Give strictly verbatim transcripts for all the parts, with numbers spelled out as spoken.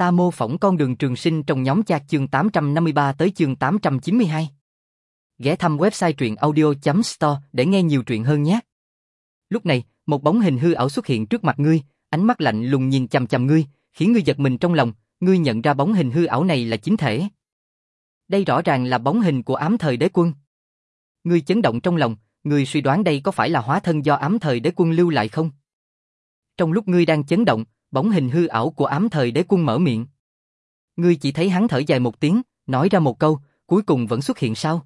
Ta mô phỏng con đường trường sinh trong nhóm chat chương tám trăm năm mươi ba tới chương tám trăm chín mươi hai. Ghé thăm website truyện audio chấm store để nghe nhiều truyện hơn nhé. Lúc này, một bóng hình hư ảo xuất hiện trước mặt ngươi, ánh mắt lạnh lùng nhìn chằm chằm ngươi, khiến ngươi giật mình trong lòng. Ngươi nhận ra bóng hình hư ảo này là chính thể. Đây rõ ràng là bóng hình của Ám Thời Đế Quân. Ngươi chấn động trong lòng, ngươi suy đoán đây có phải là hóa thân do Ám Thời Đế Quân lưu lại không? Trong lúc ngươi đang chấn động, bóng hình hư ảo của Ám Thời Đế Quân mở miệng. Ngươi chỉ thấy hắn thở dài một tiếng, nói ra một câu, cuối cùng vẫn xuất hiện sao?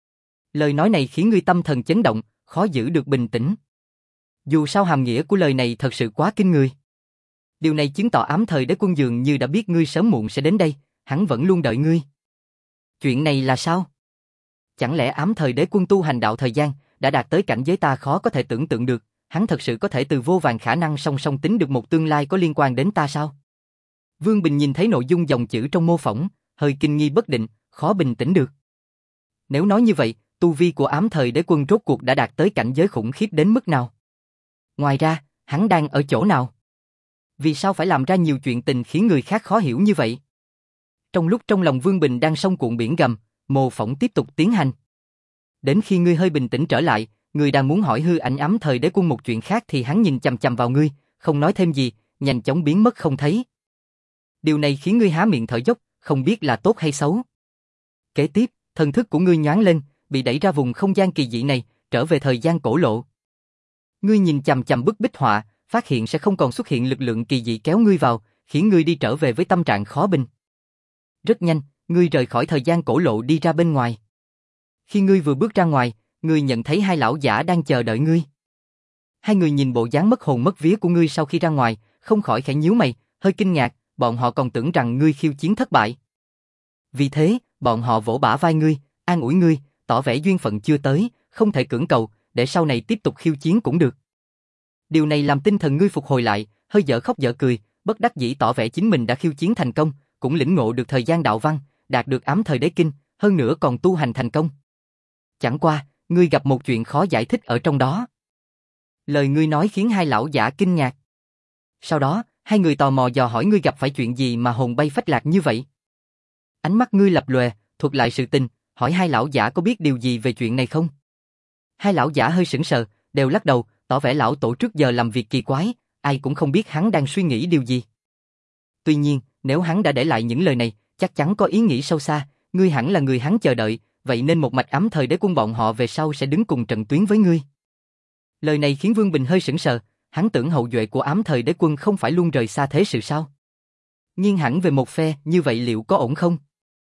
Lời nói này khiến ngươi tâm thần chấn động, khó giữ được bình tĩnh. Dù sao hàm nghĩa của lời này thật sự quá kinh người. Điều này chứng tỏ Ám Thời Đế Quân dường như đã biết ngươi sớm muộn sẽ đến đây, hắn vẫn luôn đợi ngươi. Chuyện này là sao? Chẳng lẽ Ám Thời Đế Quân tu hành đạo thời gian đã đạt tới cảnh giới ta khó có thể tưởng tượng được, hắn thật sự có thể từ vô vàn khả năng song song tính được một tương lai có liên quan đến ta sao? Vương Bình nhìn thấy nội dung dòng chữ trong mô phỏng, hơi kinh nghi bất định, khó bình tĩnh được. Nếu nói như vậy, tu vi của Ám Thời Đế Quân rốt cuộc đã đạt tới cảnh giới khủng khiếp đến mức nào? Ngoài ra, hắn đang ở chỗ nào? Vì sao phải làm ra nhiều chuyện tình khiến người khác khó hiểu như vậy? Trong lúc trong lòng Vương Bình đang sông cuộn biển gầm, mô phỏng tiếp tục tiến hành. Đến khi ngươi hơi bình tĩnh trở lại, ngươi đang muốn hỏi hư ảnh Ám Thời Đế Quân một chuyện khác thì hắn nhìn chằm chằm vào ngươi, không nói thêm gì, nhanh chóng biến mất không thấy. Điều này khiến ngươi há miệng thở dốc, không biết là tốt hay xấu. Kế tiếp, thần thức của ngươi nhoáng lên, bị đẩy ra vùng không gian kỳ dị này, trở về thời gian cổ lộ. Ngươi nhìn chằm chằm bức bích họa, phát hiện sẽ không còn xuất hiện lực lượng kỳ dị kéo ngươi vào, khiến ngươi đi trở về với tâm trạng khó bình. Rất nhanh, ngươi rời khỏi thời gian cổ lộ đi ra bên ngoài. Khi ngươi vừa bước ra ngoài, ngươi nhận thấy hai lão giả đang chờ đợi ngươi. Hai người nhìn bộ dáng mất hồn mất vía của ngươi sau khi ra ngoài, không khỏi khẽ nhíu mày, hơi kinh ngạc, bọn họ còn tưởng rằng ngươi khiêu chiến thất bại. Vì thế, bọn họ vỗ bả vai ngươi, an ủi ngươi, tỏ vẻ duyên phận chưa tới, không thể cưỡng cầu, để sau này tiếp tục khiêu chiến cũng được. Điều này làm tinh thần ngươi phục hồi lại, hơi dở khóc dở cười, bất đắc dĩ tỏ vẻ chính mình đã khiêu chiến thành công, cũng lĩnh ngộ được thời gian đạo văn, đạt được Ám Thời Đế Kinh, hơn nữa còn tu hành thành công. Chẳng qua, ngươi gặp một chuyện khó giải thích ở trong đó. Lời ngươi nói khiến hai lão giả kinh ngạc. Sau đó, hai người tò mò dò hỏi ngươi gặp phải chuyện gì mà hồn bay phách lạc như vậy. Ánh mắt ngươi lập lòe, thuật lại sự tình, hỏi hai lão giả có biết điều gì về chuyện này không. Hai lão giả hơi sững sờ, đều lắc đầu, tỏ vẻ lão tổ trước giờ làm việc kỳ quái, ai cũng không biết hắn đang suy nghĩ điều gì. Tuy nhiên, nếu hắn đã để lại những lời này, chắc chắn có ý nghĩ sâu xa, ngươi hẳn là người hắn chờ đợi, vậy nên một mạch Ám Thời Đế Quân bọn họ về sau sẽ đứng cùng trận tuyến với ngươi. Lời này khiến Vương Bình hơi sững sờ, hắn tưởng hậu duệ của Ám Thời Đế Quân không phải luôn rời xa thế sự sao? Nhưng hẳn về một phe, như vậy liệu có ổn không?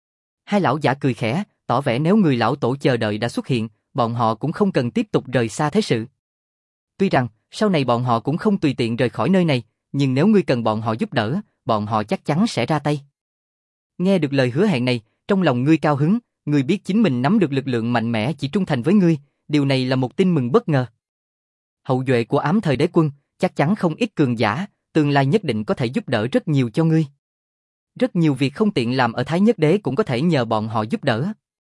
Hai lão giả cười khẽ, tỏ vẻ nếu người lão tổ chờ đợi đã xuất hiện, bọn họ cũng không cần tiếp tục rời xa thế sự. Tuy rằng, sau này bọn họ cũng không tùy tiện rời khỏi nơi này, nhưng nếu ngươi cần bọn họ giúp đỡ, bọn họ chắc chắn sẽ ra tay. Nghe được lời hứa hẹn này, trong lòng ngươi cao hứng, ngươi biết chính mình nắm được lực lượng mạnh mẽ chỉ trung thành với ngươi, điều này là một tin mừng bất ngờ. Hậu duệ của Ám Thời Đế Quân, chắc chắn không ít cường giả, tương lai nhất định có thể giúp đỡ rất nhiều cho ngươi. Rất nhiều việc không tiện làm ở Thái Nhất Đế cũng có thể nhờ bọn họ giúp đỡ.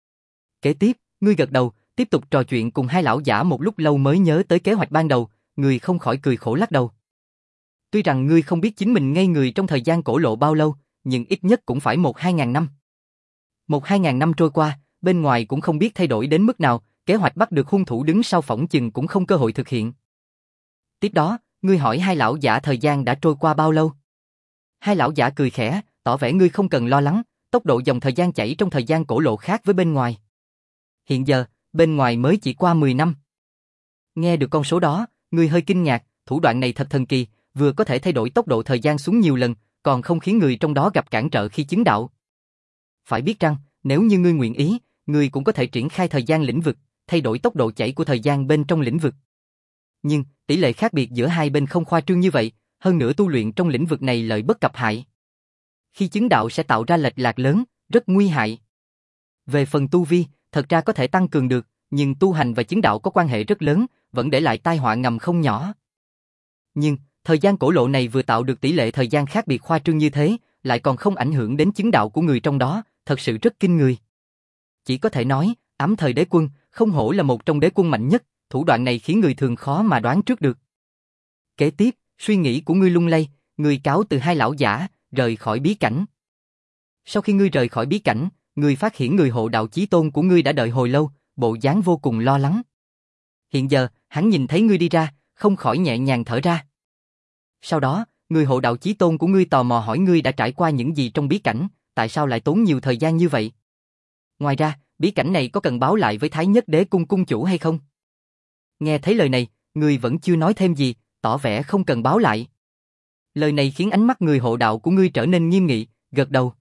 Kế tiếp, ngươi gật đầu, tiếp tục trò chuyện cùng hai lão giả một lúc lâu mới nhớ tới kế hoạch ban đầu, ngươi không khỏi cười khổ lắc đầu. Tuy rằng ngươi không biết chính mình ngây người trong thời gian cổ lộ bao lâu, nhưng ít nhất cũng phải một hai ngàn năm. Một hai ngàn năm trôi qua, bên ngoài cũng không biết thay đổi đến mức nào, kế hoạch bắt được hung thủ đứng sau phỏng chừng cũng không cơ hội thực hiện. Tiếp đó, ngươi hỏi hai lão giả thời gian đã trôi qua bao lâu. Hai lão giả cười khẽ, tỏ vẻ ngươi không cần lo lắng, tốc độ dòng thời gian chảy trong thời gian cổ lộ khác với bên ngoài. Hiện giờ, bên ngoài mới chỉ qua mười năm. Nghe được con số đó, ngươi hơi kinh ngạc, thủ đoạn này thật thần kỳ, vừa có thể thay đổi tốc độ thời gian xuống nhiều lần, còn không khiến người trong đó gặp cản trở khi chứng đạo. Phải biết rằng, nếu như ngươi nguyện ý, ngươi cũng có thể triển khai thời gian lĩnh vực, thay đổi tốc độ chảy của thời gian bên trong lĩnh vực. Nhưng, tỷ lệ khác biệt giữa hai bên không khoa trương như vậy, hơn nữa tu luyện trong lĩnh vực này lợi bất cập hại. Khi chứng đạo sẽ tạo ra lệch lạc lớn, rất nguy hại. Về phần tu vi, thật ra có thể tăng cường được, nhưng tu hành và chứng đạo có quan hệ rất lớn, vẫn để lại tai họa ngầm không nhỏ. Nhưng, thời gian cổ lộ này vừa tạo được tỷ lệ thời gian khác biệt khoa trương như thế, lại còn không ảnh hưởng đến chứng đạo của người trong đó, thật sự rất kinh người. Chỉ có thể nói, Ám Thời Đế Quân, không hổ là một trong đế quân mạnh nhất, thủ đoạn này khiến người thường khó mà đoán trước được. Kế tiếp, suy nghĩ của ngươi lung lay, ngươi cáo từ hai lão giả, rời khỏi bí cảnh. Sau khi ngươi rời khỏi bí cảnh, ngươi phát hiện người hộ đạo chí tôn của ngươi đã đợi hồi lâu, bộ dáng vô cùng lo lắng. Hiện giờ, hắn nhìn thấy ngươi đi ra, không khỏi nhẹ nhàng thở ra. Sau đó, người hộ đạo chí tôn của ngươi tò mò hỏi ngươi đã trải qua những gì trong bí cảnh, tại sao lại tốn nhiều thời gian như vậy? Ngoài ra, bí cảnh này có cần báo lại với Thái Nhất Đế Cung cung chủ hay không? Nghe thấy lời này, ngươi vẫn chưa nói thêm gì, tỏ vẻ không cần báo lại. Lời này khiến ánh mắt người hộ đạo của ngươi trở nên nghiêm nghị, gật đầu.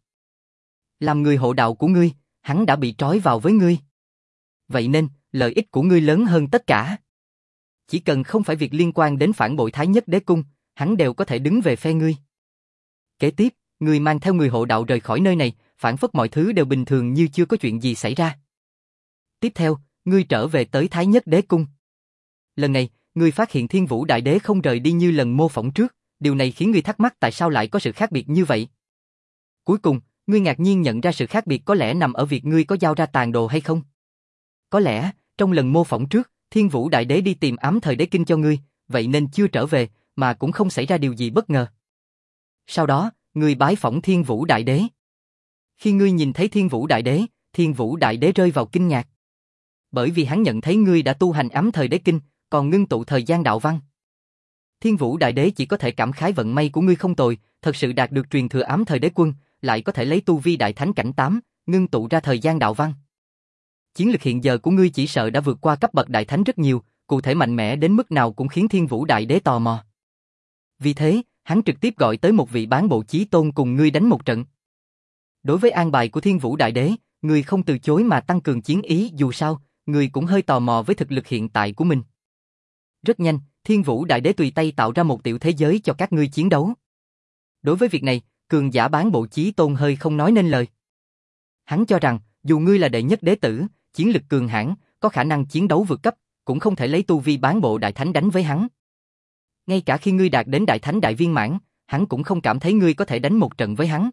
Làm người hộ đạo của ngươi, hắn đã bị trói vào với ngươi. Vậy nên, lợi ích của ngươi lớn hơn tất cả. Chỉ cần không phải việc liên quan đến phản bội Thái Nhất Đế Cung, hắn đều có thể đứng về phe ngươi. Kế tiếp, ngươi mang theo người hộ đạo rời khỏi nơi này, phản phất mọi thứ đều bình thường như chưa có chuyện gì xảy ra. Tiếp theo, ngươi trở về tới Thái Nhất Đế Cung. Lần này, ngươi phát hiện Thiên Vũ Đại Đế không rời đi như lần mô phỏng trước, điều này khiến ngươi thắc mắc tại sao lại có sự khác biệt như vậy. Cuối cùng, ngươi ngạc nhiên nhận ra sự khác biệt có lẽ nằm ở việc ngươi có giao ra tàn đồ hay không. Có lẽ, trong lần mô phỏng trước, Thiên Vũ Đại Đế đi tìm ám thời đế kinh cho ngươi, vậy nên chưa trở về, mà cũng không xảy ra điều gì bất ngờ. Sau đó, ngươi bái phỏng Thiên Vũ Đại Đế. Khi ngươi nhìn thấy Thiên Vũ Đại Đế, Thiên Vũ Đại Đế rơi vào kinh ngạc. Bởi vì hắn nhận thấy ngươi đã tu hành ám thời đế kinh, còn ngưng tụ thời gian đạo văn. Thiên Vũ Đại Đế chỉ có thể cảm khái vận may của ngươi không tồi, thật sự đạt được truyền thừa ám thời đế quân, lại có thể lấy tu vi đại thánh cảnh tám, ngưng tụ ra thời gian đạo văn. Chiến lực hiện giờ của ngươi chỉ sợ đã vượt qua cấp bậc đại thánh rất nhiều, cụ thể mạnh mẽ đến mức nào cũng khiến Thiên Vũ Đại Đế tò mò. Vì thế, hắn trực tiếp gọi tới một vị bán bộ chí tôn cùng ngươi đánh một trận. Đối với an bài của Thiên Vũ Đại Đế, ngươi không từ chối mà tăng cường chiến ý, dù sao, ngươi cũng hơi tò mò với thực lực hiện tại của mình. Rất nhanh, Thiên Vũ Đại Đế tùy tay tạo ra một tiểu thế giới cho các ngươi chiến đấu. Đối với việc này, cường giả bán bộ chí tôn hơi không nói nên lời. Hắn cho rằng, dù ngươi là đệ nhất đế tử, chiến lực cường hãn, có khả năng chiến đấu vượt cấp, cũng không thể lấy tu vi bán bộ đại thánh đánh với hắn. Ngay cả khi ngươi đạt đến đại thánh đại viên mãn, hắn cũng không cảm thấy ngươi có thể đánh một trận với hắn.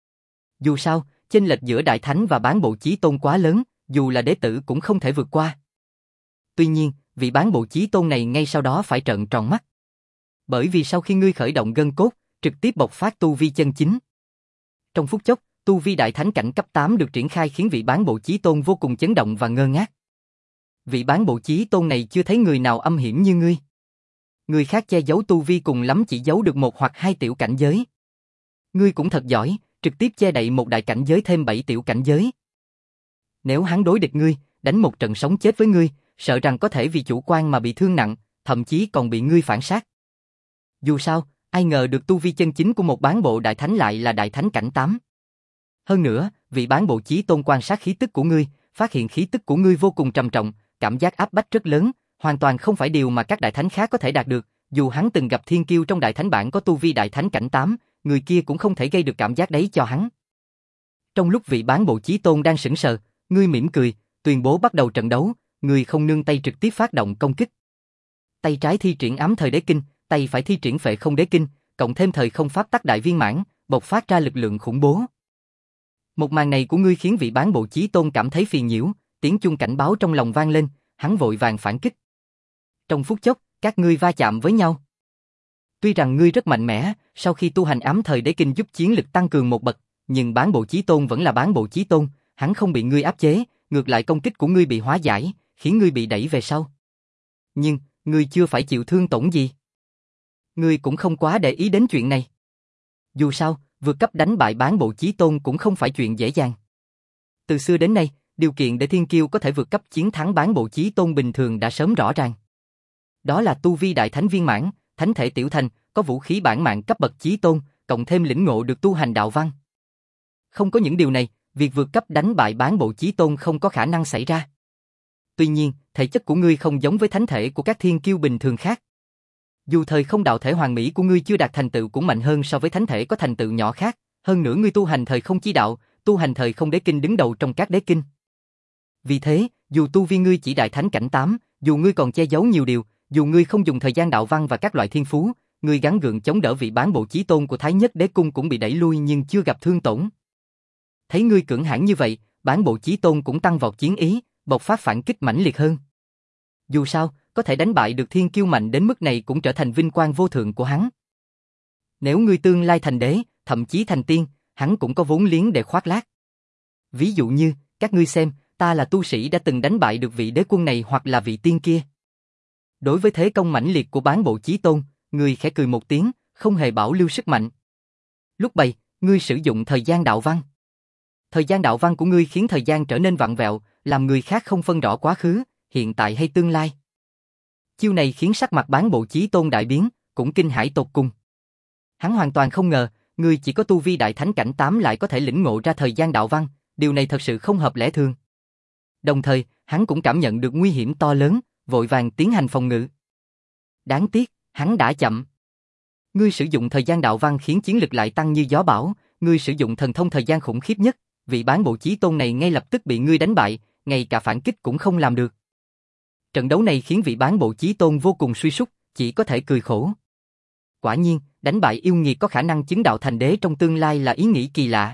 Dù sao, chênh lệch giữa đại thánh và bán bộ chí tôn quá lớn, dù là đế tử cũng không thể vượt qua. Tuy nhiên, vị bán bộ chí tôn này ngay sau đó phải trợn tròn mắt. Bởi vì sau khi ngươi khởi động gân cốt, trực tiếp bộc phát tu vi chân chính. Trong phút chốc, tu vi đại thánh cảnh cấp tám được triển khai khiến vị bán bộ chí tôn vô cùng chấn động và ngơ ngác. Vị bán bộ chí tôn này chưa thấy người nào âm hiểm như ngươi. Người khác che giấu tu vi cùng lắm chỉ giấu được một hoặc hai tiểu cảnh giới. Ngươi cũng thật giỏi, trực tiếp che đậy một đại cảnh giới thêm bảy tiểu cảnh giới. Nếu hắn đối địch ngươi, đánh một trận sống chết với ngươi, sợ rằng có thể vì chủ quan mà bị thương nặng, thậm chí còn bị ngươi phản sát. Dù sao, ai ngờ được tu vi chân chính của một bán bộ đại thánh lại là đại thánh cảnh tám. Hơn nữa, vị bán bộ chí tôn quan sát khí tức của ngươi, phát hiện khí tức của ngươi vô cùng trầm trọng, cảm giác áp bách rất lớn, hoàn toàn không phải điều mà các đại thánh khác có thể đạt được, dù hắn từng gặp thiên kiêu trong đại thánh bảng có tu vi đại thánh cảnh tám, người kia cũng không thể gây được cảm giác đấy cho hắn. Trong lúc vị bán bộ chí tôn đang sững sờ, ngươi mỉm cười, tuyên bố bắt đầu trận đấu, ngươi không nương tay trực tiếp phát động công kích. Tay trái thi triển ám thời đế kinh, tay phải thi triển phệ không đế kinh, cộng thêm thời không pháp tắc đại viên mãn, bộc phát ra lực lượng khủng bố. Một màn này của ngươi khiến vị bán bộ chí tôn cảm thấy phiền nhiễu, tiếng chuông cảnh báo trong lòng vang lên, hắn vội vàng phản kích. Trong phút chốc, các ngươi va chạm với nhau. Tuy rằng ngươi rất mạnh mẽ, sau khi tu hành ám thời đế kinh giúp chiến lực tăng cường một bậc, nhưng bán bộ chí tôn vẫn là bán bộ chí tôn, hắn không bị ngươi áp chế, ngược lại công kích của ngươi bị hóa giải, khiến ngươi bị đẩy về sau. Nhưng, ngươi chưa phải chịu thương tổn gì. Ngươi cũng không quá để ý đến chuyện này. Dù sao, vượt cấp đánh bại bán bộ chí tôn cũng không phải chuyện dễ dàng. Từ xưa đến nay, điều kiện để thiên kiêu có thể vượt cấp chiến thắng bán bộ chí tôn bình thường đã sớm rõ ràng. Đó là tu vi đại thánh viên mãn, thánh thể tiểu thành, có vũ khí bản mạng cấp bậc chí tôn, cộng thêm lĩnh ngộ được tu hành đạo văn. Không có những điều này, việc vượt cấp đánh bại bán bộ chí tôn không có khả năng xảy ra. Tuy nhiên, thể chất của ngươi không giống với thánh thể của các thiên kiêu bình thường khác. Dù thời không đạo thể hoàn mỹ của ngươi chưa đạt thành tựu cũng mạnh hơn so với thánh thể có thành tựu nhỏ khác, hơn nữa ngươi tu hành thời không chi đạo, tu hành thời không đế kinh đứng đầu trong các đế kinh. Vì thế, dù tu vi ngươi chỉ đại thánh cảnh tám, dù ngươi còn che giấu nhiều điều, dù ngươi không dùng thời gian đạo văn và các loại thiên phú, ngươi gắng gượng chống đỡ vị bán bộ chí tôn của Thái Nhất Đế Cung cũng bị đẩy lui nhưng chưa gặp thương tổn. Thấy ngươi cưỡng hãn như vậy, bán bộ chí tôn cũng tăng vọt chiến ý, bộc phát phản kích mãnh liệt hơn. Dù sao, có thể đánh bại được thiên kiêu mạnh đến mức này cũng trở thành vinh quang vô thượng của hắn. Nếu ngươi tương lai thành đế, thậm chí thành tiên, hắn cũng có vốn liếng để khoác lác. Ví dụ như, các ngươi xem, ta là tu sĩ đã từng đánh bại được vị đế quân này hoặc là vị tiên kia. Đối với thế công mãnh liệt của Bán Bộ Chí Tôn, ngươi khẽ cười một tiếng, không hề bảo lưu sức mạnh. Lúc bày, ngươi sử dụng thời gian đạo văn. Thời gian đạo văn của ngươi khiến thời gian trở nên vặn vẹo, làm người khác không phân rõ quá khứ, hiện tại hay tương lai. Chiêu này khiến sắc mặt Bán Bộ Chí Tôn đại biến, cũng kinh hãi tột cùng. Hắn hoàn toàn không ngờ, ngươi chỉ có tu vi đại thánh cảnh tám lại có thể lĩnh ngộ ra thời gian đạo văn, điều này thật sự không hợp lẽ thường. Đồng thời, hắn cũng cảm nhận được nguy hiểm to lớn, vội vàng tiến hành phòng ngự. Đáng tiếc, hắn đã chậm. Ngươi sử dụng thời gian đạo văn khiến chiến lực lại tăng như gió bão, ngươi sử dụng thần thông thời gian khủng khiếp nhất, vị Bán Bộ Chí Tôn này ngay lập tức bị ngươi đánh bại, ngay cả phản kích cũng không làm được. Trận đấu này khiến vị Bán Bộ Chí Tôn vô cùng suy sút, chỉ có thể cười khổ. Quả nhiên, đánh bại yêu nghiệt có khả năng chứng đạo thành đế trong tương lai là ý nghĩ kỳ lạ.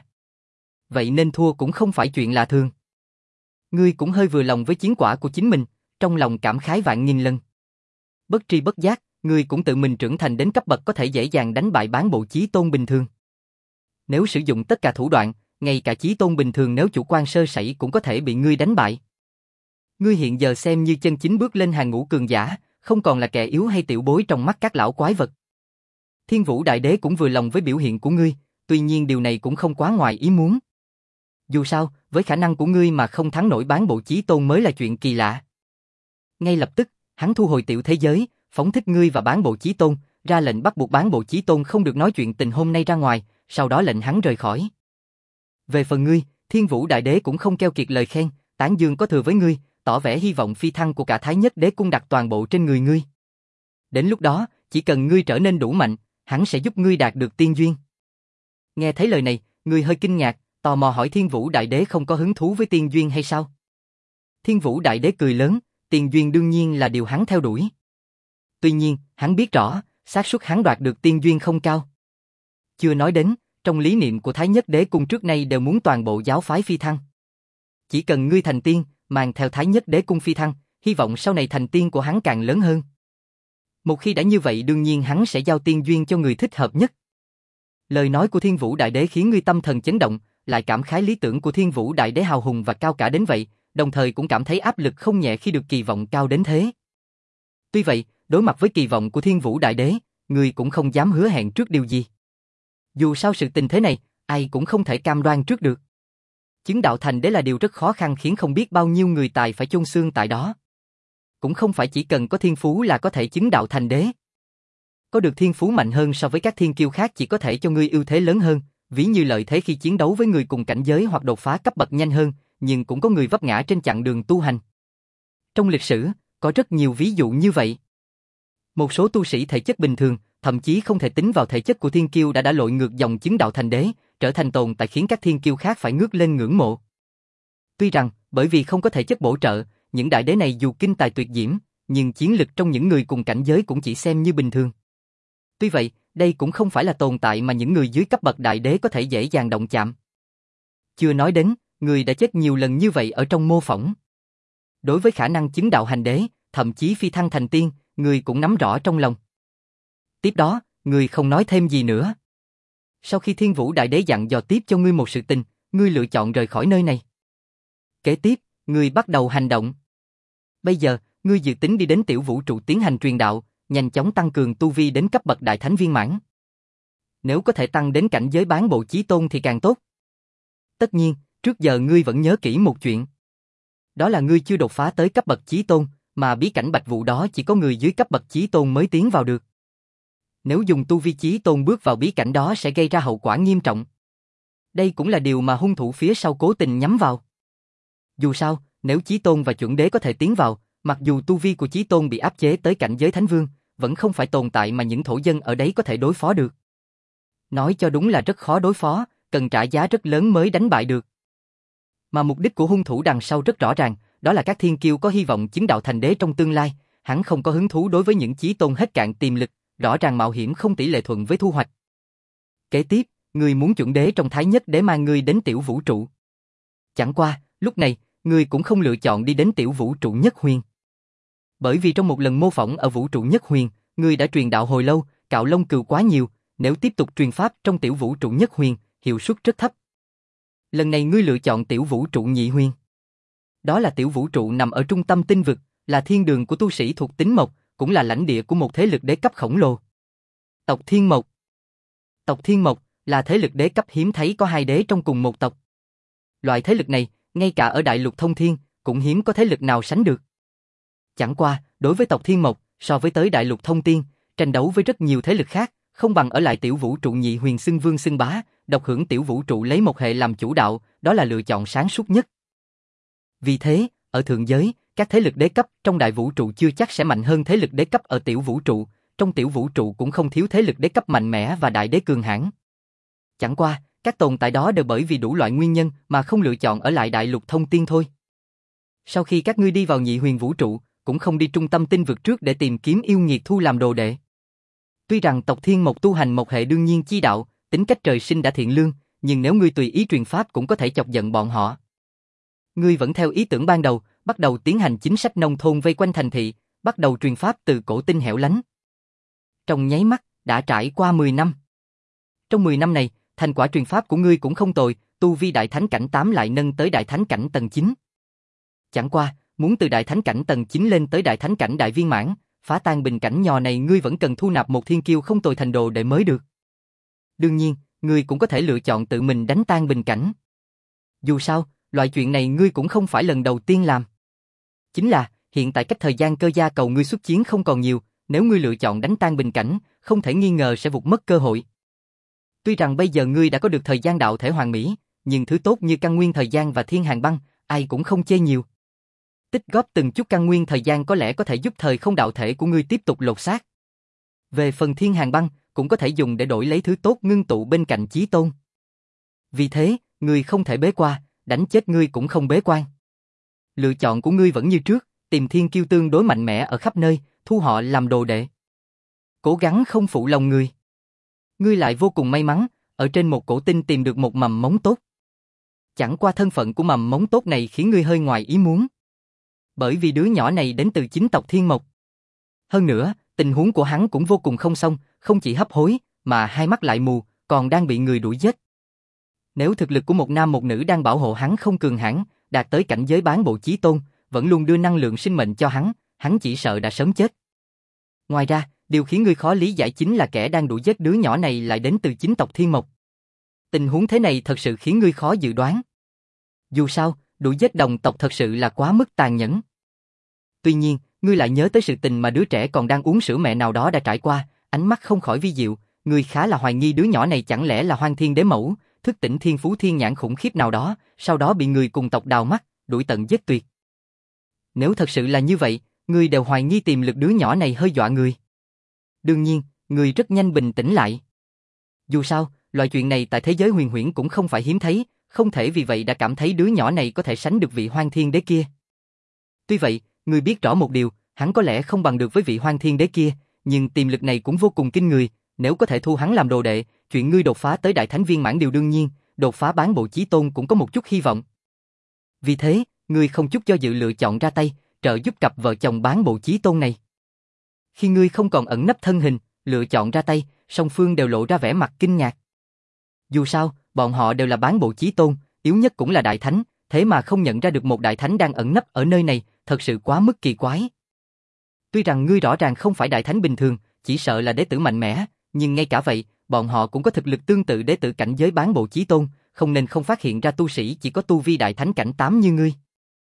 Vậy nên thua cũng không phải chuyện lạ thường. Ngươi cũng hơi vừa lòng với chiến quả của chính mình, trong lòng cảm khái vạn nghìn lần. Bất tri bất giác, ngươi cũng tự mình trưởng thành đến cấp bậc có thể dễ dàng đánh bại Bán Bộ Chí Tôn bình thường. Nếu sử dụng tất cả thủ đoạn, ngay cả Chí Tôn bình thường nếu chủ quan sơ sẩy cũng có thể bị ngươi đánh bại. Ngươi hiện giờ xem như chân chính bước lên hàng ngũ cường giả, không còn là kẻ yếu hay tiểu bối trong mắt các lão quái vật. Thiên Vũ Đại Đế cũng vừa lòng với biểu hiện của ngươi, tuy nhiên điều này cũng không quá ngoài ý muốn. Dù sao, với khả năng của ngươi mà không thắng nổi Bán Bộ Chí Tôn mới là chuyện kỳ lạ. Ngay lập tức, hắn thu hồi tiểu thế giới, phóng thích ngươi và Bán Bộ Chí Tôn, ra lệnh bắt buộc Bán Bộ Chí Tôn không được nói chuyện tình hôm nay ra ngoài, sau đó lệnh hắn rời khỏi. Về phần ngươi, Thiên Vũ Đại Đế cũng không keo kiệt lời khen, tán dương có thừa với ngươi, tỏ vẻ hy vọng phi thăng của cả Thái Nhất Đế cung đặt toàn bộ trên người ngươi. Đến lúc đó, chỉ cần ngươi trở nên đủ mạnh, hắn sẽ giúp ngươi đạt được tiên duyên. Nghe thấy lời này, ngươi hơi kinh ngạc, tò mò hỏi Thiên Vũ Đại Đế không có hứng thú với tiên duyên hay sao? Thiên Vũ Đại Đế cười lớn, tiên duyên đương nhiên là điều hắn theo đuổi. Tuy nhiên, hắn biết rõ, xác suất hắn đoạt được tiên duyên không cao. Chưa nói đến, trong lý niệm của Thái Nhất Đế cung trước nay đều muốn toàn bộ giáo phái phi thăng. Chỉ cần ngươi thành tiên, mang theo Thái Nhất Đế cung phi thăng, hy vọng sau này thành tiên của hắn càng lớn hơn. Một khi đã như vậy đương nhiên hắn sẽ giao tiên duyên cho người thích hợp nhất. Lời nói của Thiên Vũ Đại Đế khiến ngươi tâm thần chấn động, lại cảm khái lý tưởng của Thiên Vũ Đại Đế hào hùng và cao cả đến vậy, đồng thời cũng cảm thấy áp lực không nhẹ khi được kỳ vọng cao đến thế. Tuy vậy, đối mặt với kỳ vọng của Thiên Vũ Đại Đế, ngươi cũng không dám hứa hẹn trước điều gì. Dù sao sự tình thế này, ai cũng không thể cam đoan trước được. Chứng đạo thành đế là điều rất khó khăn khiến không biết bao nhiêu người tài phải chôn xương tại đó. Cũng không phải chỉ cần có thiên phú là có thể chứng đạo thành đế. Có được thiên phú mạnh hơn so với các thiên kiêu khác chỉ có thể cho ngươi ưu thế lớn hơn, ví như lợi thế khi chiến đấu với người cùng cảnh giới hoặc đột phá cấp bậc nhanh hơn, nhưng cũng có người vấp ngã trên chặng đường tu hành. Trong lịch sử, có rất nhiều ví dụ như vậy. Một số tu sĩ thể chất bình thường, thậm chí không thể tính vào thể chất của thiên kiêu đã đã lội ngược dòng chứng đạo thành đế, trở thành tồn tại khiến các thiên kiêu khác phải ngước lên ngưỡng mộ. Tuy rằng, bởi vì không có thể chất bổ trợ, những đại đế này dù kinh tài tuyệt diễm, nhưng chiến lực trong những người cùng cảnh giới cũng chỉ xem như bình thường. Tuy vậy, đây cũng không phải là tồn tại mà những người dưới cấp bậc đại đế có thể dễ dàng động chạm. Chưa nói đến, người đã chết nhiều lần như vậy ở trong mô phỏng. Đối với khả năng chứng đạo hành đế, thậm chí phi thăng thành tiên, người cũng nắm rõ trong lòng. Tiếp đó, người không nói thêm gì nữa. Sau khi Thiên Vũ Đại Đế dặn dò tiếp cho ngươi một sự tình, ngươi lựa chọn rời khỏi nơi này. Kế tiếp, ngươi bắt đầu hành động. Bây giờ, ngươi dự tính đi đến tiểu vũ trụ tiến hành truyền đạo, nhanh chóng tăng cường tu vi đến cấp bậc đại thánh viên mãn. Nếu có thể tăng đến cảnh giới Bán Bộ Chí Tôn thì càng tốt. Tất nhiên, trước giờ ngươi vẫn nhớ kỹ một chuyện. Đó là ngươi chưa đột phá tới cấp bậc Chí Tôn, mà bí cảnh Bạch Vụ đó chỉ có người dưới cấp bậc Chí Tôn mới tiến vào được. Nếu dùng tu vi Chí Tôn bước vào bí cảnh đó sẽ gây ra hậu quả nghiêm trọng. Đây cũng là điều mà hung thủ phía sau cố tình nhắm vào. Dù sao, nếu Chí Tôn và chuẩn đế có thể tiến vào, mặc dù tu vi của Chí Tôn bị áp chế tới cảnh giới Thánh Vương, vẫn không phải tồn tại mà những thổ dân ở đấy có thể đối phó được. Nói cho đúng là rất khó đối phó, cần trả giá rất lớn mới đánh bại được. Mà mục đích của hung thủ đằng sau rất rõ ràng, đó là các thiên kiêu có hy vọng chứng đạo thành đế trong tương lai, hắn không có hứng thú đối với những Chí Tôn hết cạn tiềm lực, rõ ràng mạo hiểm không tỷ lệ thuận với thu hoạch. Kế tiếp, ngươi muốn chuẩn đế trong Thái Nhất Đế mang ngươi đến tiểu vũ trụ. Chẳng qua, lúc này, ngươi cũng không lựa chọn đi đến tiểu vũ trụ Nhất Huyền. Bởi vì trong một lần mô phỏng ở vũ trụ Nhất Huyền, ngươi đã truyền đạo hồi lâu, cạo lông cừu quá nhiều, nếu tiếp tục truyền pháp trong tiểu vũ trụ nhất huyền, hiệu suất rất thấp. Lần này ngươi lựa chọn tiểu vũ trụ nhị huyền. Đó là tiểu vũ trụ nằm ở trung tâm tinh vực, là thiên đường của tu sĩ thuộc tính mộc, cũng là lãnh địa của một thế lực đế cấp khổng lồ. Tộc Thiên Mộc. Tộc Thiên Mộc là thế lực đế cấp hiếm thấy có hai đế trong cùng một tộc. Loại thế lực này, ngay cả ở đại lục thông thiên, cũng hiếm có thế lực nào sánh được. Chẳng qua, đối với tộc Thiên Mộc, so với tới đại lục thông tiên, tranh đấu với rất nhiều thế lực khác, không bằng ở lại tiểu vũ trụ nhị huyền xưng vương xưng bá, độc hưởng tiểu vũ trụ lấy một hệ làm chủ đạo, đó là lựa chọn sáng suốt nhất. Vì thế, ở thượng giới, các thế lực đế cấp trong đại vũ trụ chưa chắc sẽ mạnh hơn thế lực đế cấp ở tiểu vũ trụ, trong tiểu vũ trụ cũng không thiếu thế lực đế cấp mạnh mẽ và đại đế cường hãn. Chẳng qua, các tồn tại đó đều bởi vì đủ loại nguyên nhân mà không lựa chọn ở lại đại lục thông tiên thôi. Sau khi các ngươi đi vào nhị huyền vũ trụ, cũng không đi trung tâm tinh vực trước để tìm kiếm yêu nghiệt thu làm đồ đệ. Tuy rằng tộc Thiên Mộc tu hành một hệ đương nhiên chi đạo, tính cách trời sinh đã thiện lương, nhưng nếu ngươi tùy ý truyền pháp cũng có thể chọc giận bọn họ. Ngươi vẫn theo ý tưởng ban đầu, bắt đầu tiến hành chính sách nông thôn vây quanh thành thị, bắt đầu truyền pháp từ cổ tinh hẻo lánh. Trong nháy mắt, đã trải qua mười năm. Trong mười năm này, thành quả truyền pháp của ngươi cũng không tồi, tu vi đại thánh cảnh tám lại nâng tới đại thánh cảnh tầng chín. Chẳng qua, muốn từ đại thánh cảnh tầng chín lên tới đại thánh cảnh đại viên mãn, phá tan bình cảnh nhỏ này ngươi vẫn cần thu nạp một thiên kiêu không tồi thành đồ để mới được. Đương nhiên, ngươi cũng có thể lựa chọn tự mình đánh tan bình cảnh. Dù sao, loại chuyện này ngươi cũng không phải lần đầu tiên làm. Chính là, hiện tại cách thời gian cơ gia cầu ngươi xuất chiến không còn nhiều, nếu ngươi lựa chọn đánh tan bình cảnh, không thể nghi ngờ sẽ vụt mất cơ hội. Tuy rằng bây giờ ngươi đã có được thời gian đạo thể hoàn mỹ, nhưng thứ tốt như căn nguyên thời gian và thiên hàng băng, ai cũng không chê nhiều. Tích góp từng chút căn nguyên thời gian có lẽ có thể giúp thời không đạo thể của ngươi tiếp tục lột xác. Về phần thiên hàng băng, cũng có thể dùng để đổi lấy thứ tốt ngưng tụ bên cạnh chí tôn. Vì thế, ngươi không thể bế qua, đánh chết ngươi cũng không bế quan. Lựa chọn của ngươi vẫn như trước, tìm thiên kiêu tương đối mạnh mẽ ở khắp nơi, thu họ làm đồ đệ. Cố gắng không phụ lòng người. Ngươi lại vô cùng may mắn, ở trên một cổ tinh tìm được một mầm mống tốt. Chẳng qua thân phận của mầm mống tốt này khiến ngươi hơi ngoài ý muốn. Bởi vì đứa nhỏ này đến từ chính tộc Thiên Mộc. Hơn nữa, tình huống của hắn cũng vô cùng không xong, không chỉ hấp hối, mà hai mắt lại mù, còn đang bị người đuổi giết. Nếu thực lực của một nam một nữ đang bảo hộ hắn không cường hãn, đạt tới cảnh giới bán bộ chí tôn, vẫn luôn đưa năng lượng sinh mệnh cho hắn, hắn chỉ sợ đã sớm chết. Ngoài ra, điều khiến ngươi khó lý giải chính là kẻ đang đuổi giết đứa nhỏ này lại đến từ chính tộc Thiên Mộc. Tình huống thế này thật sự khiến ngươi khó dự đoán. Dù sao, đuổi giết đồng tộc thật sự là quá mức tàn nhẫn. Tuy nhiên, ngươi lại nhớ tới sự tình mà đứa trẻ còn đang uống sữa mẹ nào đó đã trải qua, ánh mắt không khỏi vi diệu, ngươi khá là hoài nghi đứa nhỏ này chẳng lẽ là Hoang Thiên Đế mẫu, thức tỉnh thiên phú thiên nhãn khủng khiếp nào đó, sau đó bị người cùng tộc đào mắt, đuổi tận giết tuyệt. Nếu thật sự là như vậy, ngươi đều hoài nghi tiềm lực đứa nhỏ này hơi dọa người. Đương nhiên, ngươi rất nhanh bình tĩnh lại. Dù sao, loại chuyện này tại thế giới huyền huyễn cũng không phải hiếm thấy, không thể vì vậy đã cảm thấy đứa nhỏ này có thể sánh được vị Hoang Thiên Đế kia. Tuy vậy, ngươi biết rõ một điều, hắn có lẽ không bằng được với vị Hoang Thiên Đế kia, nhưng tiềm lực này cũng vô cùng kinh người, nếu có thể thu hắn làm đồ đệ, chuyện ngươi đột phá tới đại thánh viên mãn điều đương nhiên, đột phá bán bộ chí tôn cũng có một chút hy vọng. Vì thế, ngươi không chút do dự lựa chọn ra tay, trợ giúp cặp vợ chồng bán bộ chí tôn này. Khi ngươi không còn ẩn nấp thân hình, lựa chọn ra tay, song phương đều lộ ra vẻ mặt kinh ngạc. Dù sao, bọn họ đều là bán bộ chí tôn, yếu nhất cũng là đại thánh, thế mà không nhận ra được một đại thánh đang ẩn nấp ở nơi này, thật sự quá mức kỳ quái. Tuy rằng ngươi rõ ràng không phải đại thánh bình thường, chỉ sợ là đế tử mạnh mẽ, nhưng ngay cả vậy, bọn họ cũng có thực lực tương tự đế tử cảnh giới bán bộ chí tôn, không nên không phát hiện ra tu sĩ chỉ có tu vi đại thánh cảnh tám như ngươi.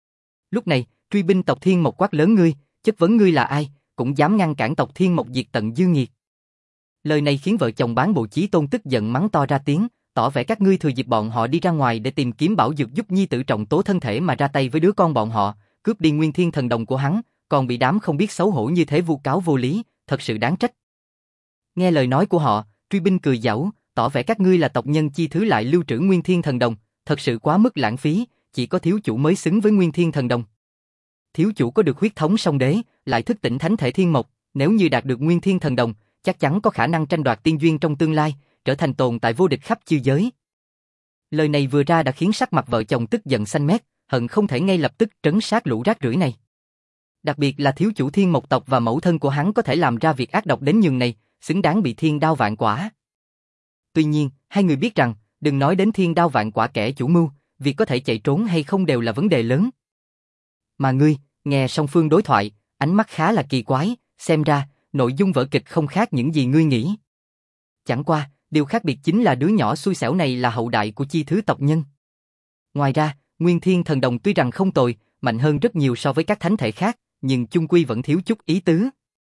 Lúc này, truy binh tộc Thiên Mộc quát lớn ngươi, chất vấn ngươi là ai, cũng dám ngăn cản tộc Thiên Mộc diệt tận dư nghiệt. Lời này khiến vợ chồng bán bộ chí tôn tức giận mắng to ra tiếng, tỏ vẻ các ngươi thừa dịp bọn họ đi ra ngoài để tìm kiếm bảo dược giúp nhi tử trọng tố thân thể mà ra tay với đứa con bọn họ, cướp đi nguyên thiên thần đồng của hắn, còn bị đám không biết xấu hổ như thế vu cáo vô lý, thật sự đáng trách. Nghe lời nói của họ, truy binh cười giảo, tỏ vẻ các ngươi là tộc nhân chi thứ lại lưu trữ nguyên thiên thần đồng, thật sự quá mức lãng phí, chỉ có thiếu chủ mới xứng với nguyên thiên thần đồng. Thiếu chủ có được huyết thống song đế, lại thức tỉnh thánh thể thiên mộc, nếu như đạt được nguyên thiên thần đồng, chắc chắn có khả năng tranh đoạt tiên duyên trong tương lai, trở thành tồn tại vô địch khắp chư giới. Lời này vừa ra đã khiến sắc mặt vợ chồng tức giận xanh mét, hận không thể ngay lập tức trấn sát lũ rác rưởi này. Đặc biệt là thiếu chủ Thiên Mộc tộc và mẫu thân của hắn có thể làm ra việc ác độc đến nhường này, xứng đáng bị thiên đao vạn quả. Tuy nhiên, hai người biết rằng, đừng nói đến thiên đao vạn quả kẻ chủ mưu, việc có thể chạy trốn hay không đều là vấn đề lớn. Mà ngươi, nghe song phương đối thoại, ánh mắt khá là kỳ quái, xem ra, nội dung vở kịch không khác những gì ngươi nghĩ. Chẳng qua, điều khác biệt chính là đứa nhỏ xui xẻo này là hậu đại của chi thứ tộc nhân. Ngoài ra, Nguyên Thiên Thần Đồng tuy rằng không tồi, mạnh hơn rất nhiều so với các thánh thể khác, nhưng chung quy vẫn thiếu chút ý tứ.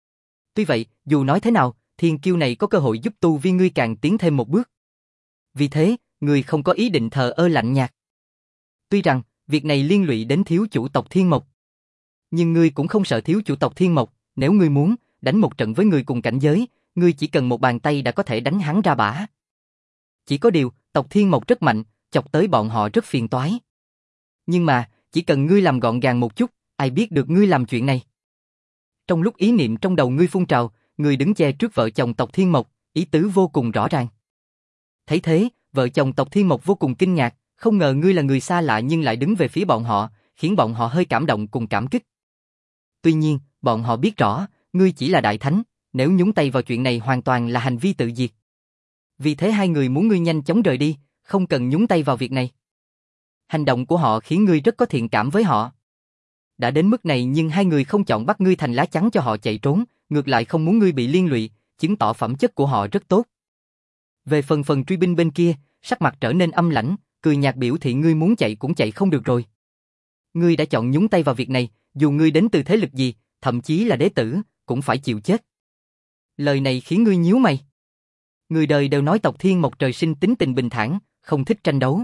Tuy vậy, dù nói thế nào, thiên kiêu này có cơ hội giúp tu vi ngươi càng tiến thêm một bước. Vì thế, ngươi không có ý định thờ ơ lạnh nhạt. Tuy rằng, việc này liên lụy đến thiếu chủ tộc Thiên Mộc. Nhưng ngươi cũng không sợ thiếu chủ tộc Thiên Mộc, nếu ngươi muốn, đánh một trận với người cùng cảnh giới, ngươi chỉ cần một bàn tay đã có thể đánh hắn ra bả. Chỉ có điều, tộc Thiên Mộc rất mạnh, chọc tới bọn họ rất phiền toái. Nhưng mà, chỉ cần ngươi làm gọn gàng một chút, ai biết được ngươi làm chuyện này. Trong lúc ý niệm trong đầu ngươi phun trào, ngươi đứng che trước vợ chồng tộc Thiên Mộc, ý tứ vô cùng rõ ràng. Thấy thế, vợ chồng tộc Thiên Mộc vô cùng kinh ngạc, không ngờ ngươi là người xa lạ nhưng lại đứng về phía bọn họ, khiến bọn họ hơi cảm động cùng cảm kích. Tuy nhiên, bọn họ biết rõ, ngươi chỉ là đại thánh, nếu nhúng tay vào chuyện này hoàn toàn là hành vi tự diệt. Vì thế hai người muốn ngươi nhanh chóng rời đi, không cần nhúng tay vào việc này. Hành động của họ khiến ngươi rất có thiện cảm với họ. Đã đến mức này nhưng hai người không chọn bắt ngươi thành lá chắn cho họ chạy trốn, ngược lại không muốn ngươi bị liên lụy, chứng tỏ phẩm chất của họ rất tốt. Về phần phần truy binh bên kia, sắc mặt trở nên âm lãnh, cười nhạt biểu thị ngươi muốn chạy cũng chạy không được rồi. Ngươi đã chọn nhúng tay vào việc này, dù ngươi đến từ thế lực gì, thậm chí là đế tử, cũng phải chịu chết. Lời này khiến ngươi nhíu mày. Người đời đều nói tộc Thiên Mộc trời sinh tính tình bình thản, không thích tranh đấu.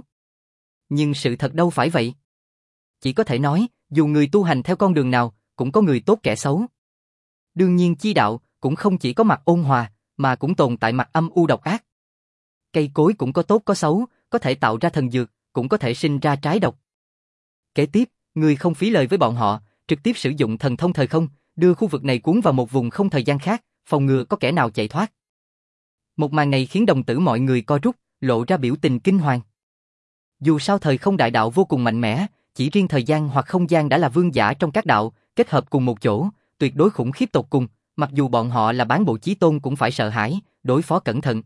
Nhưng sự thật đâu phải vậy. Chỉ có thể nói, dù người tu hành theo con đường nào, cũng có người tốt kẻ xấu. Đương nhiên chi đạo, cũng không chỉ có mặt ôn hòa, mà cũng tồn tại mặt âm u độc ác. Cây cối cũng có tốt có xấu, có thể tạo ra thần dược, cũng có thể sinh ra trái độc. Kế tiếp, người không phí lời với bọn họ, trực tiếp sử dụng thần thông thời không, đưa khu vực này cuốn vào một vùng không thời gian khác, phòng ngừa có kẻ nào chạy thoát. Một màn này khiến đồng tử mọi người co rút, lộ ra biểu tình kinh hoàng. Dù sao thời không đại đạo vô cùng mạnh mẽ, chỉ riêng thời gian hoặc không gian đã là vương giả trong các đạo, kết hợp cùng một chỗ, tuyệt đối khủng khiếp tột cùng, mặc dù bọn họ là bán bộ chí tôn cũng phải sợ hãi, đối phó cẩn thận.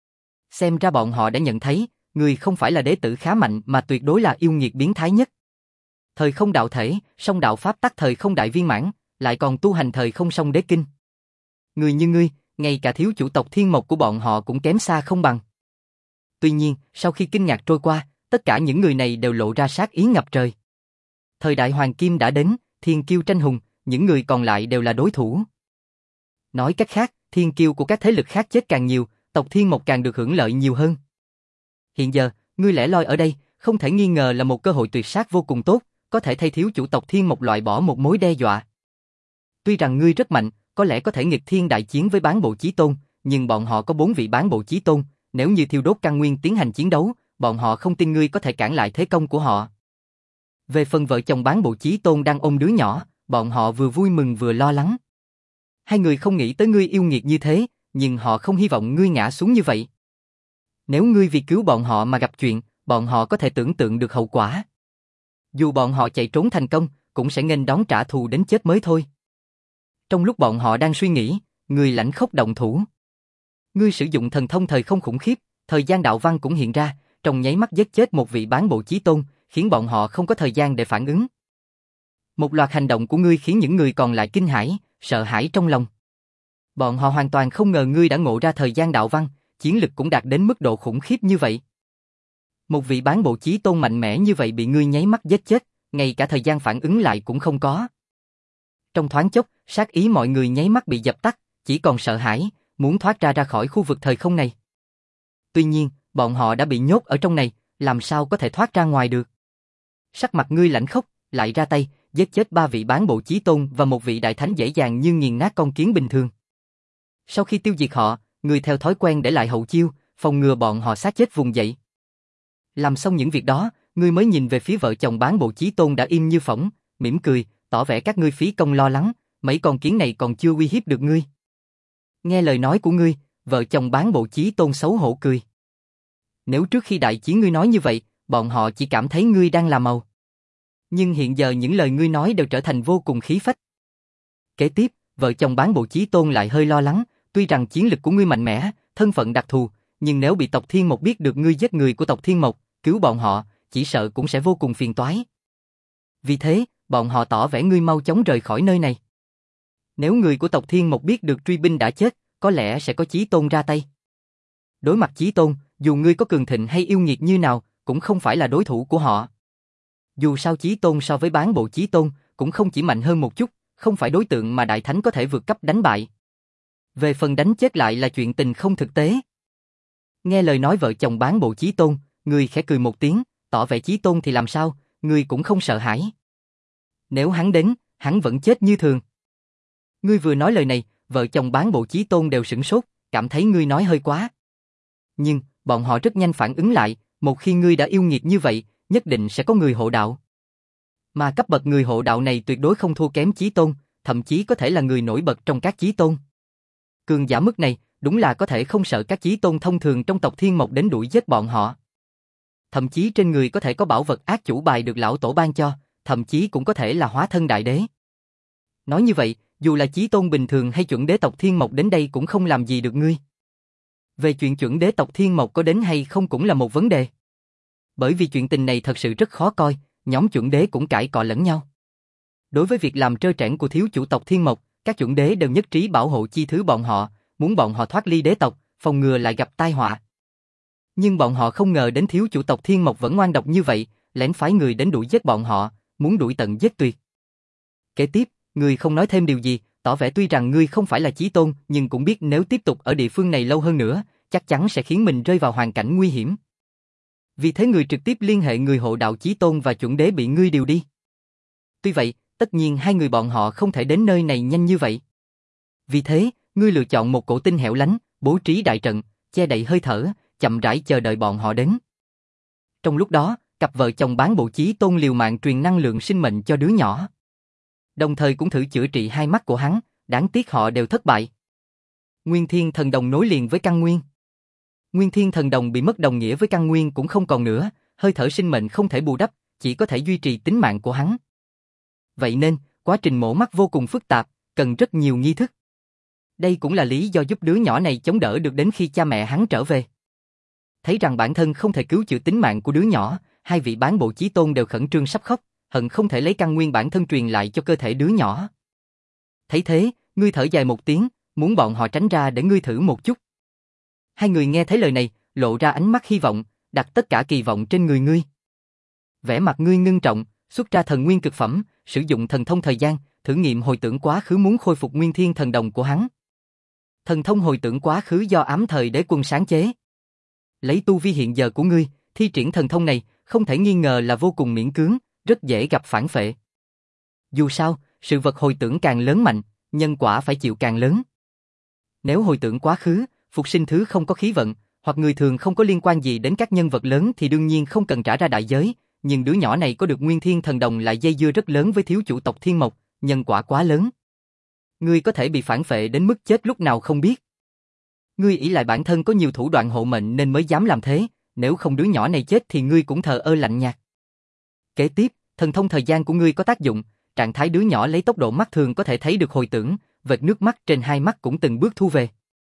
Xem ra bọn họ đã nhận thấy, người không phải là đế tử khá mạnh mà tuyệt đối là yêu nghiệt biến thái nhất. Thời không đạo thể, song đạo pháp tắc thời không đại viên mãn, lại còn tu hành thời không song đế kinh. Người như ngươi, ngay cả thiếu chủ tộc Thiên Mộc của bọn họ cũng kém xa không bằng. Tuy nhiên, sau khi kinh ngạc trôi qua, tất cả những người này đều lộ ra sát ý ngập trời. Thời đại hoàng kim đã đến, thiên kiêu tranh hùng, những người còn lại đều là đối thủ. Nói cách khác, thiên kiêu của các thế lực khác chết càng nhiều, tộc Thiên Mộc càng được hưởng lợi nhiều hơn. Hiện giờ, ngươi lẻ loi ở đây, không thể nghi ngờ là một cơ hội tuyệt sát vô cùng tốt, có thể thay thiếu chủ tộc Thiên Mộc loại bỏ một mối đe dọa. Tuy rằng ngươi rất mạnh, có lẽ có thể nghịch thiên đại chiến với bán bộ chí tôn, nhưng bọn họ có bốn vị bán bộ chí tôn, nếu như thiêu đốt căn nguyên tiến hành chiến đấu, bọn họ không tin ngươi có thể cản lại thế công của họ. Về phần vợ chồng bán bộ chí tôn đang ôm đứa nhỏ, bọn họ vừa vui mừng vừa lo lắng. Hai người không nghĩ tới ngươi yêu nghiệt như thế, nhưng họ không hy vọng ngươi ngã xuống như vậy. Nếu ngươi vì cứu bọn họ mà gặp chuyện, bọn họ có thể tưởng tượng được hậu quả. Dù bọn họ chạy trốn thành công, cũng sẽ nghênh đón trả thù đến chết mới thôi. Trong lúc bọn họ đang suy nghĩ, người lãnh khốc động thủ. Ngươi sử dụng thần thông thời không khủng khiếp, thời gian đạo văn cũng hiện ra, trong nháy mắt giết chết một vị bán bộ chí tôn, khiến bọn họ không có thời gian để phản ứng. Một loạt hành động của ngươi khiến những người còn lại kinh hãi, sợ hãi trong lòng. Bọn họ hoàn toàn không ngờ ngươi đã ngộ ra thời gian đạo văn, chiến lực cũng đạt đến mức độ khủng khiếp như vậy. Một vị bán bộ chí tôn mạnh mẽ như vậy bị ngươi nháy mắt giết chết, ngay cả thời gian phản ứng lại cũng không có. Trong thoáng chốc, sát ý mọi người nháy mắt bị dập tắt, chỉ còn sợ hãi, muốn thoát ra ra khỏi khu vực thời không này. Tuy nhiên, bọn họ đã bị nhốt ở trong này, làm sao có thể thoát ra ngoài được. Sắc mặt ngươi lạnh khốc, lại ra tay, giết chết ba vị bán bộ chí tôn và một vị đại thánh dễ dàng như nghiền nát con kiến bình thường. Sau khi tiêu diệt họ, ngươi theo thói quen để lại hậu chiêu, phòng ngừa bọn họ sát chết vùng dậy. Làm xong những việc đó, ngươi mới nhìn về phía vợ chồng bán bộ chí tôn đã im như phỗng, mỉm cười, tỏ vẻ các ngươi phí công lo lắng, mấy con kiến này còn chưa uy hiếp được ngươi. Nghe lời nói của ngươi, vợ chồng bán bộ chí tôn xấu hổ cười. Nếu trước khi đại chiến ngươi nói như vậy, bọn họ chỉ cảm thấy ngươi đang làm màu. Nhưng hiện giờ những lời ngươi nói đều trở thành vô cùng khí phách. Kế tiếp, vợ chồng bán bộ chí tôn lại hơi lo lắng, tuy rằng chiến lực của ngươi mạnh mẽ, thân phận đặc thù, nhưng nếu bị tộc Thiên Mộc biết được ngươi giết người của tộc Thiên Mộc, cứu bọn họ, chỉ sợ cũng sẽ vô cùng phiền toái. Vì thế, bọn họ tỏ vẻ ngươi mau chóng rời khỏi nơi này. Nếu người của tộc Thiên Mộc biết được truy binh đã chết, có lẽ sẽ có Chí Tôn ra tay. Đối mặt Chí Tôn, dù ngươi có cường thịnh hay yêu nghiệt như nào, cũng không phải là đối thủ của họ. Dù sao Chí Tôn so với bán bộ Chí Tôn, cũng không chỉ mạnh hơn một chút, không phải đối tượng mà Đại Thánh có thể vượt cấp đánh bại. Về phần đánh chết lại là chuyện tình không thực tế. Nghe lời nói vợ chồng bán bộ Chí Tôn, người khẽ cười một tiếng, tỏ vẻ Chí Tôn thì làm sao, người cũng không sợ hãi. Nếu hắn đến, hắn vẫn chết như thường. Ngươi vừa nói lời này, vợ chồng bán bộ Chí Tôn đều sửng sốt, cảm thấy ngươi nói hơi quá. Nhưng, bọn họ rất nhanh phản ứng lại, một khi ngươi đã yêu nghiệt như vậy, nhất định sẽ có người hộ đạo. Mà cấp bậc người hộ đạo này tuyệt đối không thua kém Chí Tôn, thậm chí có thể là người nổi bật trong các Chí Tôn. Cường giả mức này, đúng là có thể không sợ các Chí Tôn thông thường trong tộc Thiên Mộc đến đuổi giết bọn họ. Thậm chí trên người có thể có bảo vật ác chủ bài được lão tổ ban cho, thậm chí cũng có thể là hóa thân đại đế. Nói như vậy, dù là Chí Tôn bình thường hay chuẩn đế tộc Thiên Mộc đến đây cũng không làm gì được ngươi. Về chuyện chuẩn đế tộc Thiên Mộc có đến hay không cũng là một vấn đề. Bởi vì chuyện tình này thật sự rất khó coi, nhóm chuẩn đế cũng cãi cọ lẫn nhau. Đối với việc làm trơ trẽn của thiếu chủ tộc Thiên Mộc, các chuẩn đế đều nhất trí bảo hộ chi thứ bọn họ, muốn bọn họ thoát ly đế tộc, phòng ngừa lại gặp tai họa. Nhưng bọn họ không ngờ đến thiếu chủ tộc Thiên Mộc vẫn ngoan độc như vậy, lén phái người đến đuổi giết bọn họ, muốn đuổi tận giết tuyệt. Kế tiếp, ngươi không nói thêm điều gì, tỏ vẻ tuy rằng ngươi không phải là Chí Tôn, nhưng cũng biết nếu tiếp tục ở địa phương này lâu hơn nữa, chắc chắn sẽ khiến mình rơi vào hoàn cảnh nguy hiểm. Vì thế người trực tiếp liên hệ người hộ đạo Chí Tôn và chuẩn đế bị ngươi điều đi. Tuy vậy, tất nhiên hai người bọn họ không thể đến nơi này nhanh như vậy. Vì thế, ngươi lựa chọn một cổ tinh hẻo lánh, bố trí đại trận, che đậy hơi thở, chậm rãi chờ đợi bọn họ đến. Trong lúc đó, cặp vợ chồng bán bộ Chí Tôn liều mạng truyền năng lượng sinh mệnh cho đứa nhỏ. Đồng thời cũng thử chữa trị hai mắt của hắn, đáng tiếc họ đều thất bại. Nguyên Thiên Thần Đồng nối liền với căn nguyên. Nguyên Thiên Thần Đồng bị mất đồng nghĩa với căn nguyên cũng không còn nữa, hơi thở sinh mệnh không thể bù đắp, chỉ có thể duy trì tính mạng của hắn. Vậy nên, quá trình mổ mắt vô cùng phức tạp, cần rất nhiều nghi thức. Đây cũng là lý do giúp đứa nhỏ này chống đỡ được đến khi cha mẹ hắn trở về. Thấy rằng bản thân không thể cứu chữa tính mạng của đứa nhỏ, hai vị bán bộ Chí Tôn đều khẩn trương sắp khóc, hận không thể lấy căn nguyên bản thân truyền lại cho cơ thể đứa nhỏ. Thấy thế, ngươi thở dài một tiếng, muốn bọn họ tránh ra để ngươi thử một chút. Hai người nghe thấy lời này, lộ ra ánh mắt hy vọng, đặt tất cả kỳ vọng trên người ngươi. Vẻ mặt ngươi ngưng trọng, xuất ra thần nguyên cực phẩm, sử dụng thần thông thời gian, thử nghiệm hồi tưởng quá khứ muốn khôi phục Nguyên Thiên Thần Đồng của hắn. Thần thông hồi tưởng quá khứ do ám thời đế quân sáng chế. Lấy tu vi hiện giờ của ngươi, thi triển thần thông này, không thể nghi ngờ là vô cùng miễn cưỡng, rất dễ gặp phản phệ. Dù sao, sự vật hồi tưởng càng lớn mạnh, nhân quả phải chịu càng lớn. Nếu hồi tưởng quá khứ, phục sinh thứ không có khí vận, hoặc người thường không có liên quan gì đến các nhân vật lớn thì đương nhiên không cần trả ra đại giới, nhưng đứa nhỏ này có được Nguyên Thiên Thần Đồng lại dây dưa rất lớn với thiếu chủ tộc Thiên Mộc, nhân quả quá lớn. Ngươi có thể bị phản phệ đến mức chết lúc nào không biết. Ngươi ỷ lại bản thân có nhiều thủ đoạn hộ mệnh nên mới dám làm thế, nếu không đứa nhỏ này chết thì ngươi cũng thờ ơ lạnh nhạt. Kế tiếp, thần thông thời gian của ngươi có tác dụng, trạng thái đứa nhỏ lấy tốc độ mắt thường có thể thấy được hồi tưởng, vệt nước mắt trên hai mắt cũng từng bước thu về.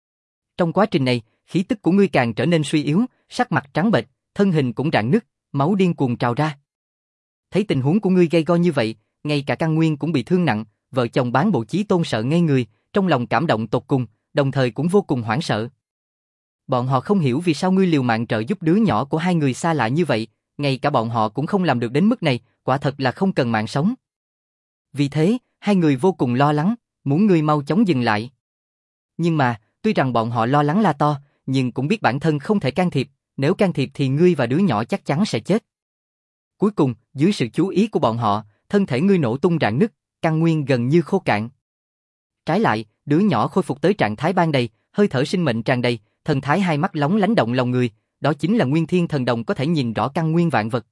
Trong quá trình này, khí tức của ngươi càng trở nên suy yếu, sắc mặt trắng bệch, thân hình cũng rạn nứt, máu điên cuồng trào ra. Thấy tình huống của ngươi gay go như vậy, ngay cả căn nguyên cũng bị thương nặng, vợ chồng bán bộ Chí Tôn sợ ngây người, trong lòng cảm động tột cùng, đồng thời cũng vô cùng hoảng sợ. Bọn họ không hiểu vì sao ngươi liều mạng trợ giúp đứa nhỏ của hai người xa lạ như vậy, ngay cả bọn họ cũng không làm được đến mức này, quả thật là không cần mạng sống. Vì thế, hai người vô cùng lo lắng, muốn ngươi mau chóng dừng lại. Nhưng mà, tuy rằng bọn họ lo lắng la to, nhưng cũng biết bản thân không thể can thiệp, nếu can thiệp thì ngươi và đứa nhỏ chắc chắn sẽ chết. Cuối cùng, dưới sự chú ý của bọn họ, thân thể ngươi nổ tung rạn nứt, căn nguyên gần như khô cạn. Trái lại, đứa nhỏ khôi phục tới trạng thái ban đầy, hơi thở sinh mệnh tràn đầy, thần thái hai mắt lóng lánh động lòng người, đó chính là Nguyên Thiên Thần Đồng có thể nhìn rõ căn nguyên vạn vật.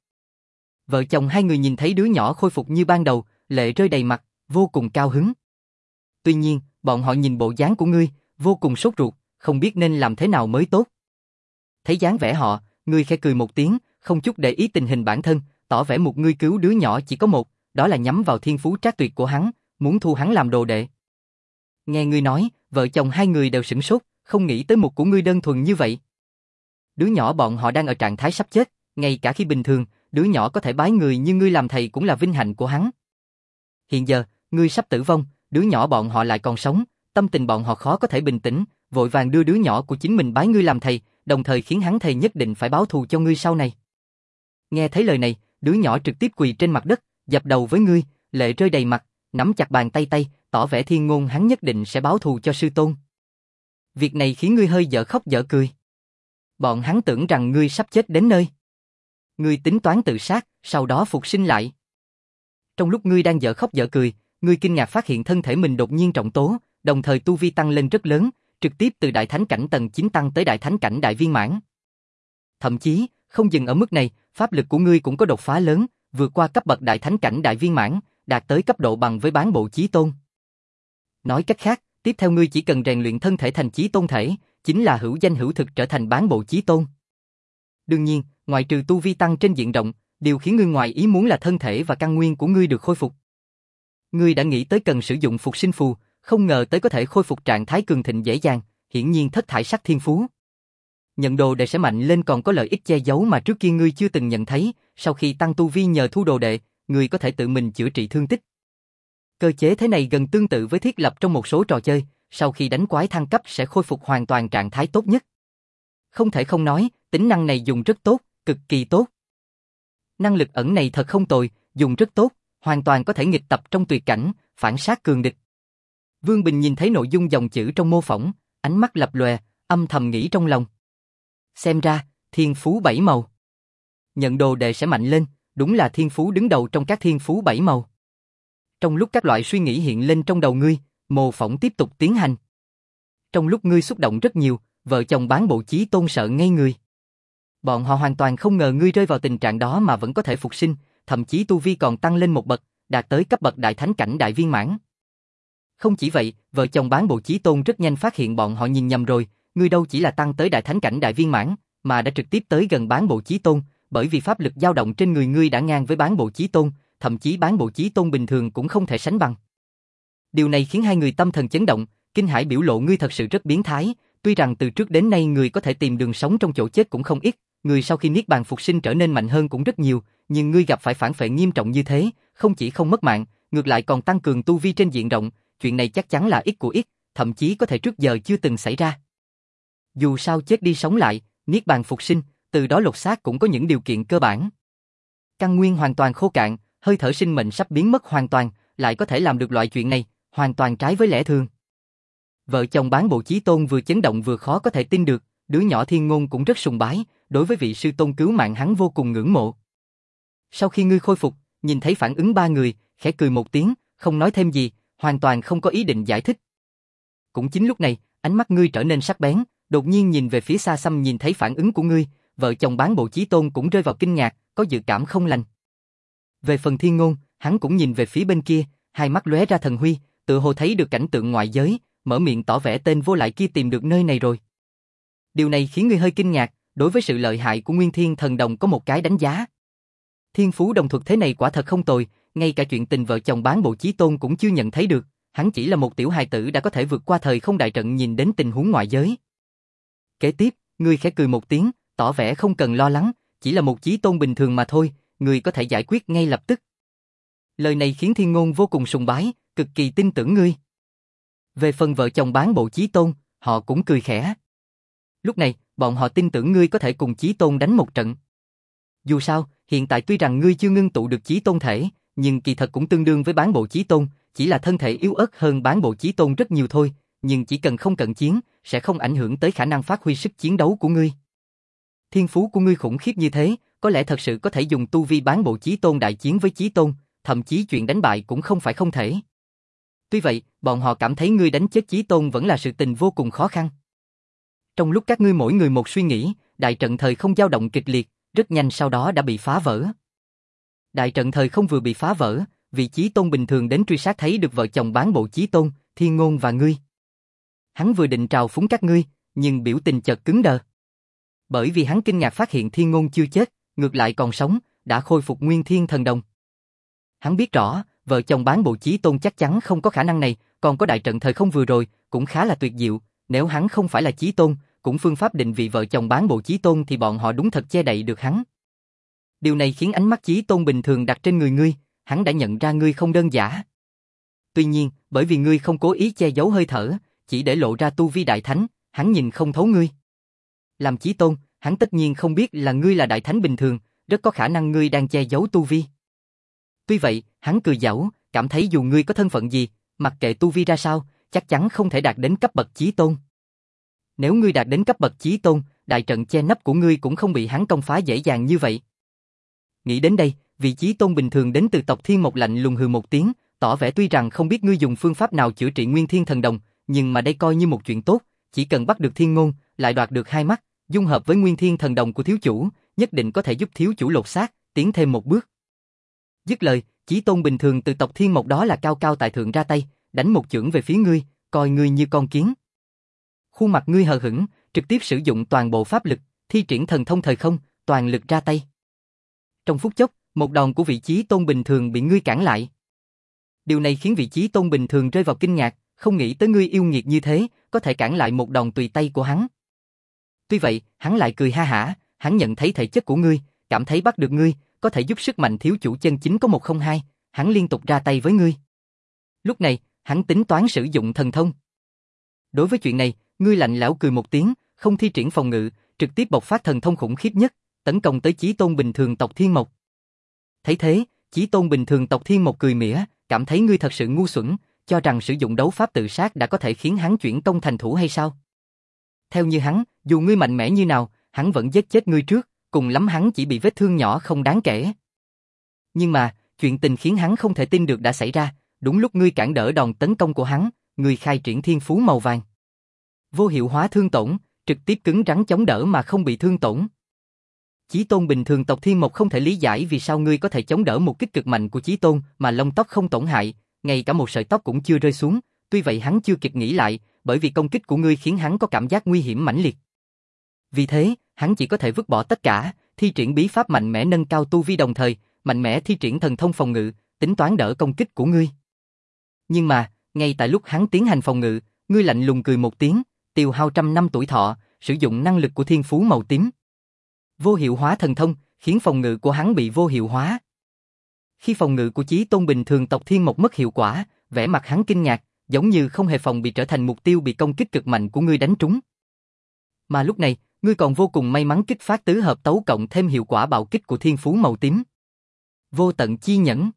Vợ chồng hai người nhìn thấy đứa nhỏ khôi phục như ban đầu, lệ rơi đầy mặt, vô cùng cao hứng. Tuy nhiên, bọn họ nhìn bộ dáng của ngươi, vô cùng sốt ruột, không biết nên làm thế nào mới tốt. Thấy dáng vẻ họ, ngươi khẽ cười một tiếng, không chút để ý tình hình bản thân, tỏ vẻ một ngươi cứu đứa nhỏ chỉ có một, đó là nhắm vào thiên phú trác tuyệt của hắn, muốn thu hắn làm đồ đệ. Nghe ngươi nói, vợ chồng hai người đều sửng sốt, không nghĩ tới một của ngươi đơn thuần như vậy. đứa nhỏ bọn họ đang ở trạng thái sắp chết, ngay cả khi bình thường, đứa nhỏ có thể bái người như ngươi làm thầy cũng là vinh hạnh của hắn. Hiện giờ, ngươi sắp tử vong, đứa nhỏ bọn họ lại còn sống, tâm tình bọn họ khó có thể bình tĩnh, vội vàng đưa đứa nhỏ của chính mình bái ngươi làm thầy, đồng thời khiến hắn thầy nhất định phải báo thù cho ngươi sau này. Nghe thấy lời này, đứa nhỏ trực tiếp quỳ trên mặt đất, dập đầu với ngươi, lệ rơi đầy mặt, nắm chặt bàn tay tay, tỏ vẻ thiên ngôn hắn nhất định sẽ báo thù cho sư tôn. Việc này khiến ngươi hơi dở khóc dở cười. Bọn hắn tưởng rằng ngươi sắp chết đến nơi. Ngươi tính toán tự sát, sau đó phục sinh lại. Trong lúc ngươi đang dở khóc dở cười, ngươi kinh ngạc phát hiện thân thể mình đột nhiên trọng tố, đồng thời tu vi tăng lên rất lớn, trực tiếp từ đại thánh cảnh tầng chín tăng tới đại thánh cảnh đại viên mãn. Thậm chí, không dừng ở mức này, pháp lực của ngươi cũng có đột phá lớn, vượt qua cấp bậc đại thánh cảnh đại viên mãn, đạt tới cấp độ bằng với bán bộ chí tôn. Nói cách khác, tiếp theo ngươi chỉ cần rèn luyện thân thể thành chí tôn thể, chính là hữu danh hữu thực trở thành bán bộ chí tôn. Đương nhiên, ngoại trừ tu vi tăng trên diện rộng, điều khiến ngươi ngoài ý muốn là thân thể và căn nguyên của ngươi được khôi phục. Ngươi đã nghĩ tới cần sử dụng phục sinh phù, không ngờ tới có thể khôi phục trạng thái cường thịnh dễ dàng, hiển nhiên thất thải sắc thiên phú. Nhận đồ đệ sẽ mạnh lên còn có lợi ích che giấu mà trước kia ngươi chưa từng nhận thấy, sau khi tăng tu vi nhờ thu đồ đệ, ngươi có thể tự mình chữa trị thương tích. Cơ chế thế này gần tương tự với thiết lập trong một số trò chơi, sau khi đánh quái thăng cấp sẽ khôi phục hoàn toàn trạng thái tốt nhất. Không thể không nói, tính năng này dùng rất tốt, cực kỳ tốt. Năng lực ẩn này thật không tồi, dùng rất tốt, hoàn toàn có thể nghịch tập trong tuyệt cảnh, phản sát cường địch. Vương Bình nhìn thấy nội dung dòng chữ trong mô phỏng, ánh mắt lập lòe, âm thầm nghĩ trong lòng. Xem ra, thiên phú bảy màu. Nhận đồ đệ sẽ mạnh lên, đúng là thiên phú đứng đầu trong các thiên phú bảy màu. Trong lúc các loại suy nghĩ hiện lên trong đầu ngươi, mô phỏng tiếp tục tiến hành. Trong lúc ngươi xúc động rất nhiều, vợ chồng bán bộ chí tôn sợ ngây người. Bọn họ hoàn toàn không ngờ ngươi rơi vào tình trạng đó mà vẫn có thể phục sinh, thậm chí tu vi còn tăng lên một bậc, đạt tới cấp bậc đại thánh cảnh đại viên mãn. Không chỉ vậy, vợ chồng bán bộ chí tôn rất nhanh phát hiện bọn họ nhìn nhầm rồi, ngươi đâu chỉ là tăng tới đại thánh cảnh đại viên mãn, mà đã trực tiếp tới gần bán bộ chí tôn, bởi vì pháp lực dao động trên người ngươi đã ngang với bán bộ chí tôn, thậm chí bán bộ chí tôn bình thường cũng không thể sánh bằng. Điều này khiến hai người tâm thần chấn động, kinh hãi biểu lộ ngươi thật sự rất biến thái, tuy rằng từ trước đến nay người có thể tìm đường sống trong chỗ chết cũng không ít, người sau khi niết bàn phục sinh trở nên mạnh hơn cũng rất nhiều, nhưng ngươi gặp phải phản phệ nghiêm trọng như thế, không chỉ không mất mạng, ngược lại còn tăng cường tu vi trên diện rộng, chuyện này chắc chắn là ít của ít, thậm chí có thể trước giờ chưa từng xảy ra. Dù sao chết đi sống lại, niết bàn phục sinh, từ đó lột xác cũng có những điều kiện cơ bản. Căn nguyên hoàn toàn khô cạn, hơi thở sinh mệnh sắp biến mất hoàn toàn, lại có thể làm được loại chuyện này, hoàn toàn trái với lẽ thường. Vợ chồng bán bộ chí tôn vừa chấn động vừa khó có thể tin được, đứa nhỏ thiên ngôn cũng rất sùng bái, đối với vị sư tôn cứu mạng hắn vô cùng ngưỡng mộ. Sau khi ngươi khôi phục, nhìn thấy phản ứng ba người, khẽ cười một tiếng, không nói thêm gì, hoàn toàn không có ý định giải thích. Cũng chính lúc này, ánh mắt ngươi trở nên sắc bén, đột nhiên nhìn về phía xa xăm nhìn thấy phản ứng của ngươi, vợ chồng bán bộ chí tôn cũng rơi vào kinh ngạc, có dự cảm không lành. Về phần thiên ngôn, hắn cũng nhìn về phía bên kia, hai mắt lóe ra thần huy, tự hồ thấy được cảnh tượng ngoại giới, mở miệng tỏ vẻ tên vô lại kia tìm được nơi này rồi. Điều này khiến ngươi hơi kinh ngạc, đối với sự lợi hại của Nguyên Thiên Thần Đồng có một cái đánh giá. Thiên phú đồng thuật thế này quả thật không tồi, ngay cả chuyện tình vợ chồng bán bộ chí tôn cũng chưa nhận thấy được, hắn chỉ là một tiểu hài tử đã có thể vượt qua thời không đại trận nhìn đến tình huống ngoại giới. Kế tiếp, ngươi khẽ cười một tiếng, tỏ vẻ không cần lo lắng, chỉ là một chí tôn bình thường mà thôi, ngươi có thể giải quyết ngay lập tức. Lời này khiến Thiên Ngôn vô cùng sùng bái, cực kỳ tin tưởng ngươi. Về phần vợ chồng bán bộ chí tôn, họ cũng cười khẽ. Lúc này, bọn họ tin tưởng ngươi có thể cùng chí tôn đánh một trận. Dù sao, hiện tại tuy rằng ngươi chưa ngưng tụ được chí tôn thể, nhưng kỳ thật cũng tương đương với bán bộ chí tôn, chỉ là thân thể yếu ớt hơn bán bộ chí tôn rất nhiều thôi, nhưng chỉ cần không cận chiến, sẽ không ảnh hưởng tới khả năng phát huy sức chiến đấu của ngươi. Thiên phú của ngươi khủng khiếp như thế, có lẽ thật sự có thể dùng tu vi bán bộ chí tôn đại chiến với chí tôn, thậm chí chuyện đánh bại cũng không phải không thể. Tuy vậy, bọn họ cảm thấy ngươi đánh chết chí tôn vẫn là sự tình vô cùng khó khăn. Trong lúc các ngươi mỗi người một suy nghĩ, đại trận thời không dao động kịch liệt, rất nhanh sau đó đã bị phá vỡ. Đại trận thời không vừa bị phá vỡ, vị chí tôn bình thường đến truy sát thấy được vợ chồng bán bộ chí tôn, Thiên Ngôn và ngươi. Hắn vừa định trào phúng các ngươi, nhưng biểu tình chợt cứng đờ. Bởi vì hắn kinh ngạc phát hiện Thiên Ngôn chưa chết, ngược lại còn sống, đã khôi phục Nguyên Thiên Thần Đồng. Hắn biết rõ, vợ chồng bán bộ chí tôn chắc chắn không có khả năng này, còn có đại trận thời không vừa rồi, cũng khá là tuyệt diệu, nếu hắn không phải là chí tôn, cũng phương pháp định vị vợ chồng bán bộ Chí Tôn thì bọn họ đúng thật che đậy được hắn. Điều này khiến ánh mắt Chí Tôn bình thường đặt trên người ngươi, hắn đã nhận ra ngươi không đơn giản. Tuy nhiên, bởi vì ngươi không cố ý che giấu hơi thở, chỉ để lộ ra tu vi đại thánh, hắn nhìn không thấu ngươi. Làm Chí Tôn, hắn tất nhiên không biết là ngươi là đại thánh bình thường, rất có khả năng ngươi đang che giấu tu vi. Tuy vậy, hắn cười giảo, cảm thấy dù ngươi có thân phận gì, mặc kệ tu vi ra sao, chắc chắn không thể đạt đến cấp bậc Chí Tôn. Nếu ngươi đạt đến cấp bậc Chí Tôn, đại trận che nấp của ngươi cũng không bị hắn công phá dễ dàng như vậy. Nghĩ đến đây, vị Chí Tôn bình thường đến từ tộc Thiên Mộc lạnh lùng hừ một tiếng, tỏ vẻ tuy rằng không biết ngươi dùng phương pháp nào chữa trị Nguyên Thiên Thần Đồng, nhưng mà đây coi như một chuyện tốt, chỉ cần bắt được Thiên Ngôn, lại đoạt được hai mắt, dung hợp với Nguyên Thiên Thần Đồng của thiếu chủ, nhất định có thể giúp thiếu chủ lột xác, tiến thêm một bước. Dứt lời, Chí Tôn bình thường từ tộc Thiên Mộc đó là cao cao tại thượng ra tay, đánh một chưởng về phía ngươi, coi ngươi như con kiến. Khuôn mặt ngươi hờ hững, trực tiếp sử dụng toàn bộ pháp lực, thi triển thần thông thời không, toàn lực ra tay. Trong phút chốc, một đòn của vị Chí Tôn bình thường bị ngươi cản lại. Điều này khiến vị Chí Tôn bình thường rơi vào kinh ngạc, không nghĩ tới ngươi yêu nghiệt như thế, có thể cản lại một đòn tùy tay của hắn. Tuy vậy, hắn lại cười ha hả, hắn nhận thấy thể chất của ngươi, cảm thấy bắt được ngươi, có thể giúp sức mạnh thiếu chủ chân chính có một không hai, hắn liên tục ra tay với ngươi. Lúc này, hắn tính toán sử dụng thần thông. Đối với chuyện này, ngươi lạnh lẽo cười một tiếng, không thi triển phòng ngự, trực tiếp bộc phát thần thông khủng khiếp nhất, tấn công tới Chí Tôn bình thường tộc Thiên Mộc. Thấy thế, Chí Tôn bình thường tộc Thiên Mộc cười mỉa, cảm thấy ngươi thật sự ngu xuẩn, cho rằng sử dụng đấu pháp tự sát đã có thể khiến hắn chuyển công thành thủ hay sao? Theo như hắn, dù ngươi mạnh mẽ như nào, hắn vẫn giết chết ngươi trước, cùng lắm hắn chỉ bị vết thương nhỏ không đáng kể. Nhưng mà, chuyện tình khiến hắn không thể tin được đã xảy ra, đúng lúc ngươi cản đỡ đòn tấn công của hắn, ngươi khai triển thiên phú màu vàng. Vô hiệu hóa thương tổn, trực tiếp cứng rắn chống đỡ mà không bị thương tổn. Chí Tôn bình thường tộc Thiên Mộc không thể lý giải vì sao ngươi có thể chống đỡ một kích cực mạnh của Chí Tôn mà lông tóc không tổn hại, ngay cả một sợi tóc cũng chưa rơi xuống, tuy vậy hắn chưa kịp nghĩ lại, bởi vì công kích của ngươi khiến hắn có cảm giác nguy hiểm mãnh liệt. Vì thế, hắn chỉ có thể vứt bỏ tất cả, thi triển bí pháp mạnh mẽ nâng cao tu vi đồng thời, mạnh mẽ thi triển thần thông phòng ngự, tính toán đỡ công kích của ngươi. Nhưng mà, ngay tại lúc hắn tiến hành phòng ngự, ngươi lạnh lùng cười một tiếng, tiêu hao trăm năm tuổi thọ, sử dụng năng lực của thiên phú màu tím. Vô hiệu hóa thần thông, khiến phòng ngự của hắn bị vô hiệu hóa. Khi phòng ngự của Chí Tôn bình thường tộc Thiên Mộc mất hiệu quả, vẻ mặt hắn kinh ngạc, giống như không hề phòng bị trở thành mục tiêu bị công kích cực mạnh của ngươi đánh trúng. Mà lúc này, ngươi còn vô cùng may mắn kích phát tứ hợp tấu cộng thêm hiệu quả bạo kích của thiên phú màu tím. Vô tận chi nhẫn.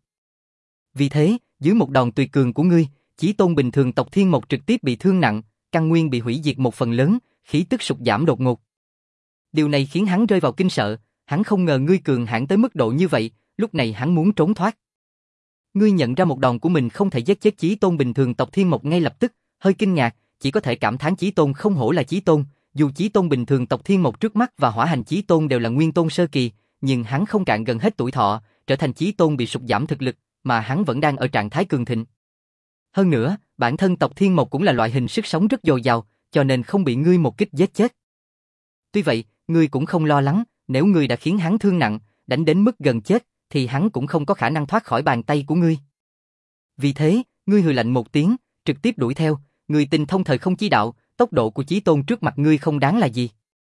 Vì thế, dưới một đòn tuyệt cường của ngươi, Chí Tôn bình thường tộc Thiên Mộc trực tiếp bị thương nặng, căn nguyên bị hủy diệt một phần lớn, khí tức sụt giảm đột ngột. Điều này khiến hắn rơi vào kinh sợ, hắn không ngờ ngươi cường hãn tới mức độ như vậy, lúc này hắn muốn trốn thoát. Ngươi nhận ra một đòn của mình không thể giết chết Chí Tôn bình thường tộc Thiên Mộc ngay lập tức, hơi kinh ngạc, chỉ có thể cảm thán Chí Tôn không hổ là Chí Tôn, dù Chí Tôn bình thường tộc Thiên Mộc trước mắt và Hỏa Hành Chí Tôn đều là Nguyên Tôn sơ kỳ, nhưng hắn không cạn gần hết tuổi thọ, trở thành Chí Tôn bị sụt giảm thực lực, mà hắn vẫn đang ở trạng thái cường thịnh. Hơn nữa, bản thân tộc Thiên Mộc cũng là loại hình sức sống rất dồi dào, cho nên không bị ngươi một kích giết chết. Tuy vậy, ngươi cũng không lo lắng, nếu ngươi đã khiến hắn thương nặng, đánh đến mức gần chết, thì hắn cũng không có khả năng thoát khỏi bàn tay của ngươi. Vì thế, ngươi hừ lạnh một tiếng, trực tiếp đuổi theo, ngươi tinh thông thời không chi đạo, tốc độ của Chí Tôn trước mặt ngươi không đáng là gì.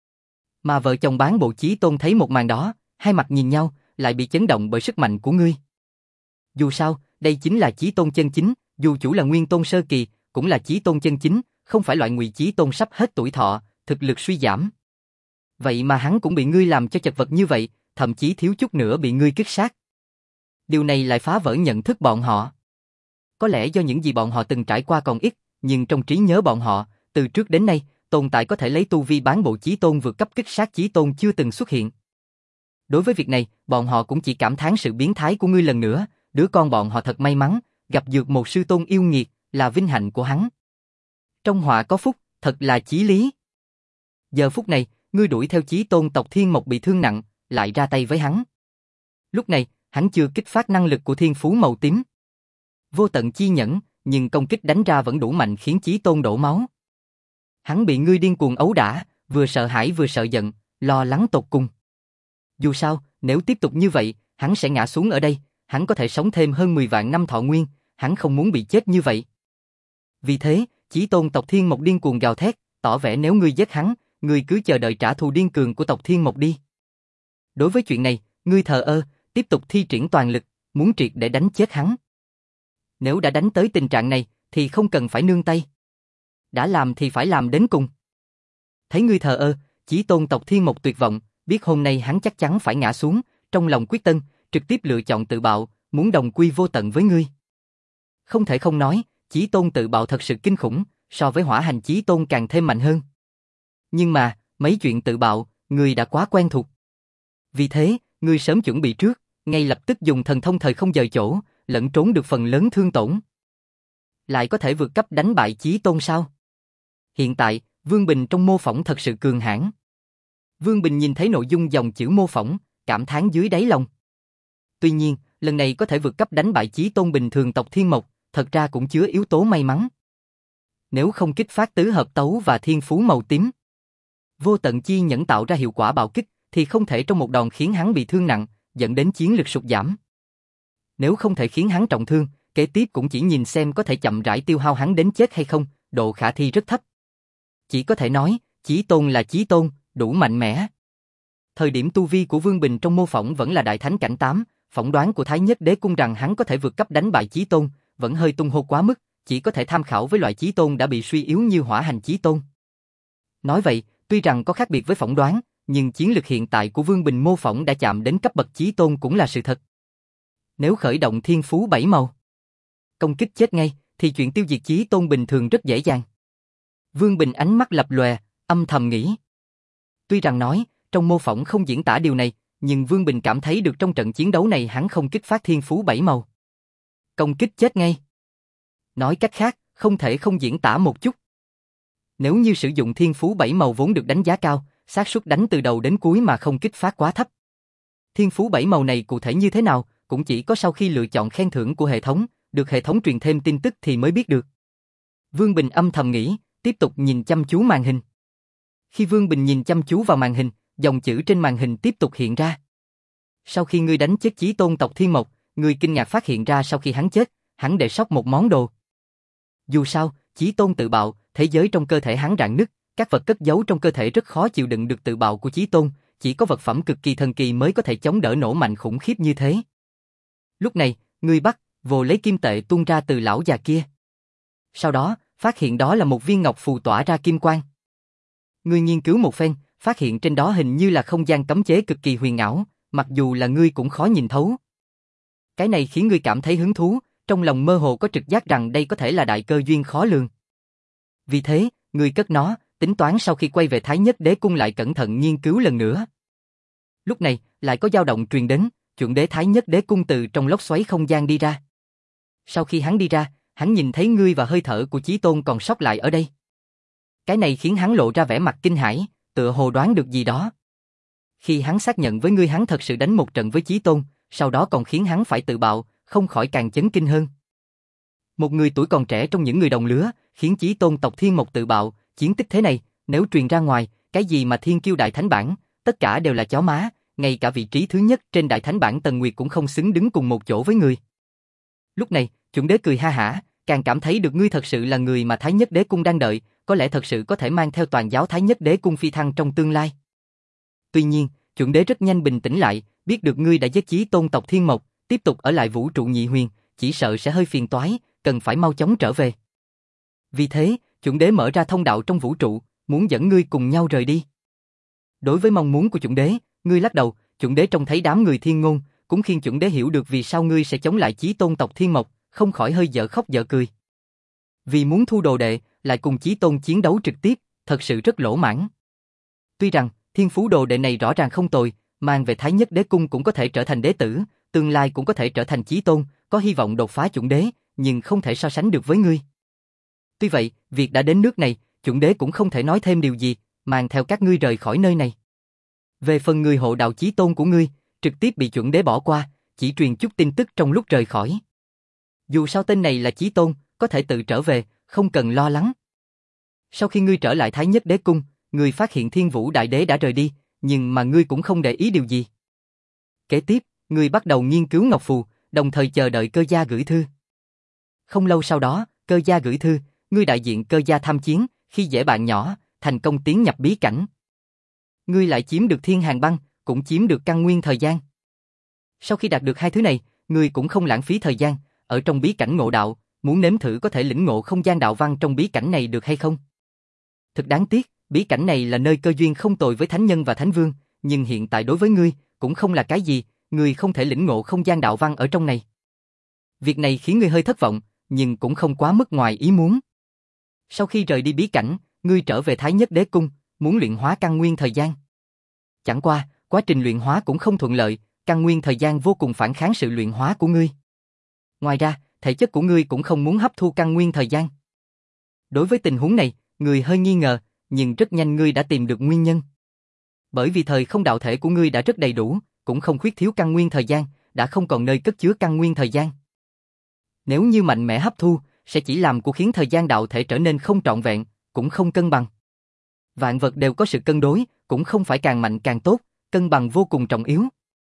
Mà vợ chồng bán bộ Chí Tôn thấy một màn đó, hai mặt nhìn nhau, lại bị chấn động bởi sức mạnh của ngươi. Dù sao, đây chính là Chí Tôn chân chính, dù chủ là Nguyên Tôn sơ kỳ, cũng là Chí Tôn chân chính, không phải loại Ngụy Chí Tôn sắp hết tuổi thọ, thực lực suy giảm. Vậy mà hắn cũng bị ngươi làm cho chật vật như vậy, thậm chí thiếu chút nữa bị ngươi kích sát. Điều này lại phá vỡ nhận thức bọn họ. Có lẽ do những gì bọn họ từng trải qua còn ít, nhưng trong trí nhớ bọn họ, từ trước đến nay, tồn tại có thể lấy tu vi bán bộ Chí Tôn vượt cấp kích sát Chí Tôn chưa từng xuất hiện. Đối với việc này, bọn họ cũng chỉ cảm thán sự biến thái của ngươi lần nữa, đứa con bọn họ thật may mắn, gặp dược một sư tôn yêu nghiệt, là vinh hạnh của hắn. Trong họa có phúc, thật là chí lý. Giờ phút này, ngươi đuổi theo Chí Tôn tộc Thiên Mộc bị thương nặng, lại ra tay với hắn. Lúc này, hắn chưa kích phát năng lực của thiên phú màu tím. Vô tận chi nhẫn, nhưng công kích đánh ra vẫn đủ mạnh khiến Chí Tôn đổ máu. Hắn bị ngươi điên cuồng ấu đả, vừa sợ hãi vừa sợ giận, lo lắng tột cùng. Dù sao, nếu tiếp tục như vậy, hắn sẽ ngã xuống ở đây, hắn có thể sống thêm hơn mười vạn năm thọ nguyên, hắn không muốn bị chết như vậy. Vì thế, Chí Tôn tộc Thiên Mộc điên cuồng gào thét, tỏ vẻ nếu ngươi giết hắn, ngươi cứ chờ đợi trả thù điên cường của tộc Thiên Mộc đi. Đối với chuyện này, ngươi thờ ơ, tiếp tục thi triển toàn lực, muốn triệt để đánh chết hắn. Nếu đã đánh tới tình trạng này, thì không cần phải nương tay. Đã làm thì phải làm đến cùng. Thấy ngươi thờ ơ, Chí Tôn tộc Thiên Mộc tuyệt vọng, biết hôm nay hắn chắc chắn phải ngã xuống, trong lòng quyết tân, trực tiếp lựa chọn tự bạo, muốn đồng quy vô tận với ngươi. Không thể không nói, Chí Tôn tự bạo thật sự kinh khủng, so với Hỏa Hành Chí Tôn càng thêm mạnh hơn. Nhưng mà, mấy chuyện tự bạo, ngươi đã quá quen thuộc. Vì thế, ngươi sớm chuẩn bị trước, ngay lập tức dùng thần thông thời không dời chỗ, lẫn trốn được phần lớn thương tổn. Lại có thể vượt cấp đánh bại Chí Tôn sao? Hiện tại, Vương Bình trong mô phỏng thật sự cường hãn. Vương Bình nhìn thấy nội dung dòng chữ mô phỏng, cảm thán dưới đáy lòng. Tuy nhiên, lần này có thể vượt cấp đánh bại Chí Tôn bình thường tộc Thiên Mộc, thật ra cũng chứa yếu tố may mắn. Nếu không kích phát tứ hợp tấu và thiên phú màu tím, vô tận chi nhẫn tạo ra hiệu quả bạo kích, thì không thể trong một đòn khiến hắn bị thương nặng, dẫn đến chiến lực sụt giảm. Nếu không thể khiến hắn trọng thương, kế tiếp cũng chỉ nhìn xem có thể chậm rãi tiêu hao hắn đến chết hay không, độ khả thi rất thấp. Chỉ có thể nói, Chí Tôn là Chí Tôn, đủ mạnh mẽ. Thời điểm tu vi của Vương Bình trong mô phỏng vẫn là đại thánh cảnh tám, phỏng đoán của Thái Nhất Đế Cung rằng hắn có thể vượt cấp đánh bại Chí Tôn, vẫn hơi tung hô quá mức, chỉ có thể tham khảo với loại Chí Tôn đã bị suy yếu như Hỏa Hành Chí Tôn. Nói vậy, tuy rằng có khác biệt với phỏng đoán, nhưng chiến lực hiện tại của Vương Bình mô phỏng đã chạm đến cấp bậc Chí Tôn cũng là sự thật. Nếu khởi động thiên phú bảy màu, công kích chết ngay, thì chuyện tiêu diệt Chí Tôn bình thường rất dễ dàng. Vương Bình ánh mắt lập lòe, âm thầm nghĩ. Tuy rằng nói, trong mô phỏng không diễn tả điều này, nhưng Vương Bình cảm thấy được trong trận chiến đấu này hắn không kích phát thiên phú bảy màu. Công kích chết ngay. Nói cách khác, không thể không diễn tả một chút. Nếu như sử dụng thiên phú bảy màu vốn được đánh giá cao, xác suất đánh từ đầu đến cuối mà không kích phát quá thấp. Thiên phú bảy màu này cụ thể như thế nào, cũng chỉ có sau khi lựa chọn khen thưởng của hệ thống, được hệ thống truyền thêm tin tức thì mới biết được. Vương Bình âm thầm nghĩ, tiếp tục nhìn chăm chú màn hình. Khi Vương Bình nhìn chăm chú vào màn hình, dòng chữ trên màn hình tiếp tục hiện ra. Sau khi ngươi đánh chết Chí Tôn tộc Thiên Mộc, ngươi kinh ngạc phát hiện ra sau khi hắn chết, hắn để sót một món đồ. Dù sao, Chí Tôn tự bạo, thế giới trong cơ thể hắn rạn nứt, các vật cất giấu trong cơ thể rất khó chịu đựng được tự bạo của Chí Tôn, chỉ có vật phẩm cực kỳ thần kỳ mới có thể chống đỡ nổ mạnh khủng khiếp như thế. Lúc này, ngươi bắt, vồ lấy kim tệ tuôn ra từ lão già kia. Sau đó, phát hiện đó là một viên ngọc phù tỏa ra kim quang. Ngươi nghiên cứu một phen, phát hiện trên đó hình như là không gian cấm chế cực kỳ huyền ảo, mặc dù là ngươi cũng khó nhìn thấu. Cái này khiến ngươi cảm thấy hứng thú, trong lòng mơ hồ có trực giác rằng đây có thể là đại cơ duyên khó lường. Vì thế, ngươi cất nó, tính toán sau khi quay về Thái Nhất Đế Cung lại cẩn thận nghiên cứu lần nữa. Lúc này, lại có dao động truyền đến, chuẩn đế Thái Nhất Đế Cung từ trong lốc xoáy không gian đi ra. Sau khi hắn đi ra, hắn nhìn thấy ngươi và hơi thở của Chí Tôn còn sót lại ở đây. Cái này khiến hắn lộ ra vẻ mặt kinh hãi, tựa hồ đoán được gì đó. Khi hắn xác nhận với ngươi hắn thật sự đánh một trận với Chí Tôn, sau đó còn khiến hắn phải tự bạo, không khỏi càng chấn kinh hơn. Một người tuổi còn trẻ trong những người đồng lứa, khiến Chí Tôn tộc Thiên Mộc tự bạo, chiến tích thế này, nếu truyền ra ngoài, cái gì mà Thiên Kiêu Đại Thánh Bảng, tất cả đều là chó má, ngay cả vị trí thứ nhất trên Đại Thánh Bảng Tần Nguyệt cũng không xứng đứng cùng một chỗ với ngươi. Lúc này, chuẩn đế cười ha hả, càng cảm thấy được ngươi thật sự là người mà Thái Nhất Đế Cung đang đợi, có lẽ thật sự có thể mang theo toàn giáo Thái Nhất Đế Cung phi thăng trong tương lai. Tuy nhiên, chuẩn đế rất nhanh bình tĩnh lại, biết được ngươi đã giết Chí Tôn tộc Thiên Mộc, tiếp tục ở lại vũ trụ nhị huyền, chỉ sợ sẽ hơi phiền toái, cần phải mau chóng trở về. Vì thế, chuẩn đế mở ra thông đạo trong vũ trụ, muốn dẫn ngươi cùng nhau rời đi. Đối với mong muốn của chuẩn đế, ngươi lắc đầu, chuẩn đế trông thấy đám người thiên ngôn, cũng khiến chuẩn đế hiểu được vì sao ngươi sẽ chống lại Chí Tôn tộc Thiên Mộc, không khỏi hơi dở khóc dở cười. Vì muốn thu đồ đệ, lại cùng Chí Tôn chiến đấu trực tiếp, thật sự rất lỗ mãn. Tuy rằng, thiên phú đồ đệ này rõ ràng không tồi, mang về Thái Nhất Đế Cung cũng có thể trở thành đế tử, tương lai cũng có thể trở thành Chí Tôn, có hy vọng đột phá chuẩn đế, nhưng không thể so sánh được với ngươi. Tuy vậy, việc đã đến nước này, chuẩn đế cũng không thể nói thêm điều gì, mang theo các ngươi rời khỏi nơi này. Về phần người hộ đạo Chí Tôn của ngươi, trực tiếp bị chuẩn đế bỏ qua, chỉ truyền chút tin tức trong lúc rời khỏi. Dù sao tên này là Chí Tôn, có thể tự trở về, không cần lo lắng. Sau khi ngươi trở lại Thái Nhất Đế Cung, ngươi phát hiện Thiên Vũ Đại Đế đã rời đi, nhưng mà ngươi cũng không để ý điều gì. Kế tiếp, ngươi bắt đầu nghiên cứu Ngọc Phù, đồng thời chờ đợi Cơ Gia gửi thư. Không lâu sau đó, Cơ Gia gửi thư, ngươi đại diện Cơ Gia tham chiến, khi dễ bạn nhỏ, thành công tiến nhập bí cảnh. Ngươi lại chiếm được thiên hàng băng, cũng chiếm được căn nguyên thời gian. Sau khi đạt được hai thứ này, ngươi cũng không lãng phí thời gian, ở trong bí cảnh ngộ đạo, muốn nếm thử có thể lĩnh ngộ không gian đạo văn trong bí cảnh này được hay không. Thật đáng tiếc, bí cảnh này là nơi cơ duyên không tồi với thánh nhân và thánh vương, nhưng hiện tại đối với ngươi, cũng không là cái gì, ngươi không thể lĩnh ngộ không gian đạo văn ở trong này. Việc này khiến ngươi hơi thất vọng, nhưng cũng không quá mức ngoài ý muốn. Sau khi rời đi bí cảnh, ngươi trở về Thái Nhất Đế Cung, muốn luyện hóa căn nguyên thời gian. Chẳng qua, quá trình luyện hóa cũng không thuận lợi, căn nguyên thời gian vô cùng phản kháng sự luyện hóa của ngươi. Ngoài ra, thể chất của ngươi cũng không muốn hấp thu căn nguyên thời gian. Đối với tình huống này, ngươi hơi nghi ngờ, nhưng rất nhanh ngươi đã tìm được nguyên nhân. Bởi vì thời không đạo thể của ngươi đã rất đầy đủ, cũng không khuyết thiếu căn nguyên thời gian, đã không còn nơi cất chứa căn nguyên thời gian. Nếu như mạnh mẽ hấp thu, sẽ chỉ làm của khiến thời gian đạo thể trở nên không trọn vẹn, cũng không cân bằng. Vạn vật đều có sự cân đối, cũng không phải càng mạnh càng tốt, cân bằng vô cùng trọng yếu.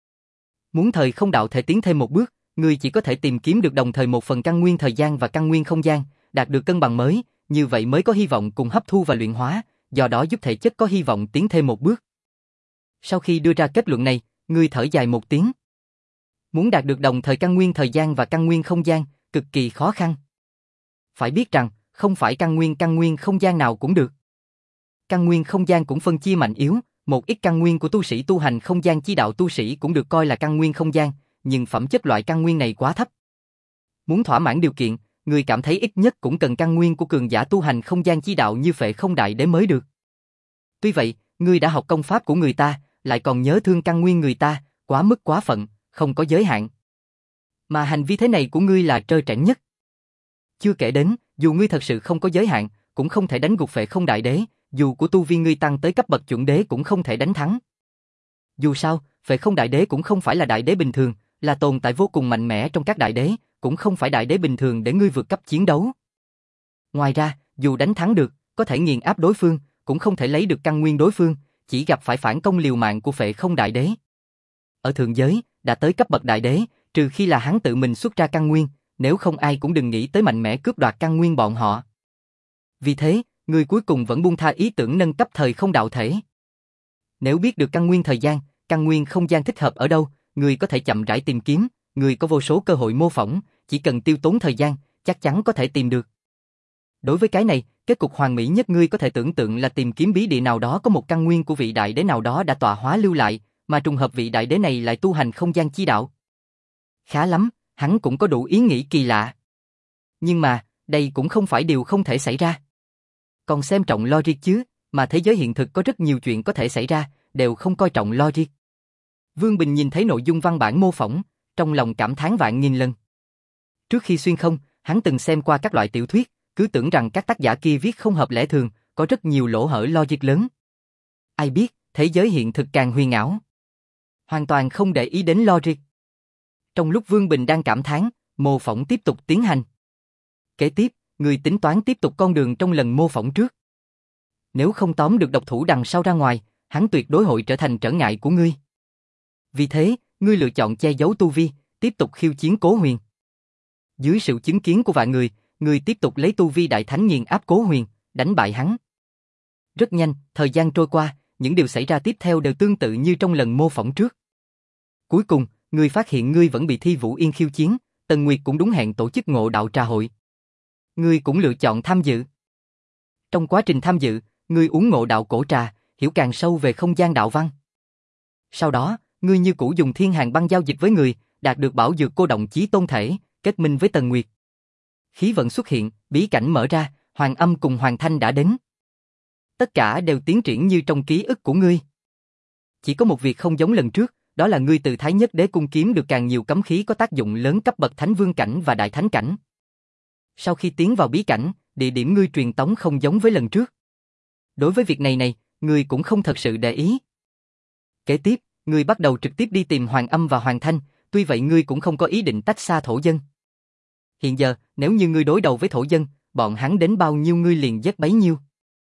Muốn thời không đạo thể tiến thêm một bước, ngươi chỉ có thể tìm kiếm được đồng thời một phần căn nguyên thời gian và căn nguyên không gian, đạt được cân bằng mới, như vậy mới có hy vọng cùng hấp thu và luyện hóa, do đó giúp thể chất có hy vọng tiến thêm một bước. Sau khi đưa ra kết luận này, ngươi thở dài một tiếng. Muốn đạt được đồng thời căn nguyên thời gian và căn nguyên không gian, cực kỳ khó khăn. Phải biết rằng, không phải căn nguyên căn nguyên không gian nào cũng được. Căn nguyên không gian cũng phân chia mạnh yếu, một ít căn nguyên của tu sĩ tu hành không gian chi đạo tu sĩ cũng được coi là căn nguyên không gian, nhưng phẩm chất loại căn nguyên này quá thấp. Muốn thỏa mãn điều kiện, người cảm thấy ít nhất cũng cần căn nguyên của cường giả tu hành không gian chi đạo như Phệ Không Đại Đế mới được. Tuy vậy, ngươi đã học công pháp của người ta, lại còn nhớ thương căn nguyên người ta, quá mức quá phận, không có giới hạn. Mà hành vi thế này của ngươi là trơ trẽn nhất. Chưa kể đến, dù ngươi thật sự không có giới hạn, cũng không thể đánh gục Phệ Không Đại Đế, dù của tu vi ngươi tăng tới cấp bậc chuẩn đế cũng không thể đánh thắng. Dù sao, Phệ Không Đại Đế cũng không phải là đại đế bình thường, là tồn tại vô cùng mạnh mẽ trong các đại đế, cũng không phải đại đế bình thường để ngươi vượt cấp chiến đấu. Ngoài ra, dù đánh thắng được, có thể nghiền áp đối phương, cũng không thể lấy được căn nguyên đối phương, chỉ gặp phải phản công liều mạng của Phệ Không Đại Đế. Ở thượng giới, đã tới cấp bậc đại đế, trừ khi là hắn tự mình xuất ra căn nguyên, nếu không ai cũng đừng nghĩ tới mạnh mẽ cướp đoạt căn nguyên bọn họ. Vì thế, ngươi cuối cùng vẫn buông tha ý tưởng nâng cấp thời không đạo thể. Nếu biết được căn nguyên thời gian, căn nguyên không gian thích hợp ở đâu, ngươi có thể chậm rãi tìm kiếm, ngươi có vô số cơ hội mô phỏng, chỉ cần tiêu tốn thời gian, chắc chắn có thể tìm được. Đối với cái này, kết cục hoàn mỹ nhất ngươi có thể tưởng tượng là tìm kiếm bí địa nào đó có một căn nguyên của vị đại đế nào đó đã tọa hóa lưu lại, mà trùng hợp vị đại đế này lại tu hành không gian chi đạo. Khá lắm, hắn cũng có đủ ý nghĩ kỳ lạ. Nhưng mà, đây cũng không phải điều không thể xảy ra. Còn xem trọng logic chứ, mà thế giới hiện thực có rất nhiều chuyện có thể xảy ra, đều không coi trọng logic. Vương Bình nhìn thấy nội dung văn bản mô phỏng, trong lòng cảm thán vạn nghìn lần. Trước khi xuyên không, hắn từng xem qua các loại tiểu thuyết, cứ tưởng rằng các tác giả kia viết không hợp lẽ thường, có rất nhiều lỗ hổng logic lớn. Ai biết, thế giới hiện thực càng huyền ảo. Hoàn toàn không để ý đến logic. Trong lúc Vương Bình đang cảm thán, mô phỏng tiếp tục tiến hành. Kế tiếp, người tính toán tiếp tục con đường trong lần mô phỏng trước. Nếu không tóm được độc thủ đằng sau ra ngoài, hắn tuyệt đối hội trở thành trở ngại của ngươi. Vì thế, ngươi lựa chọn che giấu tu vi, tiếp tục khiêu chiến Cố Huyền. Dưới sự chứng kiến của vạn người, ngươi tiếp tục lấy tu vi đại thánh nghiền áp Cố Huyền, đánh bại hắn. Rất nhanh, thời gian trôi qua, những điều xảy ra tiếp theo đều tương tự như trong lần mô phỏng trước. Cuối cùng, ngươi phát hiện ngươi vẫn bị Thi Vũ Yên khiêu chiến, Tần Nguyệt cũng đúng hẹn tổ chức ngộ đạo trà hội. Ngươi cũng lựa chọn tham dự. Trong quá trình tham dự, ngươi uống ngộ đạo cổ trà, hiểu càng sâu về không gian đạo văn. Sau đó, ngươi như cũ dùng thiên hàng băng giao dịch với người, đạt được bảo dược cô động chí tôn thể, kết minh với Tần Nguyệt. Khí vận xuất hiện, bí cảnh mở ra, Hoàng Âm cùng Hoàng Thanh đã đến. Tất cả đều tiến triển như trong ký ức của ngươi. Chỉ có một việc không giống lần trước, đó là ngươi từ Thái Nhất Đế Cung kiếm được càng nhiều cấm khí có tác dụng lớn cấp bậc Thánh Vương cảnh và Đại Thánh cảnh. Sau khi tiến vào bí cảnh, địa điểm ngươi truyền tống không giống với lần trước. Đối với việc này này, ngươi cũng không thật sự để ý. Kế tiếp, ngươi bắt đầu trực tiếp đi tìm Hoàng Âm và Hoàng Thanh, tuy vậy ngươi cũng không có ý định tách xa thổ dân. Hiện giờ, nếu như ngươi đối đầu với thổ dân, bọn hắn đến bao nhiêu ngươi liền giết bấy nhiêu.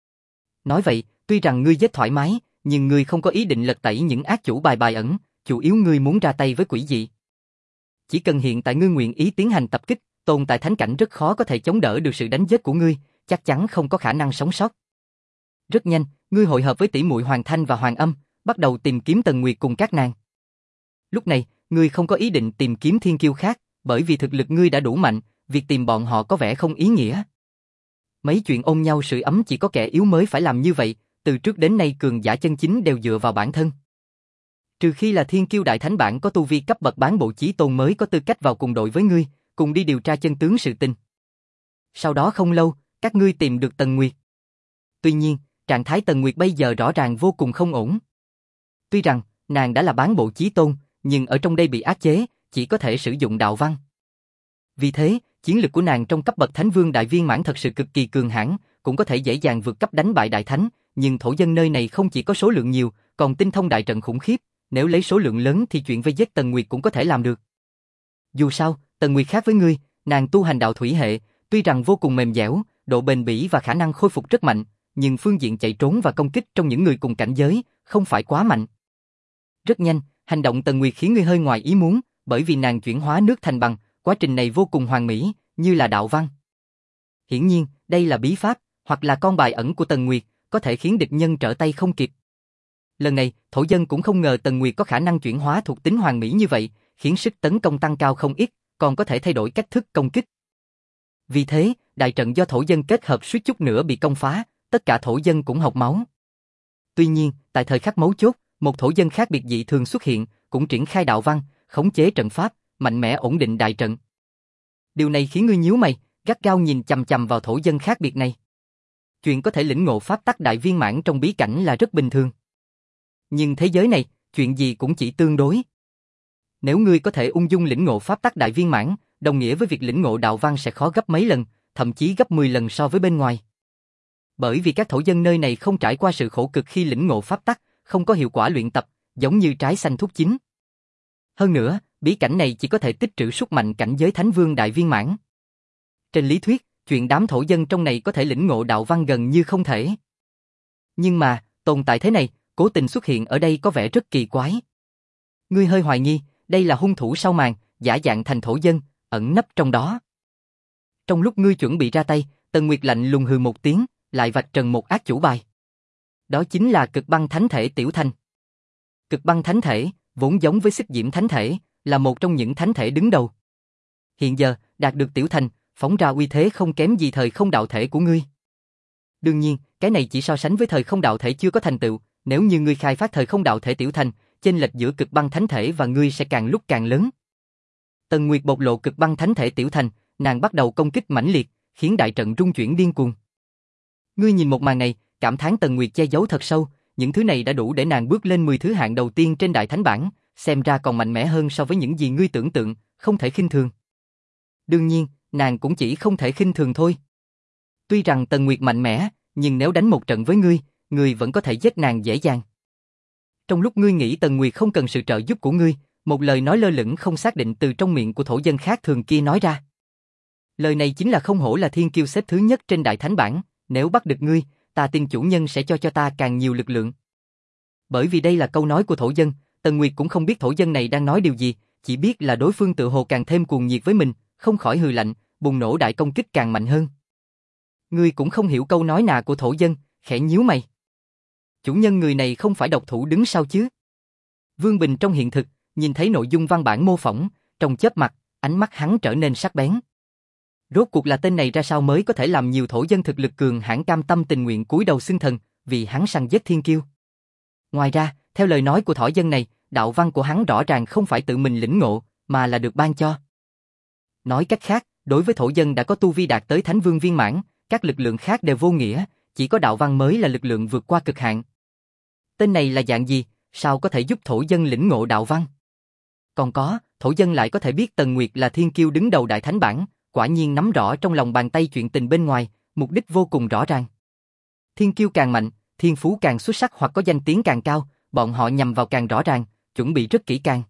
Nói vậy, tuy rằng ngươi giết thoải mái, nhưng ngươi không có ý định lật tẩy những ác chủ bài bài ẩn, chủ yếu ngươi muốn ra tay với quỷ dị. Chỉ cần hiện tại ngươi nguyện ý tiến hành tập kích, tồn tại thánh cảnh rất khó có thể chống đỡ được sự đánh giết của ngươi, chắc chắn không có khả năng sống sót. Rất nhanh, ngươi hội hợp với tỷ muội Hoàng Thanh và Hoàng Âm, bắt đầu tìm kiếm Tần Nguyệt cùng các nàng. Lúc này, ngươi không có ý định tìm kiếm thiên kiêu khác, bởi vì thực lực ngươi đã đủ mạnh, việc tìm bọn họ có vẻ không ý nghĩa. Mấy chuyện ôm nhau sưởi ấm chỉ có kẻ yếu mới phải làm như vậy, từ trước đến nay cường giả chân chính đều dựa vào bản thân. Trừ khi là thiên kiêu đại thánh bản có tu vi cấp bậc bán bộ chí tôn mới có tư cách vào cùng đội với ngươi, cùng đi điều tra chân tướng sự tình. Sau đó không lâu, các ngươi tìm được Tần Nguyệt. Tuy nhiên, trạng thái Tần Nguyệt bây giờ rõ ràng vô cùng không ổn. Tuy rằng, nàng đã là bán bộ chí tôn, nhưng ở trong đây bị áp chế, chỉ có thể sử dụng đạo văn. Vì thế, chiến lực của nàng trong cấp bậc Thánh Vương Đại Viên Mãn thật sự cực kỳ cường hãn, cũng có thể dễ dàng vượt cấp đánh bại Đại Thánh, nhưng thổ dân nơi này không chỉ có số lượng nhiều, còn tinh thông đại trận khủng khiếp, nếu lấy số lượng lớn thì chuyện vây giết Tần Nguyệt cũng có thể làm được. Dù sao, Tần Nguyệt khác với ngươi, nàng tu hành đạo thủy hệ, tuy rằng vô cùng mềm dẻo, độ bền bỉ và khả năng khôi phục rất mạnh, nhưng phương diện chạy trốn và công kích trong những người cùng cảnh giới không phải quá mạnh. Rất nhanh, hành động Tần Nguyệt khiến ngươi hơi ngoài ý muốn, bởi vì nàng chuyển hóa nước thành bằng, quá trình này vô cùng hoàn mỹ, như là đạo văn. Hiển nhiên, đây là bí pháp, hoặc là con bài ẩn của Tần Nguyệt, có thể khiến địch nhân trở tay không kịp. Lần này, thổ dân cũng không ngờ Tần Nguyệt có khả năng chuyển hóa thuộc tính hoàn mỹ như vậy, khiến sức tấn công tăng cao không ít, còn có thể thay đổi cách thức công kích. Vì thế, đại trận do thổ dân kết hợp suýt chút nữa bị công phá, tất cả thổ dân cũng hộc máu. Tuy nhiên, tại thời khắc mấu chốt, một thổ dân khác biệt dị thường xuất hiện, cũng triển khai đạo văn, khống chế trận pháp, mạnh mẽ ổn định đại trận. Điều này khiến ngươi nhíu mày, gắt gao nhìn chằm chằm vào thổ dân khác biệt này. Chuyện có thể lĩnh ngộ pháp tắc đại viên mãn trong bí cảnh là rất bình thường. Nhưng thế giới này, chuyện gì cũng chỉ tương đối. Nếu ngươi có thể ung dung lĩnh ngộ pháp tắc đại viên mãn, đồng nghĩa với việc lĩnh ngộ đạo văn sẽ khó gấp mấy lần, thậm chí gấp mười lần so với bên ngoài. Bởi vì các thổ dân nơi này không trải qua sự khổ cực khi lĩnh ngộ pháp tắc, không có hiệu quả luyện tập, giống như trái xanh thuốc chín. Hơn nữa, bí cảnh này chỉ có thể tích trữ sức mạnh cảnh giới Thánh Vương đại viên mãn. Trên lý thuyết, chuyện đám thổ dân trong này có thể lĩnh ngộ đạo văn gần như không thể. Nhưng mà, tồn tại thế này, cố tình xuất hiện ở đây có vẻ rất kỳ quái. Ngươi hơi hoài nghi, đây là hung thủ sau màn, giả dạng thành thổ dân, ẩn nấp trong đó. Trong lúc ngươi chuẩn bị ra tay, Tần Nguyệt lạnh lùng hừ một tiếng, lại vạch trần một ác chủ bài. Đó chính là cực băng thánh thể tiểu thành. Cực băng thánh thể, vốn giống với xích diễm thánh thể, là một trong những thánh thể đứng đầu. Hiện giờ, đạt được tiểu thành, phóng ra uy thế không kém gì thời không đạo thể của ngươi. Đương nhiên, cái này chỉ so sánh với thời không đạo thể chưa có thành tựu, nếu như ngươi khai phát thời không đạo thể tiểu thành, chênh lệch giữa cực băng thánh thể và ngươi sẽ càng lúc càng lớn. Tần Nguyệt bộc lộ cực băng thánh thể tiểu thành, nàng bắt đầu công kích mãnh liệt, khiến đại trận rung chuyển điên cuồng. Ngươi nhìn một màn này, cảm thán Tần Nguyệt che giấu thật sâu, những thứ này đã đủ để nàng bước lên mười thứ hạng đầu tiên trên đại thánh bảng, xem ra còn mạnh mẽ hơn so với những gì ngươi tưởng tượng, không thể khinh thường. Đương nhiên, nàng cũng chỉ không thể khinh thường thôi. Tuy rằng Tần Nguyệt mạnh mẽ, nhưng nếu đánh một trận với ngươi, ngươi vẫn có thể giết nàng dễ dàng. Trong lúc ngươi nghĩ Tần Nguyệt không cần sự trợ giúp của ngươi, một lời nói lơ lửng không xác định từ trong miệng của thổ dân khác thường kia nói ra. Lời này chính là không hổ là thiên kiêu xếp thứ nhất trên đại thánh bảng, nếu bắt được ngươi, ta tin chủ nhân sẽ cho cho ta càng nhiều lực lượng. Bởi vì đây là câu nói của thổ dân, Tần Nguyệt cũng không biết thổ dân này đang nói điều gì, chỉ biết là đối phương tự hồ càng thêm cuồng nhiệt với mình, không khỏi hừ lạnh, bùng nổ đại công kích càng mạnh hơn. Ngươi cũng không hiểu câu nói nà của thổ dân, khẽ nhíu mày. Chủ nhân người này không phải độc thủ đứng sau chứ? Vương Bình trong hiện thực, nhìn thấy nội dung văn bản mô phỏng, trong chớp mặt, ánh mắt hắn trở nên sắc bén. Rốt cuộc là tên này ra sao mới có thể làm nhiều thổ dân thực lực cường hãn cam tâm tình nguyện cúi đầu xưng thần, vì hắn săn giết thiên kiêu. Ngoài ra, theo lời nói của thổ dân này, đạo văn của hắn rõ ràng không phải tự mình lĩnh ngộ, mà là được ban cho. Nói cách khác, đối với thổ dân đã có tu vi đạt tới Thánh Vương viên mãn, các lực lượng khác đều vô nghĩa, chỉ có đạo văn mới là lực lượng vượt qua cực hạn. Tên này là dạng gì, sao có thể giúp thổ dân lĩnh ngộ đạo văn? Còn có, thổ dân lại có thể biết Tần Nguyệt là thiên kiêu đứng đầu đại thánh bảng, quả nhiên nắm rõ trong lòng bàn tay chuyện tình bên ngoài, mục đích vô cùng rõ ràng. Thiên kiêu càng mạnh, thiên phú càng xuất sắc hoặc có danh tiếng càng cao, bọn họ nhằm vào càng rõ ràng, chuẩn bị rất kỹ càng.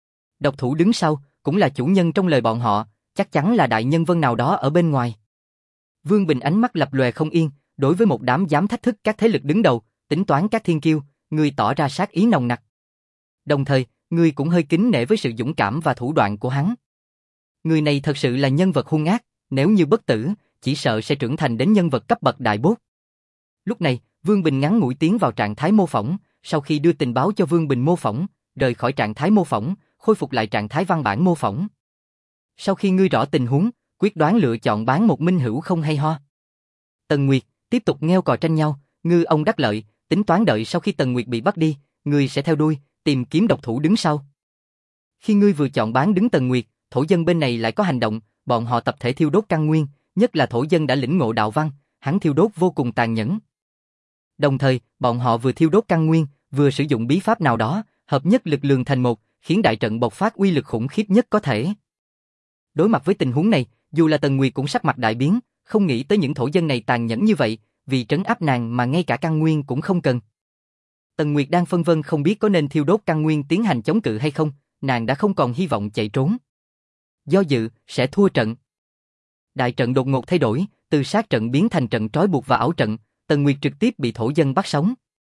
Độc thủ đứng sau, cũng là chủ nhân trong lời bọn họ, chắc chắn là đại nhân vật nào đó ở bên ngoài. Vương Bình ánh mắt lập lòe không yên, đối với một đám dám thách thức các thế lực đứng đầu, tính toán các thiên kiêu, người tỏ ra sát ý nồng nặc. Đồng thời, người cũng hơi kính nể với sự dũng cảm và thủ đoạn của hắn. Người này thật sự là nhân vật hung ác, nếu như bất tử, chỉ sợ sẽ trưởng thành đến nhân vật cấp bậc đại bốt. Lúc này, Vương Bình ngắn ngủi tiến vào trạng thái mô phỏng, sau khi đưa tình báo cho Vương Bình mô phỏng, rời khỏi trạng thái mô phỏng, khôi phục lại trạng thái văn bản mô phỏng. Sau khi ngươi rõ tình huống, quyết đoán lựa chọn bán một minh hữu không hay ho. Tần Nguyệt tiếp tục nghêu cò tranh nhau, ngư ông đắc lợi, tính toán đợi sau khi Tần Nguyệt bị bắt đi, ngươi sẽ theo đuôi, tìm kiếm độc thủ đứng sau. Khi ngươi vừa chọn bán đứng Tần Nguyệt, thổ dân bên này lại có hành động, bọn họ tập thể thiêu đốt căn nguyên, nhất là thổ dân đã lĩnh ngộ đạo văn, hắn thiêu đốt vô cùng tàn nhẫn. Đồng thời, bọn họ vừa thiêu đốt căn nguyên, vừa sử dụng bí pháp nào đó, hợp nhất lực lượng thành một, khiến đại trận bộc phát uy lực khủng khiếp nhất có thể. Đối mặt với tình huống này, dù là Tần Nguyệt cũng sắc mặt đại biến, không nghĩ tới những thổ dân này tàn nhẫn như vậy, vì trấn áp nàng mà ngay cả căn nguyên cũng không cần. Tần Nguyệt đang phân vân không biết có nên thiêu đốt căn nguyên tiến hành chống cự hay không, nàng đã không còn hy vọng chạy trốn. Do dự, sẽ thua trận. Đại trận đột ngột thay đổi, từ sát trận biến thành trận trói buộc và ảo trận, Tần Nguyệt trực tiếp bị thổ dân bắt sống.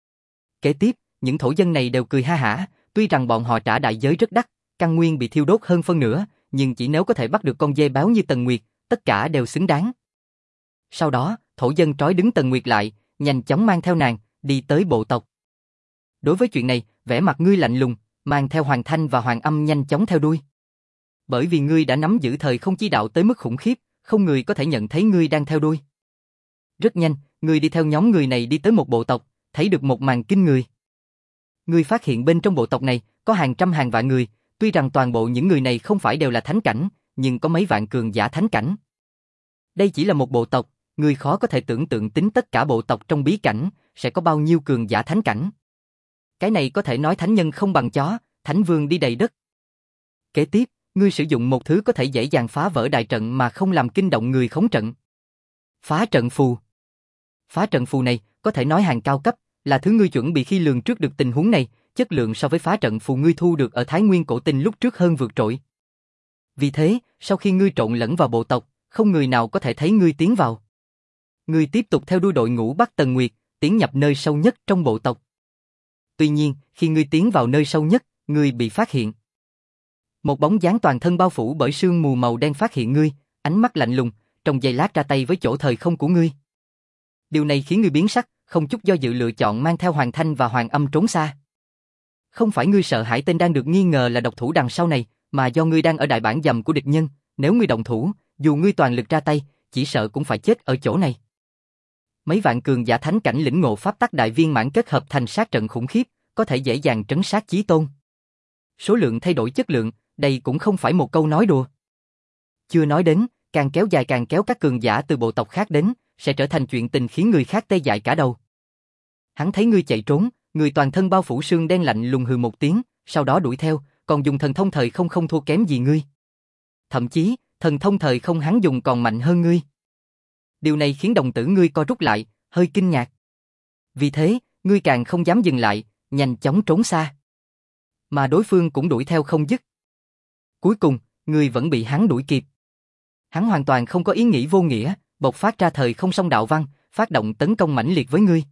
Kế tiếp, những thổ dân này đều cười ha hả, tuy rằng bọn họ trả đại giới rất đắt, căn nguyên bị thiêu đốt hơn phân nửa, nhưng chỉ nếu có thể bắt được con dê béo như Tần Nguyệt, tất cả đều xứng đáng. Sau đó, thổ dân trói đứng Tần Nguyệt lại, nhanh chóng mang theo nàng, đi tới bộ tộc. Đối với chuyện này, vẻ mặt ngươi lạnh lùng, mang theo Hoàng Thanh và Hoàng Âm nhanh chóng theo đuôi. Bởi vì ngươi đã nắm giữ thời không chi đạo tới mức khủng khiếp, không người có thể nhận thấy ngươi đang theo đuôi. Rất nhanh, ngươi đi theo nhóm người này đi tới một bộ tộc, thấy được một màn kinh người. Ngươi phát hiện bên trong bộ tộc này có hàng trăm hàng vạn người, tuy rằng toàn bộ những người này không phải đều là thánh cảnh, nhưng có mấy vạn cường giả thánh cảnh. Đây chỉ là một bộ tộc, ngươi khó có thể tưởng tượng tính tất cả bộ tộc trong bí cảnh sẽ có bao nhiêu cường giả thánh cảnh. Cái này có thể nói thánh nhân không bằng chó, thánh vương đi đầy đất. Kế tiếp, ngươi sử dụng một thứ có thể dễ dàng phá vỡ đại trận mà không làm kinh động người khống trận. Phá trận phù. Phá trận phù này có thể nói hàng cao cấp, là thứ ngươi chuẩn bị khi lường trước được tình huống này, chất lượng so với phá trận phù ngươi thu được ở Thái Nguyên cổ tinh lúc trước hơn vượt trội. Vì thế, sau khi ngươi trộn lẫn vào bộ tộc, không người nào có thể thấy ngươi tiến vào. Ngươi tiếp tục theo đuôi đội ngũ bắt Tần Nguyệt, tiến nhập nơi sâu nhất trong bộ tộc. Tuy nhiên, khi ngươi tiến vào nơi sâu nhất, ngươi bị phát hiện. Một bóng dáng toàn thân bao phủ bởi sương mù màu đen phát hiện ngươi, ánh mắt lạnh lùng, trong giây lát ra tay với chỗ thời không của ngươi. Điều này khiến ngươi biến sắc, không chút do dự lựa chọn mang theo Hoàng Thanh và Hoàng Âm trốn xa. Không phải ngươi sợ hãi tên đang được nghi ngờ là độc thủ đằng sau này, mà do ngươi đang ở đại bản dầm của địch nhân, nếu ngươi động thủ, dù ngươi toàn lực ra tay, chỉ sợ cũng phải chết ở chỗ này. Mấy vạn cường giả thánh cảnh lĩnh ngộ pháp tắc đại viên mãn kết hợp thành sát trận khủng khiếp, có thể dễ dàng trấn sát chí tôn. Số lượng thay đổi chất lượng, đây cũng không phải một câu nói đùa. Chưa nói đến, càng kéo dài càng kéo các cường giả từ bộ tộc khác đến, sẽ trở thành chuyện tình khiến người khác tê dại cả đầu. Hắn thấy ngươi chạy trốn, người toàn thân bao phủ sương đen lạnh lùng hừ một tiếng, sau đó đuổi theo, còn dùng thần thông thời không không thua kém gì ngươi. Thậm chí, thần thông thời không hắn dùng còn mạnh hơn ngươi. Điều này khiến đồng tử ngươi co rút lại, hơi kinh ngạc. Vì thế, ngươi càng không dám dừng lại, nhanh chóng trốn xa. Mà đối phương cũng đuổi theo không dứt. Cuối cùng, ngươi vẫn bị hắn đuổi kịp. Hắn hoàn toàn không có ý nghĩ vô nghĩa, bộc phát ra thời không song đạo văn, phát động tấn công mãnh liệt với ngươi.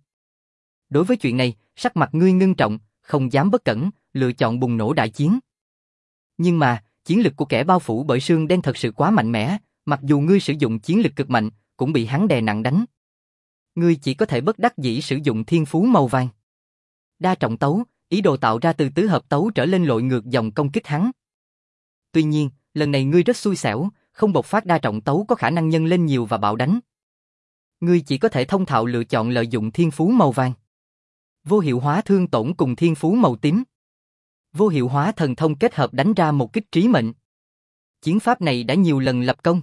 Đối với chuyện này, sắc mặt ngươi ngưng trọng, không dám bất cẩn, lựa chọn bùng nổ đại chiến. Nhưng mà, chiến lực của kẻ bao phủ bởi sương đen thật sự quá mạnh mẽ, mặc dù ngươi sử dụng chiến lực cực mạnh, cũng bị hắn đè nặng đánh. Ngươi chỉ có thể bất đắc dĩ sử dụng thiên phú màu vàng. Đa trọng tấu, ý đồ tạo ra từ tứ hợp tấu trở lên lội ngược dòng công kích hắn. Tuy nhiên, lần này ngươi rất xui xẻo, không bộc phát đa trọng tấu có khả năng nhân lên nhiều và bạo đánh. Ngươi chỉ có thể thông thạo lựa chọn lợi dụng thiên phú màu vàng. Vô hiệu hóa thương tổn cùng thiên phú màu tím. Vô hiệu hóa thần thông kết hợp đánh ra một kích trí mệnh. Chiến pháp này đã nhiều lần lập công.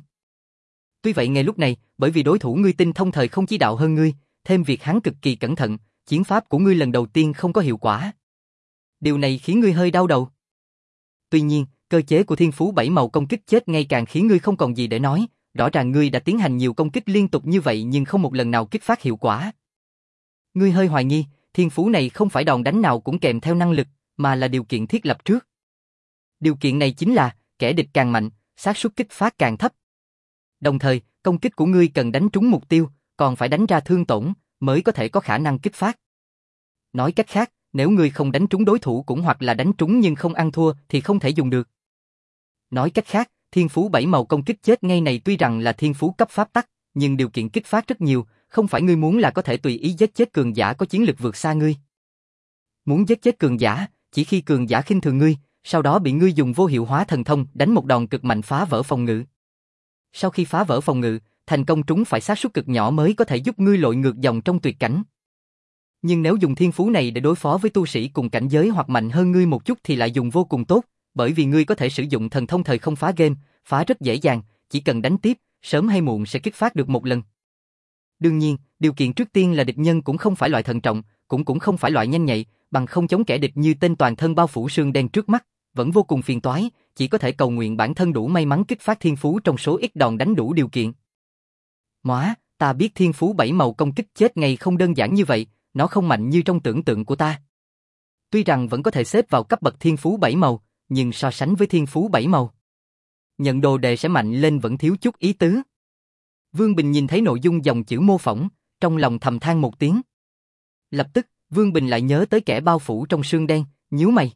Tuy vậy ngay lúc này, bởi vì đối thủ ngươi tinh thông thời không chi đạo hơn ngươi, thêm việc hắn cực kỳ cẩn thận, chiến pháp của ngươi lần đầu tiên không có hiệu quả. Điều này khiến ngươi hơi đau đầu. Tuy nhiên, cơ chế của thiên phú bảy màu công kích chết ngay càng khiến ngươi không còn gì để nói, rõ ràng ngươi đã tiến hành nhiều công kích liên tục như vậy nhưng không một lần nào kích phát hiệu quả. Ngươi hơi hoài nghi, thiên phú này không phải đòn đánh nào cũng kèm theo năng lực, mà là điều kiện thiết lập trước. Điều kiện này chính là, kẻ địch càng mạnh, xác suất kích phát càng thấp. Đồng thời, công kích của ngươi cần đánh trúng mục tiêu, còn phải đánh ra thương tổn, mới có thể có khả năng kích phát. Nói cách khác, nếu ngươi không đánh trúng đối thủ cũng hoặc là đánh trúng nhưng không ăn thua thì không thể dùng được. Nói cách khác, thiên phú bảy màu công kích chết ngay này tuy rằng là thiên phú cấp pháp tắc, nhưng điều kiện kích phát rất nhiều, không phải ngươi muốn là có thể tùy ý giết chết cường giả có chiến lực vượt xa ngươi. Muốn giết chết cường giả, chỉ khi cường giả khinh thường ngươi, sau đó bị ngươi dùng vô hiệu hóa thần thông đánh một đòn cực mạnh phá vỡ phòng ngự. Sau khi phá vỡ phòng ngự, thành công trúng phải xác suất cực nhỏ mới có thể giúp ngươi lội ngược dòng trong tuyệt cảnh. Nhưng nếu dùng thiên phú này để đối phó với tu sĩ cùng cảnh giới hoặc mạnh hơn ngươi một chút thì lại dùng vô cùng tốt, bởi vì ngươi có thể sử dụng thần thông thời không phá game, phá rất dễ dàng, chỉ cần đánh tiếp, sớm hay muộn sẽ kích phát được một lần. Đương nhiên, điều kiện trước tiên là địch nhân cũng không phải loại thận trọng, cũng cũng không phải loại nhanh nhạy, bằng không chống kẻ địch như tên toàn thân bao phủ sương đen trước mắt, vẫn vô cùng phiền toái, chỉ có thể cầu nguyện bản thân đủ may mắn kích phát thiên phú trong số ít đòn đánh đủ điều kiện. Móa, ta biết thiên phú bảy màu công kích chết ngay không đơn giản như vậy, nó không mạnh như trong tưởng tượng của ta. Tuy rằng vẫn có thể xếp vào cấp bậc thiên phú bảy màu, nhưng so sánh với thiên phú bảy màu, nhận đồ đề sẽ mạnh lên vẫn thiếu chút ý tứ. Vương Bình nhìn thấy nội dung dòng chữ mô phỏng, trong lòng thầm than một tiếng. Lập tức, Vương Bình lại nhớ tới kẻ bao phủ trong sương đen, nhíu mày.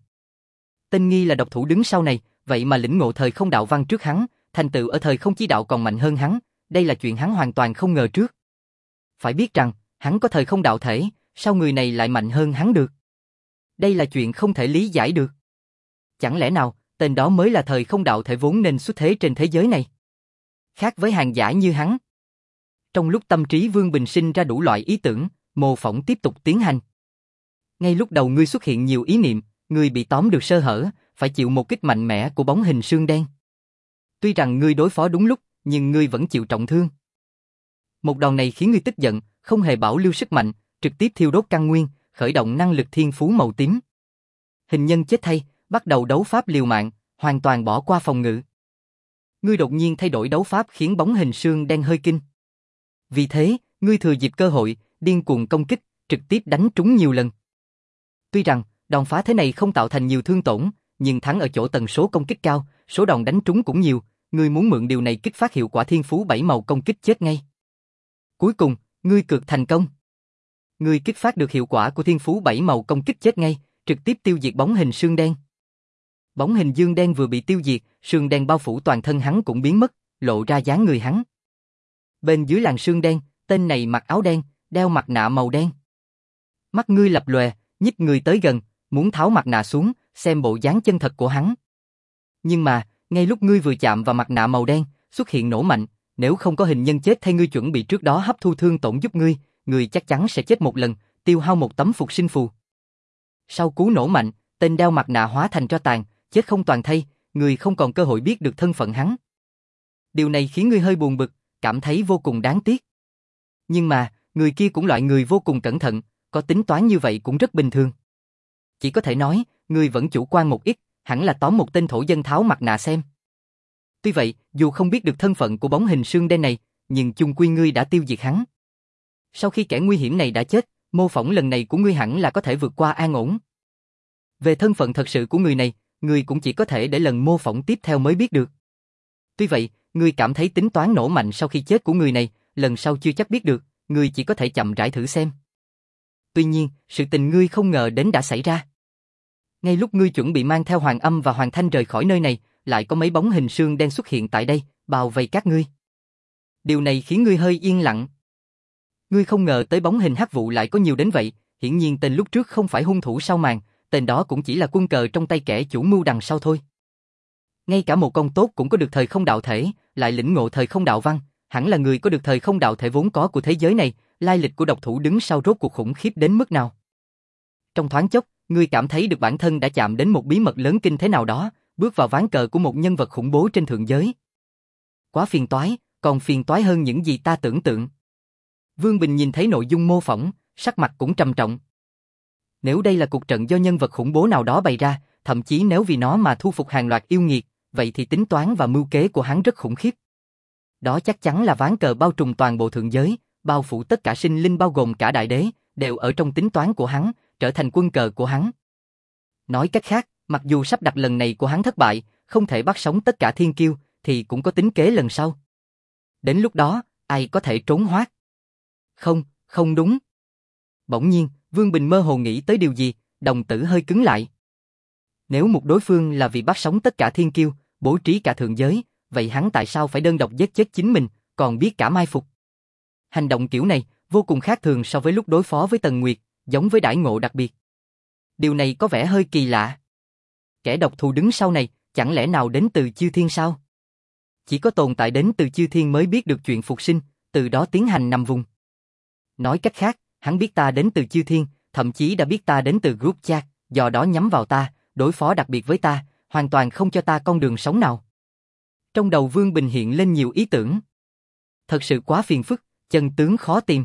Tên nghi là độc thủ đứng sau này, vậy mà lĩnh ngộ thời không đạo văn trước hắn, thành tựu ở thời không chi đạo còn mạnh hơn hắn, đây là chuyện hắn hoàn toàn không ngờ trước. Phải biết rằng, hắn có thời không đạo thể, sao người này lại mạnh hơn hắn được? Đây là chuyện không thể lý giải được. Chẳng lẽ nào, tên đó mới là thời không đạo thể vốn nên xuất thế trên thế giới này? Khác với hàng giả như hắn. Trong lúc tâm trí Vương Bình sinh ra đủ loại ý tưởng, mô phỏng tiếp tục tiến hành. Ngay lúc đầu ngươi xuất hiện nhiều ý niệm, ngươi bị tóm được sơ hở, phải chịu một kích mạnh mẽ của bóng hình sương đen. Tuy rằng ngươi đối phó đúng lúc, nhưng ngươi vẫn chịu trọng thương. Một đòn này khiến ngươi tức giận, không hề bảo lưu sức mạnh, trực tiếp thiêu đốt căn nguyên, khởi động năng lực thiên phú màu tím. Hình nhân chết thay, bắt đầu đấu pháp liều mạng, hoàn toàn bỏ qua phòng ngự. Ngươi đột nhiên thay đổi đấu pháp khiến bóng hình sương đen hơi kinh. Vì thế, ngươi thừa dịp cơ hội, điên cuồng công kích, trực tiếp đánh trúng nhiều lần. Tuy rằng, đòn phá thế này không tạo thành nhiều thương tổn, nhưng thắng ở chỗ tần số công kích cao, số đòn đánh trúng cũng nhiều, ngươi muốn mượn điều này kích phát hiệu quả thiên phú bảy màu công kích chết ngay. Cuối cùng, ngươi cược thành công. Ngươi kích phát được hiệu quả của thiên phú bảy màu công kích chết ngay, trực tiếp tiêu diệt bóng hình sương đen. Bóng hình dương đen vừa bị tiêu diệt, sương đen bao phủ toàn thân hắn cũng biến mất, lộ ra dáng người hắn. Bên dưới làn sương đen, tên này mặc áo đen, đeo mặt nạ màu đen. Mắt ngươi lập lòe, nhích người tới gần, muốn tháo mặt nạ xuống, xem bộ dáng chân thật của hắn. Nhưng mà, ngay lúc ngươi vừa chạm vào mặt nạ màu đen, xuất hiện nổ mạnh, nếu không có hình nhân chết thay ngươi chuẩn bị trước đó hấp thu thương tổn giúp ngươi, ngươi chắc chắn sẽ chết một lần, tiêu hao một tấm phục sinh phù. Sau cú nổ mạnh, tên đeo mặt nạ hóa thành tro tàn, chết không toàn thây, ngươi không còn cơ hội biết được thân phận hắn. Điều này khiến ngươi hơi buồn bực, cảm thấy vô cùng đáng tiếc. Nhưng mà, người kia cũng loại người vô cùng cẩn thận, có tính toán như vậy cũng rất bình thường. Chỉ có thể nói, ngươi vẫn chủ quan một ít, hẳn là tóm một tên thổ dân tháo mặt nạ xem. Tuy vậy, dù không biết được thân phận của bóng hình sương đen này, nhưng chung quy ngươi đã tiêu diệt hắn. Sau khi kẻ nguy hiểm này đã chết, mô phỏng lần này của ngươi hẳn là có thể vượt qua an ổn. Về thân phận thật sự của người này, ngươi cũng chỉ có thể để lần mô phỏng tiếp theo mới biết được. Tuy vậy, ngươi cảm thấy tính toán nổ mạnh sau khi chết của người này, lần sau chưa chắc biết được, ngươi chỉ có thể chậm rãi thử xem. Tuy nhiên, sự tình ngươi không ngờ đến đã xảy ra. Ngay lúc ngươi chuẩn bị mang theo Hoàng Âm và Hoàng Thanh rời khỏi nơi này, lại có mấy bóng hình sương đen xuất hiện tại đây, bao vây các ngươi. Điều này khiến ngươi hơi yên lặng. Ngươi không ngờ tới bóng hình hắc vụ lại có nhiều đến vậy, hiển nhiên tên lúc trước không phải hung thủ sau màn, tên đó cũng chỉ là quân cờ trong tay kẻ chủ mưu đằng sau thôi. Ngay cả một công tốt cũng có được thời không đạo thể, lại lĩnh ngộ thời không đạo văn, hẳn là người có được thời không đạo thể vốn có của thế giới này, lai lịch của độc thủ đứng sau rốt cuộc khủng khiếp đến mức nào. Trong thoáng chốc, ngươi cảm thấy được bản thân đã chạm đến một bí mật lớn kinh thế nào đó, bước vào ván cờ của một nhân vật khủng bố trên thượng giới. Quá phiền toái, còn phiền toái hơn những gì ta tưởng tượng. Vương Bình nhìn thấy nội dung mô phỏng, sắc mặt cũng trầm trọng. Nếu đây là cuộc trận do nhân vật khủng bố nào đó bày ra, thậm chí nếu vì nó mà thu phục hàng loạt yêu nghiệt, vậy thì tính toán và mưu kế của hắn rất khủng khiếp. Đó chắc chắn là ván cờ bao trùm toàn bộ thượng giới, bao phủ tất cả sinh linh bao gồm cả đại đế, đều ở trong tính toán của hắn, trở thành quân cờ của hắn. Nói cách khác, mặc dù sắp đặt lần này của hắn thất bại, không thể bắt sống tất cả thiên kiêu, thì cũng có tính kế lần sau. Đến lúc đó, ai có thể trốn thoát? Không, không đúng. Bỗng nhiên, Vương Bình mơ hồ nghĩ tới điều gì, đồng tử hơi cứng lại. Nếu một đối phương là vì bắt sống tất cả thiên kiêu, bố trí cả thượng giới, vậy hắn tại sao phải đơn độc giết chết chính mình, còn biết cả mai phục? Hành động kiểu này, vô cùng khác thường so với lúc đối phó với Tần Nguyệt, giống với đãi ngộ đặc biệt. Điều này có vẻ hơi kỳ lạ. Kẻ độc thù đứng sau này, chẳng lẽ nào đến từ chư thiên sao? Chỉ có tồn tại đến từ chư thiên mới biết được chuyện phục sinh, từ đó tiến hành nằm vùng. Nói cách khác, hắn biết ta đến từ chư thiên, thậm chí đã biết ta đến từ group chat, do đó nhắm vào ta, đối phó đặc biệt với ta, hoàn toàn không cho ta con đường sống nào. Trong đầu Vương Bình hiện lên nhiều ý tưởng. Thật sự quá phiền phức, chân tướng khó tìm.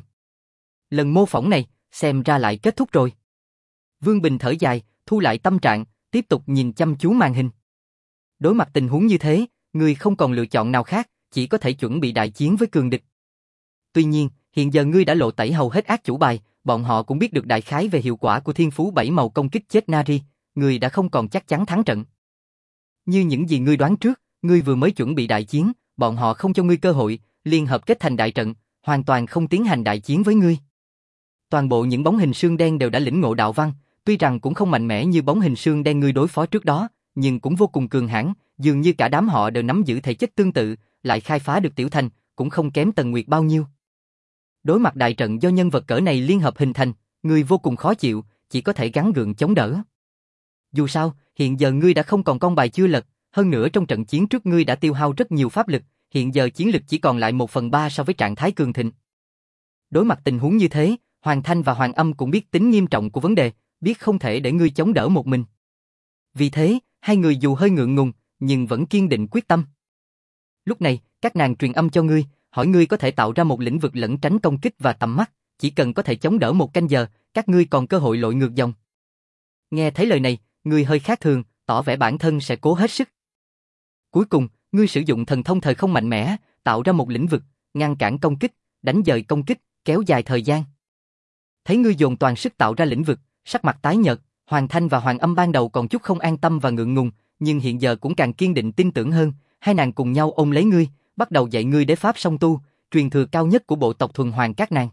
Lần mô phỏng này, xem ra lại kết thúc rồi. Vương Bình thở dài, thu lại tâm trạng, tiếp tục nhìn chăm chú màn hình. Đối mặt tình huống như thế, người không còn lựa chọn nào khác, chỉ có thể chuẩn bị đại chiến với cường địch. Tuy nhiên, hiện giờ ngươi đã lộ tẩy hầu hết ác chủ bài, bọn họ cũng biết được đại khái về hiệu quả của thiên phú bảy màu công kích chết Nari, ngươi đã không còn chắc chắn thắng trận. Như những gì ngươi đoán trước, ngươi vừa mới chuẩn bị đại chiến, bọn họ không cho ngươi cơ hội, liên hợp kết thành đại trận, hoàn toàn không tiến hành đại chiến với ngươi. Toàn bộ những bóng hình xương đen đều đã lĩnh ngộ đạo văn, tuy rằng cũng không mạnh mẽ như bóng hình xương đen ngươi đối phó trước đó, nhưng cũng vô cùng cường hãn, dường như cả đám họ đều nắm giữ thể chất tương tự, lại khai phá được tiểu thành, cũng không kém Tần Nguyệt bao nhiêu. Đối mặt đại trận do nhân vật cỡ này liên hợp hình thành, ngươi vô cùng khó chịu, chỉ có thể gắng gượng chống đỡ. Dù sao, hiện giờ ngươi đã không còn con bài chưa lật, hơn nữa trong trận chiến trước ngươi đã tiêu hao rất nhiều pháp lực, hiện giờ chiến lực chỉ còn lại một phần ba so với trạng thái cường thịnh. Đối mặt tình huống như thế, Hoàng Thanh và Hoàng Âm cũng biết tính nghiêm trọng của vấn đề, biết không thể để ngươi chống đỡ một mình. Vì thế, hai người dù hơi ngượng ngùng, nhưng vẫn kiên định quyết tâm. Lúc này, các nàng truyền âm cho ngươi, hỏi ngươi có thể tạo ra một lĩnh vực lẩn tránh công kích và tầm mắt, chỉ cần có thể chống đỡ một canh giờ, các ngươi còn cơ hội lội ngược dòng. Nghe thấy lời này, ngươi hơi khác thường, tỏ vẻ bản thân sẽ cố hết sức. Cuối cùng, ngươi sử dụng thần thông thời không mạnh mẽ, tạo ra một lĩnh vực, ngăn cản công kích, đánh dời công kích, kéo dài thời gian. Thấy ngươi dồn toàn sức tạo ra lĩnh vực, sắc mặt tái nhợt, Hoàng Thanh và Hoàng Âm ban đầu còn chút không an tâm và ngượng ngùng, nhưng hiện giờ cũng càng kiên định tin tưởng hơn, hai nàng cùng nhau ôm lấy ngươi, bắt đầu dạy ngươi đế pháp song tu, truyền thừa cao nhất của bộ tộc thuần hoàng các nàng.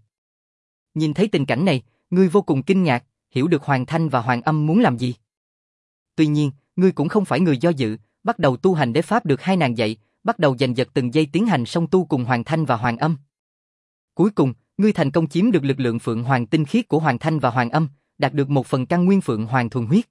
Nhìn thấy tình cảnh này, ngươi vô cùng kinh ngạc, hiểu được Hoàng Thanh và Hoàng Âm muốn làm gì. Tuy nhiên, ngươi cũng không phải người do dự, bắt đầu tu hành đế pháp được hai nàng dạy, bắt đầu giành giật từng giây tiến hành song tu cùng Hoàng Thanh và Hoàng Âm. Cuối cùng, ngươi thành công chiếm được lực lượng Phượng Hoàng tinh khiết của Hoàng Thanh và Hoàng Âm, đạt được một phần căn nguyên Phượng Hoàng thuần huyết.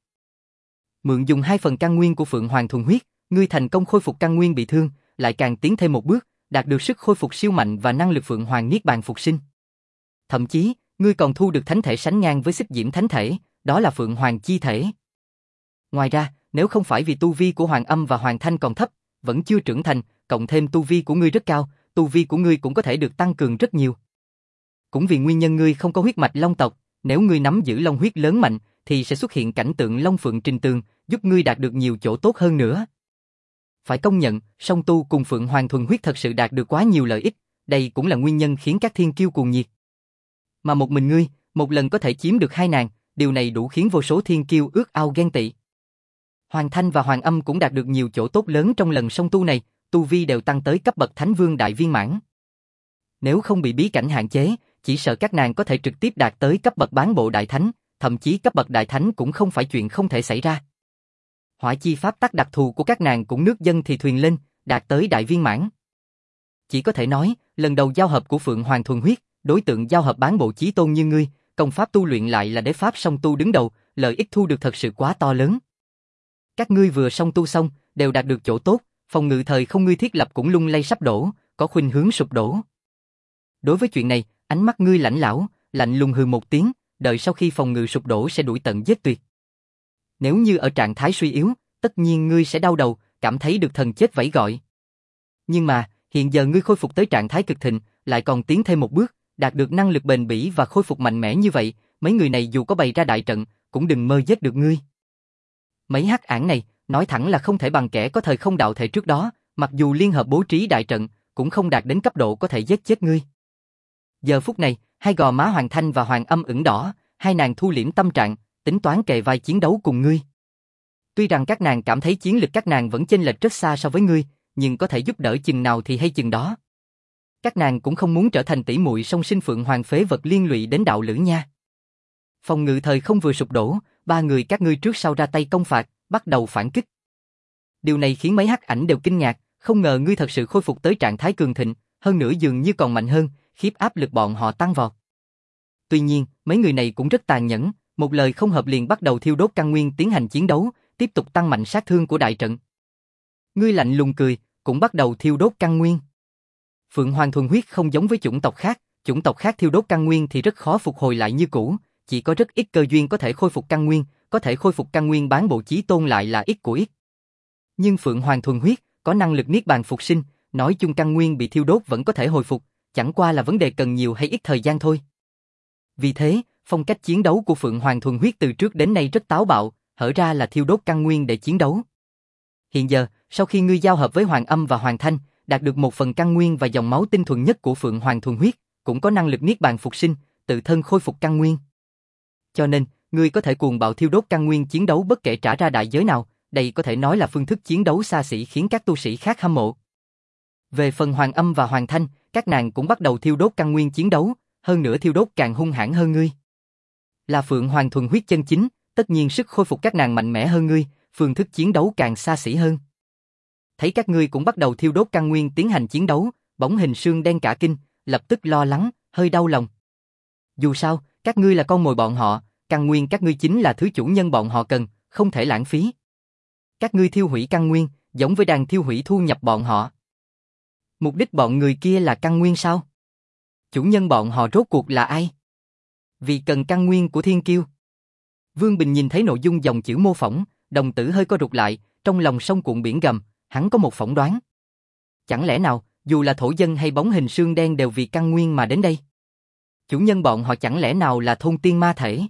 Mượn dùng hai phần căn nguyên của Phượng Hoàng thuần huyết, ngươi thành công khôi phục căn nguyên bị thương, lại càng tiến thêm một bước, đạt được sức khôi phục siêu mạnh và năng lực Phượng Hoàng niết bàn phục sinh. Thậm chí, ngươi còn thu được thánh thể sánh ngang với Xích Diễm thánh thể, đó là Phượng Hoàng chi thể. Ngoài ra, nếu không phải vì tu vi của Hoàng Âm và Hoàng Thanh còn thấp, vẫn chưa trưởng thành, cộng thêm tu vi của ngươi rất cao, tu vi của ngươi cũng có thể được tăng cường rất nhiều. Cũng vì nguyên nhân ngươi không có huyết mạch Long tộc, nếu ngươi nắm giữ Long huyết lớn mạnh, thì sẽ xuất hiện cảnh tượng Long Phượng trình tường, giúp ngươi đạt được nhiều chỗ tốt hơn nữa. Phải công nhận, song tu cùng Phượng Hoàng thuần huyết thật sự đạt được quá nhiều lợi ích, đây cũng là nguyên nhân khiến các thiên kiêu cuồng nhiệt. Mà một mình ngươi, một lần có thể chiếm được hai nàng, điều này đủ khiến vô số thiên kiêu ước ao ghen tị. Hoàng Thanh và Hoàng Âm cũng đạt được nhiều chỗ tốt lớn trong lần song tu này, tu vi đều tăng tới cấp bậc Thánh Vương đại viên mãn. Nếu không bị bí cảnh hạn chế, chỉ sợ các nàng có thể trực tiếp đạt tới cấp bậc bán bộ đại thánh, thậm chí cấp bậc đại thánh cũng không phải chuyện không thể xảy ra. Hỏa chi pháp tắc đặc thù của các nàng cũng nước dâng thì thuyền lên, đạt tới đại viên mãn. Chỉ có thể nói, lần đầu giao hợp của Phượng Hoàng thuần huyết, đối tượng giao hợp bán bộ chí tôn như ngươi, công pháp tu luyện lại là đế pháp song tu đứng đầu, lợi ích thu được thật sự quá to lớn. Các ngươi vừa song tu xong, đều đạt được chỗ tốt, phòng ngự thời không ngươi thiết lập cũng lung lay sắp đổ, có khuynh hướng sụp đổ. Đối với chuyện này, ánh mắt ngươi lãnh lão, lạnh lùng hừ một tiếng, đợi sau khi phòng ngự sụp đổ sẽ đuổi tận giết tuyệt. Nếu như ở trạng thái suy yếu, tất nhiên ngươi sẽ đau đầu, cảm thấy được thần chết vẫy gọi. Nhưng mà, hiện giờ ngươi khôi phục tới trạng thái cực thịnh, lại còn tiến thêm một bước, đạt được năng lực bền bỉ và khôi phục mạnh mẽ như vậy, mấy người này dù có bày ra đại trận, cũng đừng mơ giết được ngươi. Mấy hắc ảng này, nói thẳng là không thể bằng kẻ có thời không đạo thể trước đó, mặc dù liên hợp bố trí đại trận, cũng không đạt đến cấp độ có thể giết chết ngươi. Giờ phút này, hai gò má Hoàng Thanh và Hoàng Âm ửng đỏ, hai nàng thu liễm tâm trạng, tính toán kề vai chiến đấu cùng ngươi. Tuy rằng các nàng cảm thấy chiến lực các nàng vẫn chênh lệch rất xa so với ngươi, nhưng có thể giúp đỡ chừng nào thì hay chừng đó. Các nàng cũng không muốn trở thành tỷ muội song sinh Phượng Hoàng phế vật liên lụy đến đạo lữ nha. Phòng ngự thời không vừa sụp đổ, ba người các ngươi trước sau ra tay công phạt, bắt đầu phản kích. Điều này khiến mấy hắc ảnh đều kinh ngạc, không ngờ ngươi thật sự khôi phục tới trạng thái cường thịnh, hơn nữa dường như còn mạnh hơn, khiếp áp lực bọn họ tăng vọt. tuy nhiên, mấy người này cũng rất tàn nhẫn, một lời không hợp liền bắt đầu thiêu đốt căn nguyên tiến hành chiến đấu, tiếp tục tăng mạnh sát thương của đại trận. Ngươi lạnh lùng cười, cũng bắt đầu thiêu đốt căn nguyên. Phượng Hoàng thuần huyết không giống với chủng tộc khác, chủng tộc khác thiêu đốt căn nguyên thì rất khó phục hồi lại như cũ, chỉ có rất ít cơ duyên có thể khôi phục căn nguyên, có thể khôi phục căn nguyên bán bộ chí tôn lại là ít của ít. Nhưng Phượng Hoàng thuần huyết có năng lực niết bàn phục sinh, nói chung căn nguyên bị thiêu đốt vẫn có thể hồi phục, chẳng qua là vấn đề cần nhiều hay ít thời gian thôi. Vì thế, phong cách chiến đấu của Phượng Hoàng thuần huyết từ trước đến nay rất táo bạo, hở ra là thiêu đốt căn nguyên để chiến đấu. Hiện giờ, sau khi ngươi giao hợp với Hoàng Âm và Hoàng Thanh, đạt được một phần căn nguyên và dòng máu tinh thuần nhất của Phượng Hoàng thuần huyết, cũng có năng lực niết bàn phục sinh, tự thân khôi phục căn nguyên. Cho nên, ngươi có thể cuồng bạo thiêu đốt căn nguyên chiến đấu bất kể trả ra đại giới nào, đây có thể nói là phương thức chiến đấu xa xỉ khiến các tu sĩ khác hâm mộ. Về phần Hoàng Âm và Hoàng Thanh, các nàng cũng bắt đầu thiêu đốt căn nguyên chiến đấu, hơn nữa thiêu đốt càng hung hãn hơn ngươi. Là Phượng Hoàng thuần huyết chân chính, tất nhiên sức khôi phục các nàng mạnh mẽ hơn ngươi, phương thức chiến đấu càng xa xỉ hơn. Thấy các ngươi cũng bắt đầu thiêu đốt căn nguyên tiến hành chiến đấu, Bóng Hình Xương đen cả kinh, lập tức lo lắng, hơi đau lòng. Dù sao, các ngươi là con mồi bọn họ, căn nguyên các ngươi chính là thứ chủ nhân bọn họ cần, không thể lãng phí. Các ngươi thiêu hủy căn nguyên, giống với đàn thiêu hủy thu nhập bọn họ. Mục đích bọn người kia là căn nguyên sao? Chủ nhân bọn họ rốt cuộc là ai? Vì cần căn nguyên của thiên kiêu. Vương Bình nhìn thấy nội dung dòng chữ mô phỏng, đồng tử hơi co rụt lại, trong lòng sông cuộn biển gầm, hắn có một phỏng đoán. Chẳng lẽ nào, dù là thổ dân hay Bóng Hình Xương đen đều vì căn nguyên mà đến đây? Chủ nhân bọn họ chẳng lẽ nào là thôn tiên ma thể?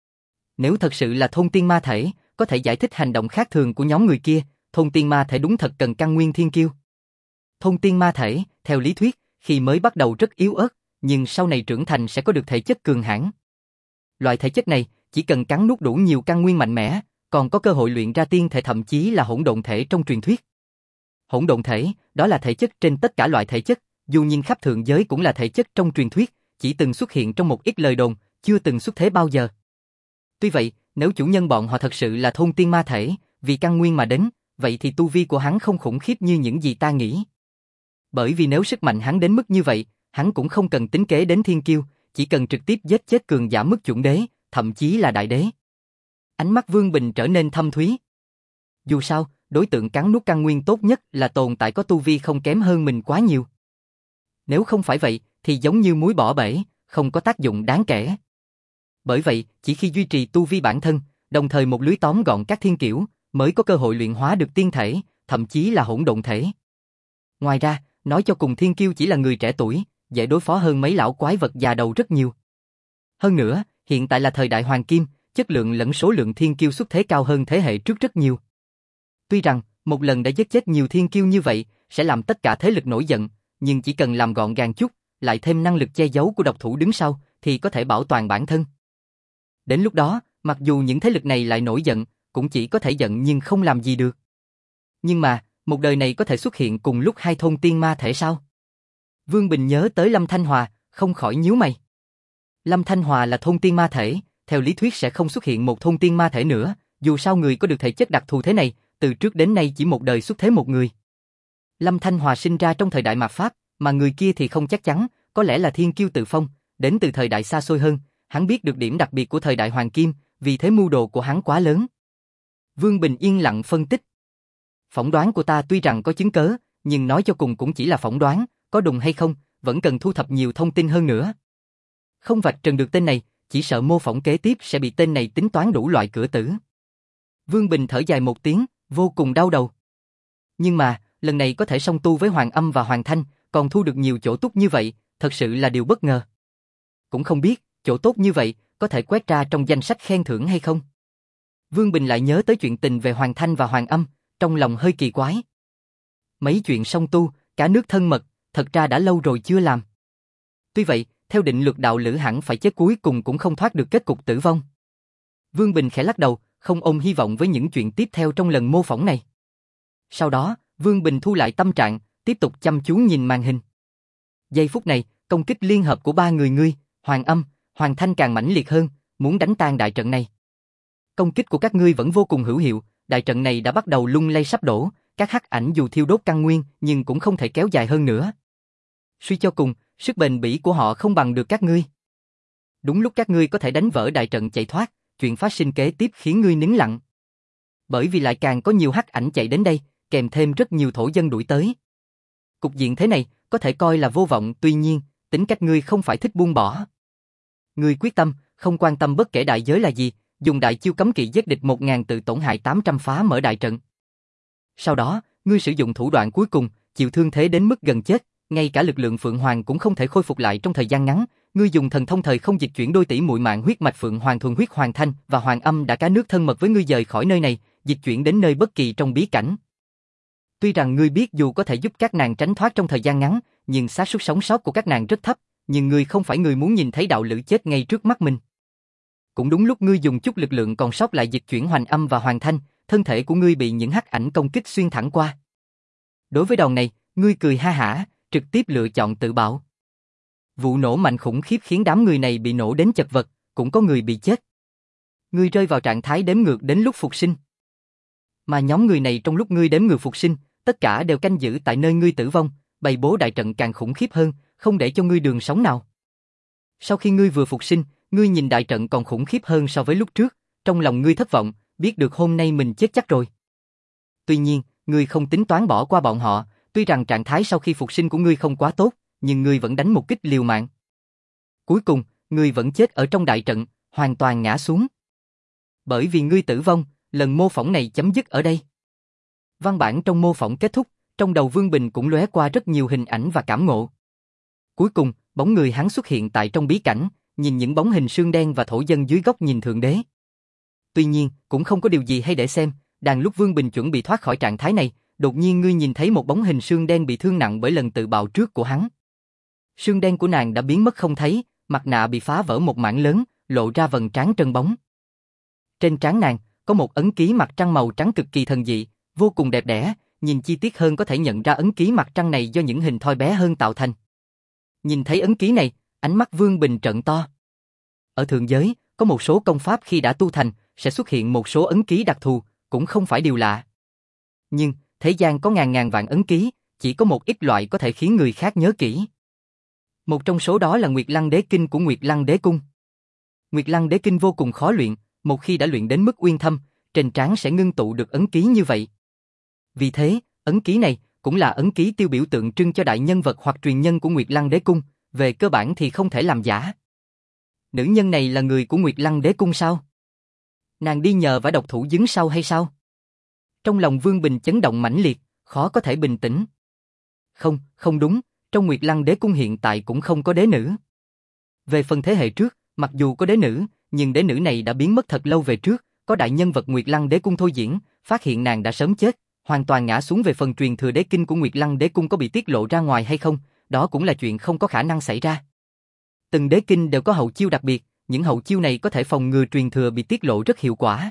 Nếu thật sự là thôn tiên ma thể, có thể giải thích hành động khác thường của nhóm người kia, thôn tiên ma thể đúng thật cần căn nguyên thiên kiêu. Thôn tiên ma thể, theo lý thuyết, khi mới bắt đầu rất yếu ớt, nhưng sau này trưởng thành sẽ có được thể chất cường hãn. Loại thể chất này, chỉ cần cắn nuốt đủ nhiều căn nguyên mạnh mẽ, còn có cơ hội luyện ra tiên thể thậm chí là hỗn độn thể trong truyền thuyết. Hỗn độn thể, đó là thể chất trên tất cả loại thể chất, dù nhìn khắp thượng giới cũng là thể chất trong truyền thuyết, chỉ từng xuất hiện trong một ít lời đồn, chưa từng xuất thế bao giờ. Tuy vậy, nếu chủ nhân bọn họ thật sự là thôn tiên ma thể, vì căn nguyên mà đến, vậy thì tu vi của hắn không khủng khiếp như những gì ta nghĩ. Bởi vì nếu sức mạnh hắn đến mức như vậy, hắn cũng không cần tính kế đến thiên kiêu, chỉ cần trực tiếp giết chết cường giả mức chuẩn đế, thậm chí là đại đế. Ánh mắt Vương Bình trở nên thâm thúy. Dù sao, đối tượng cắn nuốt căn nguyên tốt nhất là tồn tại có tu vi không kém hơn mình quá nhiều. Nếu không phải vậy, thì giống như muối bỏ bể, không có tác dụng đáng kể. Bởi vậy, chỉ khi duy trì tu vi bản thân, đồng thời một lưới tóm gọn các thiên kiểu, mới có cơ hội luyện hóa được tiên thể, thậm chí là hỗn độn thể. Ngoài ra, nói cho cùng thiên kiêu chỉ là người trẻ tuổi, dễ đối phó hơn mấy lão quái vật già đầu rất nhiều. Hơn nữa, hiện tại là thời đại hoàng kim, chất lượng lẫn số lượng thiên kiêu xuất thế cao hơn thế hệ trước rất nhiều. Tuy rằng, một lần đã giết chết nhiều thiên kiêu như vậy, sẽ làm tất cả thế lực nổi giận, nhưng chỉ cần làm gọn gàng chút, lại thêm năng lực che giấu của độc thủ đứng sau, thì có thể bảo toàn bản thân. Đến lúc đó, mặc dù những thế lực này lại nổi giận, cũng chỉ có thể giận nhưng không làm gì được. Nhưng mà, một đời này có thể xuất hiện cùng lúc hai thôn tiên ma thể sao? Vương Bình nhớ tới Lâm Thanh Hòa, không khỏi nhíu mày. Lâm Thanh Hòa là thôn tiên ma thể, theo lý thuyết sẽ không xuất hiện một thôn tiên ma thể nữa, dù sao người có được thể chất đặc thù thế này, từ trước đến nay chỉ một đời xuất thế một người. Lâm Thanh Hòa sinh ra trong thời đại mạt Pháp, mà người kia thì không chắc chắn, có lẽ là thiên kiêu tự phong, đến từ thời đại xa xôi hơn, hắn biết được điểm đặc biệt của thời đại hoàng kim, vì thế mưu đồ của hắn quá lớn. Vương Bình yên lặng phân tích. Phỏng đoán của ta tuy rằng có chứng cớ, nhưng nói cho cùng cũng chỉ là phỏng đoán, có đùng hay không, vẫn cần thu thập nhiều thông tin hơn nữa. Không vạch trần được tên này, chỉ sợ mô phỏng kế tiếp sẽ bị tên này tính toán đủ loại cửa tử. Vương Bình thở dài một tiếng, vô cùng đau đầu. Nhưng mà, lần này có thể song tu với Hoàng Âm và Hoàng Thanh, còn thu được nhiều chỗ tốt như vậy, thật sự là điều bất ngờ. Cũng không biết, chỗ tốt như vậy, có thể quét ra trong danh sách khen thưởng hay không? Vương Bình lại nhớ tới chuyện tình về Hoàng Thanh và Hoàng Âm, trong lòng hơi kỳ quái. Mấy chuyện song tu, cả nước thân mật, thật ra đã lâu rồi chưa làm. Tuy vậy, theo định luật đạo lữ hẳn phải chết cuối cùng cũng không thoát được kết cục tử vong. Vương Bình khẽ lắc đầu, không ôm hy vọng với những chuyện tiếp theo trong lần mô phỏng này. Sau đó, Vương Bình thu lại tâm trạng, tiếp tục chăm chú nhìn màn hình. Giây phút này, công kích liên hợp của ba người ngươi, Hoàng Âm, Hoàng Thanh càng mãnh liệt hơn, muốn đánh tan đại trận này. Công kích của các ngươi vẫn vô cùng hữu hiệu, đại trận này đã bắt đầu lung lay sắp đổ, các hắc ảnh dù thiêu đốt căn nguyên, nhưng cũng không thể kéo dài hơn nữa. Suy cho cùng, sức bền bỉ của họ không bằng được các ngươi. Đúng lúc các ngươi có thể đánh vỡ đại trận chạy thoát, chuyện phát sinh kế tiếp khiến ngươi nín lặng. Bởi vì lại càng có nhiều hắc ảnh chạy đến đây, kèm thêm rất nhiều thổ dân đuổi tới. Cục diện thế này, có thể coi là vô vọng, tuy nhiên, tính cách ngươi không phải thích buông bỏ. Ngươi quyết tâm, không quan tâm bất kể đại giới là gì, dùng đại chiêu cấm kỵ giết địch một ngàn tự tổn hại tám trăm phá mở đại trận. Sau đó, ngươi sử dụng thủ đoạn cuối cùng, chịu thương thế đến mức gần chết, ngay cả lực lượng Phượng Hoàng cũng không thể khôi phục lại trong thời gian ngắn, ngươi dùng thần thông thời không dịch chuyển đôi tỷ muội mạng huyết mạch Phượng Hoàng thuần huyết Hoàng Thanh và Hoàng Âm đã cá nước thân mật với ngươi dời khỏi nơi này, dịch chuyển đến nơi bất kỳ trong bí cảnh. Tuy rằng ngươi biết dù có thể giúp các nàng tránh thoát trong thời gian ngắn, nhưng xác suất sống sót của các nàng rất thấp, nhưng ngươi không phải người muốn nhìn thấy đạo lữ chết ngay trước mắt mình. Cũng đúng lúc ngươi dùng chút lực lượng còn sót lại dịch chuyển Hoàng Âm và Hoàng Thanh, thân thể của ngươi bị những hắc ảnh công kích xuyên thẳng qua. Đối với đòn này, ngươi cười ha hả, trực tiếp lựa chọn tự bạo. Vụ nổ mạnh khủng khiếp khiến đám người này bị nổ đến chật vật, cũng có người bị chết. Ngươi rơi vào trạng thái đếm ngược đến lúc phục sinh. Mà nhóm người này trong lúc ngươi đếm ngược phục sinh, tất cả đều canh giữ tại nơi ngươi tử vong, bày bố đại trận càng khủng khiếp hơn, không để cho ngươi đường sống nào. Sau khi ngươi vừa phục sinh, ngươi nhìn đại trận còn khủng khiếp hơn so với lúc trước, trong lòng ngươi thất vọng, biết được hôm nay mình chết chắc rồi. Tuy nhiên, ngươi không tính toán bỏ qua bọn họ, tuy rằng trạng thái sau khi phục sinh của ngươi không quá tốt, nhưng ngươi vẫn đánh một kích liều mạng. Cuối cùng, ngươi vẫn chết ở trong đại trận, hoàn toàn ngã xuống. Bởi vì ngươi tử vong, lần mô phỏng này chấm dứt ở đây. Văn bản trong mô phỏng kết thúc, trong đầu Vương Bình cũng lóe qua rất nhiều hình ảnh và cảm ngộ. Cuối cùng, bóng người hắn xuất hiện tại trong bí cảnh, nhìn những bóng hình xương đen và thổ dân dưới góc nhìn thượng đế. Tuy nhiên, cũng không có điều gì hay để xem, đang lúc Vương Bình chuẩn bị thoát khỏi trạng thái này, đột nhiên ngươi nhìn thấy một bóng hình xương đen bị thương nặng bởi lần tự bạo trước của hắn. Xương đen của nàng đã biến mất không thấy, mặt nạ bị phá vỡ một mảng lớn, lộ ra vầng trán trơn bóng. Trên trán nàng, có một ấn ký mặt trăng màu trắng cực kỳ thần dị, vô cùng đẹp đẽ, nhìn chi tiết hơn có thể nhận ra ấn ký mặt trăng này do những hình thoi bé hơn tạo thành. Nhìn thấy ấn ký này, ánh mắt Vương Bình trợn to. Ở thượng giới, có một số công pháp khi đã tu thành, sẽ xuất hiện một số ấn ký đặc thù, cũng không phải điều lạ. Nhưng, thế gian có ngàn ngàn vạn ấn ký, chỉ có một ít loại có thể khiến người khác nhớ kỹ. Một trong số đó là Nguyệt Lăng Đế Kinh của Nguyệt Lăng Đế Cung. Nguyệt Lăng Đế Kinh vô cùng khó luyện, một khi đã luyện đến mức uyên thâm, trên trán sẽ ngưng tụ được ấn ký như vậy. Vì thế, ấn ký này cũng là ấn ký tiêu biểu tượng trưng cho đại nhân vật hoặc truyền nhân của Nguyệt Lăng Đế Cung, về cơ bản thì không thể làm giả. Nữ nhân này là người của Nguyệt Lăng Đế Cung sao? Nàng đi nhờ vả độc thủ dính sau hay sao? Trong lòng Vương Bình chấn động mãnh liệt, khó có thể bình tĩnh. Không, không đúng, trong Nguyệt Lăng Đế Cung hiện tại cũng không có đế nữ. Về phần thế hệ trước, mặc dù có đế nữ, nhưng đế nữ này đã biến mất thật lâu về trước, có đại nhân vật Nguyệt Lăng Đế Cung thôi diễn, phát hiện nàng đã sớm chết, hoàn toàn ngã xuống. Về phần truyền thừa đế kinh của Nguyệt Lăng Đế Cung có bị tiết lộ ra ngoài hay không, đó cũng là chuyện không có khả năng xảy ra. Từng đế kinh đều có hậu chiêu đặc biệt, những hậu chiêu này có thể phòng ngừa truyền thừa bị tiết lộ rất hiệu quả.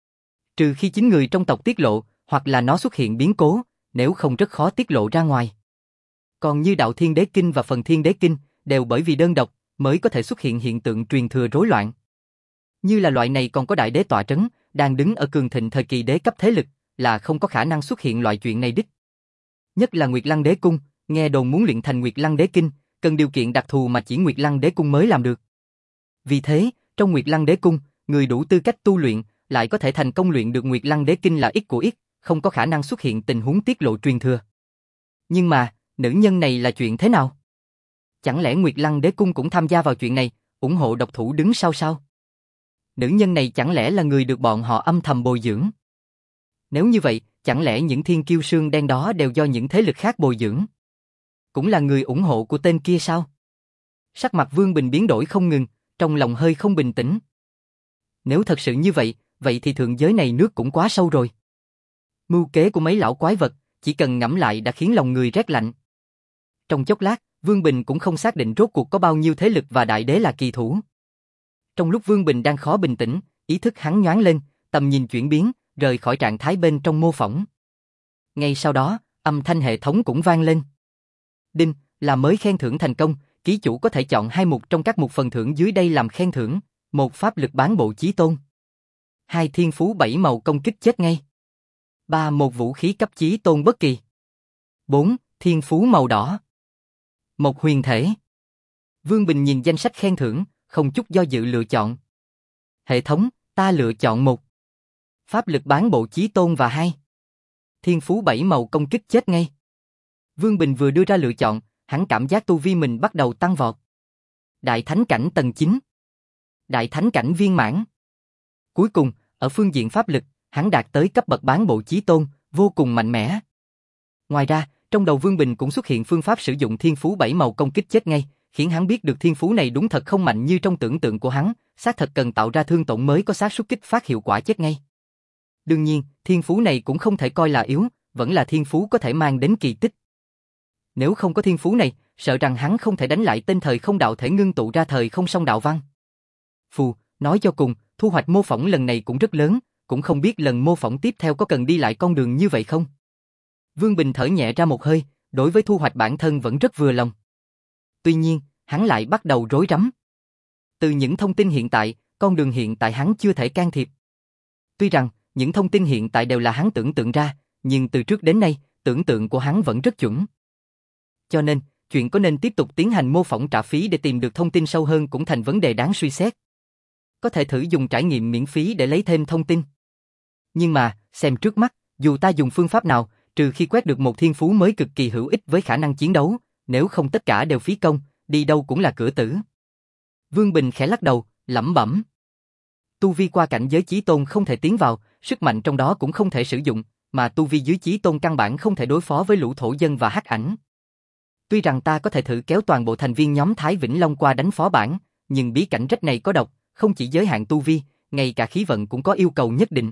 Trừ khi chính người trong tộc tiết lộ, hoặc là nó xuất hiện biến cố, nếu không rất khó tiết lộ ra ngoài. Còn như Đạo Thiên Đế Kinh và Phần Thiên Đế Kinh, đều bởi vì đơn độc, mới có thể xuất hiện hiện tượng truyền thừa rối loạn. Như là loại này còn có đại đế tọa trấn, đang đứng ở cường thịnh thời kỳ đế cấp thế lực, là không có khả năng xuất hiện loại chuyện này đích. Nhất là Nguyệt Lăng Đế Cung, nghe đồn muốn luyện thành Nguyệt Lăng Đế Kinh, cần điều kiện đặc thù mà chỉ Nguyệt Lăng Đế Cung mới làm được. Vì thế, trong Nguyệt Lăng Đế Cung, người đủ tư cách tu luyện, lại có thể thành công luyện được Nguyệt Lăng Đế Kinh là ít của ít, không có khả năng xuất hiện tình huống tiết lộ truyền thừa. Nhưng mà, nữ nhân này là chuyện thế nào? Chẳng lẽ Nguyệt Lăng Đế Cung cũng tham gia vào chuyện này, ủng hộ độc thủ đứng sau sao? Nữ nhân này chẳng lẽ là người được bọn họ âm thầm bồi dưỡng? Nếu như vậy, chẳng lẽ những thiên kiêu xương đen đó đều do những thế lực khác bồi dưỡng? Cũng là người ủng hộ của tên kia sao? Sắc mặt Vương Bình biến đổi không ngừng, trong lòng hơi không bình tĩnh. Nếu thật sự như vậy, vậy thì thượng giới này nước cũng quá sâu rồi. Mưu kế của mấy lão quái vật, chỉ cần ngẫm lại đã khiến lòng người rét lạnh. Trong chốc lát, Vương Bình cũng không xác định rốt cuộc có bao nhiêu thế lực và đại đế là kỳ thủ. Trong lúc Vương Bình đang khó bình tĩnh, ý thức hắn nhoáng lên, tầm nhìn chuyển biến, rời khỏi trạng thái bên trong mô phỏng. Ngay sau đó, âm thanh hệ thống cũng vang lên. Đinh, là mới khen thưởng thành công, ký chủ có thể chọn hai mục trong các mục phần thưởng dưới đây làm khen thưởng. Một pháp lực bán bộ chí tôn. Hai thiên phú bảy màu công kích chết ngay. Ba một vũ khí cấp chí tôn bất kỳ. Bốn thiên phú màu đỏ. Một huyền thể. Vương Bình nhìn danh sách khen thưởng, không chút do dự lựa chọn. Hệ thống, ta lựa chọn một. Pháp lực bán bộ chí tôn và hai. Thiên phú bảy màu công kích chết ngay. Vương Bình vừa đưa ra lựa chọn, hắn cảm giác tu vi mình bắt đầu tăng vọt. Đại thánh cảnh tầng chín. Đại thánh cảnh viên mãn. Cuối cùng, ở phương diện pháp lực, hắn đạt tới cấp bậc bán bộ chí tôn, vô cùng mạnh mẽ. Ngoài ra, trong đầu Vương Bình cũng xuất hiện phương pháp sử dụng thiên phú bảy màu công kích chết ngay, khiến hắn biết được thiên phú này đúng thật không mạnh như trong tưởng tượng của hắn, xác thật cần tạo ra thương tổn mới có xác suất kích phát hiệu quả chết ngay. Đương nhiên, thiên phú này cũng không thể coi là yếu, vẫn là thiên phú có thể mang đến kỳ tích. Nếu không có thiên phú này, sợ rằng hắn không thể đánh lại tên thời không đạo thể ngưng tụ ra thời không song đạo văn. Phù, nói cho cùng, thu hoạch mô phỏng lần này cũng rất lớn, cũng không biết lần mô phỏng tiếp theo có cần đi lại con đường như vậy không? Vương Bình thở nhẹ ra một hơi, đối với thu hoạch bản thân vẫn rất vừa lòng. Tuy nhiên, hắn lại bắt đầu rối rắm. Từ những thông tin hiện tại, con đường hiện tại hắn chưa thể can thiệp. Tuy rằng, những thông tin hiện tại đều là hắn tưởng tượng ra, nhưng từ trước đến nay, tưởng tượng của hắn vẫn rất chuẩn. Cho nên, chuyện có nên tiếp tục tiến hành mô phỏng trả phí để tìm được thông tin sâu hơn cũng thành vấn đề đáng suy xét. Có thể thử dùng trải nghiệm miễn phí để lấy thêm thông tin. Nhưng mà, xem trước mắt, dù ta dùng phương pháp nào, trừ khi quét được một thiên phú mới cực kỳ hữu ích với khả năng chiến đấu, nếu không tất cả đều phí công, đi đâu cũng là cửa tử. Vương Bình khẽ lắc đầu, lẩm bẩm. Tu vi qua cảnh giới chí tôn không thể tiến vào, sức mạnh trong đó cũng không thể sử dụng, mà tu vi dưới chí tôn căn bản không thể đối phó với lũ thổ dân và hắc ảnh. Tuy rằng ta có thể thử kéo toàn bộ thành viên nhóm Thái Vĩnh Long qua đánh phó bản, nhưng bí cảnh rách này có độc, không chỉ giới hạn tu vi, ngay cả khí vận cũng có yêu cầu nhất định.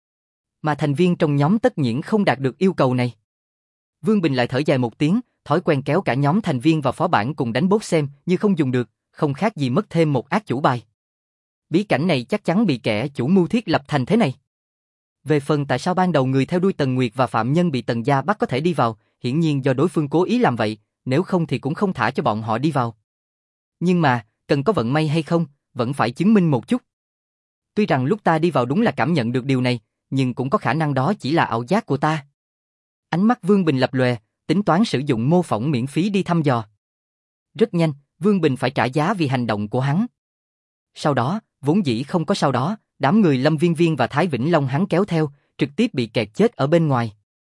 Mà thành viên trong nhóm tất nhiên không đạt được yêu cầu này. Vương Bình lại thở dài một tiếng, thói quen kéo cả nhóm thành viên vào phó bản cùng đánh boss xem như không dùng được, không khác gì mất thêm một ác chủ bài. Bí cảnh này chắc chắn bị kẻ chủ mưu thiết lập thành thế này. Về phần tại sao ban đầu người theo đuôi Tần Nguyệt và phạm nhân bị Tần gia bắt có thể đi vào, hiển nhiên do đối phương cố ý làm vậy, nếu không thì cũng không thả cho bọn họ đi vào. Nhưng mà, cần có vận may hay không, vẫn phải chứng minh một chút. Tuy rằng lúc ta đi vào đúng là cảm nhận được điều này, nhưng cũng có khả năng đó chỉ là ảo giác của ta. Ánh mắt Vương Bình lập lòe, tính toán sử dụng mô phỏng miễn phí đi thăm dò. Rất nhanh, Vương Bình phải trả giá vì hành động của hắn. Sau đó, vốn dĩ không có sau đó, đám người Lâm Viên Viên và Thái Vĩnh Long hắn kéo theo, trực tiếp bị kẹt chết ở bên ngoài.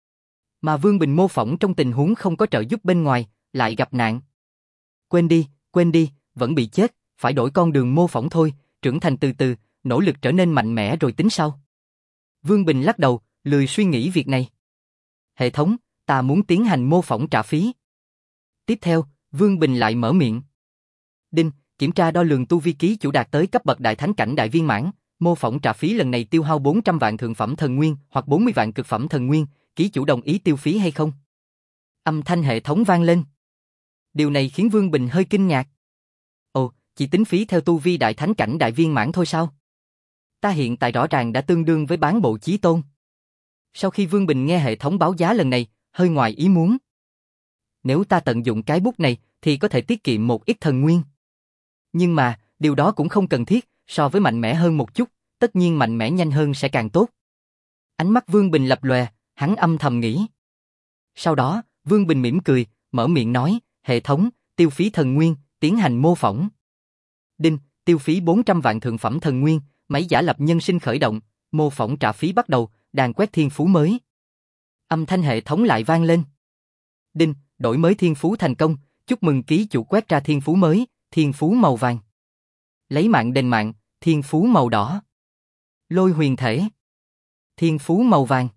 Mà Vương Bình mô phỏng trong tình huống không có trợ giúp bên ngoài, lại gặp nạn. Quên đi, quên đi, vẫn bị chết, phải đổi con đường mô phỏng thôi, trưởng thành từ từ, nỗ lực trở nên mạnh mẽ rồi tính sau. Vương Bình lắc đầu, lười suy nghĩ việc này. Hệ thống, ta muốn tiến hành mô phỏng trả phí. Tiếp theo, Vương Bình lại mở miệng. Đinh, kiểm tra đo lường tu vi ký chủ đạt tới cấp bậc đại thánh cảnh đại viên mãn, mô phỏng trả phí lần này tiêu hao bốn trăm vạn thượng phẩm thần nguyên hoặc bốn mươi vạn cực phẩm thần nguyên, ký chủ đồng ý tiêu phí hay không? Âm thanh hệ thống vang lên. Điều này khiến Vương Bình hơi kinh ngạc. Ồ, chỉ tính phí theo tu vi đại thánh cảnh đại viên mãn thôi sao? Ta hiện tại rõ ràng đã tương đương với bán bộ chí tôn. Sau khi Vương Bình nghe hệ thống báo giá lần này, hơi ngoài ý muốn. Nếu ta tận dụng cái bút này, thì có thể tiết kiệm một ít thần nguyên. Nhưng mà, điều đó cũng không cần thiết, so với mạnh mẽ hơn một chút, tất nhiên mạnh mẽ nhanh hơn sẽ càng tốt. Ánh mắt Vương Bình lập lòe, hắn âm thầm nghĩ. Sau đó, Vương Bình mỉm cười, mở miệng nói, hệ thống, tiêu phí thần nguyên, tiến hành mô phỏng. Đinh, tiêu phí bốn trăm vạn thượng phẩm thần nguyên, máy giả lập nhân sinh khởi động, mô phỏng trả phí bắt đầu, đàn quét thiên phú mới. Âm thanh hệ thống lại vang lên. Đinh, đổi mới thiên phú thành công, chúc mừng ký chủ quét ra thiên phú mới, thiên phú màu vàng. Lấy mạng đền mạng, thiên phú màu đỏ. Lôi huyền thể. Thiên phú màu vàng.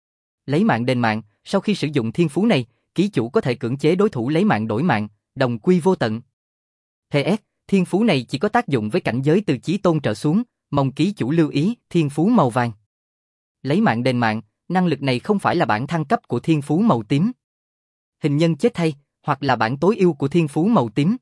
Lấy mạng đền mạng, sau khi sử dụng thiên phú này, ký chủ có thể cưỡng chế đối thủ lấy mạng đổi mạng, đồng quy vô tận. pê ét, thiên phú này chỉ có tác dụng với cảnh giới từ chí tôn trở xuống, mong ký chủ lưu ý, thiên phú màu vàng. Lấy mạng đền mạng, năng lực này không phải là bản thăng cấp của thiên phú màu tím. Hình nhân chết thay, hoặc là bản tối ưu của thiên phú màu tím.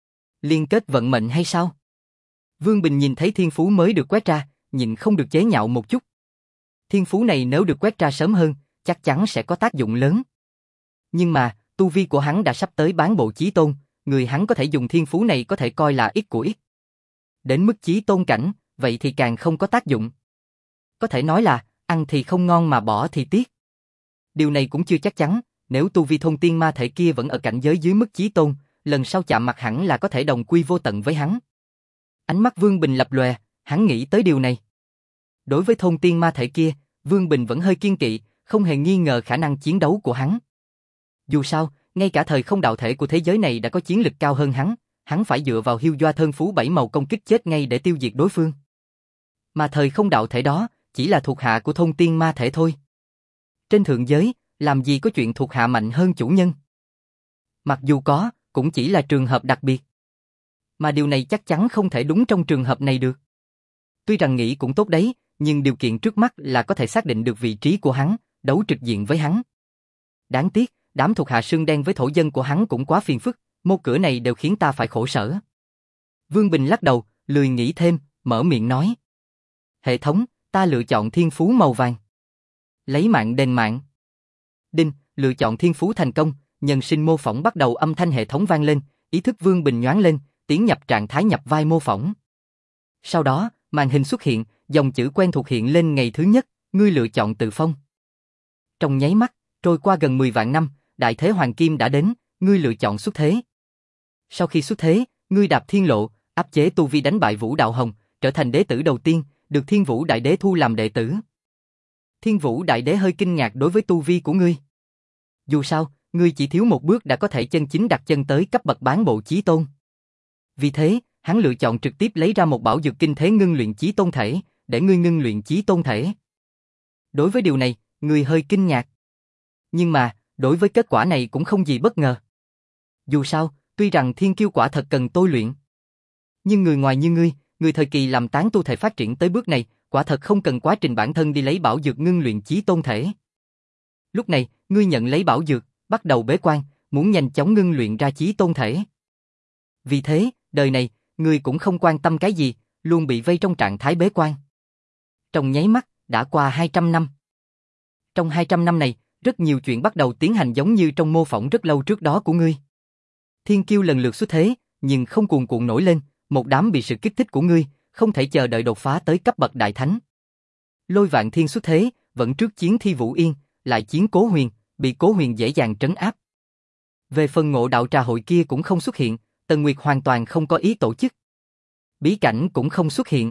Liên kết vận mệnh hay sao? Vương Bình nhìn thấy thiên phú mới được quét ra, nhịn không được chế nhạo một chút. Thiên phú này nếu được quét ra sớm hơn, chắc chắn sẽ có tác dụng lớn. Nhưng mà, tu vi của hắn đã sắp tới bán bộ chí tôn, người hắn có thể dùng thiên phú này có thể coi là ít của ít. Đến mức chí tôn cảnh, vậy thì càng không có tác dụng. Có thể nói là, ăn thì không ngon mà bỏ thì tiếc. Điều này cũng chưa chắc chắn, nếu tu vi thôn tiên ma thể kia vẫn ở cảnh giới dưới mức chí tôn, lần sau chạm mặt hẳn là có thể đồng quy vô tận với hắn. Ánh mắt Vương Bình lập lòe, hắn nghĩ tới điều này. Đối với thôn tiên ma thể kia, Vương Bình vẫn hơi kiên kỵ, không hề nghi ngờ khả năng chiến đấu của hắn. Dù sao, ngay cả thời không đạo thể của thế giới này đã có chiến lực cao hơn hắn, hắn phải dựa vào hiêu doa thân phú bảy màu công kích chết ngay để tiêu diệt đối phương. Mà thời không đạo thể đó, chỉ là thuộc hạ của thôn tiên ma thể thôi. Trên thượng giới, làm gì có chuyện thuộc hạ mạnh hơn chủ nhân? Mặc dù có, cũng chỉ là trường hợp đặc biệt. Mà điều này chắc chắn không thể đúng trong trường hợp này được. Tuy rằng nghĩ cũng tốt đấy, nhưng điều kiện trước mắt là có thể xác định được vị trí của hắn, đấu trực diện với hắn. Đáng tiếc, đám thuộc hạ sương đen với thổ dân của hắn cũng quá phiền phức, một cửa này đều khiến ta phải khổ sở. Vương Bình lắc đầu, lười nghĩ thêm, mở miệng nói. Hệ thống, ta lựa chọn thiên phú màu vàng. Lấy mạng đền mạng. Đinh, lựa chọn thiên phú thành công, nhân sinh mô phỏng bắt đầu âm thanh hệ thống vang lên, ý thức Vương Bình nhoáng lên, tiến nhập trạng thái nhập vai mô phỏng. Sau đó, màn hình xuất hiện, dòng chữ quen thuộc hiện lên ngày thứ nhất, ngươi lựa chọn tự phong. Trong nháy mắt, trôi qua gần mười vạn năm, đại thế hoàng kim đã đến, ngươi lựa chọn xuất thế. Sau khi xuất thế, ngươi đạp thiên lộ, áp chế tu vi đánh bại Vũ Đạo Hồng, trở thành đế tử đầu tiên, được Thiên Vũ Đại Đế thu làm đệ tử. Thiên Vũ Đại Đế hơi kinh ngạc đối với tu vi của ngươi. Dù sao, ngươi chỉ thiếu một bước đã có thể chân chính đặt chân tới cấp bậc bán bộ chí tôn. Vì thế, hắn lựa chọn trực tiếp lấy ra một bảo dược kinh thế ngưng luyện chí tôn thể, để ngươi ngưng luyện chí tôn thể. Đối với điều này, ngươi hơi kinh ngạc. Nhưng mà, đối với kết quả này cũng không gì bất ngờ. Dù sao, tuy rằng thiên kiêu quả thật cần tôi luyện. Nhưng người ngoài như ngươi, người thời kỳ làm tán tu thể phát triển tới bước này, quả thật không cần quá trình bản thân đi lấy bảo dược ngưng luyện chí tôn thể. Lúc này, ngươi nhận lấy bảo dược, bắt đầu bế quan, muốn nhanh chóng ngưng luyện ra chí tôn thể. Vì thế, đời này, ngươi cũng không quan tâm cái gì, luôn bị vây trong trạng thái bế quan. Trong nháy mắt, đã qua hai trăm năm. Trong hai trăm năm này, rất nhiều chuyện bắt đầu tiến hành giống như trong mô phỏng rất lâu trước đó của ngươi. Thiên kiêu lần lượt xuất thế, nhưng không cuồn cuộn nổi lên, một đám bị sự kích thích của ngươi, không thể chờ đợi đột phá tới cấp bậc đại thánh. Lôi Vạn Thiên xuất thế, vẫn trước chiến Thi Vũ Yên, lại chiến Cố Huyền, bị Cố Huyền dễ dàng trấn áp. Về phần Ngộ Đạo Trà Hội kia cũng không xuất hiện, Tần Nguyệt hoàn toàn không có ý tổ chức. Bí cảnh cũng không xuất hiện.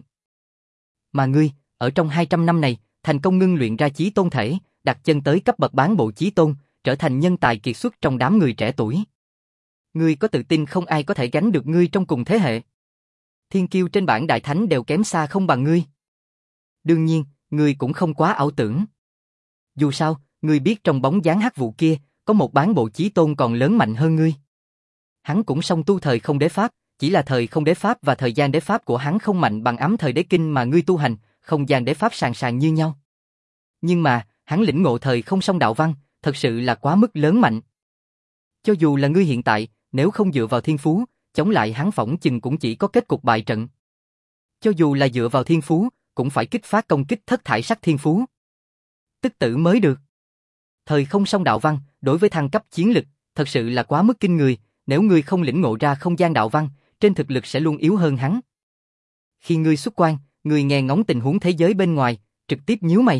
Mà ngươi, ở trong hai trăm năm này, thành công ngưng luyện ra chí tôn thể, đặt chân tới cấp bậc bán bộ chí tôn, trở thành nhân tài kiệt xuất trong đám người trẻ tuổi. Ngươi có tự tin không ai có thể gánh được ngươi trong cùng thế hệ. Thiên kiêu trên bảng đại thánh đều kém xa không bằng ngươi. Đương nhiên, ngươi cũng không quá ảo tưởng. Dù sao, ngươi biết trong bóng dáng hắc vụ kia, có một bán bộ chí tôn còn lớn mạnh hơn ngươi. Hắn cũng song tu thời không đế pháp, chỉ là thời không đế pháp và thời gian đế pháp của hắn không mạnh bằng ám thời đế kinh mà ngươi tu hành, không gian đế pháp sàn sàn như nhau. Nhưng mà, hắn lĩnh ngộ thời không song đạo văn, thật sự là quá mức lớn mạnh. Cho dù là ngươi hiện tại, nếu không dựa vào thiên phú, chống lại hắn phỏng chừng cũng chỉ có kết cục bại trận. Cho dù là dựa vào thiên phú, cũng phải kích phát công kích thất thải sắc thiên phú. Tức tử mới được. Thời không song đạo văn, đối với thăng cấp chiến lực, thật sự là quá mức kinh người, nếu ngươi không lĩnh ngộ ra không gian đạo văn, trên thực lực sẽ luôn yếu hơn hắn. Khi ngươi xuất quan, ngươi nghe ngóng tình huống thế giới bên ngoài, trực tiếp nhíu mày.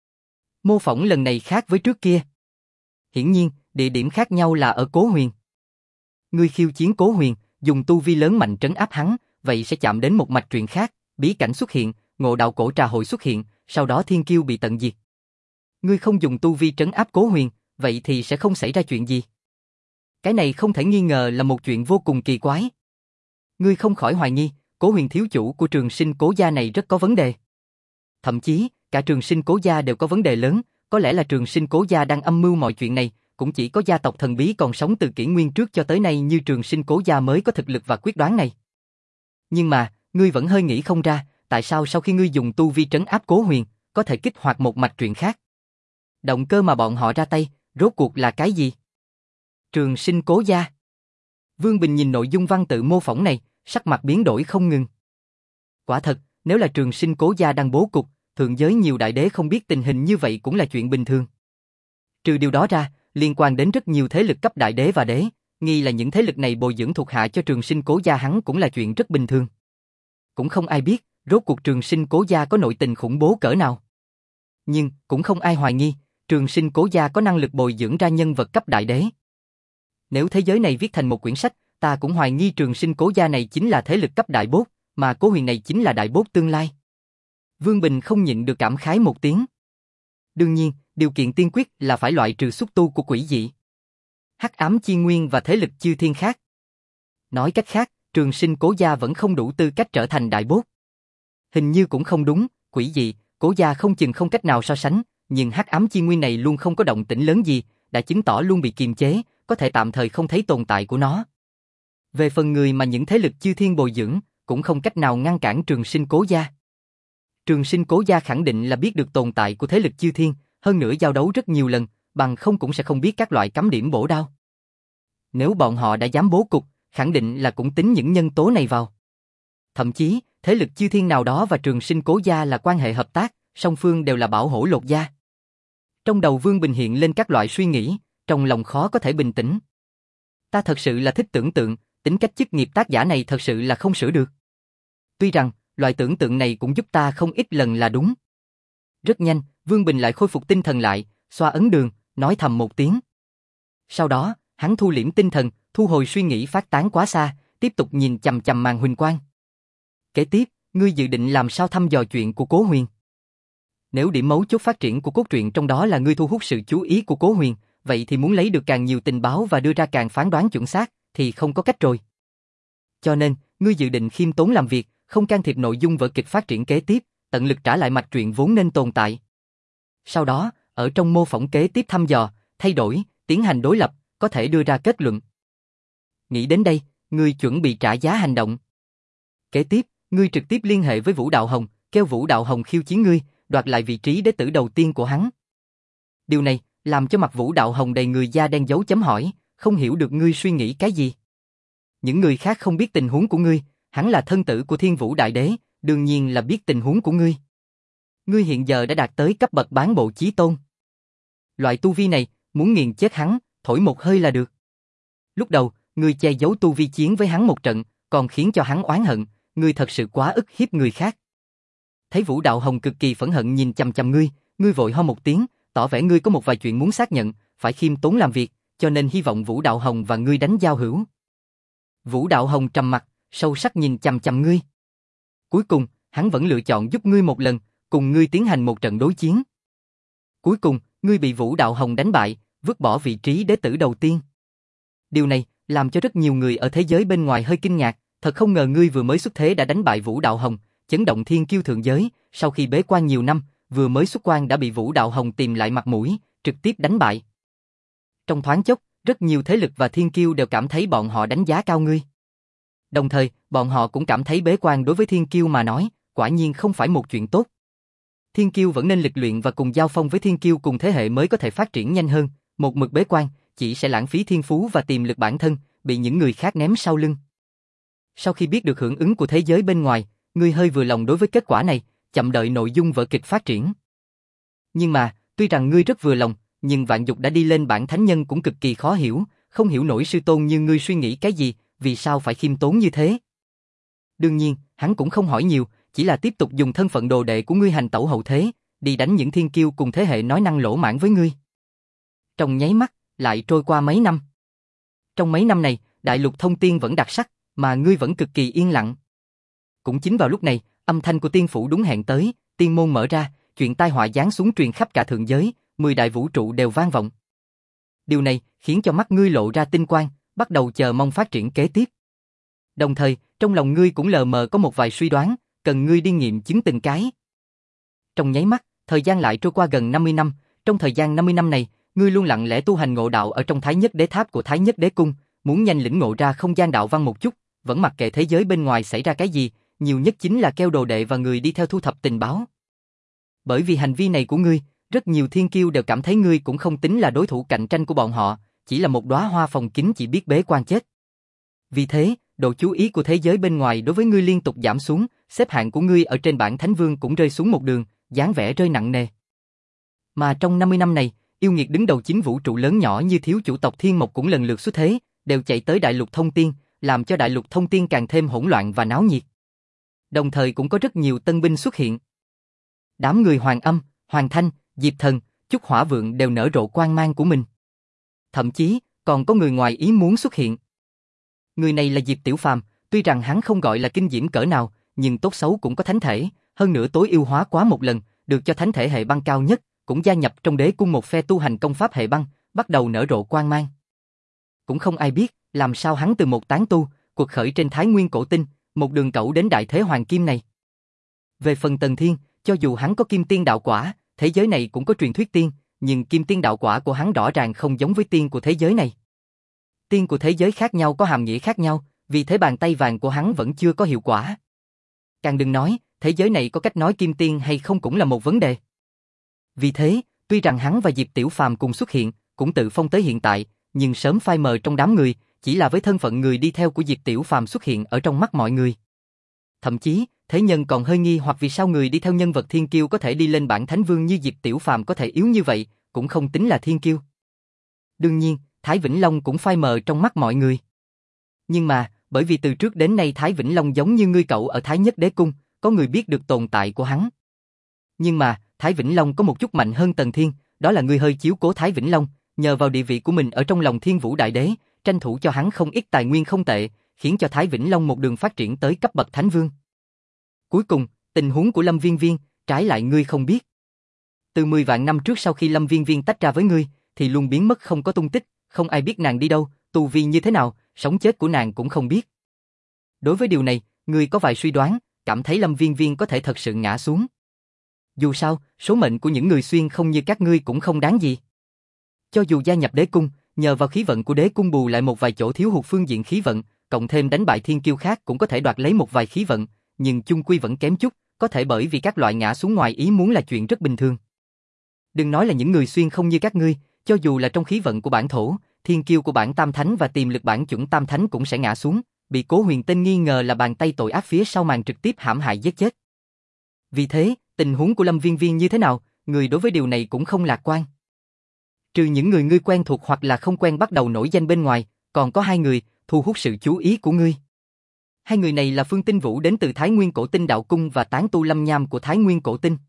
Mô phỏng lần này khác với trước kia. Hiển nhiên, địa điểm khác nhau là ở Cố Huyền. Ngươi khiêu chiến Cố Huyền, dùng tu vi lớn mạnh trấn áp hắn, vậy sẽ chạm đến một mạch truyền khác, bí cảnh xuất hiện, Ngộ Đạo Cổ Trà Hội xuất hiện, sau đó thiên kiêu bị tận diệt. Ngươi không dùng tu vi trấn áp Cố Huyền, vậy thì sẽ không xảy ra chuyện gì. Cái này không thể nghi ngờ là một chuyện vô cùng kỳ quái. Ngươi không khỏi hoài nghi, Cố Huyền thiếu chủ của Trường Sinh Cố gia này rất có vấn đề. Thậm chí, cả Trường Sinh Cố gia đều có vấn đề lớn, có lẽ là Trường Sinh Cố gia đang âm mưu mọi chuyện này, cũng chỉ có gia tộc thần bí còn sống từ kỷ nguyên trước cho tới nay như Trường Sinh Cố gia mới có thực lực và quyết đoán này. Nhưng mà, ngươi vẫn hơi nghĩ không ra, tại sao sau khi ngươi dùng tu vi trấn áp Cố Huyền, có thể kích hoạt một mạch truyện khác. Động cơ mà bọn họ ra tay, rốt cuộc là cái gì? Trường Sinh Cố gia. Vương Bình nhìn nội dung văn tự mô phỏng này, sắc mặt biến đổi không ngừng. Quả thật, nếu là Trường Sinh Cố gia đang bố cục, thượng giới nhiều đại đế không biết tình hình như vậy cũng là chuyện bình thường. Trừ điều đó ra, liên quan đến rất nhiều thế lực cấp đại đế và đế, nghi là những thế lực này bồi dưỡng thuộc hạ cho Trường Sinh Cố gia hắn cũng là chuyện rất bình thường. Cũng không ai biết, rốt cuộc Trường Sinh Cố gia có nội tình khủng bố cỡ nào. Nhưng, cũng không ai hoài nghi, Trường Sinh Cố gia có năng lực bồi dưỡng ra nhân vật cấp đại đế. Nếu thế giới này viết thành một quyển sách, ta cũng hoài nghi Trường Sinh Cố gia này chính là thế lực cấp đại bốt, mà Cố Huyền này chính là đại bốt tương lai. Vương Bình không nhịn được cảm khái một tiếng. Đương nhiên, điều kiện tiên quyết là phải loại trừ xúc tu của quỷ dị, hắc ám chi nguyên và thế lực chư thiên khác. Nói cách khác, Trường Sinh Cố gia vẫn không đủ tư cách trở thành đại bốt. Hình như cũng không đúng, quỷ dị, Cố gia không chừng không cách nào so sánh, nhưng hắc ám chi nguyên này luôn không có động tĩnh lớn gì, đã chứng tỏ luôn bị kiềm chế, có thể tạm thời không thấy tồn tại của nó. Về phần người mà những thế lực chư thiên bồi dưỡng, cũng không cách nào ngăn cản Trường Sinh Cố gia. Trường Sinh Cố gia khẳng định là biết được tồn tại của thế lực chư thiên, hơn nữa giao đấu rất nhiều lần, bằng không cũng sẽ không biết các loại cấm điểm bổ đao. Nếu bọn họ đã dám bố cục, khẳng định là cũng tính những nhân tố này vào. Thậm chí, thế lực chư thiên nào đó và Trường Sinh Cố gia là quan hệ hợp tác, song phương đều là bảo hổ lột da. Trong đầu Vương Bình hiện lên các loại suy nghĩ, trong lòng khó có thể bình tĩnh. Ta thật sự là thích tưởng tượng, tính cách chức nghiệp tác giả này thật sự là không sửa được. Tuy rằng, loại tưởng tượng này cũng giúp ta không ít lần là đúng. Rất nhanh, Vương Bình lại khôi phục tinh thần lại, xoa ấn đường, nói thầm một tiếng. Sau đó, hắn thu liễm tinh thần, thu hồi suy nghĩ phát tán quá xa, tiếp tục nhìn chằm chằm màn huỳnh quang. Kế tiếp, ngươi dự định làm sao thăm dò chuyện của Cố Huyền? Nếu điểm mấu chốt phát triển của cốt truyện trong đó là ngươi thu hút sự chú ý của Cố Huyền, vậy thì muốn lấy được càng nhiều tình báo và đưa ra càng phán đoán chuẩn xác, thì không có cách rồi. Cho nên, ngươi dự định khiêm tốn làm việc, không can thiệp nội dung vở kịch phát triển kế tiếp, tận lực trả lại mạch truyện vốn nên tồn tại. Sau đó, ở trong mô phỏng kế tiếp thăm dò, thay đổi, tiến hành đối lập, có thể đưa ra kết luận. Nghĩ đến đây, ngươi chuẩn bị trả giá hành động. Kế tiếp, ngươi trực tiếp liên hệ với Vũ Đạo Hồng, kêu Vũ Đạo Hồng khiêu chiến ngươi, đoạt lại vị trí đế tử đầu tiên của hắn. Điều này làm cho mặt Vũ Đạo Hồng đầy người da đen dấu chấm hỏi, không hiểu được ngươi suy nghĩ cái gì. Những người khác không biết tình huống của ngươi, hắn là thân tử của Thiên Vũ Đại Đế, đương nhiên là biết tình huống của ngươi. Ngươi hiện giờ đã đạt tới cấp bậc bán bộ chí tôn. Loại tu vi này, muốn nghiền chết hắn, thổi một hơi là được. Lúc đầu, ngươi che giấu tu vi chiến với hắn một trận, còn khiến cho hắn oán hận, ngươi thật sự quá ức hiếp người khác. Thấy Vũ Đạo Hồng cực kỳ phẫn hận nhìn chằm chằm ngươi, ngươi vội ho một tiếng, tỏ vẻ ngươi có một vài chuyện muốn xác nhận, phải khiêm tốn làm việc, cho nên hy vọng Vũ Đạo Hồng và ngươi đánh giao hữu. Vũ Đạo Hồng trầm mặt, sâu sắc nhìn chằm chằm ngươi. Cuối cùng, hắn vẫn lựa chọn giúp ngươi một lần, cùng ngươi tiến hành một trận đối chiến. Cuối cùng, ngươi bị Vũ Đạo Hồng đánh bại, vứt bỏ vị trí đế tử đầu tiên. Điều này làm cho rất nhiều người ở thế giới bên ngoài hơi kinh ngạc, thật không ngờ ngươi vừa mới xuất thế đã đánh bại Vũ Đạo Hồng, chấn động thiên kiêu thượng giới, sau khi bế quan nhiều năm, vừa mới xuất quan đã bị Vũ Đạo Hồng tìm lại mặt mũi, trực tiếp đánh bại. Trong thoáng chốc, rất nhiều thế lực và thiên kiêu đều cảm thấy bọn họ đánh giá cao ngươi. Đồng thời, bọn họ cũng cảm thấy bế quan đối với thiên kiêu mà nói, quả nhiên không phải một chuyện tốt. Thiên kiêu vẫn nên lịch luyện và cùng giao phong với thiên kiêu cùng thế hệ mới có thể phát triển nhanh hơn, một mực bế quan, chỉ sẽ lãng phí thiên phú và tiềm lực bản thân, bị những người khác ném sau lưng. Sau khi biết được hưởng ứng của thế giới bên ngoài, ngươi hơi vừa lòng đối với kết quả này, chậm đợi nội dung vở kịch phát triển. Nhưng mà, tuy rằng ngươi rất vừa lòng, nhưng Vạn Dục đã đi lên bản thánh nhân cũng cực kỳ khó hiểu, không hiểu nổi sư tôn như ngươi suy nghĩ cái gì, vì sao phải khiêm tốn như thế. Đương nhiên, hắn cũng không hỏi nhiều, chỉ là tiếp tục dùng thân phận đồ đệ của ngươi hành tẩu hậu thế, đi đánh những thiên kiêu cùng thế hệ nói năng lỗ mãng với ngươi. Trong nháy mắt, lại trôi qua mấy năm. Trong mấy năm này, đại lục thông tiên vẫn đặc sắc, mà ngươi vẫn cực kỳ yên lặng. Cũng chính vào lúc này, âm thanh của tiên phủ đúng hẹn tới, tiên môn mở ra, chuyện tai họa giáng xuống truyền khắp cả thượng giới, mười đại vũ trụ đều vang vọng. Điều này khiến cho mắt ngươi lộ ra tinh quang, bắt đầu chờ mong phát triển kế tiếp. Đồng thời, trong lòng ngươi cũng lờ mờ có một vài suy đoán, cần ngươi đi nghiệm chứng từng cái. Trong nháy mắt, thời gian lại trôi qua gần năm mươi năm, trong thời gian năm mươi năm này, ngươi luôn lặng lẽ tu hành ngộ đạo ở trong Thái Nhất Đế Tháp của Thái Nhất Đế Cung, muốn nhanh lĩnh ngộ ra không gian đạo văn một chút, vẫn mặc kệ thế giới bên ngoài xảy ra cái gì, nhiều nhất chính là kêu đồ đệ và người đi theo thu thập tình báo. Bởi vì hành vi này của ngươi, rất nhiều thiên kiêu đều cảm thấy ngươi cũng không tính là đối thủ cạnh tranh của bọn họ, chỉ là một đóa hoa phòng kín chỉ biết bế quan chết. Vì thế, độ chú ý của thế giới bên ngoài đối với ngươi liên tục giảm xuống, xếp hạng của ngươi ở trên bảng Thánh Vương cũng rơi xuống một đường, dáng vẻ rơi nặng nề. Mà trong năm mươi năm này, yêu nghiệt đứng đầu chính vũ trụ lớn nhỏ như thiếu chủ tộc Thiên Mộc cũng lần lượt xuất thế, đều chạy tới đại lục thông tiên, làm cho đại lục thông tiên càng thêm hỗn loạn và náo nhiệt. Đồng thời cũng có rất nhiều tân binh xuất hiện. Đám người Hoàng Âm, Hoàng Thanh, Diệp Thần, Chúc Hỏa Vượng đều nở rộ quang mang của mình. Thậm chí, còn có người ngoài ý muốn xuất hiện. Người này là Diệp Tiểu Phàm, tuy rằng hắn không gọi là kinh diễm cỡ nào, nhưng tốt xấu cũng có thánh thể, hơn nữa tối ưu hóa quá một lần, được cho thánh thể hệ băng cao nhất, cũng gia nhập trong đế cung một phe tu hành công pháp hệ băng, bắt đầu nở rộ quang mang. Cũng không ai biết, làm sao hắn từ một tán tu, cuộc khởi trên Thái Nguyên cổ tinh, một đường cẩu đến đại thế hoàng kim này. Về phần Tần Thiên, cho dù hắn có kim tiên đạo quả, thế giới này cũng có truyền thuyết tiên, nhưng kim tiên đạo quả của hắn rõ ràng không giống với tiên của thế giới này. Tiên của thế giới khác nhau có hàm nghĩa khác nhau, vì thế bàn tay vàng của hắn vẫn chưa có hiệu quả. Càng đừng nói, thế giới này có cách nói kim tiên hay không cũng là một vấn đề. Vì thế, tuy rằng hắn và Diệp Tiểu Phàm cùng xuất hiện, cũng tự phong tới hiện tại, nhưng sớm phai mờ trong đám người, chỉ là với thân phận người đi theo của Diệp Tiểu Phàm xuất hiện ở trong mắt mọi người. Thậm chí, thế nhân còn hơi nghi hoặc vì sao người đi theo nhân vật thiên kiêu có thể đi lên bảng thánh vương như Diệp Tiểu Phàm có thể yếu như vậy, cũng không tính là thiên kiêu. Đương nhiên, Thái Vĩnh Long cũng phai mờ trong mắt mọi người. Nhưng mà, bởi vì từ trước đến nay Thái Vĩnh Long giống như ngươi cậu ở Thái Nhất Đế Cung, có người biết được tồn tại của hắn. Nhưng mà, Thái Vĩnh Long có một chút mạnh hơn Tần Thiên, đó là ngươi hơi chiếu cố Thái Vĩnh Long, nhờ vào địa vị của mình ở trong lòng Thiên Vũ Đại Đế, tranh thủ cho hắn không ít tài nguyên không tệ, khiến cho Thái Vĩnh Long một đường phát triển tới cấp bậc Thánh Vương. Cuối cùng, tình huống của Lâm Viên Viên, trái lại ngươi không biết. Từ mười vạn năm trước sau khi Lâm Viên Viên tách ra với ngươi, thì luôn biến mất không có tung tích, không ai biết nàng đi đâu, tu vi như thế nào, sống chết của nàng cũng không biết. Đối với điều này, ngươi có vài suy đoán, cảm thấy Lâm Viên Viên có thể thật sự ngã xuống. Dù sao, số mệnh của những người xuyên không như các ngươi cũng không đáng gì. Cho dù gia nhập đế cung, nhờ vào khí vận của đế cung bù lại một vài chỗ thiếu hụt phương diện khí vận, cộng thêm đánh bại thiên kiêu khác cũng có thể đoạt lấy một vài khí vận, nhưng chung quy vẫn kém chút, có thể bởi vì các loại ngã xuống ngoài ý muốn là chuyện rất bình thường. Đừng nói là những người xuyên không như các ngươi, cho dù là trong khí vận của bản thổ, thiên kiêu của bản tam thánh và tiềm lực bản chuẩn tam thánh cũng sẽ ngã xuống, bị Cố Huyền Tên nghi ngờ là bàn tay tội ác phía sau màn trực tiếp hãm hại giết chết. Vì thế, tình huống của Lâm Viên Viên như thế nào, người đối với điều này cũng không lạc quan. Trừ những người ngươi quen thuộc hoặc là không quen bắt đầu nổi danh bên ngoài, còn có hai người thu hút sự chú ý của ngươi. Hai người này là Phương Tinh Vũ đến từ Thái Nguyên Cổ Tinh Đạo Cung và tán tu Lâm Nham của Thái Nguyên Cổ Tinh.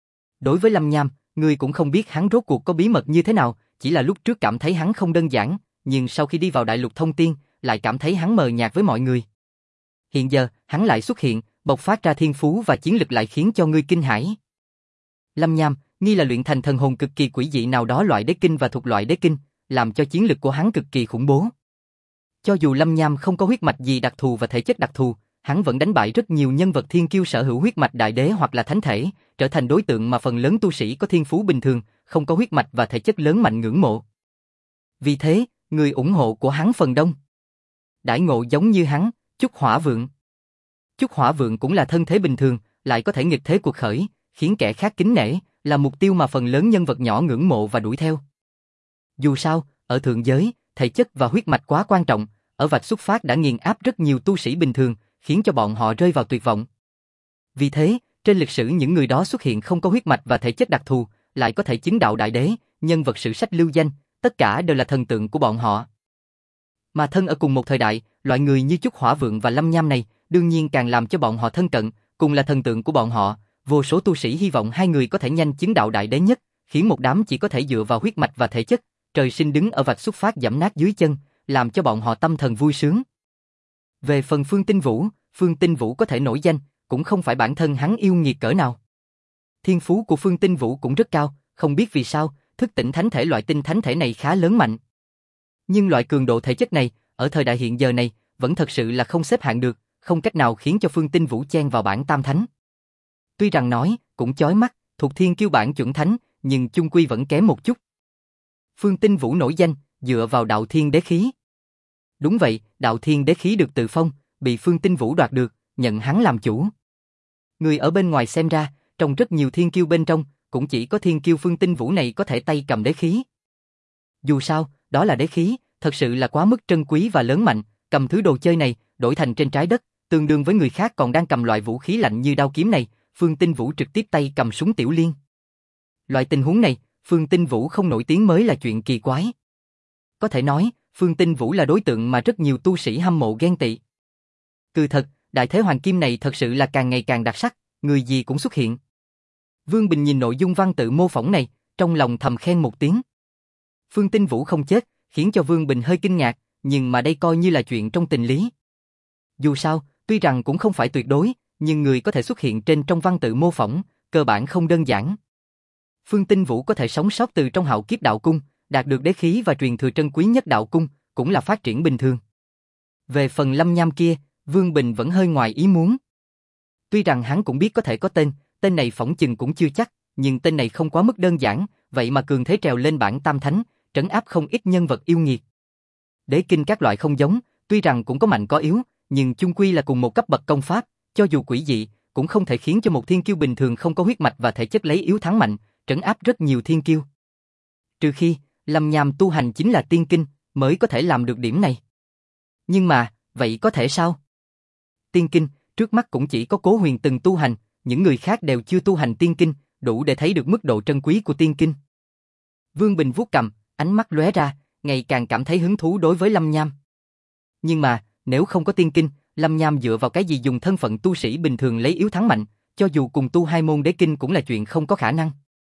Đối với Lâm Nham, ngươi cũng không biết hắn rốt cuộc có bí mật như thế nào, chỉ là lúc trước cảm thấy hắn không đơn giản, nhưng sau khi đi vào Đại Lục Thông Tiên, lại cảm thấy hắn mờ nhạt với mọi người. Hiện giờ, hắn lại xuất hiện, bộc phát ra thiên phú và chiến lực lại khiến cho ngươi kinh hãi. Lâm Nham, nghi là luyện thành thần hồn cực kỳ quỷ dị nào đó loại đế kinh và thuộc loại đế kinh, làm cho chiến lực của hắn cực kỳ khủng bố. Cho dù Lâm Nham không có huyết mạch gì đặc thù và thể chất đặc thù, hắn vẫn đánh bại rất nhiều nhân vật thiên kiêu sở hữu huyết mạch đại đế hoặc là thánh thể, trở thành đối tượng mà phần lớn tu sĩ có thiên phú bình thường, không có huyết mạch và thể chất lớn mạnh ngưỡng mộ. Vì thế, người ủng hộ của hắn phần đông. Đãi ngộ giống như hắn, Chúc Hỏa Vượng. Chúc Hỏa Vượng cũng là thân thế bình thường, lại có thể nghịch thế cuộc khởi, khiến kẻ khác kính nể, là mục tiêu mà phần lớn nhân vật nhỏ ngưỡng mộ và đuổi theo. Dù sao, ở thượng giới, thể chất và huyết mạch quá quan trọng, ở vạch xuất phát đã nghiền áp rất nhiều tu sĩ bình thường, khiến cho bọn họ rơi vào tuyệt vọng. Vì thế, trên lịch sử những người đó xuất hiện không có huyết mạch và thể chất đặc thù, lại có thể chứng đạo đại đế, nhân vật sử sách lưu danh, tất cả đều là thần tượng của bọn họ. Mà thân ở cùng một thời đại, loại người như Chúc Hỏa Vượng và Lâm Nham này, đương nhiên càng làm cho bọn họ thân cận, cùng là thần tượng của bọn họ, vô số tu sĩ hy vọng hai người có thể nhanh chứng đạo đại đế nhất, khiến một đám chỉ có thể dựa vào huyết mạch và thể chất, trời sinh đứng ở vạch xuất phát giẫm nát dưới chân, làm cho bọn họ tâm thần vui sướng. Về phần Phương Tinh Vũ, Phương Tinh Vũ có thể nổi danh, cũng không phải bản thân hắn yêu nghiệt cỡ nào. Thiên phú của Phương Tinh Vũ cũng rất cao, không biết vì sao, thức tỉnh thánh thể loại tinh thánh thể này khá lớn mạnh. Nhưng loại cường độ thể chất này, ở thời đại hiện giờ này, vẫn thật sự là không xếp hạng được, không cách nào khiến cho Phương Tinh Vũ chen vào bảng tam thánh. Tuy rằng nói, cũng chói mắt, thuộc thiên kiêu bảng chuẩn thánh, nhưng chung quy vẫn kém một chút. Phương Tinh Vũ nổi danh, dựa vào đạo thiên đế khí. Đúng vậy, đạo thiên đế khí được tự phong, bị Phương Tinh Vũ đoạt được, nhận hắn làm chủ. Người ở bên ngoài xem ra, trong rất nhiều thiên kiêu bên trong, cũng chỉ có thiên kiêu Phương Tinh Vũ này có thể tay cầm đế khí. Dù sao, đó là đế khí, thật sự là quá mức trân quý và lớn mạnh, cầm thứ đồ chơi này, đổi thành trên trái đất, tương đương với người khác còn đang cầm loại vũ khí lạnh như đao kiếm này, Phương Tinh Vũ trực tiếp tay cầm súng tiểu liên. Loại tình huống này, Phương Tinh Vũ không nổi tiếng mới là chuyện kỳ quái. Có thể nói, Phương Tinh Vũ là đối tượng mà rất nhiều tu sĩ hâm mộ ghen tị. Cứ thật, đại thế hoàng kim này thật sự là càng ngày càng đặc sắc, người gì cũng xuất hiện. Vương Bình nhìn nội dung văn tự mô phỏng này, trong lòng thầm khen một tiếng. Phương Tinh Vũ không chết, khiến cho Vương Bình hơi kinh ngạc, nhưng mà đây coi như là chuyện trong tình lý. Dù sao, tuy rằng cũng không phải tuyệt đối, nhưng người có thể xuất hiện trên trong văn tự mô phỏng, cơ bản không đơn giản. Phương Tinh Vũ có thể sống sót từ trong hạo kiếp đạo cung, đạt được đế khí và truyền thừa trân quý nhất đạo cung, cũng là phát triển bình thường. Về phần Lâm Nham kia, Vương Bình vẫn hơi ngoài ý muốn. Tuy rằng hắn cũng biết có thể có tên, tên này phỏng chừng cũng chưa chắc, nhưng tên này không quá mức đơn giản, vậy mà cường thế trèo lên bảng tam thánh, trấn áp không ít nhân vật yêu nghiệt. Đế kinh các loại không giống, tuy rằng cũng có mạnh có yếu, nhưng chung quy là cùng một cấp bậc công pháp, cho dù quỷ dị, cũng không thể khiến cho một thiên kiêu bình thường không có huyết mạch và thể chất lấy yếu thắng mạnh, trấn áp rất nhiều thiên kiêu. Trừ khi, Lâm Nham tu hành chính là tiên kinh, mới có thể làm được điểm này. Nhưng mà, vậy có thể sao? Tiên kinh, trước mắt cũng chỉ có Cố Huyền từng tu hành, những người khác đều chưa tu hành tiên kinh, đủ để thấy được mức độ trân quý của tiên kinh. Vương Bình vuốt cầm, ánh mắt lóe ra, ngày càng cảm thấy hứng thú đối với Lâm Nham. Nhưng mà, nếu không có tiên kinh, Lâm Nham dựa vào cái gì dùng thân phận tu sĩ bình thường lấy yếu thắng mạnh, cho dù cùng tu hai môn đế kinh cũng là chuyện không có khả năng.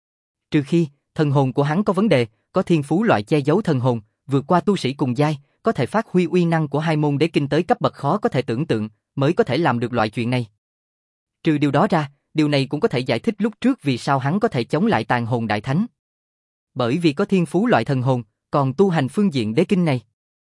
Trừ khi, thần hồn của hắn có vấn đề, có thiên phú loại che giấu thần hồn, vượt qua tu sĩ cùng giai, có thể phát huy uy năng của hai môn đế kinh tới cấp bậc khó có thể tưởng tượng, mới có thể làm được loại chuyện này. Trừ điều đó ra, điều này cũng có thể giải thích lúc trước vì sao hắn có thể chống lại tàn hồn đại thánh. Bởi vì có thiên phú loại thần hồn, còn tu hành phương diện đế kinh này.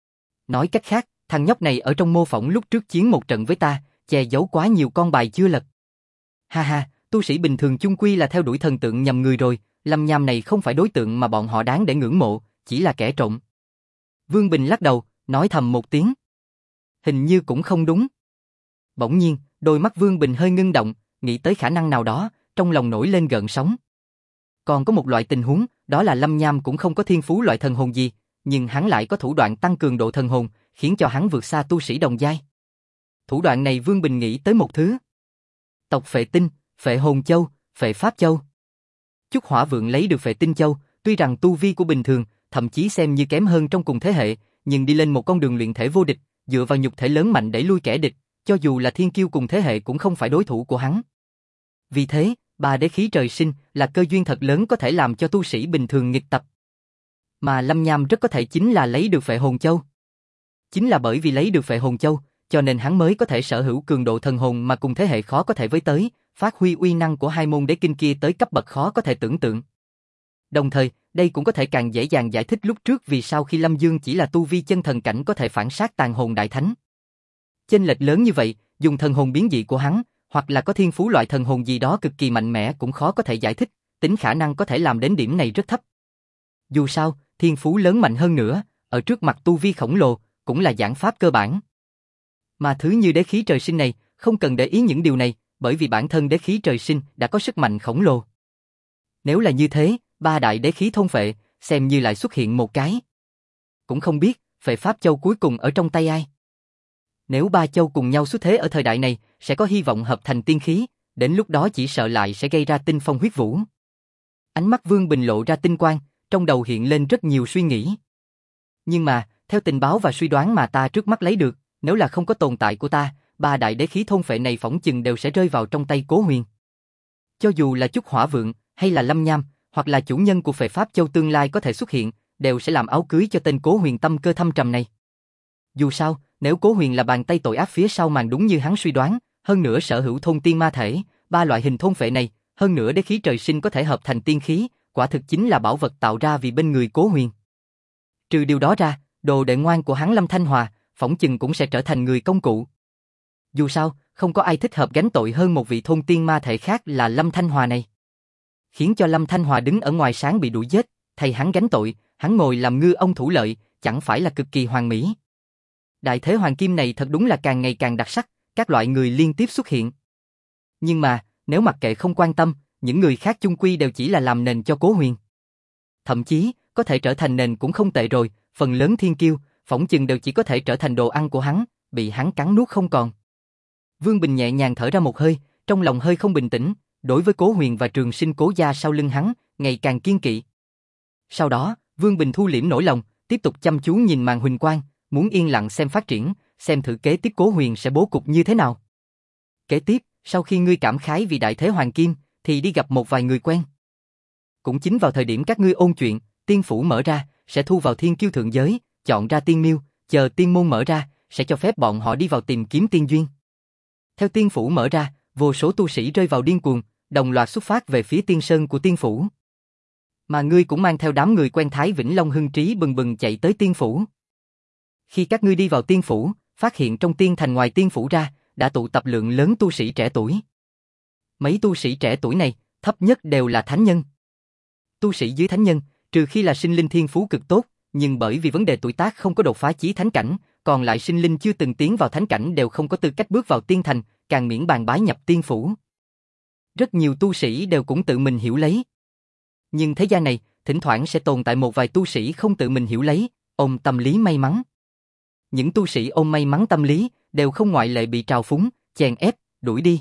Nói cách khác, thằng nhóc này ở trong mô phỏng lúc trước chiến một trận với ta, che giấu quá nhiều con bài chưa lật. Ha ha, tu sĩ bình thường chung quy là theo đuổi thần tượng nhầm người rồi, Lâm Nham này không phải đối tượng mà bọn họ đáng để ngưỡng mộ, chỉ là kẻ trộm. Vương Bình lắc đầu, nói thầm một tiếng. Hình như cũng không đúng. Bỗng nhiên, đôi mắt Vương Bình hơi ngưng động, nghĩ tới khả năng nào đó, trong lòng nổi lên gợn sóng. Còn có một loại tình huống, đó là Lâm Nham cũng không có thiên phú loại thần hồn gì, nhưng hắn lại có thủ đoạn tăng cường độ thần hồn, khiến cho hắn vượt xa tu sĩ đồng giai. Thủ đoạn này Vương Bình nghĩ tới một thứ. Tộc Phệ Tinh, Phệ Hồn Châu, Phệ Pháp Châu. Chúc Hỏa Vượng lấy được Phệ Tinh Châu, tuy rằng tu vi của bình thường, thậm chí xem như kém hơn trong cùng thế hệ, nhưng đi lên một con đường luyện thể vô địch, dựa vào nhục thể lớn mạnh đẩy lui kẻ địch, cho dù là thiên kiêu cùng thế hệ cũng không phải đối thủ của hắn. Vì thế, ba đế khí trời sinh là cơ duyên thật lớn có thể làm cho tu sĩ bình thường nghịch tập. Mà Lâm Nham rất có thể chính là lấy được Phệ Hồn Châu. Chính là bởi vì lấy được Phệ Hồn Châu, cho nên hắn mới có thể sở hữu cường độ thần hồn mà cùng thế hệ khó có thể với tới, phát huy uy năng của hai môn đế kinh kia tới cấp bậc khó có thể tưởng tượng. Đồng thời, đây cũng có thể càng dễ dàng giải thích lúc trước vì sao khi Lâm Dương chỉ là tu vi chân thần cảnh có thể phản sát tàn hồn đại thánh. Chênh lệch lớn như vậy, dùng thần hồn biến dị của hắn, hoặc là có thiên phú loại thần hồn gì đó cực kỳ mạnh mẽ cũng khó có thể giải thích, tính khả năng có thể làm đến điểm này rất thấp. Dù sao, thiên phú lớn mạnh hơn nữa, ở trước mặt tu vi khổng lồ, cũng là giảng pháp cơ bản. Mà thứ như đế khí trời sinh này, không cần để ý những điều này, bởi vì bản thân đế khí trời sinh đã có sức mạnh khổng lồ. Nếu là như thế, ba đại đế khí thôn phệ, xem như lại xuất hiện một cái. Cũng không biết, Phệ Pháp Châu cuối cùng ở trong tay ai. Nếu ba châu cùng nhau xuất thế ở thời đại này, sẽ có hy vọng hợp thành tiên khí, đến lúc đó chỉ sợ lại sẽ gây ra tinh phong huyết vũ. Ánh mắt Vương Bình lộ ra tinh quang, trong đầu hiện lên rất nhiều suy nghĩ. Nhưng mà, theo tình báo và suy đoán mà ta trước mắt lấy được, nếu là không có tồn tại của ta, ba đại đế khí thôn phệ này phỏng chừng đều sẽ rơi vào trong tay Cố Huyền. Cho dù là Chúc Hỏa Vượng, hay là Lâm Nham, hoặc là chủ nhân của Phệ Pháp Châu tương lai có thể xuất hiện, đều sẽ làm áo cưới cho tên Cố Huyền tâm cơ thâm trầm này. Dù sao, nếu Cố Huyền là bàn tay tội ác phía sau màn đúng như hắn suy đoán, hơn nữa sở hữu thôn tiên ma thể, ba loại hình thôn phệ này, hơn nữa đế khí trời sinh có thể hợp thành tiên khí, quả thực chính là bảo vật tạo ra vì bên người Cố Huyền. Trừ điều đó ra, đồ đệ ngoan của hắn Lâm Thanh Hòa, phỏng chừng cũng sẽ trở thành người công cụ. Dù sao, không có ai thích hợp gánh tội hơn một vị thôn tiên ma thể khác là Lâm Thanh Hòa này. Khiến cho Lâm Thanh Hòa đứng ở ngoài sáng bị đuổi giết, thay hắn gánh tội, hắn ngồi làm ngư ông thủ lợi, chẳng phải là cực kỳ hoàn mỹ. Đại thế hoàng kim này thật đúng là càng ngày càng đặc sắc, các loại người liên tiếp xuất hiện. Nhưng mà, nếu mặc kệ không quan tâm, những người khác chung quy đều chỉ là làm nền cho Cố Huyền. Thậm chí, có thể trở thành nền cũng không tệ rồi, phần lớn thiên kiêu, phỏng chừng đều chỉ có thể trở thành đồ ăn của hắn, bị hắn cắn nuốt không còn. Vương Bình nhẹ nhàng thở ra một hơi, trong lòng hơi không bình tĩnh, đối với Cố Huyền và Trường Sinh Cố gia sau lưng hắn, ngày càng kiên kỵ. Sau đó, Vương Bình thu liễm nỗi lòng, tiếp tục chăm chú nhìn màn huỳnh quang, muốn yên lặng xem phát triển, xem thử kế tiếp Cố Huyền sẽ bố cục như thế nào. Kế tiếp, sau khi ngươi cảm khái vì đại thế hoàng kim, thì đi gặp một vài người quen. Cũng chính vào thời điểm các ngươi ôn chuyện, tiên phủ mở ra, sẽ thu vào thiên kiêu thượng giới, chọn ra tiên miêu, chờ tiên môn mở ra, sẽ cho phép bọn họ đi vào tìm kiếm tiên duyên. Theo tiên phủ mở ra, vô số tu sĩ rơi vào điên cuồng, đồng loạt xuất phát về phía tiên sơn của tiên phủ. Mà ngươi cũng mang theo đám người quen Thái Vĩnh Long hưng trí bừng bừng chạy tới tiên phủ. Khi các ngươi đi vào tiên phủ, phát hiện trong tiên thành ngoài tiên phủ ra, đã tụ tập lượng lớn tu sĩ trẻ tuổi. Mấy tu sĩ trẻ tuổi này, thấp nhất đều là thánh nhân. Tu sĩ dưới thánh nhân, trừ khi là sinh linh thiên phú cực tốt, nhưng bởi vì vấn đề tuổi tác không có đột phá chí thánh cảnh, còn lại sinh linh chưa từng tiến vào thánh cảnh đều không có tư cách bước vào tiên thành, càng miễn bàn bái nhập tiên phủ. Rất nhiều tu sĩ đều cũng tự mình hiểu lấy. Nhưng thế gian này, thỉnh thoảng sẽ tồn tại một vài tu sĩ không tự mình hiểu lấy, ôm tâm lý may mắn. Những tu sĩ ôm may mắn tâm lý, đều không ngoại lệ bị trào phúng, chèn ép, đuổi đi.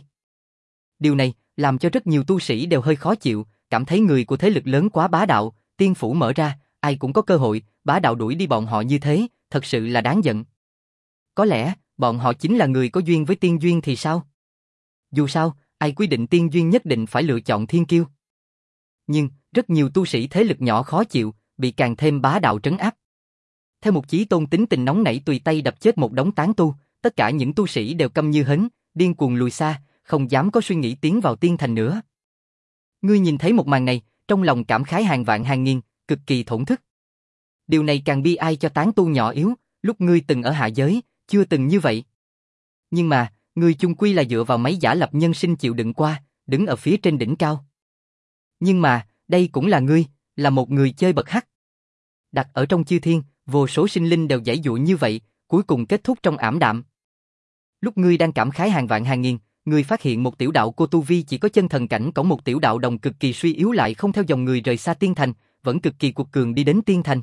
Điều này, làm cho rất nhiều tu sĩ đều hơi khó chịu, cảm thấy người của thế lực lớn quá bá đạo, tiên phủ mở ra, ai cũng có cơ hội, bá đạo đuổi đi bọn họ như thế, thật sự là đáng giận. Có lẽ, bọn họ chính là người có duyên với tiên duyên thì sao? Dù sao, ai quy định tiên duyên nhất định phải lựa chọn thiên kiêu. Nhưng, rất nhiều tu sĩ thế lực nhỏ khó chịu, bị càng thêm bá đạo trấn áp. Theo một chí tôn tính tình nóng nảy tùy tay đập chết một đống tán tu, tất cả những tu sĩ đều câm như hến, điên cuồng lùi xa, không dám có suy nghĩ tiến vào tiên thành nữa. Ngươi nhìn thấy một màn này, trong lòng cảm khái hàng vạn hàng nghìn, cực kỳ thổn thức. Điều này càng bi ai cho tán tu nhỏ yếu, lúc ngươi từng ở hạ giới, chưa từng như vậy. Nhưng mà, ngươi chung quy là dựa vào mấy giả lập nhân sinh chịu đựng qua, đứng ở phía trên đỉnh cao. Nhưng mà, đây cũng là ngươi, là một người chơi bậc hắc. Đặt ở trong chư thiên, vô số sinh linh đều giãy giụa như vậy, cuối cùng kết thúc trong ảm đạm. Lúc ngươi đang cảm khái hàng vạn hàng nghìn, ngươi phát hiện một tiểu đạo cô tu vi chỉ có chân thần cảnh, cổng một tiểu đạo đồng cực kỳ suy yếu lại không theo dòng người rời xa tiên thành, vẫn cực kỳ cuột cường đi đến tiên thành.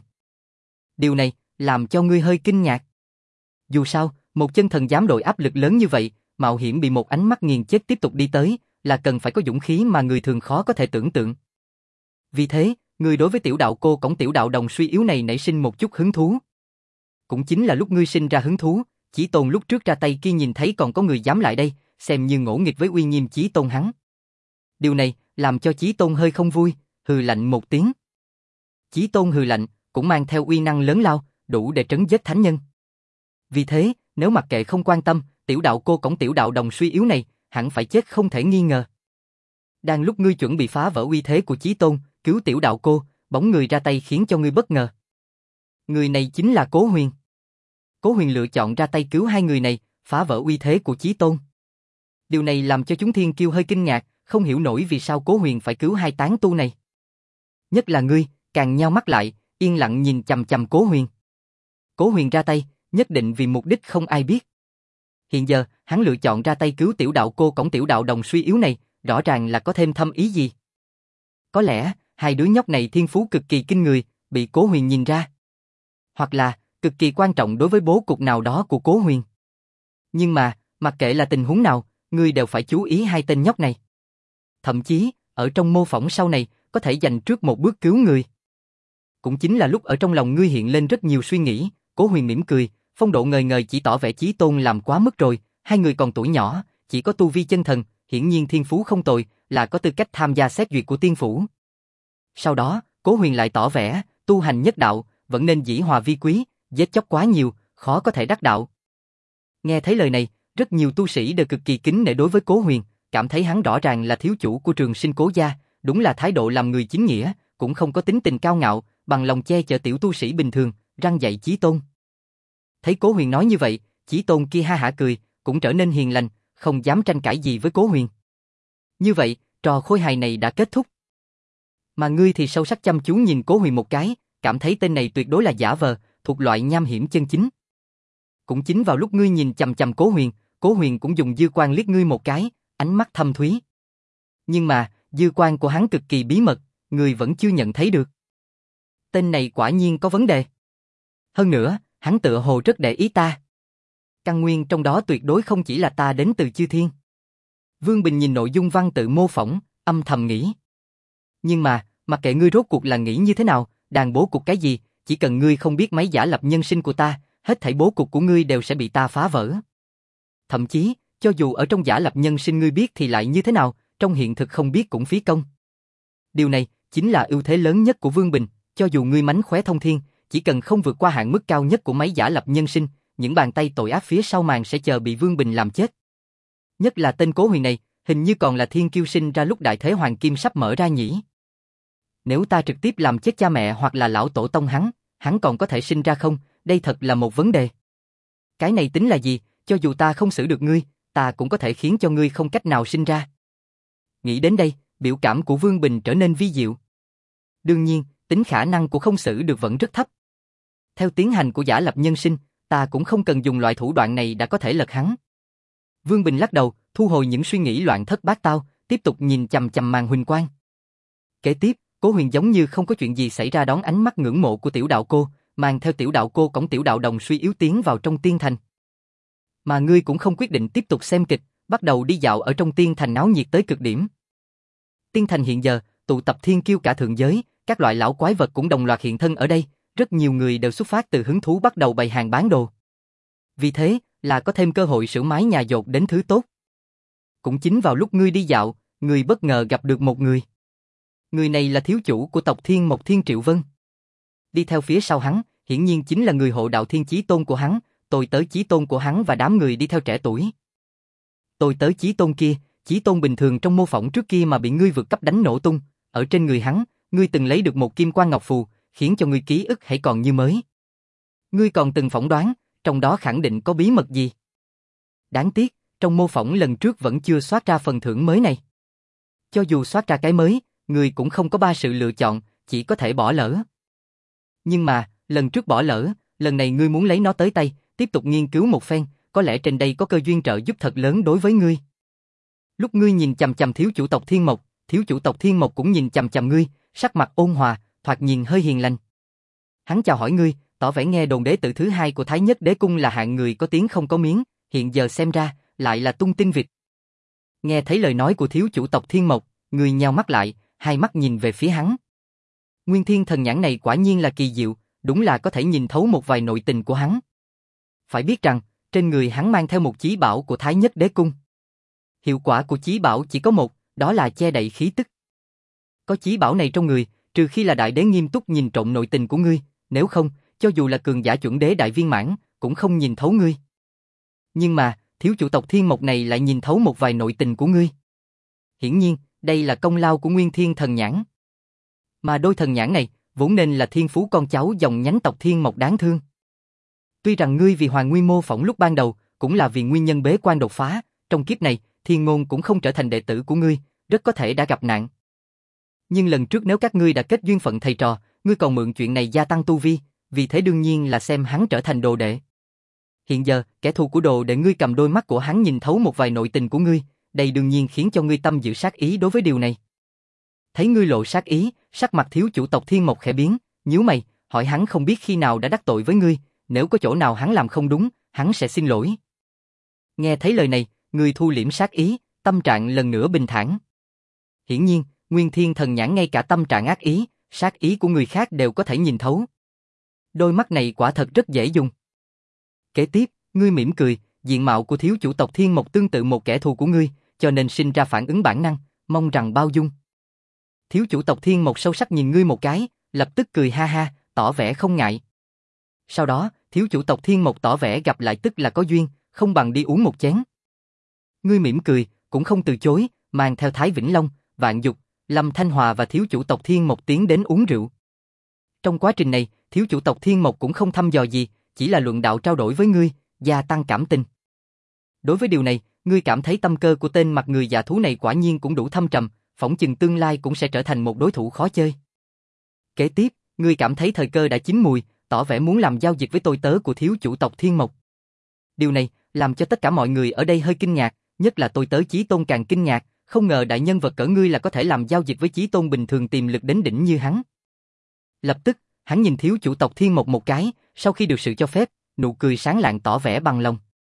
Điều này làm cho ngươi hơi kinh ngạc. Dù sao, một chân thần dám đội áp lực lớn như vậy, mạo hiểm bị một ánh mắt nghiền chết tiếp tục đi tới, là cần phải có dũng khí mà người thường khó có thể tưởng tượng. Vì thế, ngươi đối với tiểu đạo cô cổng tiểu đạo đồng suy yếu này nảy sinh một chút hứng thú. Cũng chính là lúc ngươi sinh ra hứng thú, Chí Tôn lúc trước ra tay kia nhìn thấy còn có người dám lại đây, xem như ngỗ nghịch với uy nghiêm Chí Tôn hắn. Điều này làm cho Chí Tôn hơi không vui, hừ lạnh một tiếng. Chí Tôn hừ lạnh, cũng mang theo uy năng lớn lao, đủ để trấn giết thánh nhân. Vì thế, nếu mặc kệ không quan tâm, tiểu đạo cô cổng tiểu đạo đồng suy yếu này, hẳn phải chết không thể nghi ngờ. Đang lúc ngươi chuẩn bị phá vỡ uy thế của Chí Tôn, cứu tiểu đạo cô, bóng người ra tay khiến cho ngươi bất ngờ. Người này chính là Cố Huyền. Cố Huyền lựa chọn ra tay cứu hai người này, phá vỡ uy thế của Chí Tôn. Điều này làm cho chúng thiên kiêu hơi kinh ngạc, không hiểu nổi vì sao Cố Huyền phải cứu hai tán tu này. Nhất là ngươi, càng nheo mắt lại, yên lặng nhìn chằm chằm Cố Huyền. Cố Huyền ra tay, nhất định vì mục đích không ai biết. Hiện giờ, hắn lựa chọn ra tay cứu tiểu đạo cô cổng tiểu đạo đồng suy yếu này, rõ ràng là có thêm thâm ý gì. Có lẽ, hai đứa nhóc này thiên phú cực kỳ kinh người, bị Cố Huyền nhìn ra. Hoặc là, cực kỳ quan trọng đối với bố cục nào đó của Cố Huyền. Nhưng mà, mặc kệ là tình huống nào, ngươi đều phải chú ý hai tên nhóc này. Thậm chí, ở trong mô phỏng sau này, có thể dành trước một bước cứu người. Cũng chính là lúc ở trong lòng ngươi hiện lên rất nhiều suy nghĩ, Cố Huyền mỉm cười, phong độ ngời ngời chỉ tỏ vẻ Chí Tôn làm quá mức rồi, hai người còn tuổi nhỏ, chỉ có tu vi chân thần, hiển nhiên thiên phú không tồi, là có tư cách tham gia xét duyệt của tiên phủ. Sau đó, Cố Huyền lại tỏ vẻ, tu hành nhất đạo, vẫn nên dĩ hòa vi quý, giết chóc quá nhiều, khó có thể đắc đạo. Nghe thấy lời này, rất nhiều tu sĩ đều cực kỳ kính nể đối với Cố Huyền, cảm thấy hắn rõ ràng là thiếu chủ của Trường Sinh Cố gia, đúng là thái độ làm người chính nghĩa, cũng không có tính tình cao ngạo, bằng lòng che chở tiểu tu sĩ bình thường, răn dạy Chí Tôn. Thấy Cố Huyền nói như vậy, Chí Tôn kia ha hả cười, cũng trở nên hiền lành, không dám tranh cãi gì với Cố Huyền. Như vậy, trò khôi hài này đã kết thúc. Mà ngươi thì sâu sắc chăm chú nhìn Cố Huyền một cái, cảm thấy tên này tuyệt đối là giả vờ, thuộc loại nham hiểm chân chính. Cũng chính vào lúc ngươi nhìn chằm chằm Cố Huyền, Cố Huyền cũng dùng dư quang liếc ngươi một cái, ánh mắt thâm thúy. Nhưng mà, dư quang của hắn cực kỳ bí mật, ngươi vẫn chưa nhận thấy được. Tên này quả nhiên có vấn đề. Hơn nữa, hắn tựa hồ rất để ý ta. Căn nguyên trong đó tuyệt đối không chỉ là ta đến từ chư thiên. Vương Bình nhìn nội dung văn tự mô phỏng, âm thầm nghĩ. Nhưng mà, mặc kệ ngươi rốt cuộc là nghĩ như thế nào, đàn bố cục cái gì, chỉ cần ngươi không biết mấy giả lập nhân sinh của ta, hết thảy bố cục của ngươi đều sẽ bị ta phá vỡ. Thậm chí, cho dù ở trong giả lập nhân sinh ngươi biết thì lại như thế nào, trong hiện thực không biết cũng phí công. Điều này chính là ưu thế lớn nhất của Vương Bình, cho dù ngươi mánh khóe thông thiên, chỉ cần không vượt qua hạn mức cao nhất của mấy giả lập nhân sinh, những bàn tay tội ác phía sau màn sẽ chờ bị Vương Bình làm chết. Nhất là tên Cố Huyền này, hình như còn là thiên kiêu sinh ra lúc đại thế hoàng kim sắp mở ra nhỉ. Nếu ta trực tiếp làm chết cha mẹ hoặc là lão tổ tông hắn, hắn còn có thể sinh ra không? Đây thật là một vấn đề. Cái này tính là gì, cho dù ta không xử được ngươi, ta cũng có thể khiến cho ngươi không cách nào sinh ra. Nghĩ đến đây, biểu cảm của Vương Bình trở nên vi diệu. Đương nhiên, tính khả năng của không xử được vẫn rất thấp. Theo tiến hành của giả lập nhân sinh, ta cũng không cần dùng loại thủ đoạn này đã có thể lật hắn. Vương Bình lắc đầu, thu hồi những suy nghĩ loạn thất bát tao, tiếp tục nhìn chằm chằm màn huỳnh quang. Kế tiếp, Cố Huyền giống như không có chuyện gì xảy ra đón ánh mắt ngưỡng mộ của tiểu đạo cô, mang theo tiểu đạo cô cõng tiểu đạo đồng suy yếu tiến vào trong tiên thành. Mà ngươi cũng không quyết định tiếp tục xem kịch, bắt đầu đi dạo ở trong tiên thành náo nhiệt tới cực điểm. Tiên thành hiện giờ, tụ tập thiên kiêu cả thượng giới, các loại lão quái vật cũng đồng loạt hiện thân ở đây, rất nhiều người đều xuất phát từ hứng thú bắt đầu bày hàng bán đồ. Vì thế, là có thêm cơ hội sửa mái nhà dột đến thứ tốt. Cũng chính vào lúc ngươi đi dạo, ngươi bất ngờ gặp được một người. Người này là thiếu chủ của tộc Thiên Mộc Thiên Triệu Vân. Đi theo phía sau hắn, hiển nhiên chính là người hộ đạo Thiên Chí Tôn của hắn, tôi tới Chí Tôn của hắn và đám người đi theo trẻ tuổi. Tôi tới Chí Tôn kia, Chí Tôn bình thường trong mô phỏng trước kia mà bị ngươi vượt cấp đánh nổ tung, ở trên người hắn, ngươi từng lấy được một kim quan ngọc phù, khiến cho ngươi ký ức hãy còn như mới. Ngươi còn từng phỏng đoán, trong đó khẳng định có bí mật gì. Đáng tiếc, trong mô phỏng lần trước vẫn chưa soát ra phần thưởng mới này. Cho dù soát ra cái mới, ngươi cũng không có ba sự lựa chọn, chỉ có thể bỏ lỡ. Nhưng mà, lần trước bỏ lỡ, lần này ngươi muốn lấy nó tới tay, tiếp tục nghiên cứu một phen, có lẽ trên đây có cơ duyên trợ giúp thật lớn đối với ngươi. Lúc ngươi nhìn chằm chằm thiếu chủ tộc Thiên Mộc, thiếu chủ tộc Thiên Mộc cũng nhìn chằm chằm ngươi, sắc mặt ôn hòa, thoạt nhìn hơi hiền lành. Hắn chào hỏi ngươi, tỏ vẻ nghe đồn đế tử thứ hai của Thái Nhất Đế Cung là hạng người có tiếng không có miếng, hiện giờ xem ra, lại là tung tin vịt. Nghe thấy lời nói của thiếu chủ tộc Thiên Mộc, ngươi nheo mắt lại, hai mắt nhìn về phía hắn. Nguyên Thiên thần nhãn này quả nhiên là kỳ diệu, đúng là có thể nhìn thấu một vài nội tình của hắn. Phải biết rằng, trên người hắn mang theo một chí bảo của Thái Nhất Đế Cung. Hiệu quả của chí bảo chỉ có một, đó là che đậy khí tức. Có chí bảo này trong người, trừ khi là đại đế nghiêm túc nhìn trộm nội tình của ngươi, nếu không, cho dù là cường giả chuẩn đế đại viên mãn, cũng không nhìn thấu ngươi. Nhưng mà, thiếu chủ tộc Thiên Mộc này lại nhìn thấu một vài nội tình của ngươi. Hiển nhiên, đây là công lao của Nguyên Thiên thần nhãn. Mà đôi thần nhãn này, vốn nên là thiên phú con cháu dòng nhánh tộc Thiên Mộc đáng thương. Tuy rằng ngươi vì Hoàng Nguyên mô phỏng lúc ban đầu, cũng là vì nguyên nhân bế quan đột phá, trong kiếp này, Thiên Ngôn cũng không trở thành đệ tử của ngươi, rất có thể đã gặp nạn. Nhưng lần trước nếu các ngươi đã kết duyên phận thầy trò, ngươi còn mượn chuyện này gia tăng tu vi, vì thế đương nhiên là xem hắn trở thành đồ đệ. Hiện giờ, kẻ thù của đồ đệ ngươi cầm đôi mắt của hắn nhìn thấu một vài nội tình của ngươi, đây đương nhiên khiến cho ngươi tâm giữ sát ý đối với điều này. Thấy ngươi lộ sát ý, sắc mặt thiếu chủ tộc Thiên Mộc khẽ biến, nhíu mày, hỏi hắn không biết khi nào đã đắc tội với ngươi, nếu có chỗ nào hắn làm không đúng, hắn sẽ xin lỗi. Nghe thấy lời này, ngươi thu liễm sát ý, tâm trạng lần nữa bình thản. Hiển nhiên, Nguyên Thiên thần nhãn ngay cả tâm trạng ác ý, sát ý của người khác đều có thể nhìn thấu. Đôi mắt này quả thật rất dễ dùng. Kế tiếp, ngươi mỉm cười, diện mạo của thiếu chủ tộc Thiên Mộc tương tự một kẻ thù của ngươi, cho nên sinh ra phản ứng bản năng, mong rằng bao dung. Thiếu chủ tộc Thiên Mộc sâu sắc nhìn ngươi một cái, lập tức cười ha ha, tỏ vẻ không ngại. Sau đó, thiếu chủ tộc Thiên Mộc tỏ vẻ gặp lại tức là có duyên, không bằng đi uống một chén. Ngươi mỉm cười, cũng không từ chối, mang theo Thái Vĩnh Long, Vạn Dục, Lâm Thanh Hòa và thiếu chủ tộc Thiên Mộc tiến đến uống rượu. Trong quá trình này, thiếu chủ tộc Thiên Mộc cũng không thăm dò gì, chỉ là luận đạo trao đổi với ngươi, gia tăng cảm tình. Đối với điều này, ngươi cảm thấy tâm cơ của tên mặt người dạ thú này quả nhiên cũng đủ thâm trầm, phỏng chừng tương lai cũng sẽ trở thành một đối thủ khó chơi. Kế tiếp, ngươi cảm thấy thời cơ đã chín mùi, tỏ vẻ muốn làm giao dịch với tôi tớ của thiếu chủ tộc Thiên Mộc. Điều này làm cho tất cả mọi người ở đây hơi kinh ngạc, nhất là tôi tớ Chí Tôn càng kinh ngạc, không ngờ đại nhân vật cỡ ngươi là có thể làm giao dịch với Chí Tôn bình thường tiềm lực đến đỉnh như hắn. Lập tức, hắn nhìn thiếu chủ tộc Thiên Mộc một cái, sau khi được sự cho phép, nụ cười sáng lạng tỏ vẻ bằng lòng.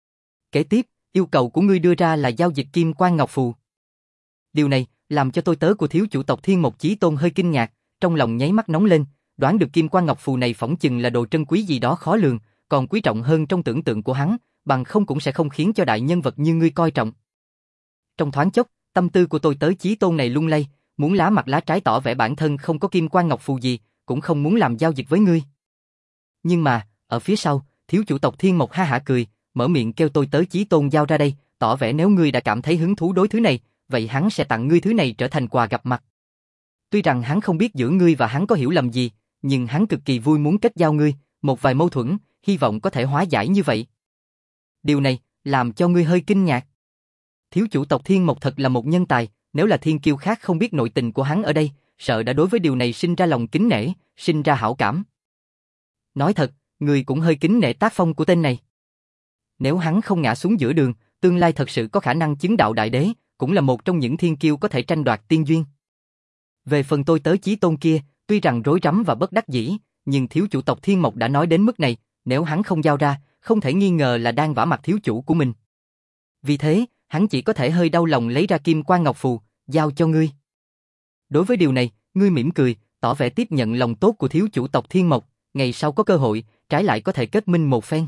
Kế tiếp, yêu cầu của ngươi đưa ra là giao dịch kim quan ngọc phù. Điều này làm cho tôi tớ của thiếu chủ tộc Thiên Mộc Chí Tôn hơi kinh ngạc, trong lòng nháy mắt nóng lên, đoán được kim quan ngọc phù này phỏng chừng là đồ trân quý gì đó khó lường, còn quý trọng hơn trong tưởng tượng của hắn, bằng không cũng sẽ không khiến cho đại nhân vật như ngươi coi trọng. Trong thoáng chốc, tâm tư của tôi tớ Chí Tôn này lung lay, muốn lá mặt lá trái tỏ vẻ bản thân không có kim quan ngọc phù gì, cũng không muốn làm giao dịch với ngươi. Nhưng mà, ở phía sau, thiếu chủ tộc Thiên Mộc ha hả cười, mở miệng kêu tôi tớ Chí Tôn giao ra đây, tỏ vẻ nếu ngươi đã cảm thấy hứng thú đối thứ này, vậy hắn sẽ tặng ngươi thứ này trở thành quà gặp mặt. Tuy rằng hắn không biết giữa ngươi và hắn có hiểu lầm gì, nhưng hắn cực kỳ vui muốn kết giao ngươi, một vài mâu thuẫn, hy vọng có thể hóa giải như vậy. Điều này làm cho ngươi hơi kinh ngạc. Thiếu chủ tộc Thiên Mộc thật là một nhân tài, nếu là thiên kiêu khác không biết nội tình của hắn ở đây, sợ đã đối với điều này sinh ra lòng kính nể, sinh ra hảo cảm. Nói thật, ngươi cũng hơi kính nể tác phong của tên này. Nếu hắn không ngã xuống giữa đường, tương lai thật sự có khả năng chứng đạo đại đế, cũng là một trong những thiên kiêu có thể tranh đoạt tiên duyên. Về phần tôi tớ chí tôn kia, tuy rằng rối rắm và bất đắc dĩ, nhưng thiếu chủ tộc Thiên Mộc đã nói đến mức này, nếu hắn không giao ra, không thể nghi ngờ là đang vả mặt thiếu chủ của mình. Vì thế, hắn chỉ có thể hơi đau lòng lấy ra kim quan ngọc phù, giao cho ngươi. Đối với điều này, ngươi mỉm cười, tỏ vẻ tiếp nhận lòng tốt của thiếu chủ tộc Thiên Mộc, ngày sau có cơ hội, trái lại có thể kết minh một phen.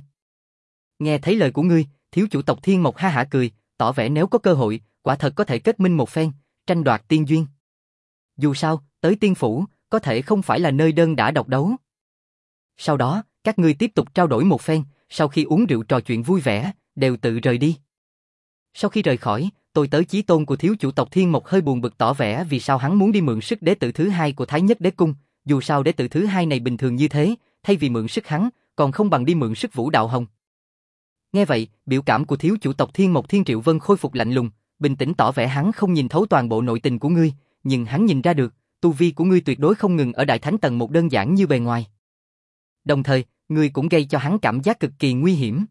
Nghe thấy lời của ngươi, thiếu chủ tộc Thiên Mộc ha hả cười, tỏ vẻ nếu có cơ hội, quả thật có thể kết minh một phen, tranh đoạt tiên duyên. Dù sao, tới tiên phủ, có thể không phải là nơi đơn đả độc đấu. Sau đó, các ngươi tiếp tục trao đổi một phen, sau khi uống rượu trò chuyện vui vẻ, đều tự rời đi. Sau khi rời khỏi, tôi tới chí tôn của thiếu chủ tộc Thiên Mộc hơi buồn bực tỏ vẻ vì sao hắn muốn đi mượn sức đế tử thứ hai của Thái Nhất Đế Cung, dù sao đế tử thứ hai này bình thường như thế, thay vì mượn sức hắn, còn không bằng đi mượn sức Vũ Đạo Hồng. Nghe vậy, biểu cảm của thiếu chủ tộc Thiên Mộc Thiên Triệu Vân khôi phục lạnh lùng, bình tĩnh tỏ vẻ hắn không nhìn thấu toàn bộ nội tình của ngươi, nhưng hắn nhìn ra được, tu vi của ngươi tuyệt đối không ngừng ở đại thánh tầng một đơn giản như bề ngoài. Đồng thời, ngươi cũng gây cho hắn cảm giác cực kỳ nguy hiểm.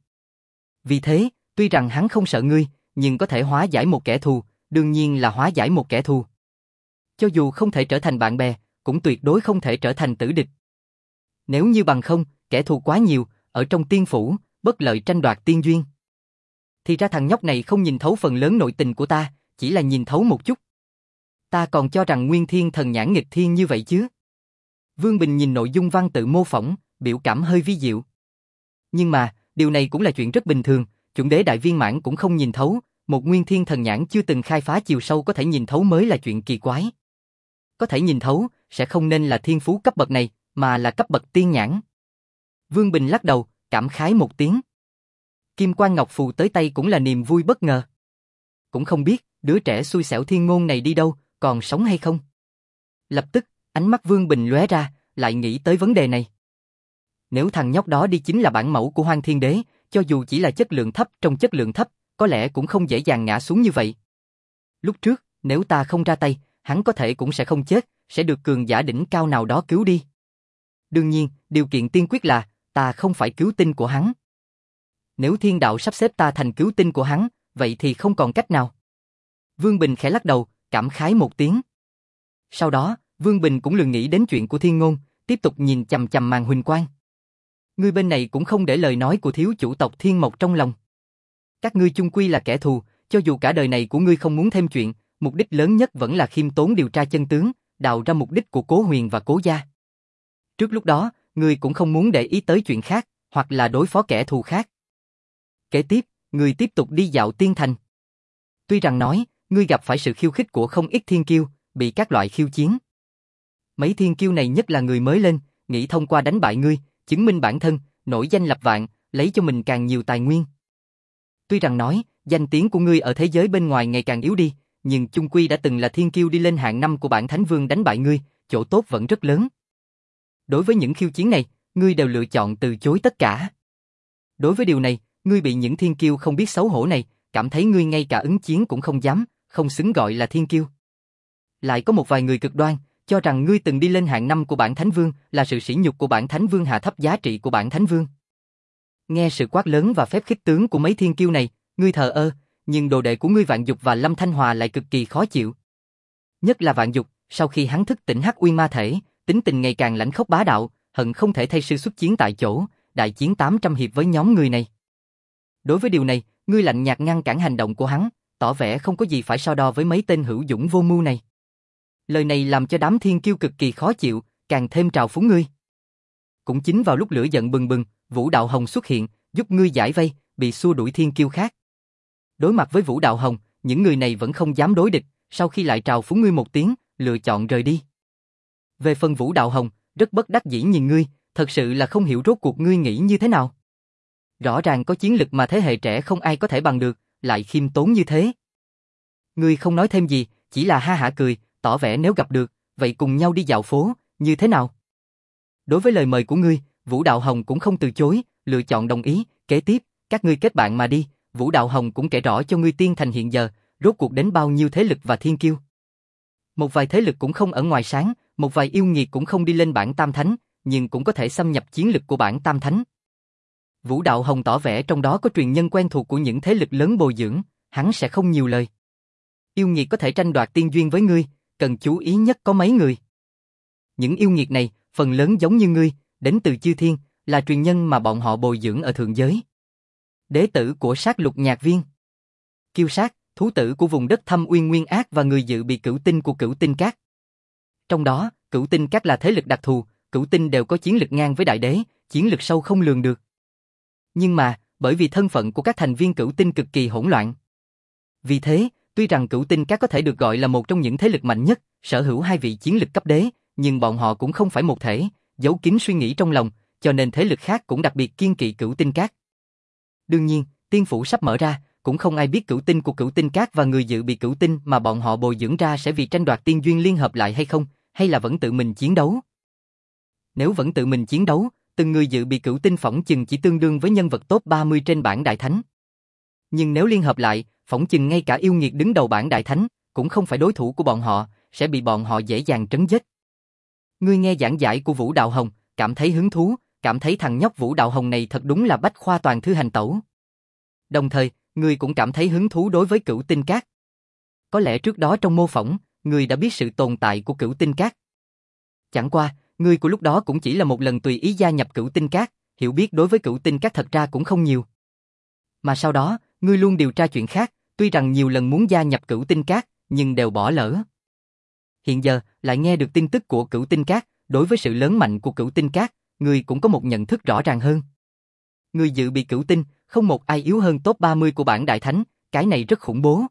Vì thế, tuy rằng hắn không sợ ngươi, nhưng có thể hóa giải một kẻ thù, đương nhiên là hóa giải một kẻ thù. Cho dù không thể trở thành bạn bè, cũng tuyệt đối không thể trở thành tử địch. Nếu như bằng không, kẻ thù quá nhiều, ở trong tiên phủ, bất lợi tranh đoạt tiên duyên. Thì ra thằng nhóc này không nhìn thấu phần lớn nội tình của ta, chỉ là nhìn thấu một chút. Ta còn cho rằng Nguyên Thiên Thần nhãn nghịch thiên như vậy chứ. Vương Bình nhìn nội dung văn tự mô phỏng, biểu cảm hơi vi diệu. Nhưng mà, điều này cũng là chuyện rất bình thường, chuẩn đế đại viên mãn cũng không nhìn thấu, một Nguyên Thiên Thần nhãn chưa từng khai phá chiều sâu có thể nhìn thấu mới là chuyện kỳ quái. Có thể nhìn thấu, sẽ không nên là thiên phú cấp bậc này, mà là cấp bậc tiên nhãn. Vương Bình lắc đầu, cảm khái một tiếng. Kim Quan Ngọc Phù tới tay cũng là niềm vui bất ngờ. Cũng không biết, đứa trẻ xui xẻo Thiên Ngôn này đi đâu, còn sống hay không? Lập tức, ánh mắt Vương Bình lóe ra, lại nghĩ tới vấn đề này. Nếu thằng nhóc đó đi chính là bản mẫu của Hoang Thiên Đế, cho dù chỉ là chất lượng thấp trong chất lượng thấp, có lẽ cũng không dễ dàng ngã xuống như vậy. Lúc trước, nếu ta không ra tay, hắn có thể cũng sẽ không chết, sẽ được cường giả đỉnh cao nào đó cứu đi. Đương nhiên, điều kiện tiên quyết là, ta không phải cứu tinh của hắn. Nếu thiên đạo sắp xếp ta thành cứu tinh của hắn, vậy thì không còn cách nào. Vương Bình khẽ lắc đầu, cảm khái một tiếng. Sau đó, Vương Bình cũng lười nghĩ đến chuyện của Thiên Ngôn, tiếp tục nhìn chằm chằm màn huỳnh quang. Ngươi bên này cũng không để lời nói của thiếu chủ tộc Thiên Mộc trong lòng. Các ngươi chung quy là kẻ thù, cho dù cả đời này của ngươi không muốn thêm chuyện, mục đích lớn nhất vẫn là khiêm tốn điều tra chân tướng, đào ra mục đích của Cố Huyền và Cố gia. Trước lúc đó, ngươi cũng không muốn để ý tới chuyện khác, hoặc là đối phó kẻ thù khác. Kế tiếp, ngươi tiếp tục đi dạo tiên thành. Tuy rằng nói, ngươi gặp phải sự khiêu khích của không ít thiên kiêu, bị các loại khiêu chiến. Mấy thiên kiêu này nhất là người mới lên, nghĩ thông qua đánh bại ngươi, chứng minh bản thân, nổi danh lập vạn, lấy cho mình càng nhiều tài nguyên. Tuy rằng nói, danh tiếng của ngươi ở thế giới bên ngoài ngày càng yếu đi, nhưng chung quy đã từng là thiên kiêu đi lên hạng năm của bản Thánh Vương đánh bại ngươi, chỗ tốt vẫn rất lớn. Đối với những khiêu chiến này, ngươi đều lựa chọn từ chối tất cả. Đối với điều này, ngươi bị những thiên kiêu không biết xấu hổ này, cảm thấy ngươi ngay cả ứng chiến cũng không dám, không xứng gọi là thiên kiêu. Lại có một vài người cực đoan, cho rằng ngươi từng đi lên hạng năm của bản Thánh Vương là sự sỉ nhục của bản Thánh Vương hạ thấp giá trị của bản Thánh Vương. Nghe sự quát lớn và phép khích tướng của mấy thiên kiêu này, ngươi thờ ơ, nhưng đồ đệ của ngươi Vạn Dục và Lâm Thanh Hòa lại cực kỳ khó chịu. Nhất là Vạn Dục, sau khi hắn thức tỉnh Hắc Uyên Ma thể, tính tình ngày càng lãnh khốc bá đạo, hận không thể thay sư xuất chiến tại chỗ, đại chiến tám trăm hiệp với nhóm người này. Đối với điều này, ngươi lạnh nhạt ngăn cản hành động của hắn, tỏ vẻ không có gì phải so đo với mấy tên hữu dũng vô mưu này. Lời này làm cho đám thiên kiêu cực kỳ khó chịu, càng thêm trào phúng ngươi. Cũng chính vào lúc lửa giận bừng bừng, Vũ Đạo Hồng xuất hiện, giúp ngươi giải vây, bị xua đuổi thiên kiêu khác. Đối mặt với Vũ Đạo Hồng, những người này vẫn không dám đối địch, sau khi lại trào phúng ngươi một tiếng, lựa chọn rời đi. Về phần Vũ Đạo Hồng, rất bất đắc dĩ nhìn ngươi, thật sự là không hiểu rốt cuộc ngươi nghĩ như thế nào. Rõ ràng có chiến lực mà thế hệ trẻ không ai có thể bằng được, lại khiêm tốn như thế. Ngươi không nói thêm gì, chỉ là ha hả cười, tỏ vẻ nếu gặp được, vậy cùng nhau đi dạo phố, như thế nào? Đối với lời mời của ngươi, Vũ Đạo Hồng cũng không từ chối, lựa chọn đồng ý, kế tiếp, các ngươi kết bạn mà đi, Vũ Đạo Hồng cũng kể rõ cho ngươi Tiên Thành hiện giờ, rốt cuộc đến bao nhiêu thế lực và thiên kiêu. Một vài thế lực cũng không ở ngoài sáng, một vài yêu nghiệt cũng không đi lên bảng Tam Thánh, nhưng cũng có thể xâm nhập chiến lực của bảng Tam Thánh. Vũ Đạo Hồng tỏ vẻ trong đó có truyền nhân quen thuộc của những thế lực lớn bồi dưỡng, hắn sẽ không nhiều lời. Yêu nghiệt có thể tranh đoạt tiên duyên với ngươi, cần chú ý nhất có mấy người. Những yêu nghiệt này, phần lớn giống như ngươi, đến từ chư thiên, là truyền nhân mà bọn họ bồi dưỡng ở thượng giới. Đế tử của Sát Lục Nhạc Viên, Kiêu Sát, thú tử của vùng đất Thâm Uyên Nguyên Ác và người dự bị Cửu Tinh của Cửu Tinh Các. Trong đó, Cửu Tinh Các là thế lực đặc thù, Cửu Tinh đều có chiến lực ngang với Đại Đế, chiến lực sâu không lường được. Nhưng mà, bởi vì thân phận của các thành viên Cửu Tinh cực kỳ hỗn loạn. Vì thế, tuy rằng Cửu Tinh Các có thể được gọi là một trong những thế lực mạnh nhất, sở hữu hai vị chiến lực cấp đế, nhưng bọn họ cũng không phải một thể, giấu kín suy nghĩ trong lòng, cho nên thế lực khác cũng đặc biệt kiêng kỵ Cửu Tinh Các. Đương nhiên, tiên phủ sắp mở ra, cũng không ai biết Cửu Tinh của Cửu Tinh Các và người dự bị Cửu Tinh mà bọn họ bồi dưỡng ra sẽ vì tranh đoạt tiên duyên liên hợp lại hay không, hay là vẫn tự mình chiến đấu. Nếu vẫn tự mình chiến đấu, từng người dự bị Cửu Tinh phỏng chừng chỉ tương đương với nhân vật top ba mươi trên bảng Đại Thánh. Nhưng nếu liên hợp lại, phỏng chừng ngay cả yêu nghiệt đứng đầu bảng Đại Thánh, cũng không phải đối thủ của bọn họ, sẽ bị bọn họ dễ dàng trấn giết. Ngươi nghe giảng giải của Vũ Đạo Hồng, cảm thấy hứng thú, cảm thấy thằng nhóc Vũ Đạo Hồng này thật đúng là bách khoa toàn thư hành tẩu. Đồng thời, ngươi cũng cảm thấy hứng thú đối với Cửu Tinh Các. Có lẽ trước đó trong mô phỏng, ngươi đã biết sự tồn tại của Cửu Tinh Các. Chẳng qua, ngươi của lúc đó cũng chỉ là một lần tùy ý gia nhập Cửu Tinh Các, hiểu biết đối với Cửu Tinh Các thật ra cũng không nhiều. Mà sau đó, ngươi luôn điều tra chuyện khác, tuy rằng nhiều lần muốn gia nhập Cửu Tinh Các, nhưng đều bỏ lỡ. Hiện giờ, lại nghe được tin tức của Cửu Tinh Các, đối với sự lớn mạnh của Cửu Tinh Các, ngươi cũng có một nhận thức rõ ràng hơn. Ngươi dự bị Cửu Tinh, không một ai yếu hơn top ba mươi của bảng Đại Thánh, cái này rất khủng bố.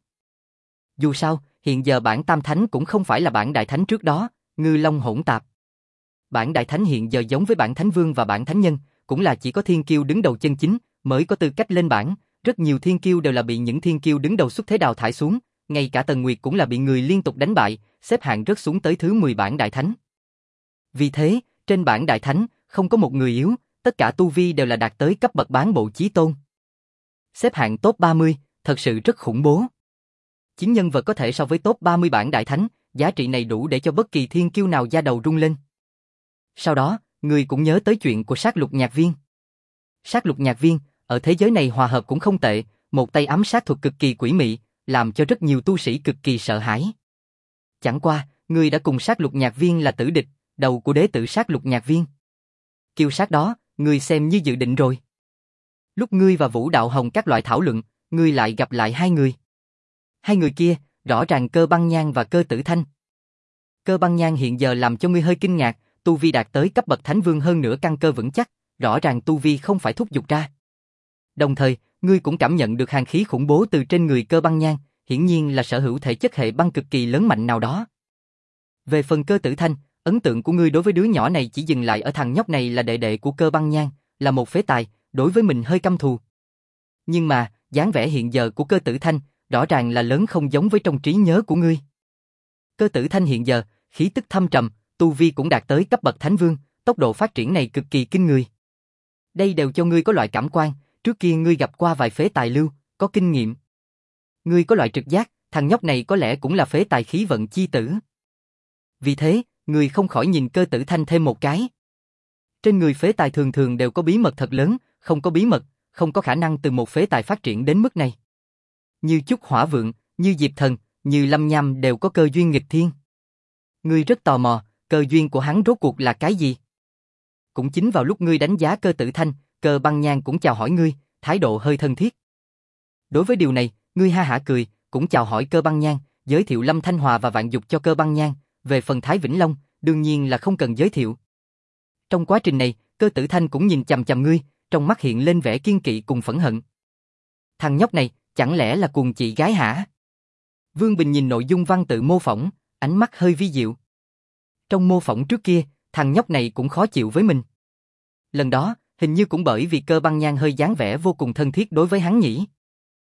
Dù sao, hiện giờ bảng Tam Thánh cũng không phải là bảng Đại Thánh trước đó, Ngư Long hỗn tạp. Bảng Đại Thánh hiện giờ giống với bảng Thánh Vương và bảng Thánh Nhân, cũng là chỉ có thiên kiêu đứng đầu chân chính mới có tư cách lên bảng, rất nhiều thiên kiêu đều là bị những thiên kiêu đứng đầu xuất thế đào thải xuống, ngay cả Tần Nguyệt cũng là bị người liên tục đánh bại, xếp hạng rớt xuống tới thứ mười bảng Đại Thánh. Vì thế, trên bảng Đại Thánh, không có một người yếu, tất cả tu vi đều là đạt tới cấp bậc bán bộ chí tôn. Xếp hạng top ba mươi, thật sự rất khủng bố. Chính nhân vật có thể so với top ba mươi bảng Đại Thánh, giá trị này đủ để cho bất kỳ thiên kiêu nào da đầu rung lên. Sau đó, người cũng nhớ tới chuyện của Sát Lục Nhạc Viên. Sát Lục Nhạc Viên, ở thế giới này hòa hợp cũng không tệ, một tay ám sát thuật cực kỳ quỷ mị, làm cho rất nhiều tu sĩ cực kỳ sợ hãi. Chẳng qua, người đã cùng Sát Lục Nhạc Viên là tử địch, đầu của đế tử Sát Lục Nhạc Viên. Kiêu sát đó, người xem như dự định rồi. Lúc ngươi và Vũ Đạo Hồng các loại thảo luận, ngươi lại gặp lại hai người. Hai người kia, rõ ràng Cơ Băng Nhan và Cơ Tử Thanh. Cơ Băng Nhan hiện giờ làm cho ngươi hơi kinh ngạc, tu vi đạt tới cấp bậc Thánh Vương hơn nữa căn cơ vững chắc, rõ ràng tu vi không phải thúc giục ra. Đồng thời, ngươi cũng cảm nhận được hàn khí khủng bố từ trên người Cơ Băng Nhan, hiển nhiên là sở hữu thể chất hệ băng cực kỳ lớn mạnh nào đó. Về phần Cơ Tử Thanh, ấn tượng của ngươi đối với đứa nhỏ này chỉ dừng lại ở thằng nhóc này là đệ đệ của Cơ Băng Nhan, là một phế tài, đối với mình hơi căm thù. Nhưng mà, dáng vẻ hiện giờ của Cơ Tử Thanh, rõ ràng là lớn không giống với trong trí nhớ của ngươi. Cơ Tử Thanh hiện giờ, khí tức thâm trầm, tu vi cũng đạt tới cấp bậc Thánh Vương, tốc độ phát triển này cực kỳ kinh người. Đây đều cho ngươi có loại cảm quan, trước kia ngươi gặp qua vài phế tài lưu, có kinh nghiệm. Ngươi có loại trực giác, thằng nhóc này có lẽ cũng là phế tài khí vận chi tử. Vì thế, ngươi không khỏi nhìn Cơ Tử Thanh thêm một cái. Trên người phế tài thường thường đều có bí mật thật lớn, không có bí mật, không có khả năng từ một phế tài phát triển đến mức này. Như Chúc Hỏa Vượng, như Diệp Thần, như Lâm Nham đều có cơ duyên nghịch thiên. Ngươi rất tò mò, cơ duyên của hắn rốt cuộc là cái gì? Cũng chính vào lúc ngươi đánh giá Cơ Tử Thanh, Cơ Băng Nhan cũng chào hỏi ngươi, thái độ hơi thân thiết. Đối với điều này, ngươi ha hả cười, cũng chào hỏi Cơ Băng Nhan, giới thiệu Lâm Thanh Hòa và Vạn Dục cho Cơ Băng Nhan, về phần Thái Vĩnh Long, đương nhiên là không cần giới thiệu. Trong quá trình này, Cơ Tử Thanh cũng nhìn chằm chằm ngươi, trong mắt hiện lên vẻ kiên kỵ cùng phẫn hận. Thằng nhóc này, chẳng lẽ là cuồng chị gái hả? Vương Bình nhìn nội dung văn tự mô phỏng, ánh mắt hơi vi diệu. Trong mô phỏng trước kia, thằng nhóc này cũng khó chịu với mình. Lần đó, hình như cũng bởi vì Cơ Băng Nhan hơi dáng vẻ vô cùng thân thiết đối với hắn nhỉ.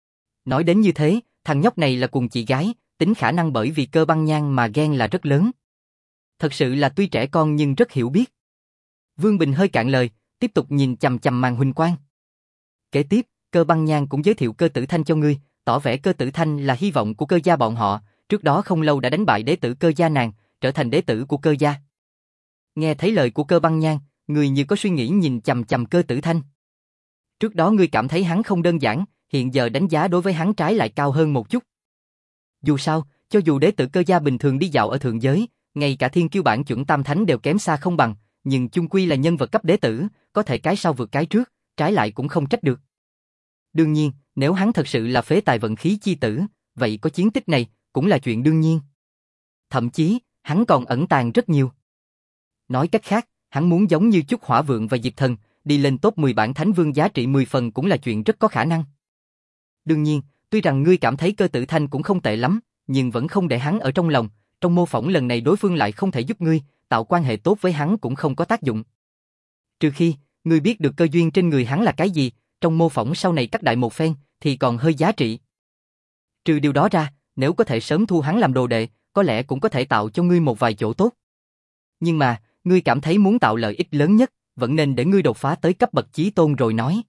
Nói đến như thế, thằng nhóc này là cùng chị gái, tính khả năng bởi vì Cơ Băng Nhang mà ghen là rất lớn. Thật sự là tuy trẻ con nhưng rất hiểu biết. Vương Bình hơi cạn lời, tiếp tục nhìn chằm chằm màn huỳnh quang. Kế tiếp, Cơ Băng Nhang cũng giới thiệu Cơ Tử Thanh cho ngươi, tỏ vẻ Cơ Tử Thanh là hy vọng của Cơ gia bọn họ, trước đó không lâu đã đánh bại đế tử Cơ gia nàng, trở thành đế tử của Cơ gia. Nghe thấy lời của Cơ Băng Nhang, người như có suy nghĩ nhìn chằm chằm Cơ Tử Thanh. Trước đó ngươi cảm thấy hắn không đơn giản, hiện giờ đánh giá đối với hắn trái lại cao hơn một chút. Dù sao, cho dù đế tử Cơ gia bình thường đi dạo ở thượng giới, ngay cả thiên kiêu bản chuẩn tam thánh đều kém xa không bằng, nhưng chung quy là nhân vật cấp đế tử, có thể cái sau vượt cái trước, trái lại cũng không trách được. Đương nhiên, nếu hắn thật sự là phế tài vận khí chi tử, vậy có chiến tích này, cũng là chuyện đương nhiên. Thậm chí, hắn còn ẩn tàng rất nhiều. Nói cách khác, hắn muốn giống như Chúc Hỏa Vượng và Diệp Thần, đi lên top mười bản thánh vương giá trị mười phần cũng là chuyện rất có khả năng. Đương nhiên, tuy rằng ngươi cảm thấy Cơ Tử Thanh cũng không tệ lắm, nhưng vẫn không để hắn ở trong lòng, trong mô phỏng lần này đối phương lại không thể giúp ngươi, tạo quan hệ tốt với hắn cũng không có tác dụng. Trừ khi, ngươi biết được cơ duyên trên người hắn là cái gì, trong mô phỏng sau này cắt đại một phen, thì còn hơi giá trị. Trừ điều đó ra, nếu có thể sớm thu hắn làm đồ đệ, có lẽ cũng có thể tạo cho ngươi một vài chỗ tốt. Nhưng mà, ngươi cảm thấy muốn tạo lợi ích lớn nhất, vẫn nên để ngươi đột phá tới cấp bậc chí tôn rồi nói.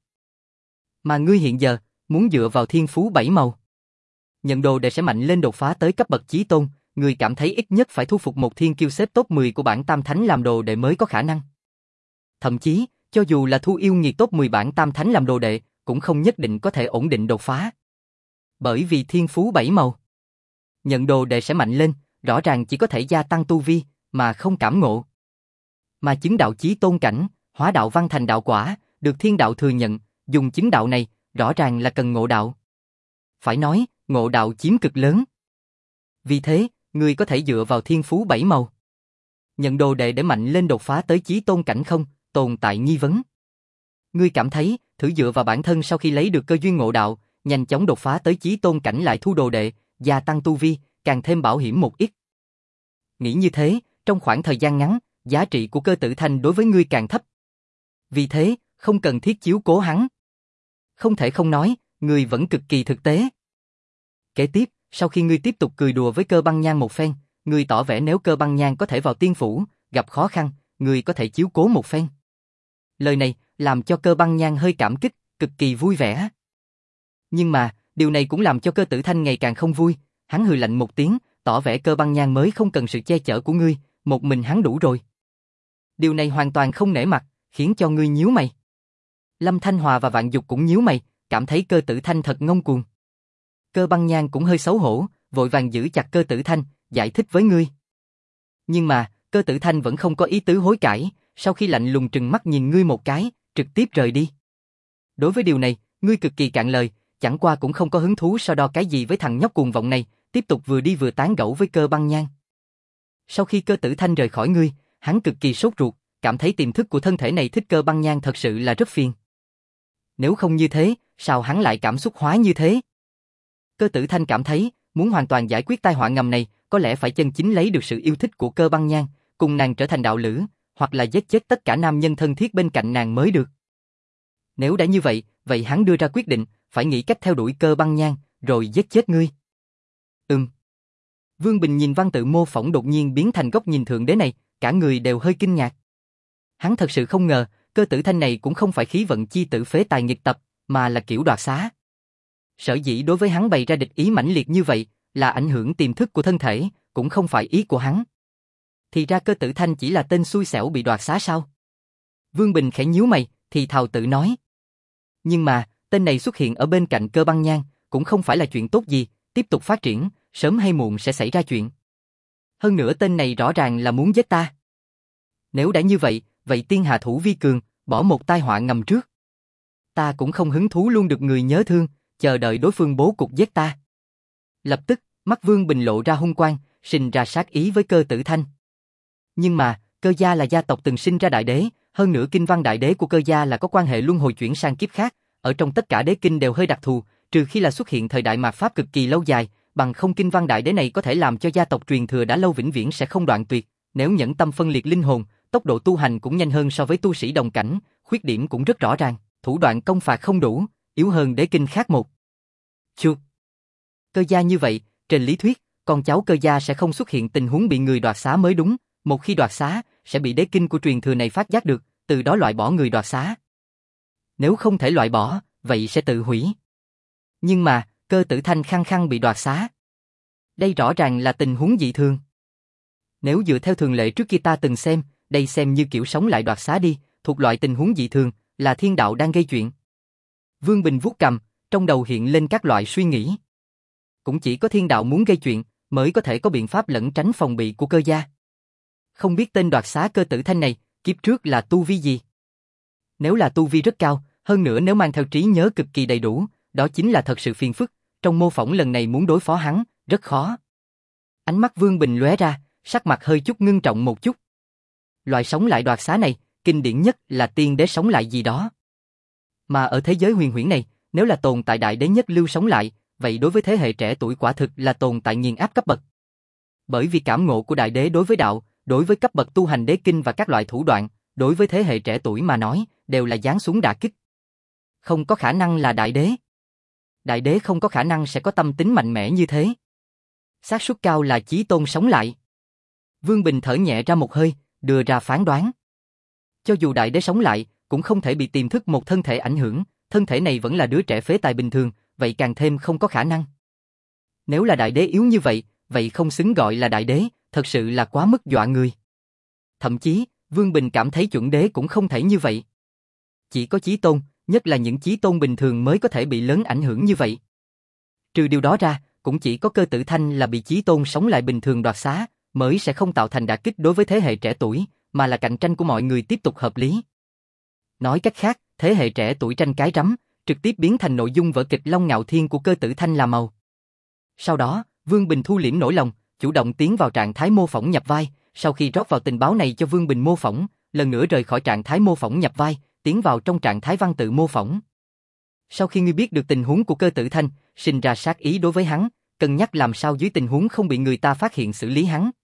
Mà ngươi hiện giờ, muốn dựa vào thiên phú bảy màu. Nhận đồ đệ sẽ mạnh lên đột phá tới cấp bậc chí tôn, ngươi cảm thấy ít nhất phải thu phục một thiên kiêu xếp top mười của bảng tam thánh làm đồ đệ mới có khả năng. Thậm chí, cho dù là thu yêu nghiệt top mười bảng tam thánh làm đồ đệ, cũng không nhất định có thể ổn định đột phá. Bởi vì thiên phú bảy màu, nhận đồ đệ sẽ mạnh lên, rõ ràng chỉ có thể gia tăng tu vi, mà không cảm ngộ. Mà chứng đạo chí tôn cảnh, hóa đạo văn thành đạo quả, được thiên đạo thừa nhận, dùng chứng đạo này, rõ ràng là cần ngộ đạo. Phải nói, ngộ đạo chiếm cực lớn. Vì thế, ngươi có thể dựa vào thiên phú bảy màu. Nhận đồ đệ để mạnh lên đột phá tới chí tôn cảnh không, tồn tại nghi vấn. Ngươi cảm thấy, thử dựa vào bản thân sau khi lấy được cơ duyên ngộ đạo, nhanh chóng đột phá tới chí tôn cảnh lại thu đồ đệ, gia tăng tu vi, càng thêm bảo hiểm một ít. Nghĩ như thế, trong khoảng thời gian ngắn, giá trị của Cơ Tử Thanh đối với ngươi càng thấp. Vì thế, không cần thiết chiếu cố hắn. Không thể không nói, ngươi vẫn cực kỳ thực tế. Kế tiếp, sau khi ngươi tiếp tục cười đùa với Cơ Băng Nhang một phen, ngươi tỏ vẻ nếu Cơ Băng Nhang có thể vào tiên phủ, gặp khó khăn, ngươi có thể chiếu cố một phen. Lời này làm cho Cơ Băng Nhang hơi cảm kích, cực kỳ vui vẻ. Nhưng mà, điều này cũng làm cho Cơ Tử Thanh ngày càng không vui, hắn hừ lạnh một tiếng, tỏ vẻ Cơ Băng Nhang mới không cần sự che chở của ngươi, một mình hắn đủ rồi. Điều này hoàn toàn không nể mặt, khiến cho ngươi nhíu mày. Lâm Thanh Hòa và Vạn Dục cũng nhíu mày, cảm thấy Cơ Tử Thanh thật ngông cuồng. Cơ Băng Nhang cũng hơi xấu hổ, vội vàng giữ chặt Cơ Tử Thanh, giải thích với ngươi. Nhưng mà, Cơ Tử Thanh vẫn không có ý tứ hối cải, sau khi lạnh lùng trừng mắt nhìn ngươi một cái, trực tiếp rời đi. Đối với điều này, ngươi cực kỳ cạn lời, chẳng qua cũng không có hứng thú so đo cái gì với thằng nhóc cuồng vọng này, tiếp tục vừa đi vừa tán gẫu với Cơ Băng Nhang. Sau khi Cơ Tử Thanh rời khỏi ngươi, hắn cực kỳ sốt ruột, cảm thấy tiềm thức của thân thể này thích Cơ Băng Nhang thật sự là rất phiền. Nếu không như thế, sao hắn lại cảm xúc hóa như thế? Cơ Tử Thanh cảm thấy, muốn hoàn toàn giải quyết tai họa ngầm này, có lẽ phải chân chính lấy được sự yêu thích của Cơ Băng Nhang, cùng nàng trở thành đạo lữ, hoặc là giết chết tất cả nam nhân thân thiết bên cạnh nàng mới được. Nếu đã như vậy, vậy hắn đưa ra quyết định, phải nghĩ cách theo đuổi Cơ Băng Nhang, rồi giết chết ngươi. Ừm. Vương Bình nhìn văn tự mô phỏng đột nhiên biến thành góc nhìn thượng đế này, cả người đều hơi kinh ngạc. Hắn thật sự không ngờ, Cơ Tử Thanh này cũng không phải khí vận chi tử phế tài nghịch tập, mà là kiểu đoạt xá. Sở dĩ đối với hắn bày ra địch ý mãnh liệt như vậy, là ảnh hưởng tiềm thức của thân thể, cũng không phải ý của hắn. Thì ra Cơ Tử Thanh chỉ là tên xui xẻo bị đoạt xá sao? Vương Bình khẽ nhíu mày, thì thào tự nói. Nhưng mà, tên này xuất hiện ở bên cạnh Cơ Băng Nhang, cũng không phải là chuyện tốt gì, tiếp tục phát triển, sớm hay muộn sẽ xảy ra chuyện. Hơn nữa tên này rõ ràng là muốn giết ta. Nếu đã như vậy, vậy tiên hạ thủ vi cường, bỏ một tai họa ngầm trước. Ta cũng không hứng thú luôn được người nhớ thương, chờ đợi đối phương bố cục giết ta. Lập tức, mắt Vương Bình lộ ra hung quang, sinh ra sát ý với Cơ Tử Thanh. Nhưng mà, Cơ gia là gia tộc từng sinh ra đại đế, hơn nữa kinh văn đại đế của Cơ gia là có quan hệ luân hồi chuyển sang kiếp khác, ở trong tất cả đế kinh đều hơi đặc thù, trừ khi là xuất hiện thời đại mạt pháp cực kỳ lâu dài, bằng không kinh văn đại đế này có thể làm cho gia tộc truyền thừa đã lâu vĩnh viễn sẽ không đoạn tuyệt. Nếu nhẫn tâm phân liệt linh hồn, tốc độ tu hành cũng nhanh hơn so với tu sĩ đồng cảnh, khuyết điểm cũng rất rõ ràng, thủ đoạn công phạt không đủ, yếu hơn đế kinh khác một. Chuột. Cơ gia như vậy, trên lý thuyết, con cháu cơ gia sẽ không xuất hiện tình huống bị người đoạt xá mới đúng, một khi đoạt xá, sẽ bị đế kinh của truyền thừa này phát giác được, từ đó loại bỏ người đoạt xá. Nếu không thể loại bỏ, vậy sẽ tự hủy. Nhưng mà, Cơ Tử Thanh khăng khăng bị đoạt xá. Đây rõ ràng là tình huống dị thường. Nếu dựa theo thường lệ trước kia ta từng xem, đây xem như kiểu sống lại đoạt xá đi, thuộc loại tình huống dị thường, là thiên đạo đang gây chuyện. Vương Bình vuốt cằm, trong đầu hiện lên các loại suy nghĩ. Cũng chỉ có thiên đạo muốn gây chuyện, mới có thể có biện pháp lẩn tránh phòng bị của Cơ gia. Không biết tên đoạt xá Cơ Tử Thanh này, kiếp trước là tu vi gì? Nếu là tu vi rất cao, hơn nữa nếu mang theo trí nhớ cực kỳ đầy đủ, đó chính là thật sự phiền phức, trong mô phỏng lần này muốn đối phó hắn, rất khó. Ánh mắt Vương Bình lóe ra, sắc mặt hơi chút ngưng trọng một chút. Loại sống lại đoạt xá này, kinh điển nhất là tiên đế sống lại gì đó. Mà ở thế giới huyền huyễn này, nếu là tồn tại đại đế nhất lưu sống lại, vậy đối với thế hệ trẻ tuổi quả thực là tồn tại nghiền áp cấp bậc. Bởi vì cảm ngộ của đại đế đối với đạo, đối với cấp bậc tu hành đế kinh và các loại thủ đoạn, đối với thế hệ trẻ tuổi mà nói, đều là giáng xuống đả kích. Không có khả năng là đại đế. Đại đế không có khả năng sẽ có tâm tính mạnh mẽ như thế. Xác suất cao là Chí Tôn sống lại. Vương Bình thở nhẹ ra một hơi, đưa ra phán đoán. Cho dù đại đế sống lại, cũng không thể bị tiềm thức một thân thể ảnh hưởng, thân thể này vẫn là đứa trẻ phế tài bình thường, vậy càng thêm không có khả năng. Nếu là đại đế yếu như vậy, vậy không xứng gọi là đại đế, thật sự là quá mức dọa người. Thậm chí, Vương Bình cảm thấy chuẩn đế cũng không thể như vậy. Chỉ có Chí Tôn, nhất là những Chí Tôn bình thường mới có thể bị lớn ảnh hưởng như vậy. Trừ điều đó ra, cũng chỉ có Cơ Tử Thanh là bị Chí Tôn sống lại bình thường đoạt xá, mới sẽ không tạo thành đả kích đối với thế hệ trẻ tuổi, mà là cạnh tranh của mọi người tiếp tục hợp lý. Nói cách khác, thế hệ trẻ tuổi tranh cái rắm, trực tiếp biến thành nội dung vở kịch Long Ngạo Thiên của Cơ Tử Thanh là màu. Sau đó, Vương Bình thu liễm nỗi lòng, chủ động tiến vào trạng thái mô phỏng nhập vai, sau khi rót vào tình báo này cho Vương Bình mô phỏng, lần nữa rời khỏi trạng thái mô phỏng nhập vai, tiến vào trong trạng thái văn tự mô phỏng. Sau khi ngươi biết được tình huống của Cơ Tử Thanh, sinh ra sát ý đối với hắn, cân nhắc làm sao dưới tình huống không bị người ta phát hiện xử lý hắn.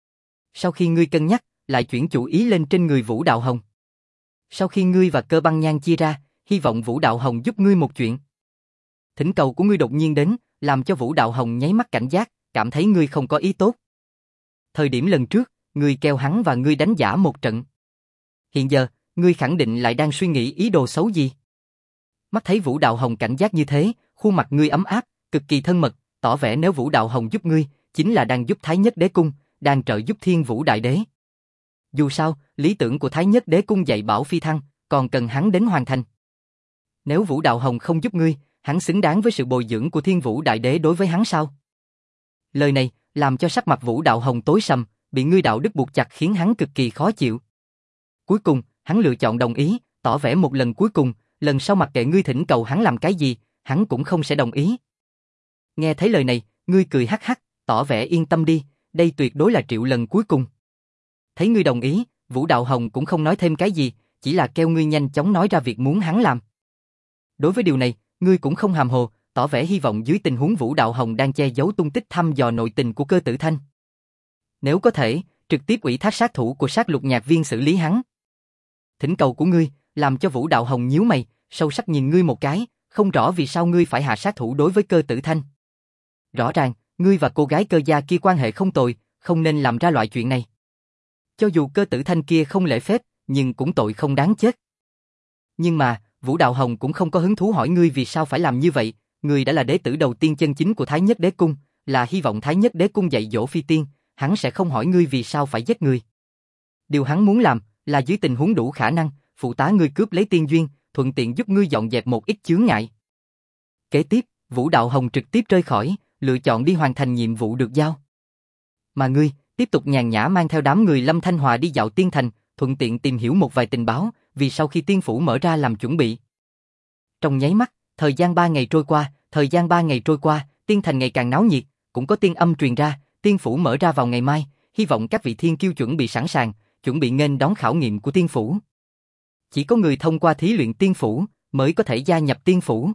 Sau khi ngươi cân nhắc, lại chuyển chủ ý lên trên người Vũ Đạo Hồng. Sau khi ngươi và Cơ Băng Nhan chia ra, hy vọng Vũ Đạo Hồng giúp ngươi một chuyện. Thỉnh cầu của ngươi đột nhiên đến, làm cho Vũ Đạo Hồng nháy mắt cảnh giác, cảm thấy ngươi không có ý tốt. Thời điểm lần trước, ngươi kêu hắn và ngươi đánh giả một trận. Hiện giờ, ngươi khẳng định lại đang suy nghĩ ý đồ xấu gì. Mắt thấy Vũ Đạo Hồng cảnh giác như thế, khuôn mặt ngươi ấm áp, cực kỳ thân mật, tỏ vẻ nếu Vũ Đạo Hồng giúp ngươi, chính là đang giúp Thái Nhất Đế Cung, đang trợ giúp Thiên Vũ Đại Đế. Dù sao, lý tưởng của Thái Nhất Đế Cung dạy bảo phi thăng, còn cần hắn đến hoàn thành. Nếu Vũ Đạo Hồng không giúp ngươi, hắn xứng đáng với sự bồi dưỡng của Thiên Vũ Đại Đế đối với hắn sao? Lời này, làm cho sắc mặt Vũ Đạo Hồng tối sầm, bị ngươi đạo đức buộc chặt khiến hắn cực kỳ khó chịu. Cuối cùng, hắn lựa chọn đồng ý, tỏ vẻ một lần cuối cùng, lần sau mặc kệ ngươi thỉnh cầu hắn làm cái gì, hắn cũng không sẽ đồng ý. Nghe thấy lời này, ngươi cười hắc hắc, tỏ vẻ yên tâm đi, đây tuyệt đối là triệu lần cuối cùng. Thấy ngươi đồng ý, Vũ Đạo Hồng cũng không nói thêm cái gì, chỉ là kêu ngươi nhanh chóng nói ra việc muốn hắn làm. Đối với điều này, ngươi cũng không hàm hồ, tỏ vẻ hy vọng dưới tình huống Vũ Đạo Hồng đang che giấu tung tích thăm dò nội tình của Cơ Tử Thanh. Nếu có thể, trực tiếp ủy thác sát thủ của Sát Lục Nhạc Viên xử lý hắn. Thỉnh cầu của ngươi, làm cho Vũ Đạo Hồng nhíu mày, sâu sắc nhìn ngươi một cái, không rõ vì sao ngươi phải hạ sát thủ đối với Cơ Tử Thanh. Rõ ràng, ngươi và cô gái Cơ gia kia quan hệ không tồi, không nên làm ra loại chuyện này. Cho dù Cơ Tử Thanh kia không lễ phép, nhưng cũng tội không đáng chết. Nhưng mà, Vũ Đạo Hồng cũng không có hứng thú hỏi ngươi vì sao phải làm như vậy, ngươi đã là đế tử đầu tiên chân chính của Thái Nhất Đế Cung, là hy vọng Thái Nhất Đế Cung dạy dỗ phi tiên, hắn sẽ không hỏi ngươi vì sao phải giết ngươi. Điều hắn muốn làm, là dưới tình huống đủ khả năng, phụ tá ngươi cướp lấy tiên duyên, thuận tiện giúp ngươi dọn dẹp một ít chướng ngại. Kế tiếp, Vũ Đạo Hồng trực tiếp rời khỏi, lựa chọn đi hoàn thành nhiệm vụ được giao. Mà ngươi, tiếp tục nhàn nhã mang theo đám người Lâm Thanh Hòa đi dạo tiên thành, thuận tiện tìm hiểu một vài tình báo, vì sau khi tiên phủ mở ra làm chuẩn bị. Trong nháy mắt, thời gian ba ngày trôi qua, thời gian ba ngày trôi qua, tiên thành ngày càng náo nhiệt, cũng có tiên âm truyền ra, tiên phủ mở ra vào ngày mai, hy vọng các vị thiên kiêu chuẩn bị sẵn sàng, chuẩn bị nghênh đón khảo nghiệm của tiên phủ. Chỉ có người thông qua thí luyện tiên phủ mới có thể gia nhập tiên phủ.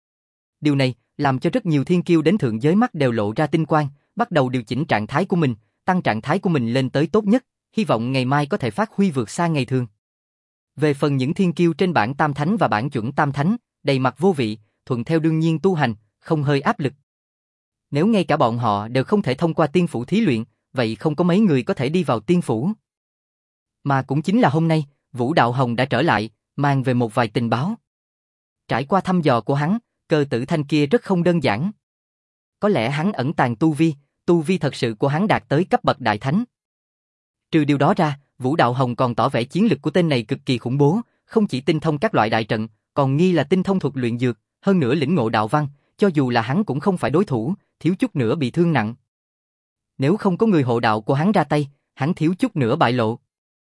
Điều này làm cho rất nhiều thiên kiêu đến thượng giới mắt đều lộ ra tinh quang, bắt đầu điều chỉnh trạng thái của mình, tăng trạng thái của mình lên tới tốt nhất, hy vọng ngày mai có thể phát huy vượt xa ngày thường. Về phần những thiên kiêu trên bảng tam thánh và bảng chuẩn tam thánh, đầy mặt vô vị, thuận theo đương nhiên tu hành, không hơi áp lực. Nếu ngay cả bọn họ đều không thể thông qua tiên phủ thí luyện, vậy không có mấy người có thể đi vào tiên phủ. Mà cũng chính là hôm nay, Vũ Đạo Hồng đã trở lại, mang về một vài tình báo. Trải qua thăm dò của hắn, Cơ Tử Thanh kia rất không đơn giản. Có lẽ hắn ẩn tàng tu vi, tu vi thật sự của hắn đạt tới cấp bậc đại thánh. Trừ điều đó ra, Vũ Đạo Hồng còn tỏ vẻ chiến lực của tên này cực kỳ khủng bố, không chỉ tinh thông các loại đại trận, còn nghi là tinh thông thuật luyện dược, hơn nữa lĩnh ngộ đạo văn, cho dù là hắn cũng không phải đối thủ, thiếu chút nữa bị thương nặng. Nếu không có người hộ đạo của hắn ra tay, hắn thiếu chút nữa bại lộ.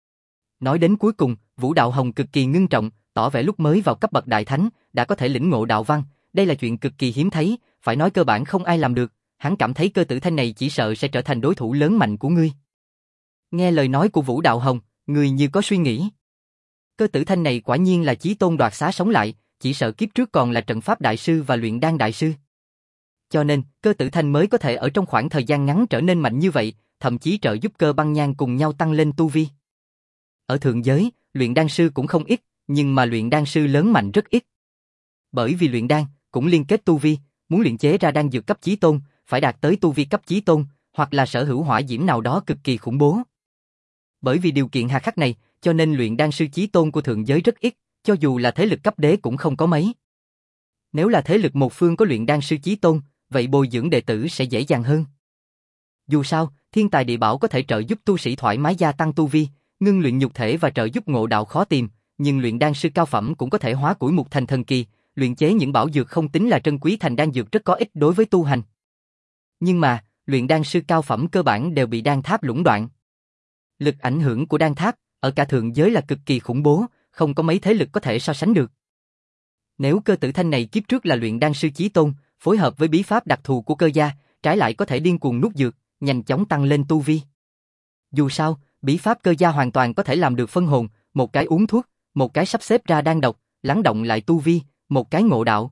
Nói đến cuối cùng, Vũ Đạo Hồng cực kỳ ngưng trọng, tỏ vẻ lúc mới vào cấp bậc đại thánh, đã có thể lĩnh ngộ đạo văn, đây là chuyện cực kỳ hiếm thấy, phải nói cơ bản không ai làm được, hắn cảm thấy Cơ Tử Thanh này chỉ sợ sẽ trở thành đối thủ lớn mạnh của ngươi. Nghe lời nói của Vũ Đạo Hồng, người như có suy nghĩ. Cơ Tử Thanh này quả nhiên là chí tôn đoạt xá sống lại, chỉ sợ kiếp trước còn là trận pháp đại sư và luyện đan đại sư. Cho nên, Cơ Tử Thanh mới có thể ở trong khoảng thời gian ngắn trở nên mạnh như vậy, thậm chí trợ giúp Cơ Băng Nhan cùng nhau tăng lên tu vi. Ở thượng giới, luyện đan sư cũng không ít, nhưng mà luyện đan sư lớn mạnh rất ít. Bởi vì luyện đan cũng liên kết tu vi, muốn luyện chế ra đan dược cấp chí tôn, phải đạt tới tu vi cấp chí tôn, hoặc là sở hữu hỏa diễm nào đó cực kỳ khủng bố. Bởi vì điều kiện hà khắc này, cho nên luyện đan sư chí tôn của thượng giới rất ít, cho dù là thế lực cấp đế cũng không có mấy. Nếu là thế lực một phương có luyện đan sư chí tôn, vậy bồi dưỡng đệ tử sẽ dễ dàng hơn. Dù sao, thiên tài địa bảo có thể trợ giúp tu sĩ thoải mái gia tăng tu vi, ngưng luyện nhục thể và trợ giúp ngộ đạo khó tìm, nhưng luyện đan sư cao phẩm cũng có thể hóa củi mục thành thần kỳ, luyện chế những bảo dược không tính là trân quý thành đan dược rất có ích đối với tu hành. Nhưng mà, luyện đan sư cao phẩm cơ bản đều bị đan tháp lũng đoạn. Lực ảnh hưởng của đan tháp ở cả thượng giới là cực kỳ khủng bố, không có mấy thế lực có thể so sánh được. Nếu Cơ Tử Thanh này kiếp trước là luyện đan sư chí tôn, phối hợp với bí pháp đặc thù của Cơ gia, trái lại có thể điên cuồng nuốt dược, nhanh chóng tăng lên tu vi. Dù sao, bí pháp Cơ gia hoàn toàn có thể làm được phân hồn, một cái uống thuốc, một cái sắp xếp ra đan độc, lắng động lại tu vi, một cái ngộ đạo.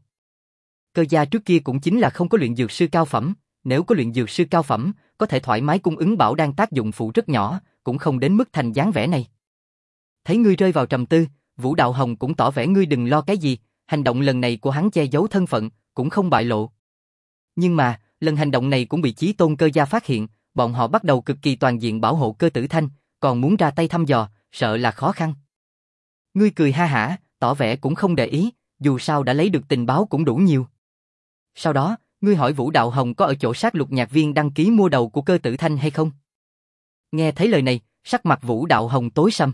Cơ gia trước kia cũng chính là không có luyện dược sư cao phẩm, nếu có luyện dược sư cao phẩm, có thể thoải mái cung ứng bảo đan tác dụng phụ rất nhỏ, cũng không đến mức thành dáng vẻ này. Thấy ngươi rơi vào trầm tư, Vũ Đạo Hồng cũng tỏ vẻ ngươi đừng lo cái gì, hành động lần này của hắn che giấu thân phận, cũng không bại lộ. Nhưng mà, lần hành động này cũng bị chí tôn Cơ gia phát hiện, bọn họ bắt đầu cực kỳ toàn diện bảo hộ Cơ Tử Thanh, còn muốn ra tay thăm dò, sợ là khó khăn. Ngươi cười ha hả, tỏ vẻ cũng không để ý, dù sao đã lấy được tình báo cũng đủ nhiều. Sau đó, ngươi hỏi Vũ Đạo Hồng có ở chỗ sát lục nhạc viên đăng ký mua đầu của Cơ Tử Thanh hay không? Nghe thấy lời này, sắc mặt Vũ Đạo Hồng tối sầm.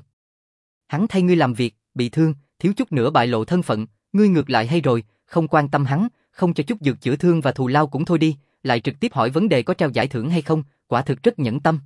Hắn thay ngươi làm việc, bị thương, thiếu chút nữa bại lộ thân phận, ngươi ngược lại hay rồi, không quan tâm hắn, không cho chút dược chữa thương và thù lao cũng thôi đi, lại trực tiếp hỏi vấn đề có treo giải thưởng hay không, quả thực rất nhẫn tâm.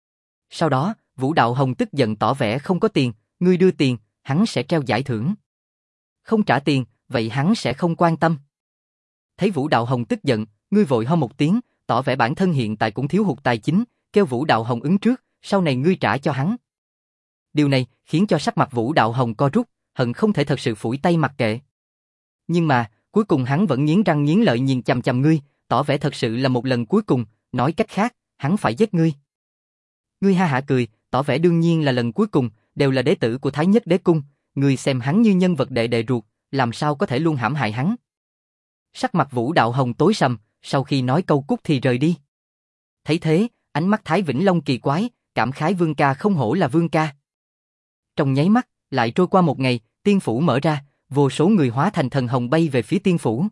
Sau đó, Vũ Đạo Hồng tức giận tỏ vẻ không có tiền, ngươi đưa tiền, hắn sẽ treo giải thưởng. Không trả tiền, vậy hắn sẽ không quan tâm. Thấy Vũ Đạo Hồng tức giận, ngươi vội ho một tiếng, tỏ vẻ bản thân hiện tại cũng thiếu hụt tài chính, kêu Vũ Đạo Hồng ứng trước, sau này ngươi trả cho hắn. Điều này khiến cho sắc mặt Vũ Đạo Hồng co rút, hận không thể thật sự phủi tay mặc kệ. Nhưng mà, cuối cùng hắn vẫn nghiến răng nghiến lợi nhìn chằm chằm ngươi, tỏ vẻ thật sự là một lần cuối cùng, nói cách khác, hắn phải giết ngươi. Ngươi ha hả cười, tỏ vẻ đương nhiên là lần cuối cùng, đều là đế tử của Thái Nhất Đế Cung, ngươi xem hắn như nhân vật đệ đệ ruột, làm sao có thể luôn hãm hại hắn. Sắc mặt Vũ Đạo Hồng tối sầm, sau khi nói câu cút thì rời đi. Thấy thế, ánh mắt Thái Vĩnh Long kỳ quái, cảm khái vương ca không hổ là vương ca. Trong nháy mắt, lại trôi qua một ngày, tiên phủ mở ra, vô số người hóa thành thần hồng bay về phía tiên phủ.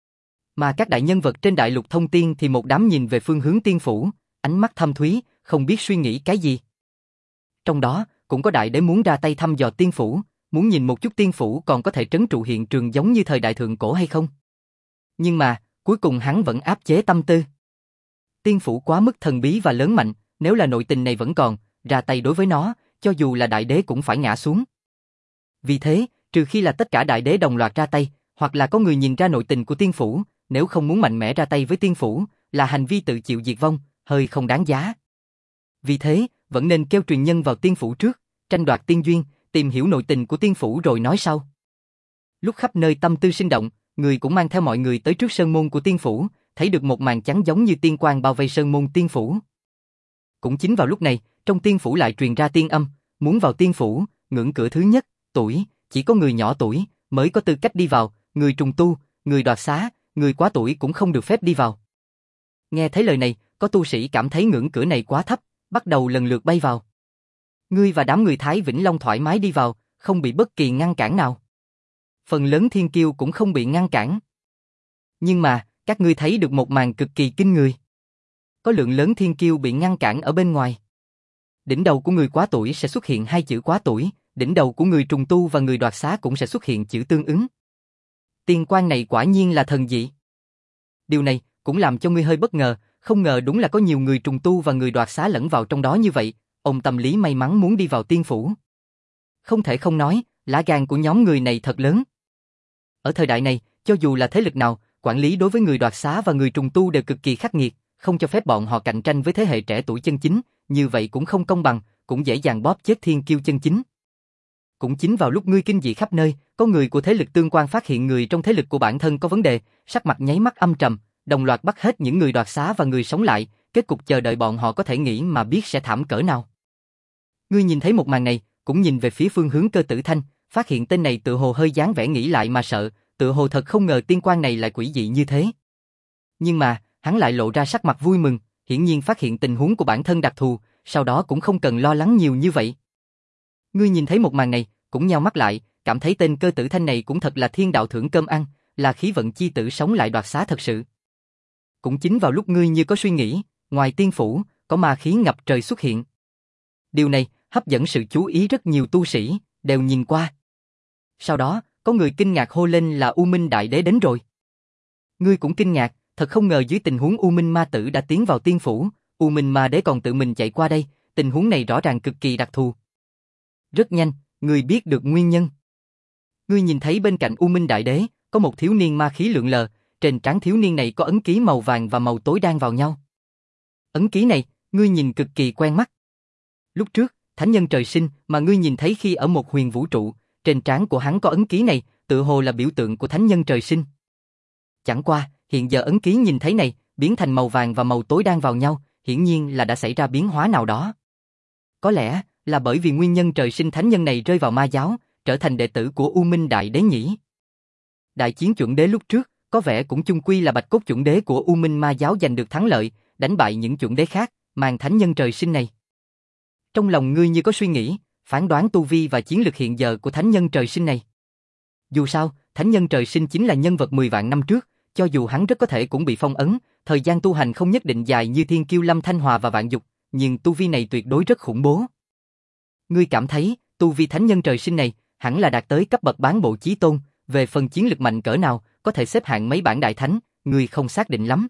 Mà các đại nhân vật trên đại lục thông tiên thì một đám nhìn về phương hướng tiên phủ, ánh mắt thâm thúy, không biết suy nghĩ cái gì. Trong đó, cũng có đại đế muốn ra tay thăm dò tiên phủ, muốn nhìn một chút tiên phủ còn có thể trấn trụ hiện trường giống như thời đại thượng cổ hay không. Nhưng mà, cuối cùng hắn vẫn áp chế tâm tư. Tiên phủ quá mức thần bí và lớn mạnh, nếu là nội tình này vẫn còn, ra tay đối với nó, cho dù là đại đế cũng phải ngã xuống. Vì thế, trừ khi là tất cả đại đế đồng loạt ra tay, hoặc là có người nhìn ra nội tình của tiên phủ, nếu không muốn mạnh mẽ ra tay với tiên phủ, là hành vi tự chịu diệt vong, hơi không đáng giá. Vì thế, vẫn nên kêu truyền nhân vào tiên phủ trước, tranh đoạt tiên duyên, tìm hiểu nội tình của tiên phủ rồi nói sau. Lúc khắp nơi tâm tư sinh động, người cũng mang theo mọi người tới trước sơn môn của tiên phủ, thấy được một màn trắng giống như tiên quang bao vây sơn môn tiên phủ. Cũng chính vào lúc này, trong tiên phủ lại truyền ra tiên âm, muốn vào tiên phủ, ngưỡng cửa thứ nhất, tuổi, chỉ có người nhỏ tuổi mới có tư cách đi vào, người trùng tu, người đoạt xá, người quá tuổi cũng không được phép đi vào. Nghe thấy lời này, có tu sĩ cảm thấy ngưỡng cửa này quá thấp, bắt đầu lần lượt bay vào. Ngươi và đám người Thái Vĩnh Long thoải mái đi vào, không bị bất kỳ ngăn cản nào. Phần lớn thiên kiêu cũng không bị ngăn cản. Nhưng mà, các ngươi thấy được một màn cực kỳ kinh người. Có lượng lớn thiên kiêu bị ngăn cản ở bên ngoài. Đỉnh đầu của người quá tuổi sẽ xuất hiện hai chữ quá tuổi, đỉnh đầu của người trùng tu và người đoạt xá cũng sẽ xuất hiện chữ tương ứng. Tiên quan này quả nhiên là thần dị. Điều này cũng làm cho ngươi hơi bất ngờ, không ngờ đúng là có nhiều người trùng tu và người đoạt xá lẫn vào trong đó như vậy, ông tâm lý may mắn muốn đi vào tiên phủ. Không thể không nói, lá gan của nhóm người này thật lớn. Ở thời đại này, cho dù là thế lực nào, quản lý đối với người đoạt xá và người trùng tu đều cực kỳ khắc nghiệt, không cho phép bọn họ cạnh tranh với thế hệ trẻ tuổi chân chính, như vậy cũng không công bằng, cũng dễ dàng bóp chết thiên kiêu chân chính. Cũng chính vào lúc ngươi kinh dị khắp nơi, có người của thế lực tương quan phát hiện người trong thế lực của bản thân có vấn đề, sắc mặt nháy mắt âm trầm, đồng loạt bắt hết những người đoạt xá và người sống lại, kết cục chờ đợi bọn họ có thể nghĩ mà biết sẽ thảm cỡ nào. Ngươi nhìn thấy một màn này, cũng nhìn về phía phương hướng Cơ Tử Thanh, phát hiện tên này tự hồ hơi dáng vẻ nghĩ lại mà sợ, tự hồ thật không ngờ tiên quan này lại quỷ dị như thế. Nhưng mà, hắn lại lộ ra sắc mặt vui mừng, hiển nhiên phát hiện tình huống của bản thân đặc thù, sau đó cũng không cần lo lắng nhiều như vậy. Ngươi nhìn thấy một màn này, cũng nheo mắt lại, cảm thấy tên Cơ Tử Thanh này cũng thật là thiên đạo thưởng cơm ăn, là khí vận chi tử sống lại đoạt xá thật sự. Cũng chính vào lúc ngươi như có suy nghĩ, ngoài tiên phủ, có ma khí ngập trời xuất hiện. Điều này hấp dẫn sự chú ý rất nhiều tu sĩ, đều nhìn qua. Sau đó, có người kinh ngạc hô lên là U Minh Đại Đế đến rồi. Ngươi cũng kinh ngạc, thật không ngờ dưới tình huống U Minh Ma Tử đã tiến vào tiên phủ, U Minh Ma Đế còn tự mình chạy qua đây, tình huống này rõ ràng cực kỳ đặc thù. Rất nhanh, ngươi biết được nguyên nhân. Ngươi nhìn thấy bên cạnh U Minh Đại Đế, có một thiếu niên ma khí lượn lờ, trên trán thiếu niên này có ấn ký màu vàng và màu tối đan vào nhau. Ấn ký này, ngươi nhìn cực kỳ quen mắt. Lúc trước, thánh nhân trời sinh mà ngươi nhìn thấy khi ở một huyền vũ trụ, trên trán của hắn có ấn ký này, tự hồ là biểu tượng của thánh nhân trời sinh. Chẳng qua, hiện giờ ấn ký nhìn thấy này, biến thành màu vàng và màu tối đan vào nhau, hiển nhiên là đã xảy ra biến hóa nào đó. Có lẽ là bởi vì nguyên nhân trời sinh thánh nhân này rơi vào ma giáo, trở thành đệ tử của U Minh Đại Đế nhỉ. Đại chiến chuẩn đế lúc trước, có vẻ cũng chung quy là bạch cốt chuẩn đế của U Minh Ma giáo giành được thắng lợi, đánh bại những chuẩn đế khác, mang thánh nhân trời sinh này. Trong lòng ngươi như có suy nghĩ, phán đoán tu vi và chiến lược hiện giờ của thánh nhân trời sinh này. Dù sao, thánh nhân trời sinh chính là nhân vật mười vạn năm trước, cho dù hắn rất có thể cũng bị phong ấn, thời gian tu hành không nhất định dài như thiên kiêu Lâm Thanh Hòa và Vạn Dục, nhưng tu vi này tuyệt đối rất khủng bố. Ngươi cảm thấy, tu vi thánh nhân trời sinh này, hẳn là đạt tới cấp bậc bán bộ chí tôn, về phần chiến lực mạnh cỡ nào, có thể xếp hạng mấy bản đại thánh, ngươi không xác định lắm.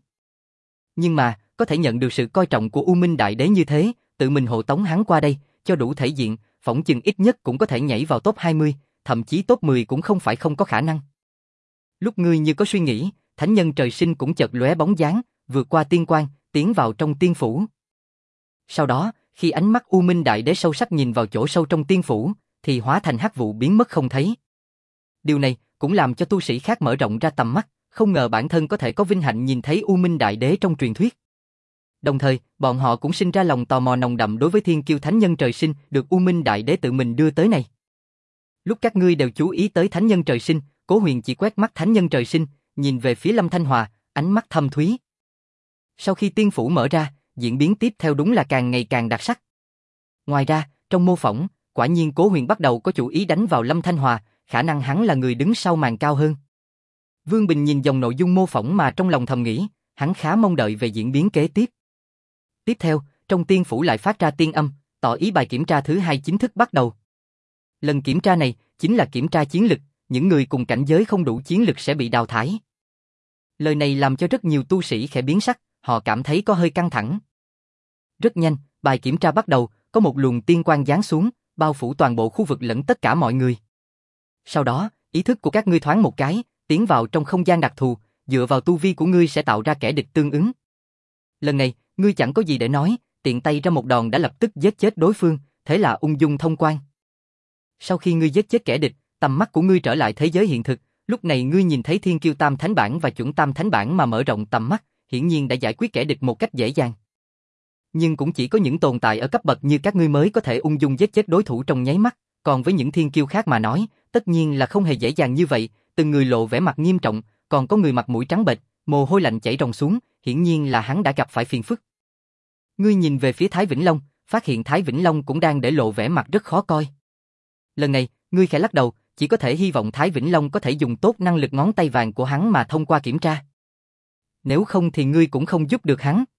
Nhưng mà, có thể nhận được sự coi trọng của U Minh Đại Đế như thế, tự mình hộ tống hắn qua đây, cho đủ thể diện, phỏng chừng ít nhất cũng có thể nhảy vào top hai mươi, thậm chí top mười cũng không phải không có khả năng. Lúc ngươi như có suy nghĩ, thánh nhân trời sinh cũng chợt lóe bóng dáng, vượt qua tiên quan, tiến vào trong tiên phủ. Sau đó, khi ánh mắt U Minh Đại Đế sâu sắc nhìn vào chỗ sâu trong tiên phủ, thì hóa thành hắc vụ biến mất không thấy. Điều này cũng làm cho tu sĩ khác mở rộng ra tầm mắt, không ngờ bản thân có thể có vinh hạnh nhìn thấy U Minh Đại Đế trong truyền thuyết. Đồng thời, bọn họ cũng sinh ra lòng tò mò nồng đậm đối với thiên kiêu thánh nhân trời sinh được U Minh Đại Đế tự mình đưa tới này. Lúc các ngươi đều chú ý tới thánh nhân trời sinh, Cố Huyền chỉ quét mắt thánh nhân trời sinh, nhìn về phía Lâm Thanh Hòa, ánh mắt thâm thúy. Sau khi tiên phủ mở ra, diễn biến tiếp theo đúng là càng ngày càng đặc sắc. Ngoài ra, trong mô phỏng, quả nhiên Cố Huyền bắt đầu có chủ ý đánh vào Lâm Thanh Hòa, khả năng hắn là người đứng sau màn cao hơn. Vương Bình nhìn dòng nội dung mô phỏng mà trong lòng thầm nghĩ, hắn khá mong đợi về diễn biến kế tiếp. Tiếp theo, trong tiên phủ lại phát ra tiên âm, tỏ ý bài kiểm tra thứ hai chính thức bắt đầu. Lần kiểm tra này chính là kiểm tra chiến lực, những người cùng cảnh giới không đủ chiến lực sẽ bị đào thải. Lời này làm cho rất nhiều tu sĩ khẽ biến sắc, họ cảm thấy có hơi căng thẳng. Rất nhanh, bài kiểm tra bắt đầu, có một luồng tiên quang giáng xuống, bao phủ toàn bộ khu vực lẫn tất cả mọi người. Sau đó, ý thức của các ngươi thoáng một cái, tiến vào trong không gian đặc thù, dựa vào tu vi của ngươi sẽ tạo ra kẻ địch tương ứng. Lần này, ngươi chẳng có gì để nói, tiện tay ra một đòn đã lập tức giết chết đối phương, thế là ung dung thông quan. Sau khi ngươi giết chết kẻ địch, tầm mắt của ngươi trở lại thế giới hiện thực, lúc này ngươi nhìn thấy thiên kiêu tam thánh bản và chuẩn tam thánh bản mà mở rộng tầm mắt, hiển nhiên đã giải quyết kẻ địch một cách dễ dàng. Nhưng cũng chỉ có những tồn tại ở cấp bậc như các ngươi mới có thể ung dung giết chết đối thủ trong nháy mắt, còn với những thiên kiêu khác mà nói, tất nhiên là không hề dễ dàng như vậy, từng người lộ vẻ mặt nghiêm trọng, còn có người mặt mũi trắng bệch, mồ hôi lạnh chảy ròng xuống, hiển nhiên là hắn đã gặp phải phiền phức. Ngươi nhìn về phía Thái Vĩnh Long, phát hiện Thái Vĩnh Long cũng đang để lộ vẻ mặt rất khó coi. Lần này, ngươi khẽ lắc đầu, chỉ có thể hy vọng Thái Vĩnh Long có thể dùng tốt năng lực ngón tay vàng của hắn mà thông qua kiểm tra. Nếu không thì ngươi cũng không giúp được hắn.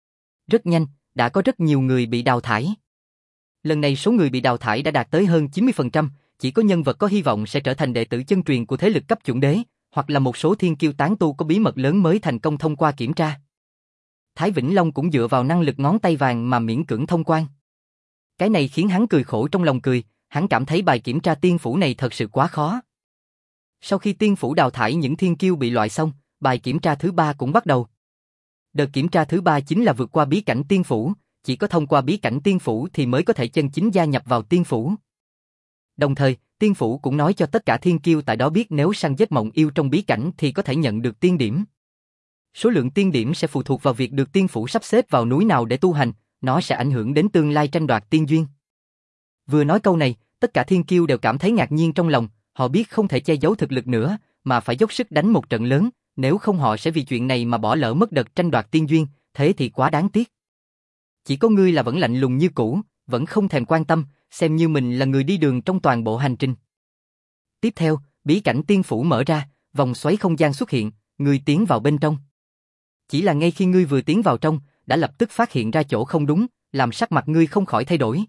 Rất nhanh, đã có rất nhiều người bị đào thải. Lần này số người bị đào thải đã đạt tới hơn chín mươi phần trăm, chỉ có nhân vật có hy vọng sẽ trở thành đệ tử chân truyền của thế lực cấp chuẩn đế, hoặc là một số thiên kiêu tán tu có bí mật lớn mới thành công thông qua kiểm tra. Thái Vĩnh Long cũng dựa vào năng lực ngón tay vàng mà miễn cưỡng thông quan. Cái này khiến hắn cười khổ trong lòng cười, hắn cảm thấy bài kiểm tra tiên phủ này thật sự quá khó. Sau khi tiên phủ đào thải những thiên kiêu bị loại xong, bài kiểm tra thứ ba cũng bắt đầu. Đợt kiểm tra thứ ba chính là vượt qua bí cảnh tiên phủ, chỉ có thông qua bí cảnh tiên phủ thì mới có thể chân chính gia nhập vào tiên phủ. Đồng thời, tiên phủ cũng nói cho tất cả thiên kiêu tại đó biết nếu săn giết mộng yêu trong bí cảnh thì có thể nhận được tiên điểm. Số lượng tiên điểm sẽ phụ thuộc vào việc được tiên phủ sắp xếp vào núi nào để tu hành, nó sẽ ảnh hưởng đến tương lai tranh đoạt tiên duyên. Vừa nói câu này, tất cả thiên kiêu đều cảm thấy ngạc nhiên trong lòng, họ biết không thể che giấu thực lực nữa, mà phải dốc sức đánh một trận lớn, nếu không họ sẽ vì chuyện này mà bỏ lỡ mất đợt tranh đoạt tiên duyên, thế thì quá đáng tiếc. Chỉ có ngươi là vẫn lạnh lùng như cũ, vẫn không thèm quan tâm, xem như mình là người đi đường trong toàn bộ hành trình. Tiếp theo, bí cảnh tiên phủ mở ra, vòng xoáy không gian xuất hiện, ngươi tiến vào bên trong. Chỉ là ngay khi ngươi vừa tiến vào trong, đã lập tức phát hiện ra chỗ không đúng, làm sắc mặt ngươi không khỏi thay đổi.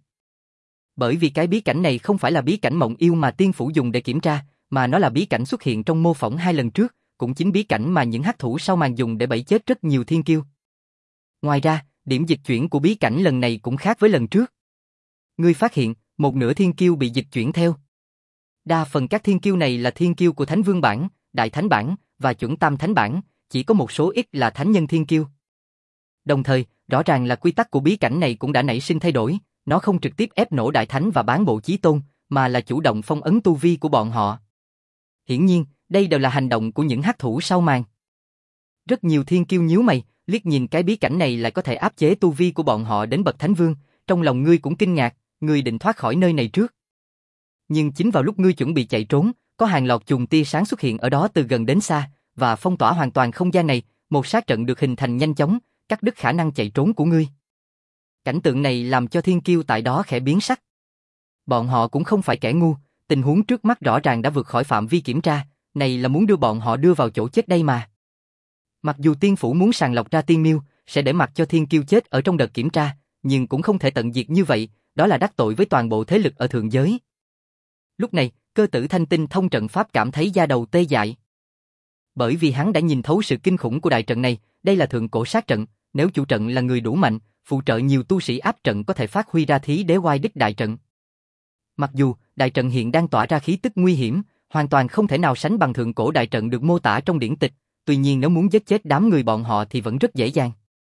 Bởi vì cái bí cảnh này không phải là bí cảnh mộng yêu mà tiên phủ dùng để kiểm tra, mà nó là bí cảnh xuất hiện trong mô phỏng hai lần trước, cũng chính bí cảnh mà những hắc thủ sau màn dùng để bẫy chết rất nhiều thiên kiêu. Ngoài ra, điểm dịch chuyển của bí cảnh lần này cũng khác với lần trước. Ngươi phát hiện, một nửa thiên kiêu bị dịch chuyển theo. Đa phần các thiên kiêu này là thiên kiêu của Thánh Vương bản, Đại Thánh bản và Chuẩn Tam Thánh bản, chỉ có một số ít là thánh nhân thiên kiêu. Đồng thời, rõ ràng là quy tắc của bí cảnh này cũng đã nảy sinh thay đổi, nó không trực tiếp ép nổ Đại Thánh và bán bộ chí tôn, mà là chủ động phong ấn tu vi của bọn họ. Hiển nhiên, đây đều là hành động của những hắc thủ sau màn. Rất nhiều thiên kiêu nhíu mày, liếc nhìn cái bí cảnh này lại có thể áp chế tu vi của bọn họ đến bậc Thánh Vương, trong lòng ngươi cũng kinh ngạc, ngươi định thoát khỏi nơi này trước. Nhưng chính vào lúc ngươi chuẩn bị chạy trốn, có hàng loạt chùm tia sáng xuất hiện ở đó từ gần đến xa, và phong tỏa hoàn toàn không gian này, một sát trận được hình thành nhanh chóng, cắt đứt khả năng chạy trốn của ngươi. Cảnh tượng này làm cho thiên kiêu tại đó khẽ biến sắc. Bọn họ cũng không phải kẻ ngu, tình huống trước mắt rõ ràng đã vượt khỏi phạm vi kiểm tra, này là muốn đưa bọn họ đưa vào chỗ chết đây mà. Mặc dù tiên phủ muốn sàng lọc ra tiên miêu, sẽ để mặc cho thiên kiêu chết ở trong đợt kiểm tra, nhưng cũng không thể tận diệt như vậy, đó là đắc tội với toàn bộ thế lực ở thượng giới. Lúc này, Cơ Tử Thanh tinh thông trận pháp cảm thấy da đầu tê dại. Bởi vì hắn đã nhìn thấu sự kinh khủng của đại trận này, đây là thượng cổ sát trận, nếu chủ trận là người đủ mạnh, phụ trợ nhiều tu sĩ áp trận có thể phát huy ra thí đế oai đích đại trận. Mặc dù, đại trận hiện đang tỏa ra khí tức nguy hiểm, hoàn toàn không thể nào sánh bằng thượng cổ đại trận được mô tả trong điển tịch, tuy nhiên nếu muốn giết chết đám người bọn họ thì vẫn rất dễ dàng.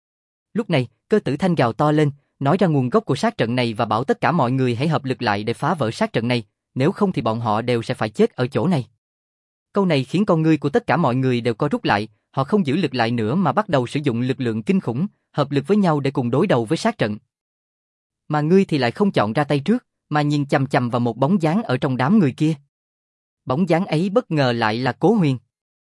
Lúc này, Cơ Tử Thanh gào to lên, nói ra nguồn gốc của sát trận này và bảo tất cả mọi người hãy hợp lực lại để phá vỡ sát trận này, nếu không thì bọn họ đều sẽ phải chết ở chỗ này. Câu này khiến con ngươi của tất cả mọi người đều co rút lại, họ không giữ lực lại nữa mà bắt đầu sử dụng lực lượng kinh khủng, hợp lực với nhau để cùng đối đầu với sát trận. Mà ngươi thì lại không chọn ra tay trước, mà nhìn chằm chằm vào một bóng dáng ở trong đám người kia. Bóng dáng ấy bất ngờ lại là Cố Huyền.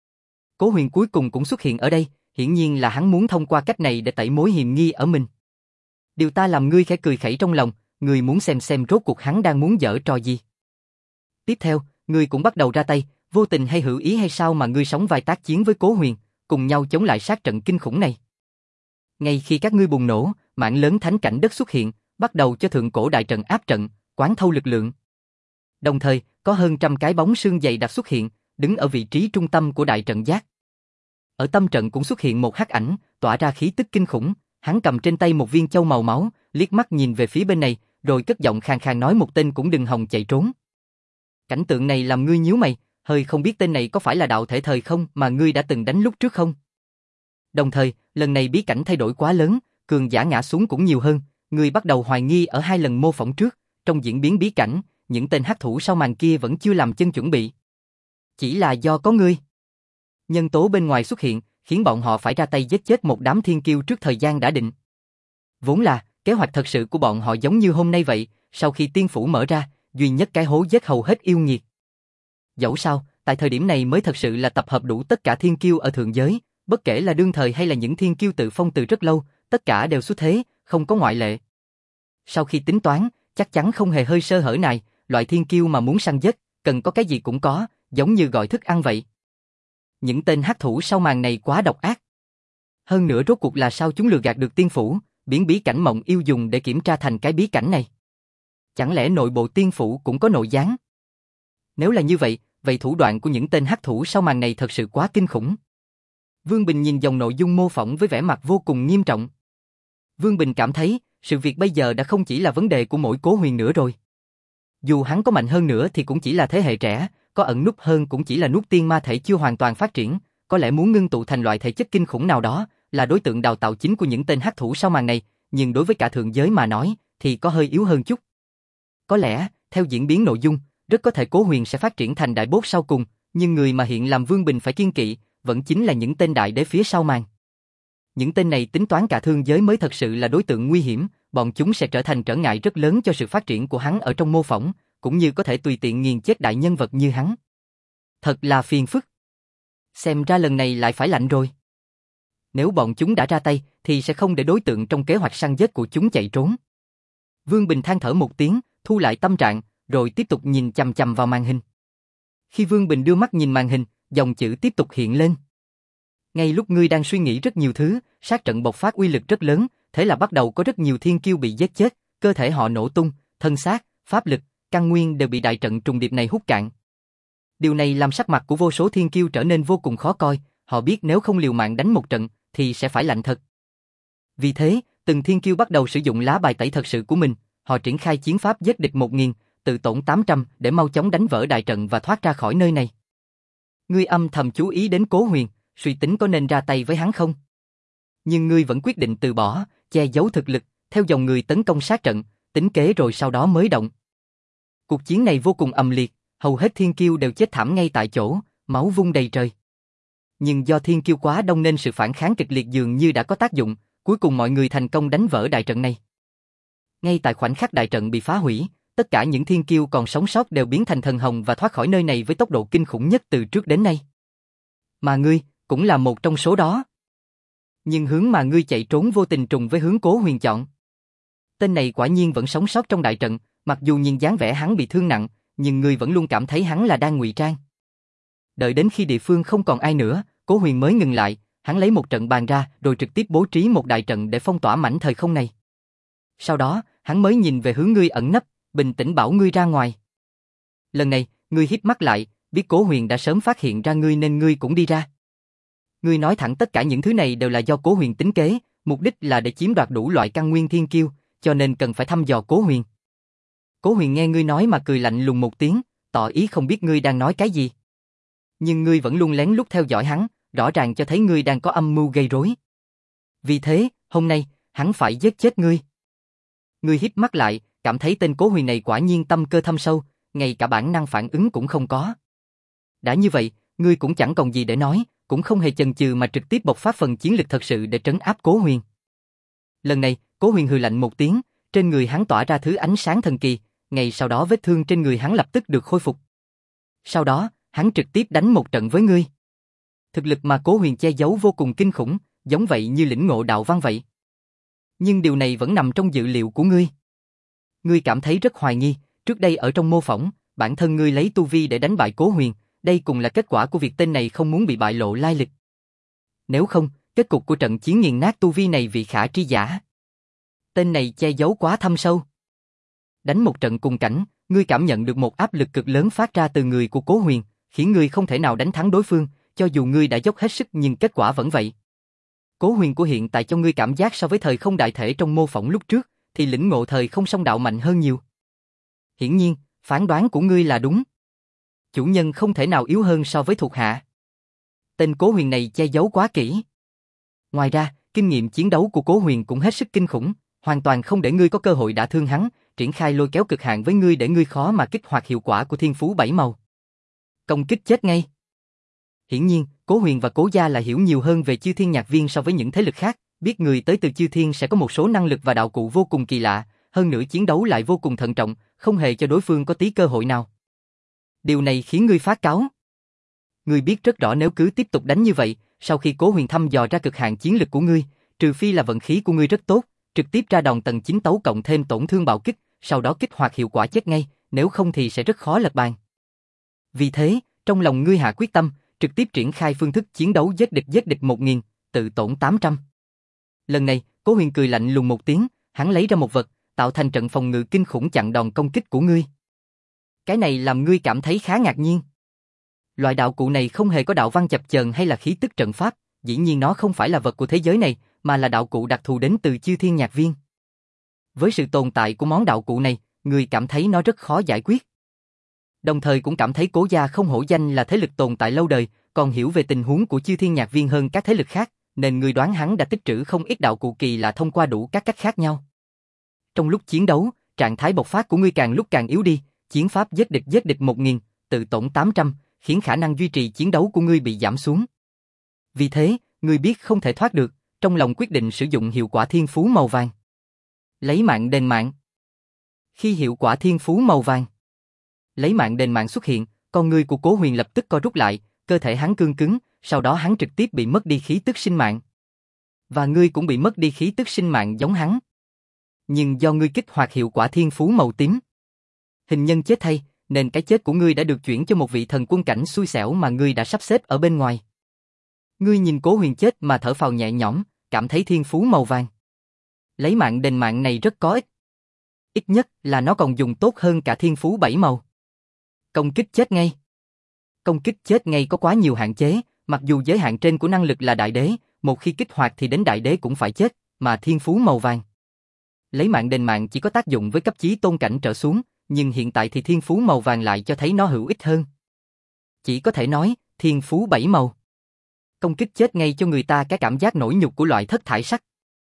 Cố Huyền cuối cùng cũng xuất hiện ở đây, hiển nhiên là hắn muốn thông qua cách này để tẩy mối hiềm nghi ở mình. Điều ta làm ngươi khẽ cười khẩy trong lòng, ngươi muốn xem xem rốt cuộc hắn đang muốn giở trò gì. Tiếp theo, ngươi cũng bắt đầu ra tay, vô tình hay hữu ý hay sao mà ngươi sóng vai tác chiến với Cố Huyền, cùng nhau chống lại sát trận kinh khủng này. Ngay khi các ngươi bùng nổ, mảng lớn thánh cảnh đất xuất hiện, bắt đầu cho thượng cổ đại trận áp trận, quán thâu lực lượng. Đồng thời, có hơn trăm cái bóng xương dày đặc xuất hiện, đứng ở vị trí trung tâm của đại trận giác. Ở tâm trận cũng xuất hiện một hắc ảnh, tỏa ra khí tức kinh khủng, hắn cầm trên tay một viên châu màu máu, liếc mắt nhìn về phía bên này, rồi cất giọng khàn khàn nói một tên cũng đừng hòng chạy trốn. Cảnh tượng này làm ngươi nhíu mày, hơi không biết tên này có phải là đạo thể thời không mà ngươi đã từng đánh lúc trước không? Đồng thời, lần này bí cảnh thay đổi quá lớn, cường giả ngã xuống cũng nhiều hơn, ngươi bắt đầu hoài nghi ở hai lần mô phỏng trước, trong diễn biến bí cảnh, những tên hắc thủ sau màn kia vẫn chưa làm chân chuẩn bị. Chỉ là do có ngươi. Nhân tố bên ngoài xuất hiện, khiến bọn họ phải ra tay giết chết một đám thiên kiêu trước thời gian đã định. Vốn là, kế hoạch thật sự của bọn họ giống như hôm nay vậy, sau khi tiên phủ mở ra, duy nhất cái hố giết hầu hết yêu nghiệt. Dẫu sao, tại thời điểm này mới thật sự là tập hợp đủ tất cả thiên kiêu ở thượng giới, bất kể là đương thời hay là những thiên kiêu tự phong từ rất lâu, tất cả đều xuất thế, không có ngoại lệ. Sau khi tính toán, chắc chắn không hề hơi sơ hở này, loại thiên kiêu mà muốn săn giết, cần có cái gì cũng có, giống như gọi thức ăn vậy. Những tên hắc thủ sau màn này quá độc ác. Hơn nữa rốt cuộc là sao chúng lừa gạt được tiên phủ, biến bí cảnh mộng yêu dùng để kiểm tra thành cái bí cảnh này. Chẳng lẽ nội bộ tiên phủ cũng có nội gián? Nếu là như vậy, vậy thủ đoạn của những tên hắc thủ sau màn này thật sự quá kinh khủng. Vương Bình nhìn dòng nội dung mô phỏng với vẻ mặt vô cùng nghiêm trọng. Vương Bình cảm thấy, sự việc bây giờ đã không chỉ là vấn đề của mỗi Cố Huyền nữa rồi. Dù hắn có mạnh hơn nữa thì cũng chỉ là thế hệ trẻ, có ẩn núp hơn cũng chỉ là nút tiên ma thể chưa hoàn toàn phát triển, có lẽ muốn ngưng tụ thành loại thể chất kinh khủng nào đó, là đối tượng đào tạo chính của những tên hắc thủ sau màn này, nhưng đối với cả thượng giới mà nói, thì có hơi yếu hơn chút. Có lẽ, theo diễn biến nội dung, rất có thể Cố Huyền sẽ phát triển thành đại boss sau cùng, nhưng người mà hiện làm Vương Bình phải kiêng kỵ, vẫn chính là những tên đại đế phía sau màn. Những tên này tính toán cả thương giới mới thật sự là đối tượng nguy hiểm, bọn chúng sẽ trở thành trở ngại rất lớn cho sự phát triển của hắn ở trong mô phỏng, cũng như có thể tùy tiện nghiền chết đại nhân vật như hắn. Thật là phiền phức. Xem ra lần này lại phải lạnh rồi. Nếu bọn chúng đã ra tay, thì sẽ không để đối tượng trong kế hoạch săn giết của chúng chạy trốn. Vương Bình than thở một tiếng, thu lại tâm trạng, rồi tiếp tục nhìn chằm chằm vào màn hình. Khi Vương Bình đưa mắt nhìn màn hình, dòng chữ tiếp tục hiện lên. Ngay lúc ngươi đang suy nghĩ rất nhiều thứ, sát trận bộc phát uy lực rất lớn, thế là bắt đầu có rất nhiều thiên kiêu bị giết chết, cơ thể họ nổ tung, thân xác, pháp lực, căn nguyên đều bị đại trận trùng điệp này hút cạn. Điều này làm sắc mặt của vô số thiên kiêu trở nên vô cùng khó coi, họ biết nếu không liều mạng đánh một trận, thì sẽ phải lạnh thật. Vì thế, từng thiên kiêu bắt đầu sử dụng lá bài tẩy thật sự của mình, họ triển khai chiến pháp giết địch một nghìn, tự tổn tám trăm để mau chóng đánh vỡ đại trận và thoát ra khỏi nơi này. Ngươi âm thầm chú ý đến Cố Huyền, suy tính có nên ra tay với hắn không? Nhưng ngươi vẫn quyết định từ bỏ, che giấu thực lực, theo dòng người tấn công sát trận, tính kế rồi sau đó mới động. Cuộc chiến này vô cùng ầm liệt, hầu hết thiên kiêu đều chết thảm ngay tại chỗ, máu vung đầy trời. Nhưng do thiên kiêu quá đông nên sự phản kháng kịch liệt dường như đã có tác dụng, cuối cùng mọi người thành công đánh vỡ đại trận này. Ngay tại khoảnh khắc đại trận bị phá hủy, tất cả những thiên kiêu còn sống sót đều biến thành thần hồng và thoát khỏi nơi này với tốc độ kinh khủng nhất từ trước đến nay. Mà ngươi, cũng là một trong số đó. Nhưng hướng mà ngươi chạy trốn vô tình trùng với hướng Cố Huyền chọn. Tên này quả nhiên vẫn sống sót trong đại trận, mặc dù nhìn dáng vẻ hắn bị thương nặng, nhưng ngươi vẫn luôn cảm thấy hắn là đang ngụy trang. Đợi đến khi địa phương không còn ai nữa, Cố Huyền mới ngừng lại, hắn lấy một trận bàn ra rồi trực tiếp bố trí một đại trận để phong tỏa mảnh thời không này. Sau đó, hắn mới nhìn về hướng ngươi ẩn nấp, bình tĩnh bảo ngươi ra ngoài. Lần này, ngươi híp mắt lại, biết Cố Huyền đã sớm phát hiện ra ngươi nên ngươi cũng đi ra. Ngươi nói thẳng tất cả những thứ này đều là do Cố Huyền tính kế, mục đích là để chiếm đoạt đủ loại căn nguyên thiên kiêu, cho nên cần phải thăm dò Cố Huyền. Cố Huyền nghe ngươi nói mà cười lạnh lùng một tiếng, tỏ ý không biết ngươi đang nói cái gì. Nhưng ngươi vẫn luôn lén lút theo dõi hắn, rõ ràng cho thấy ngươi đang có âm mưu gây rối. Vì thế, hôm nay, hắn phải giết chết ngươi. Ngươi híp mắt lại, cảm thấy tên Cố Huyền này quả nhiên tâm cơ thâm sâu, ngay cả bản năng phản ứng cũng không có. Đã như vậy, ngươi cũng chẳng còn gì để nói, cũng không hề chần chừ mà trực tiếp bộc phát phần chiến lực thật sự để trấn áp Cố Huyền. Lần này, Cố Huyền hừ lạnh một tiếng, trên người hắn tỏa ra thứ ánh sáng thần kỳ, ngay sau đó vết thương trên người hắn lập tức được khôi phục. Sau đó, hắn trực tiếp đánh một trận với ngươi. Thực lực mà Cố Huyền che giấu vô cùng kinh khủng, giống vậy như lĩnh ngộ đạo văn vậy. Nhưng điều này vẫn nằm trong dự liệu của ngươi. Ngươi cảm thấy rất hoài nghi, trước đây ở trong mô phỏng, bản thân ngươi lấy tu vi để đánh bại Cố Huyền, đây cũng là kết quả của việc tên này không muốn bị bại lộ lai lịch. Nếu không, kết cục của trận chiến nghiền nát tu vi này vì khả tri giả. Tên này che giấu quá thâm sâu. Đánh một trận cùng cảnh, ngươi cảm nhận được một áp lực cực lớn phát ra từ người của Cố Huyền, khiến ngươi không thể nào đánh thắng đối phương, cho dù ngươi đã dốc hết sức nhưng kết quả vẫn vậy. Cố Huyền của hiện tại cho ngươi cảm giác so với thời không đại thể trong mô phỏng lúc trước, thì lĩnh ngộ thời không song đạo mạnh hơn nhiều. Hiển nhiên, phán đoán của ngươi là đúng. Chủ nhân không thể nào yếu hơn so với thuộc hạ. Tên Cố Huyền này che giấu quá kỹ. Ngoài ra, kinh nghiệm chiến đấu của Cố Huyền cũng hết sức kinh khủng, hoàn toàn không để ngươi có cơ hội đả thương hắn, triển khai lôi kéo cực hạn với ngươi để ngươi khó mà kích hoạt hiệu quả của thiên phú bảy màu. Công kích chết ngay. Hiển nhiên, Cố Huyền và Cố gia là hiểu nhiều hơn về Chư Thiên Nhạc Viên so với những thế lực khác, biết người tới từ Chư Thiên sẽ có một số năng lực và đạo cụ vô cùng kỳ lạ, hơn nữa chiến đấu lại vô cùng thận trọng, không hề cho đối phương có tí cơ hội nào. Điều này khiến ngươi phát cáu. ngươi biết rất rõ nếu cứ tiếp tục đánh như vậy, sau khi Cố Huyền thăm dò ra cực hạn chiến lực của ngươi, trừ phi là vận khí của ngươi rất tốt, trực tiếp ra đòn tầng chín tấu cộng thêm tổn thương bạo kích, sau đó kích hoạt hiệu quả chết ngay, nếu không thì sẽ rất khó lật bàn. Vì thế, trong lòng ngươi hạ quyết tâm, trực tiếp triển khai phương thức chiến đấu giết địch giết địch một nghìn, tự tổn tám trăm. Lần này, Cố Huyền cười lạnh lùng một tiếng, hắn lấy ra một vật, tạo thành trận phòng ngự kinh khủng chặn đòn công kích của ngươi. Cái này làm ngươi cảm thấy khá ngạc nhiên. Loại đạo cụ này không hề có đạo văn chập chờn hay là khí tức trận pháp, dĩ nhiên nó không phải là vật của thế giới này, mà là đạo cụ đặc thù đến từ Chư Thiên Nhạc Viên. Với sự tồn tại của món đạo cụ này, ngươi cảm thấy nó rất khó giải quyết. Đồng thời cũng cảm thấy Cố gia không hổ danh là thế lực tồn tại lâu đời, còn hiểu về tình huống của Chư Thiên Nhạc Viên hơn các thế lực khác, nên ngươi đoán hắn đã tích trữ không ít đạo cụ kỳ lạ thông qua đủ các cách khác nhau. Trong lúc chiến đấu, trạng thái bộc phát của ngươi càng lúc càng yếu đi, chiến pháp giết địch giết địch một nghìn, tự tổn tám trăm, khiến khả năng duy trì chiến đấu của ngươi bị giảm xuống. Vì thế, ngươi biết không thể thoát được, trong lòng quyết định sử dụng hiệu quả thiên phú màu vàng. Lấy mạng đền mạng. Khi hiệu quả thiên phú màu vàng lấy mạng đền mạng xuất hiện, con ngươi của Cố Huyền lập tức co rút lại, cơ thể hắn cương cứng, sau đó hắn trực tiếp bị mất đi khí tức sinh mạng. Và ngươi cũng bị mất đi khí tức sinh mạng giống hắn. Nhưng do ngươi kích hoạt hiệu quả thiên phú màu tím, hình nhân chết thay, nên cái chết của ngươi đã được chuyển cho một vị thần quân cảnh xui xẻo mà ngươi đã sắp xếp ở bên ngoài. Ngươi nhìn Cố Huyền chết mà thở phào nhẹ nhõm, cảm thấy thiên phú màu vàng lấy mạng đền mạng này rất có ích. Ít nhất là nó còn dùng tốt hơn cả thiên phú bảy màu. Công kích chết ngay. Công kích chết ngay có quá nhiều hạn chế, mặc dù giới hạn trên của năng lực là đại đế, một khi kích hoạt thì đến đại đế cũng phải chết, mà thiên phú màu vàng lấy mạng đền mạng chỉ có tác dụng với cấp chí tôn cảnh trở xuống, nhưng hiện tại thì thiên phú màu vàng lại cho thấy nó hữu ích hơn. Chỉ có thể nói, thiên phú bảy màu công kích chết ngay cho người ta cái cảm giác nổi nhục của loại thất thải sắc.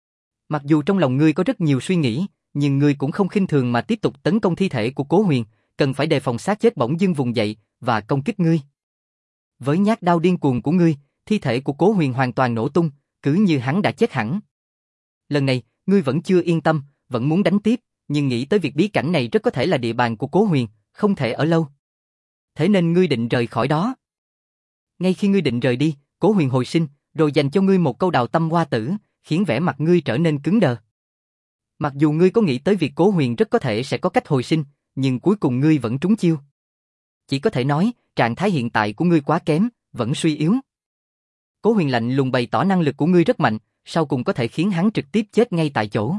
Mặc dù trong lòng ngươi có rất nhiều suy nghĩ, nhưng ngươi cũng không khinh thường mà tiếp tục tấn công thi thể của Cố Huyền, cần phải đề phòng xác chết bỗng dưng vùng dậy và công kích ngươi. Với nhát đao điên cuồng của ngươi, thi thể của Cố Huyền hoàn toàn nổ tung, cứ như hắn đã chết hẳn. Lần này, ngươi vẫn chưa yên tâm, vẫn muốn đánh tiếp, nhưng nghĩ tới việc bí cảnh này rất có thể là địa bàn của Cố Huyền, không thể ở lâu. Thế nên ngươi định rời khỏi đó. Ngay khi ngươi định rời đi, Cố Huyền hồi sinh, rồi dành cho ngươi một câu đào tâm hoa tử, khiến vẻ mặt ngươi trở nên cứng đờ. Mặc dù ngươi có nghĩ tới việc Cố Huyền rất có thể sẽ có cách hồi sinh, nhưng cuối cùng ngươi vẫn trúng chiêu. Chỉ có thể nói, trạng thái hiện tại của ngươi quá kém, vẫn suy yếu. Cố Huyền lạnh lùng bày tỏ năng lực của ngươi rất mạnh, sau cùng có thể khiến hắn trực tiếp chết ngay tại chỗ.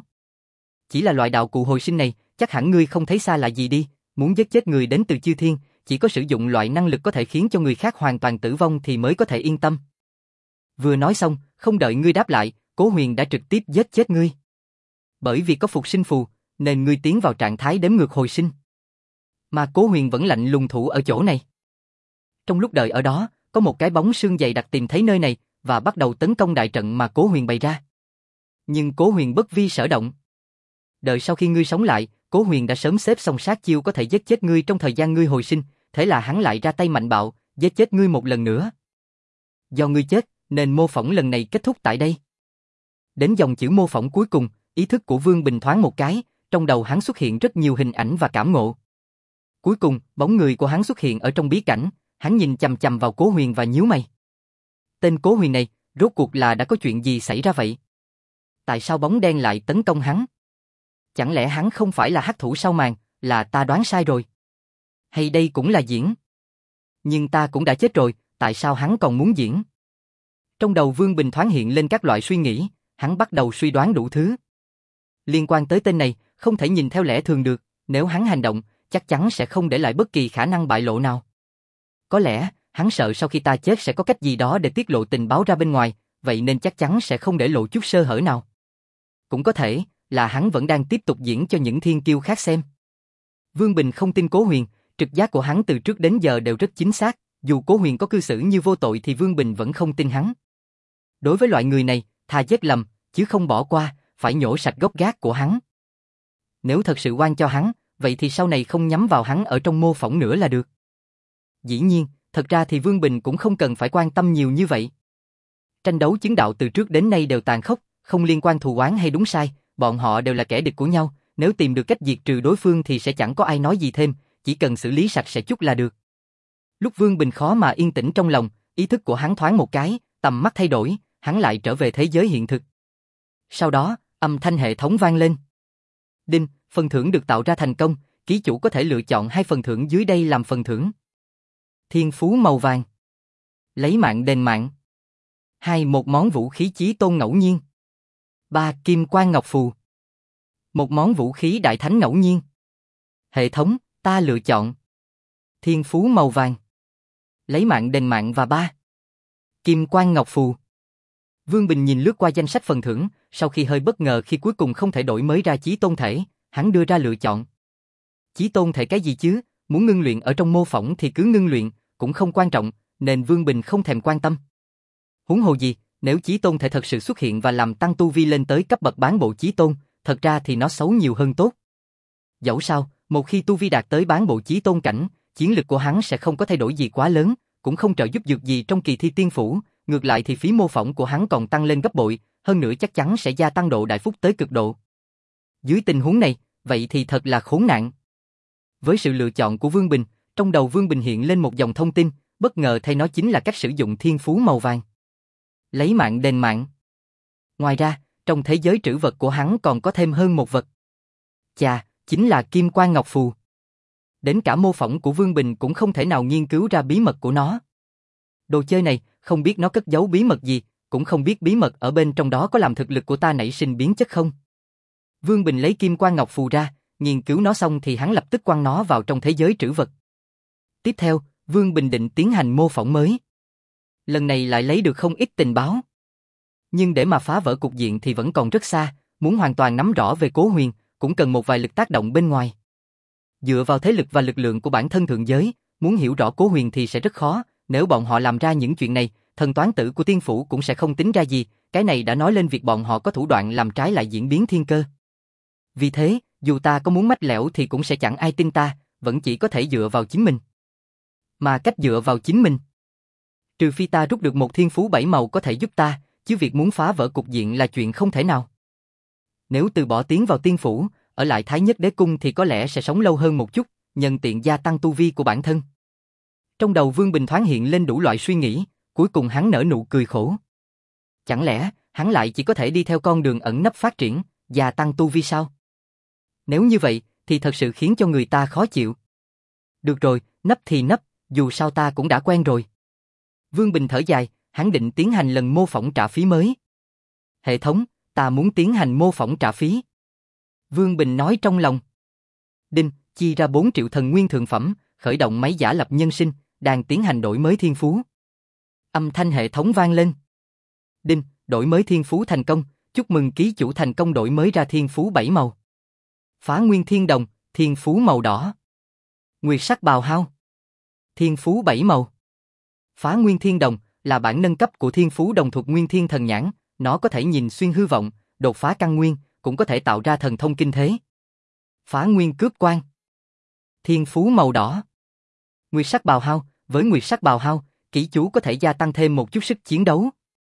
Chỉ là loại đạo cụ hồi sinh này, chắc hẳn ngươi không thấy xa lạ gì đi, muốn giết chết người đến từ chư thiên, chỉ có sử dụng loại năng lực có thể khiến cho người khác hoàn toàn tử vong thì mới có thể yên tâm. Vừa nói xong, không đợi ngươi đáp lại, Cố Huyền đã trực tiếp giết chết ngươi. Bởi vì có phục sinh phù, nên ngươi tiến vào trạng thái đếm ngược hồi sinh. Mà Cố Huyền vẫn lạnh lùng thủ ở chỗ này. Trong lúc đợi ở đó, có một cái bóng xương dày đặc tìm thấy nơi này và bắt đầu tấn công đại trận mà Cố Huyền bày ra. Nhưng Cố Huyền bất vi sở động. Đợi sau khi ngươi sống lại, Cố Huyền đã sớm xếp xong sát chiêu có thể giết chết ngươi trong thời gian ngươi hồi sinh, thế là hắn lại ra tay mạnh bạo, giết chết ngươi một lần nữa. Do ngươi chết, nên mô phỏng lần này kết thúc tại đây. Đến dòng chữ mô phỏng cuối cùng, ý thức của Vương Bình thoáng một cái, trong đầu hắn xuất hiện rất nhiều hình ảnh và cảm ngộ. Cuối cùng, bóng người của hắn xuất hiện ở trong bí cảnh, hắn nhìn chằm chằm vào Cố Huyền và nhíu mày. Tên Cố Huyền này, rốt cuộc là đã có chuyện gì xảy ra vậy? Tại sao bóng đen lại tấn công hắn? Chẳng lẽ hắn không phải là hắc thủ sau màn, là ta đoán sai rồi? Hay đây cũng là diễn? Nhưng ta cũng đã chết rồi, tại sao hắn còn muốn diễn? Trong đầu Vương Bình thoáng hiện lên các loại suy nghĩ, hắn bắt đầu suy đoán đủ thứ. Liên quan tới tên này, không thể nhìn theo lẽ thường được, nếu hắn hành động, chắc chắn sẽ không để lại bất kỳ khả năng bại lộ nào. Có lẽ, hắn sợ sau khi ta chết sẽ có cách gì đó để tiết lộ tình báo ra bên ngoài, vậy nên chắc chắn sẽ không để lộ chút sơ hở nào. Cũng có thể là hắn vẫn đang tiếp tục diễn cho những thiên kiêu khác xem. Vương Bình không tin Cố Huyền, trực giác của hắn từ trước đến giờ đều rất chính xác, dù Cố Huyền có cư xử như vô tội thì Vương Bình vẫn không tin hắn. Đối với loại người này, thà giết lầm, chứ không bỏ qua, phải nhổ sạch gốc gác của hắn. Nếu thật sự oan cho hắn, vậy thì sau này không nhắm vào hắn ở trong mô phỏng nữa là được. Dĩ nhiên, thật ra thì Vương Bình cũng không cần phải quan tâm nhiều như vậy. Tranh đấu chứng đạo từ trước đến nay đều tàn khốc, không liên quan thù oán hay đúng sai, bọn họ đều là kẻ địch của nhau, nếu tìm được cách diệt trừ đối phương thì sẽ chẳng có ai nói gì thêm, chỉ cần xử lý sạch sẽ chút là được. Lúc Vương Bình khó mà yên tĩnh trong lòng, ý thức của hắn thoáng một cái, tầm mắt thay đổi, hắn lại trở về thế giới hiện thực. Sau đó, âm thanh hệ thống vang lên. Đinh, phần thưởng được tạo ra thành công, ký chủ có thể lựa chọn hai phần thưởng dưới đây làm phần thưởng. Thiên phú màu vàng. Lấy mạng đền mạng. Hai, một món vũ khí chí tôn ngẫu nhiên. Ba, kim quan ngọc phù. Một món vũ khí đại thánh ngẫu nhiên. Hệ thống, ta lựa chọn. Thiên phú màu vàng. Lấy mạng đền mạng và ba. Kim quan ngọc phù. Vương Bình nhìn lướt qua danh sách phần thưởng, sau khi hơi bất ngờ khi cuối cùng không thể đổi mới ra chí tôn thể, hắn đưa ra lựa chọn. Chí tôn thể cái gì chứ, muốn ngưng luyện ở trong mô phỏng thì cứ ngưng luyện, cũng không quan trọng, nên Vương Bình không thèm quan tâm. Huống hồ gì, nếu chí tôn thể thật sự xuất hiện và làm tăng tu vi lên tới cấp bậc bán bộ chí tôn, thật ra thì nó xấu nhiều hơn tốt. Dẫu sao, một khi tu vi đạt tới bán bộ chí tôn cảnh, chiến lực của hắn sẽ không có thay đổi gì quá lớn, cũng không trợ giúp được gì trong kỳ thi tiên phủ, ngược lại thì phí mô phỏng của hắn còn tăng lên gấp bội, hơn nữa chắc chắn sẽ gia tăng độ đại phúc tới cực độ. Dưới tình huống này, vậy thì thật là khốn nạn. Với sự lựa chọn của Vương Bình, trong đầu Vương Bình hiện lên một dòng thông tin, bất ngờ thay nó chính là cách sử dụng thiên phú màu vàng. Lấy mạng đền mạng. Ngoài ra, trong thế giới trữ vật của hắn còn có thêm hơn một vật. Chà, chính là kim quan ngọc phù. Đến cả mô phỏng của Vương Bình cũng không thể nào nghiên cứu ra bí mật của nó. Đồ chơi này, không biết nó cất giấu bí mật gì, cũng không biết bí mật ở bên trong đó có làm thực lực của ta nảy sinh biến chất không. Vương Bình lấy kim quan ngọc phù ra, nghiên cứu nó xong thì hắn lập tức quăng nó vào trong thế giới trữ vật. Tiếp theo, Vương Bình định tiến hành mô phỏng mới. Lần này lại lấy được không ít tình báo. Nhưng để mà phá vỡ cục diện thì vẫn còn rất xa, muốn hoàn toàn nắm rõ về Cố Huyền, cũng cần một vài lực tác động bên ngoài. Dựa vào thế lực và lực lượng của bản thân thượng giới, muốn hiểu rõ Cố Huyền thì sẽ rất khó, nếu bọn họ làm ra những chuyện này, thần toán tử của tiên phủ cũng sẽ không tính ra gì, cái này đã nói lên việc bọn họ có thủ đoạn làm trái lại diễn biến thiên cơ. Vì thế, dù ta có muốn mách lẻo thì cũng sẽ chẳng ai tin ta, vẫn chỉ có thể dựa vào chính mình. Mà cách dựa vào chính mình, trừ phi ta rút được một thiên phú bảy màu có thể giúp ta, chứ việc muốn phá vỡ cục diện là chuyện không thể nào. Nếu từ bỏ tiến vào tiên phủ, ở lại Thái Nhất Đế Cung thì có lẽ sẽ sống lâu hơn một chút, nhân tiện gia tăng tu vi của bản thân. Trong đầu Vương Bình thoáng hiện lên đủ loại suy nghĩ, cuối cùng hắn nở nụ cười khổ. Chẳng lẽ, hắn lại chỉ có thể đi theo con đường ẩn nấp phát triển, gia tăng tu vi sao? Nếu như vậy, thì thật sự khiến cho người ta khó chịu. Được rồi, nấp thì nấp, dù sao ta cũng đã quen rồi. Vương Bình thở dài, hắn định tiến hành lần mô phỏng trả phí mới. Hệ thống, ta muốn tiến hành mô phỏng trả phí. Vương Bình nói trong lòng. Đinh, chi ra bốn triệu thần nguyên thượng phẩm, khởi động máy giả lập nhân sinh, đang tiến hành đổi mới thiên phú. Âm thanh hệ thống vang lên. Đinh, đổi mới thiên phú thành công, chúc mừng ký chủ thành công đổi mới ra thiên phú bảy màu. Phá nguyên thiên đồng, thiên phú màu đỏ. Nguyệt sắc bào hao, thiên phú bảy màu. Phá nguyên thiên đồng là bản nâng cấp của thiên phú đồng thuộc nguyên thiên thần nhãn, nó có thể nhìn xuyên hư vọng, đột phá căn nguyên, cũng có thể tạo ra thần thông kinh thế. Phá nguyên cướp quan, thiên phú màu đỏ. Nguyệt sắc bào hao, với nguyệt sắc bào hao, kỹ chủ có thể gia tăng thêm một chút sức chiến đấu.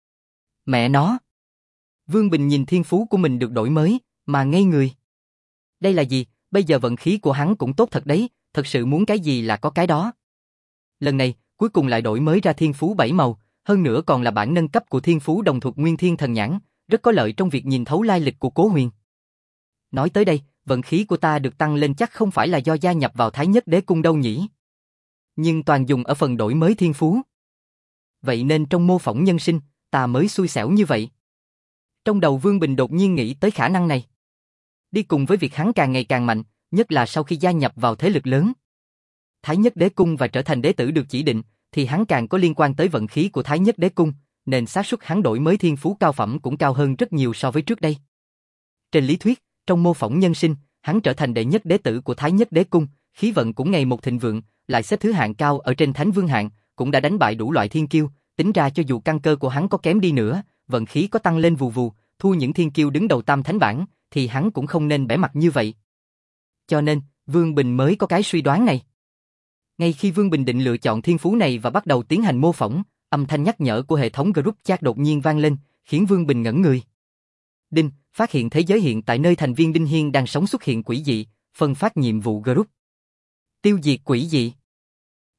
Mẹ nó! Vương Bình nhìn thiên phú của mình được đổi mới, mà ngây người. Đây là gì? Bây giờ vận khí của hắn cũng tốt thật đấy, thật sự muốn cái gì là có cái đó. Lần này, cuối cùng lại đổi mới ra thiên phú bảy màu, hơn nữa còn là bản nâng cấp của thiên phú đồng thuộc nguyên thiên thần nhãn, rất có lợi trong việc nhìn thấu lai lịch của Cố Huyền. Nói tới đây, vận khí của ta được tăng lên chắc không phải là do gia nhập vào Thái Nhất Đế Cung đâu nhỉ. Nhưng toàn dùng ở phần đổi mới thiên phú. Vậy nên trong mô phỏng nhân sinh, ta mới xui xẻo như vậy. Trong đầu Vương Bình đột nhiên nghĩ tới khả năng này. Đi cùng với việc hắn càng ngày càng mạnh, nhất là sau khi gia nhập vào thế lực lớn. Thái Nhất Đế Cung và trở thành đế tử được chỉ định, thì hắn càng có liên quan tới vận khí của Thái Nhất Đế Cung, nên xác suất hắn đổi mới thiên phú cao phẩm cũng cao hơn rất nhiều so với trước đây. Trên lý thuyết, trong mô phỏng nhân sinh, hắn trở thành đệ nhất đế tử của Thái Nhất Đế Cung, khí vận cũng ngày một thịnh vượng, lại xếp thứ hạng cao ở trên Thánh Vương hạng, cũng đã đánh bại đủ loại thiên kiêu, tính ra cho dù căn cơ của hắn có kém đi nữa, vận khí có tăng lên vù vù, thua những thiên kiêu đứng đầu tam thánh bảng, thì hắn cũng không nên bẽ mặt như vậy. Cho nên, Vương Bình mới có cái suy đoán này. Ngay khi Vương Bình định lựa chọn thiên phú này và bắt đầu tiến hành mô phỏng, âm thanh nhắc nhở của hệ thống group chat đột nhiên vang lên, khiến Vương Bình ngẩn người. Đinh, phát hiện thế giới hiện tại nơi thành viên Đinh Hiên đang sống xuất hiện quỷ dị, phân phát nhiệm vụ group. Tiêu diệt quỷ dị.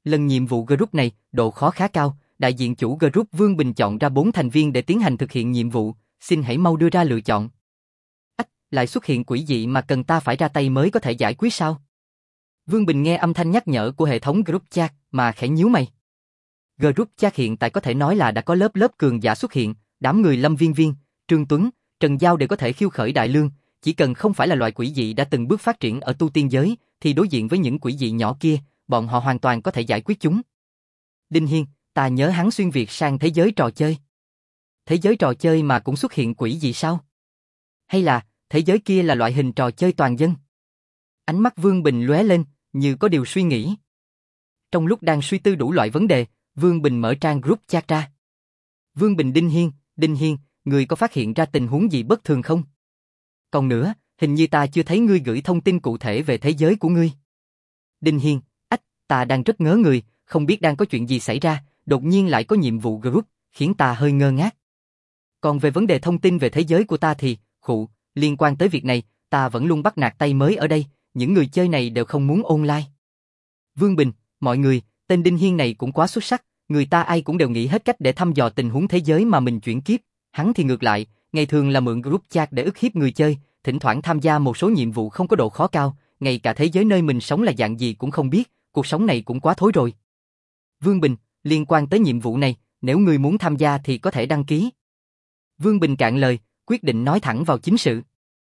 Lần nhiệm vụ group này, độ khó khá cao, đại diện chủ group Vương Bình chọn ra bốn thành viên để tiến hành thực hiện nhiệm vụ, xin hãy mau đưa ra lựa chọn. Ách, lại xuất hiện quỷ dị mà cần ta phải ra tay mới có thể giải quyết sao? Vương Bình nghe âm thanh nhắc nhở của hệ thống group chat mà khẽ nhíu mày. Group chat hiện tại có thể nói là đã có lớp lớp cường giả xuất hiện, đám người Lâm Viên Viên, Trương Tuấn, Trần Giao đều có thể khiêu khởi đại lương, chỉ cần không phải là loại quỷ dị đã từng bước phát triển ở tu tiên giới, thì đối diện với những quỷ dị nhỏ kia, bọn họ hoàn toàn có thể giải quyết chúng. Đinh Hiên, ta nhớ hắn xuyên việt sang thế giới trò chơi. Thế giới trò chơi mà cũng xuất hiện quỷ dị sao? Hay là, thế giới kia là loại hình trò chơi toàn dân? Ánh mắt Vương Bình lóe lên, như có điều suy nghĩ. Trong lúc đang suy tư đủ loại vấn đề, Vương Bình mở trang group chat ra. Vương Bình Đinh Hiên, Đinh Hiên, ngươi có phát hiện ra tình huống gì bất thường không? Còn nữa, hình như ta chưa thấy ngươi gửi thông tin cụ thể về thế giới của ngươi. Đinh Hiên, ách, ta đang rất ngớ người, không biết đang có chuyện gì xảy ra, đột nhiên lại có nhiệm vụ group, khiến ta hơi ngơ ngác. Còn về vấn đề thông tin về thế giới của ta thì, khụ, liên quan tới việc này, ta vẫn luôn bắt nạt tay mới ở đây, những người chơi này đều không muốn online. Vương Bình, mọi người, tên Đinh Hiên này cũng quá xuất sắc, người ta ai cũng đều nghĩ hết cách để thăm dò tình huống thế giới mà mình chuyển kiếp, hắn thì ngược lại, ngày thường là mượn group chat để ức hiếp người chơi, thỉnh thoảng tham gia một số nhiệm vụ không có độ khó cao, ngay cả thế giới nơi mình sống là dạng gì cũng không biết, cuộc sống này cũng quá thối rồi. Vương Bình, liên quan tới nhiệm vụ này, nếu người muốn tham gia thì có thể đăng ký. Vương Bình cạn lời, quyết định nói thẳng vào chính sự.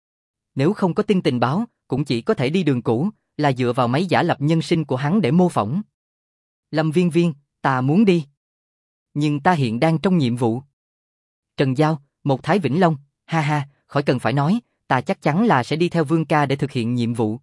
Nếu không có tin tình báo, cũng chỉ có thể đi đường cũ, là dựa vào máy giả lập nhân sinh của hắn để mô phỏng. Lâm Viên Viên, ta muốn đi. Nhưng ta hiện đang trong nhiệm vụ. Trần Giao, một Thái Vĩnh Long, ha ha, khỏi cần phải nói, ta chắc chắn là sẽ đi theo Vương ca để thực hiện nhiệm vụ.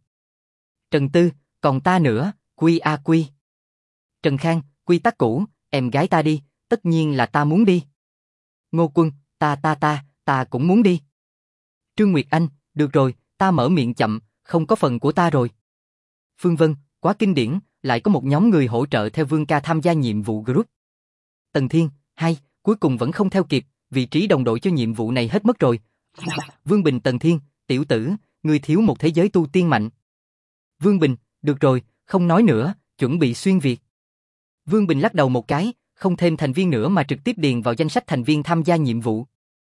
Trần Tư, còn ta nữa, Quy a Quy. Trần Khang, quy tắc cũ, em gái ta đi, tất nhiên là ta muốn đi. Ngô Quân, ta ta ta, ta cũng muốn đi. Trương Nguyệt Anh, được rồi, ta mở miệng chậm, không có phần của ta rồi. Phương Vân, quá kinh điển, lại có một nhóm người hỗ trợ theo Vương ca tham gia nhiệm vụ group. Tần Thiên, hay, cuối cùng vẫn không theo kịp, vị trí đồng đội cho nhiệm vụ này hết mất rồi. Vương Bình Tần Thiên, tiểu tử, ngươi thiếu một thế giới tu tiên mạnh. Vương Bình, được rồi, không nói nữa, chuẩn bị xuyên việt. Vương Bình lắc đầu một cái, không thêm thành viên nữa mà trực tiếp điền vào danh sách thành viên tham gia nhiệm vụ.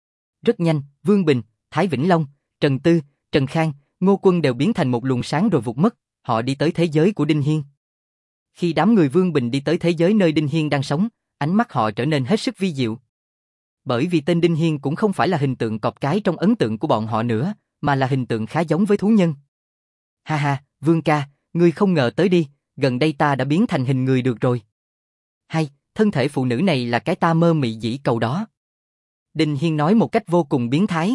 Rất nhanh, Vương Bình, Thái Vĩnh Long, Trần Tư, Trần Khang, Ngô Quân đều biến thành một luồng sáng rồi vụt mất, họ đi tới thế giới của Đinh Hiên. Khi đám người Vương Bình đi tới thế giới nơi Đinh Hiên đang sống, ánh mắt họ trở nên hết sức vi diệu. Bởi vì tên Đinh Hiên cũng không phải là hình tượng cọp cái trong ấn tượng của bọn họ nữa, mà là hình tượng khá giống với thú nhân. Ha ha, Vương ca, ngươi không ngờ tới đi, gần đây ta đã biến thành hình người được rồi. Hay, thân thể phụ nữ này là cái ta mơ mị dĩ cầu đó. Đinh Hiên nói một cách vô cùng biến thái.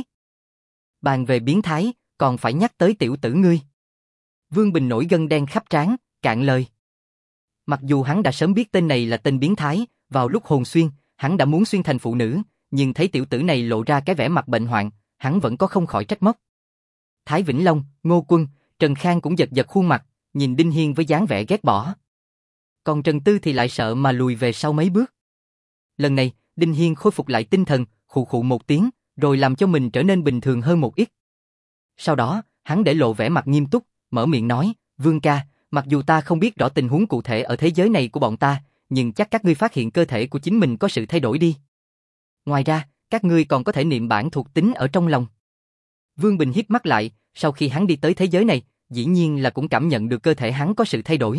Bàn về biến thái, còn phải nhắc tới tiểu tử ngươi. Vương Bình nổi gân đen khắp trán, cạn lời. Mặc dù hắn đã sớm biết tên này là tên biến thái, vào lúc hồn xuyên, hắn đã muốn xuyên thành phụ nữ, nhưng thấy tiểu tử này lộ ra cái vẻ mặt bệnh hoạn, hắn vẫn có không khỏi trách móc. Thái Vĩnh Long, Ngô Quân, Trần Khang cũng giật giật khuôn mặt, nhìn Đinh Hiên với dáng vẻ ghét bỏ. Còn Trần Tư thì lại sợ mà lùi về sau mấy bước. Lần này, Đinh Hiên khôi phục lại tinh thần, khụ khụ một tiếng, rồi làm cho mình trở nên bình thường hơn một ít. Sau đó, hắn để lộ vẻ mặt nghiêm túc, mở miệng nói, Vương ca, mặc dù ta không biết rõ tình huống cụ thể ở thế giới này của bọn ta, nhưng chắc các ngươi phát hiện cơ thể của chính mình có sự thay đổi đi. Ngoài ra, các ngươi còn có thể niệm bản thuộc tính ở trong lòng. Vương Bình híp mắt lại, sau khi hắn đi tới thế giới này, dĩ nhiên là cũng cảm nhận được cơ thể hắn có sự thay đổi.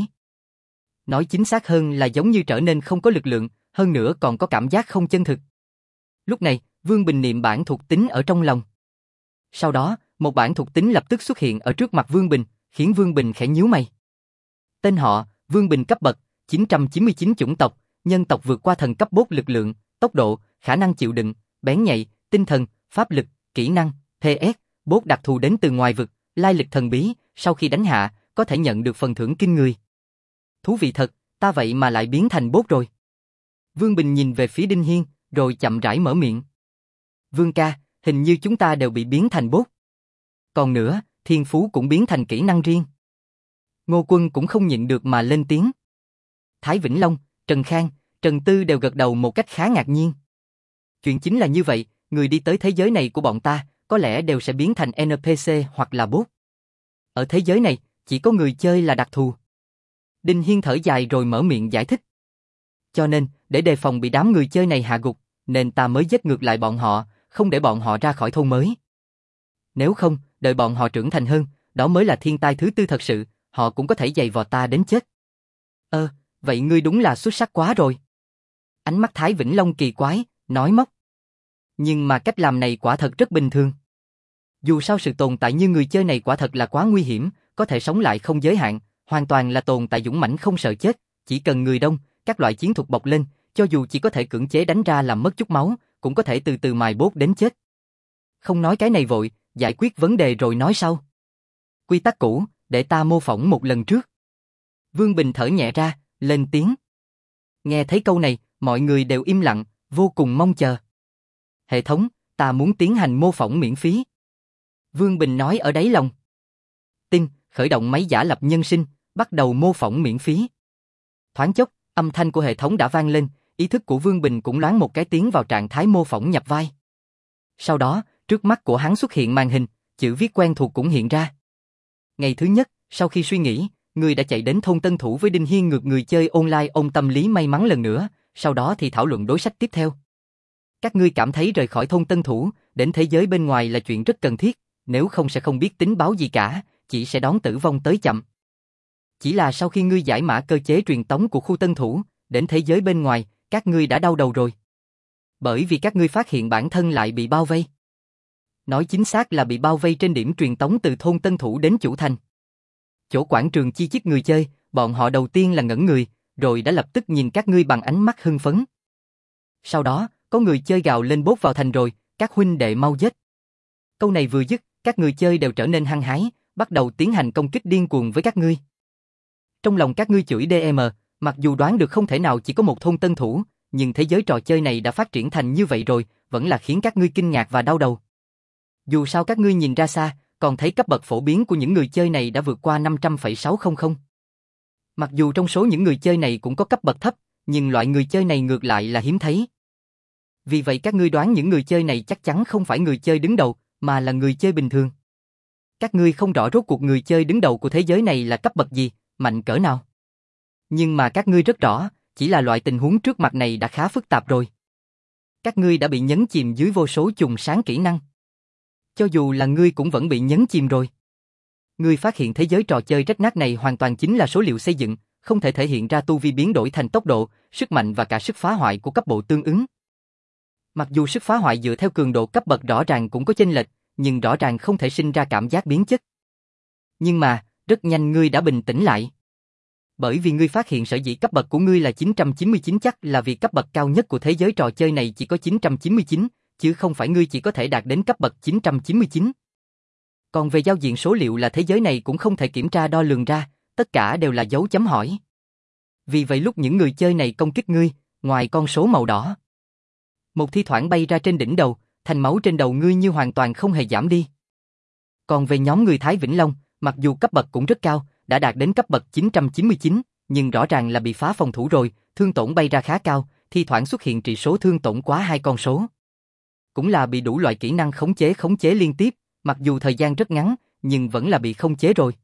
Nói chính xác hơn là giống như trở nên không có lực lượng, hơn nữa còn có cảm giác không chân thực. Lúc này, Vương Bình niệm bản thuộc tính ở trong lòng. Sau đó, một bản thuộc tính lập tức xuất hiện ở trước mặt Vương Bình, khiến Vương Bình khẽ nhíu mày. Tên họ, Vương Bình cấp bậc, chín trăm chín mươi chín chủng tộc, nhân tộc vượt qua thần cấp bốt lực lượng, tốc độ, khả năng chịu đựng, bén nhạy, tinh thần, pháp lực, kỹ năng, pê ét, bốt đặc thù đến từ ngoài vực, lai lịch thần bí, sau khi đánh hạ, có thể nhận được phần thưởng kinh người. Thú vị thật, ta vậy mà lại biến thành bốt rồi. Vương Bình nhìn về phía Đinh Hiên, rồi chậm rãi mở miệng. Vương ca, hình như chúng ta đều bị biến thành bốt. Còn nữa, thiên phú cũng biến thành kỹ năng riêng. Ngô Quân cũng không nhịn được mà lên tiếng. Thái Vĩnh Long, Trần Khang, Trần Tư đều gật đầu một cách khá ngạc nhiên. Chuyện chính là như vậy, người đi tới thế giới này của bọn ta, có lẽ đều sẽ biến thành en pê xê hoặc là bot. Ở thế giới này, chỉ có người chơi là đặc thù. Đinh Hiên thở dài rồi mở miệng giải thích. Cho nên, để đề phòng bị đám người chơi này hạ gục, nên ta mới giết ngược lại bọn họ, không để bọn họ ra khỏi thôn mới. Nếu không, đợi bọn họ trưởng thành hơn, đó mới là thiên tai thứ tư thật sự, họ cũng có thể giày vò ta đến chết. Ơ, vậy ngươi đúng là xuất sắc quá rồi. Ánh mắt Thái Vĩnh Long kỳ quái, nói móc. Nhưng mà cách làm này quả thật rất bình thường. Dù sao sự tồn tại như người chơi này quả thật là quá nguy hiểm, có thể sống lại không giới hạn, hoàn toàn là tồn tại dũng mãnh không sợ chết, chỉ cần người đông, các loại chiến thuật bộc lên, cho dù chỉ có thể cưỡng chế đánh ra làm mất chút máu, cũng có thể từ từ mài bốt đến chết. Không nói cái này vội, giải quyết vấn đề rồi nói sau. Quy tắc cũ, để ta mô phỏng một lần trước. Vương Bình thở nhẹ ra, lên tiếng. Nghe thấy câu này, mọi người đều im lặng, vô cùng mong chờ. Hệ thống, ta muốn tiến hành mô phỏng miễn phí. Vương Bình nói ở đáy lòng. Tin, khởi động máy giả lập nhân sinh, bắt đầu mô phỏng miễn phí. Thoáng chốc, âm thanh của hệ thống đã vang lên, ý thức của Vương Bình cũng loáng một cái tiến vào trạng thái mô phỏng nhập vai. Sau đó, trước mắt của hắn xuất hiện màn hình, chữ viết quen thuộc cũng hiện ra. Ngày thứ nhất, sau khi suy nghĩ, người đã chạy đến thôn Tân Thủ với Đinh Hiên ngược người chơi online ôm tâm lý may mắn lần nữa, sau đó thì thảo luận đối sách tiếp theo. Các ngươi cảm thấy rời khỏi thôn Tân Thủ, đến thế giới bên ngoài là chuyện rất cần thiết, nếu không sẽ không biết tính báo gì cả, chỉ sẽ đón tử vong tới chậm. Chỉ là sau khi ngươi giải mã cơ chế truyền tống của khu Tân Thủ, đến thế giới bên ngoài, các ngươi đã đau đầu rồi. Bởi vì các ngươi phát hiện bản thân lại bị bao vây. Nói chính xác là bị bao vây trên điểm truyền tống từ thôn Tân Thủ đến chủ thành. Chỗ quảng trường chi chít người chơi, bọn họ đầu tiên là ngẩn người, rồi đã lập tức nhìn các ngươi bằng ánh mắt hưng phấn. Sau đó, có người chơi gào lên bốt vào thành rồi, các huynh đệ mau giết. Câu này vừa dứt, các người chơi đều trở nên hăng hái, bắt đầu tiến hành công kích điên cuồng với các ngươi. Trong lòng các ngươi chửi đê em, mặc dù đoán được không thể nào chỉ có một thôn Tân Thủ, nhưng thế giới trò chơi này đã phát triển thành như vậy rồi, vẫn là khiến các ngươi kinh ngạc và đau đầu. Dù sao các ngươi nhìn ra xa, còn thấy cấp bậc phổ biến của những người chơi này đã vượt qua năm trăm phẩy sáu không không. Mặc dù trong số những người chơi này cũng có cấp bậc thấp, nhưng loại người chơi này ngược lại là hiếm thấy. Vì vậy các ngươi đoán những người chơi này chắc chắn không phải người chơi đứng đầu, mà là người chơi bình thường. Các ngươi không rõ rốt cuộc người chơi đứng đầu của thế giới này là cấp bậc gì, mạnh cỡ nào. Nhưng mà các ngươi rất rõ, chỉ là loại tình huống trước mặt này đã khá phức tạp rồi. Các ngươi đã bị nhấn chìm dưới vô số trùng sáng kỹ năng. Cho dù là ngươi cũng vẫn bị nhấn chìm rồi. Ngươi phát hiện thế giới trò chơi rách nát này hoàn toàn chính là số liệu xây dựng, không thể thể hiện ra tu vi biến đổi thành tốc độ, sức mạnh và cả sức phá hoại của cấp bộ tương ứng. Mặc dù sức phá hoại dựa theo cường độ cấp bậc rõ ràng cũng có chênh lệch, nhưng rõ ràng không thể sinh ra cảm giác biến chất. Nhưng mà, rất nhanh ngươi đã bình tĩnh lại. Bởi vì ngươi phát hiện sở dĩ cấp bậc của ngươi là chín trăm chín mươi chín chắc là vì cấp bậc cao nhất của thế giới trò chơi này chỉ có chín trăm chín mươi chín, chứ không phải ngươi chỉ có thể đạt đến cấp bậc chín trăm chín mươi chín. Còn về giao diện số liệu là thế giới này cũng không thể kiểm tra đo lường ra, tất cả đều là dấu chấm hỏi. Vì vậy lúc những người chơi này công kích ngươi, ngoài con số màu đỏ, một thi thoảng bay ra trên đỉnh đầu, thành máu trên đầu ngươi như hoàn toàn không hề giảm đi. Còn về nhóm người Thái Vĩnh Long, mặc dù cấp bậc cũng rất cao, đã đạt đến cấp bậc chín trăm chín mươi chín, nhưng rõ ràng là bị phá phòng thủ rồi, thương tổn bay ra khá cao, thi thoảng xuất hiện trị số thương tổn quá hai con số. Cũng là bị đủ loại kỹ năng khống chế khống chế liên tiếp, mặc dù thời gian rất ngắn, nhưng vẫn là bị khống chế rồi.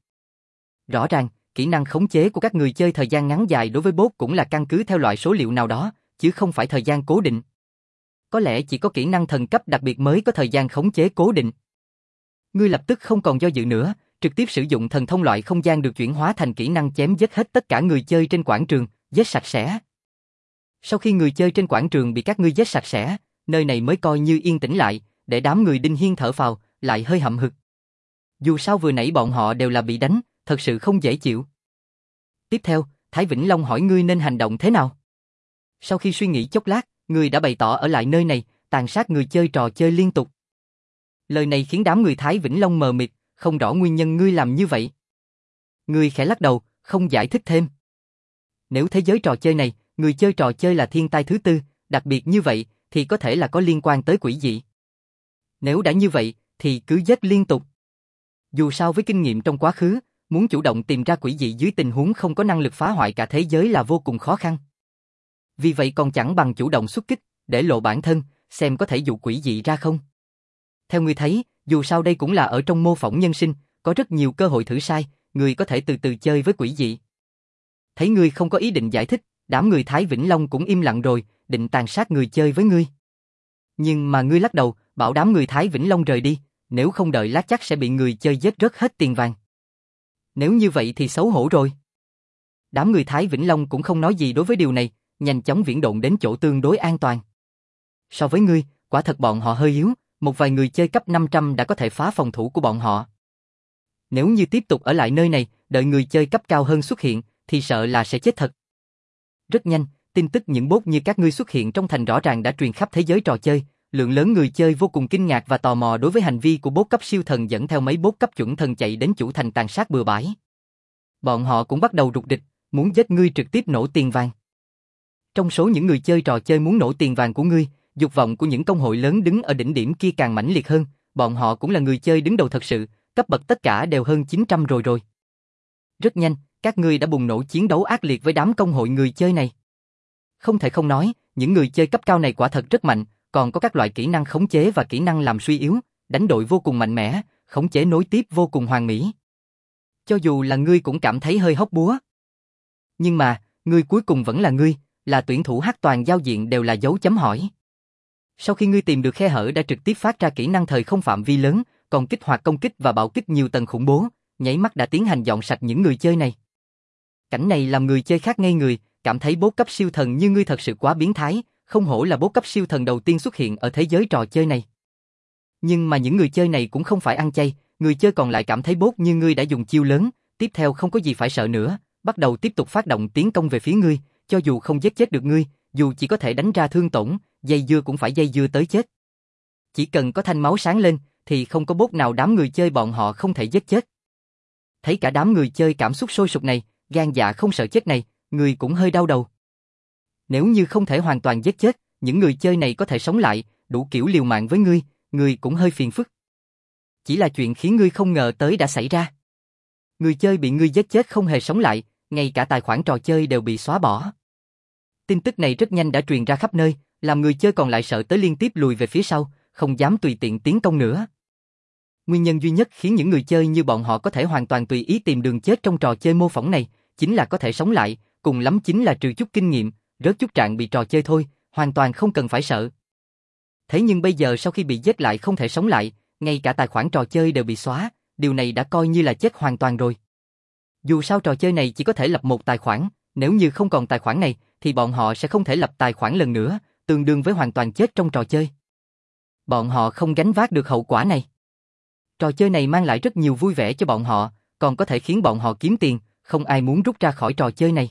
Rõ ràng, kỹ năng khống chế của các người chơi thời gian ngắn dài đối với bot cũng là căn cứ theo loại số liệu nào đó, chứ không phải thời gian cố định. Có lẽ chỉ có kỹ năng thần cấp đặc biệt mới có thời gian khống chế cố định. Ngươi lập tức không còn do dự nữa, trực tiếp sử dụng thần thông loại không gian được chuyển hóa thành kỹ năng chém giết hết tất cả người chơi trên quảng trường, giết sạch sẽ. Sau khi người chơi trên quảng trường bị các ngươi giết sạch sẽ, nơi này mới coi như yên tĩnh lại, để đám người Đinh Hiên thở phào, lại hơi hậm hực. Dù sao vừa nãy bọn họ đều là bị đánh, thật sự không dễ chịu. Tiếp theo, Thái Vĩnh Long hỏi ngươi nên hành động thế nào. Sau khi suy nghĩ chốc lát, ngươi đã bày tỏ ở lại nơi này, tàn sát người chơi trò chơi liên tục. Lời này khiến đám người Thái Vĩnh Long mờ mịt, không rõ nguyên nhân ngươi làm như vậy. Ngươi khẽ lắc đầu, không giải thích thêm. Nếu thế giới trò chơi này, người chơi trò chơi là thiên tai thứ tư, đặc biệt như vậy, thì có thể là có liên quan tới quỷ dị. Nếu đã như vậy, thì cứ giết liên tục. Dù sao với kinh nghiệm trong quá khứ, muốn chủ động tìm ra quỷ dị dưới tình huống không có năng lực phá hoại cả thế giới là vô cùng khó khăn. Vì vậy còn chẳng bằng chủ động xuất kích, để lộ bản thân, xem có thể dụ quỷ dị ra không. Theo ngươi thấy, dù sao đây cũng là ở trong mô phỏng nhân sinh, có rất nhiều cơ hội thử sai, người có thể từ từ chơi với quỷ dị. Thấy ngươi không có ý định giải thích, đám người Thái Vĩnh Long cũng im lặng rồi, định tàn sát người chơi với ngươi. Nhưng mà ngươi lắc đầu, bảo đám người Thái Vĩnh Long rời đi, nếu không đợi lát chắc sẽ bị người chơi giết rớt hết tiền vàng. Nếu như vậy thì xấu hổ rồi. Đám người Thái Vĩnh Long cũng không nói gì đối với điều này, nhanh chóng viễn độn đến chỗ tương đối an toàn. So với ngươi, quả thật bọn họ hơi yếu, một vài người chơi cấp năm trăm đã có thể phá phòng thủ của bọn họ. Nếu như tiếp tục ở lại nơi này, đợi người chơi cấp cao hơn xuất hiện, thì sợ là sẽ chết thật. Rất nhanh, tin tức những bot như các ngươi xuất hiện trong thành rõ ràng đã truyền khắp thế giới trò chơi, lượng lớn người chơi vô cùng kinh ngạc và tò mò đối với hành vi của bot cấp siêu thần dẫn theo mấy bot cấp chuẩn thần chạy đến chủ thành tàn sát bừa bãi. Bọn họ cũng bắt đầu rục địch, muốn giết ngươi trực tiếp nổ tiền vàng. Trong số những người chơi trò chơi muốn nổ tiền vàng của ngươi, dục vọng của những công hội lớn đứng ở đỉnh điểm kia càng mãnh liệt hơn, bọn họ cũng là người chơi đứng đầu thật sự, cấp bậc tất cả đều hơn chín trăm rồi rồi. Rất nhanh, các ngươi đã bùng nổ chiến đấu ác liệt với đám công hội người chơi này. Không thể không nói, những người chơi cấp cao này quả thật rất mạnh, còn có các loại kỹ năng khống chế và kỹ năng làm suy yếu, đánh đội vô cùng mạnh mẽ, khống chế nối tiếp vô cùng hoàn mỹ. Cho dù là ngươi cũng cảm thấy hơi hóc búa. Nhưng mà, ngươi cuối cùng vẫn là ngươi, là tuyển thủ hắc toàn giao diện đều là dấu chấm hỏi. Sau khi ngươi tìm được khe hở đã trực tiếp phát ra kỹ năng thời không phạm vi lớn, còn kích hoạt công kích và bạo kích nhiều tầng khủng bố, nháy mắt đã tiến hành dọn sạch những người chơi này. Cảnh này làm người chơi khác ngây người, cảm thấy bot cấp siêu thần như ngươi thật sự quá biến thái, không hổ là bot cấp siêu thần đầu tiên xuất hiện ở thế giới trò chơi này. Nhưng mà những người chơi này cũng không phải ăn chay, người chơi còn lại cảm thấy bot như ngươi đã dùng chiêu lớn, tiếp theo không có gì phải sợ nữa, bắt đầu tiếp tục phát động tiến công về phía ngươi, cho dù không giết chết được ngươi, dù chỉ có thể đánh ra thương tổn, dây dưa cũng phải dây dưa tới chết. Chỉ cần có thanh máu sáng lên, thì không có bot nào đám người chơi bọn họ không thể giết chết. Thấy cả đám người chơi cảm xúc sôi sục này, gan dạ không sợ chết này, người cũng hơi đau đầu. Nếu như không thể hoàn toàn giết chết, những người chơi này có thể sống lại, đủ kiểu liều mạng với ngươi, ngươi cũng hơi phiền phức. Chỉ là chuyện khiến ngươi không ngờ tới đã xảy ra. Người chơi bị ngươi giết chết không hề sống lại, ngay cả tài khoản trò chơi đều bị xóa bỏ. Tin tức này rất nhanh đã truyền ra khắp nơi, làm người chơi còn lại sợ tới liên tiếp lùi về phía sau, không dám tùy tiện tiến công nữa. Nguyên nhân duy nhất khiến những người chơi như bọn họ có thể hoàn toàn tùy ý tìm đường chết trong trò chơi mô phỏng này, chính là có thể sống lại, cùng lắm chính là trừ chút kinh nghiệm, rớt chút trạng bị trò chơi thôi, hoàn toàn không cần phải sợ. Thế nhưng bây giờ sau khi bị giết lại không thể sống lại, ngay cả tài khoản trò chơi đều bị xóa, điều này đã coi như là chết hoàn toàn rồi. Dù sao trò chơi này chỉ có thể lập một tài khoản, nếu như không còn tài khoản này, thì bọn họ sẽ không thể lập tài khoản lần nữa, tương đương với hoàn toàn chết trong trò chơi. Bọn họ không gánh vác được hậu quả này. Trò chơi này mang lại rất nhiều vui vẻ cho bọn họ, còn có thể khiến bọn họ kiếm tiền, không ai muốn rút ra khỏi trò chơi này.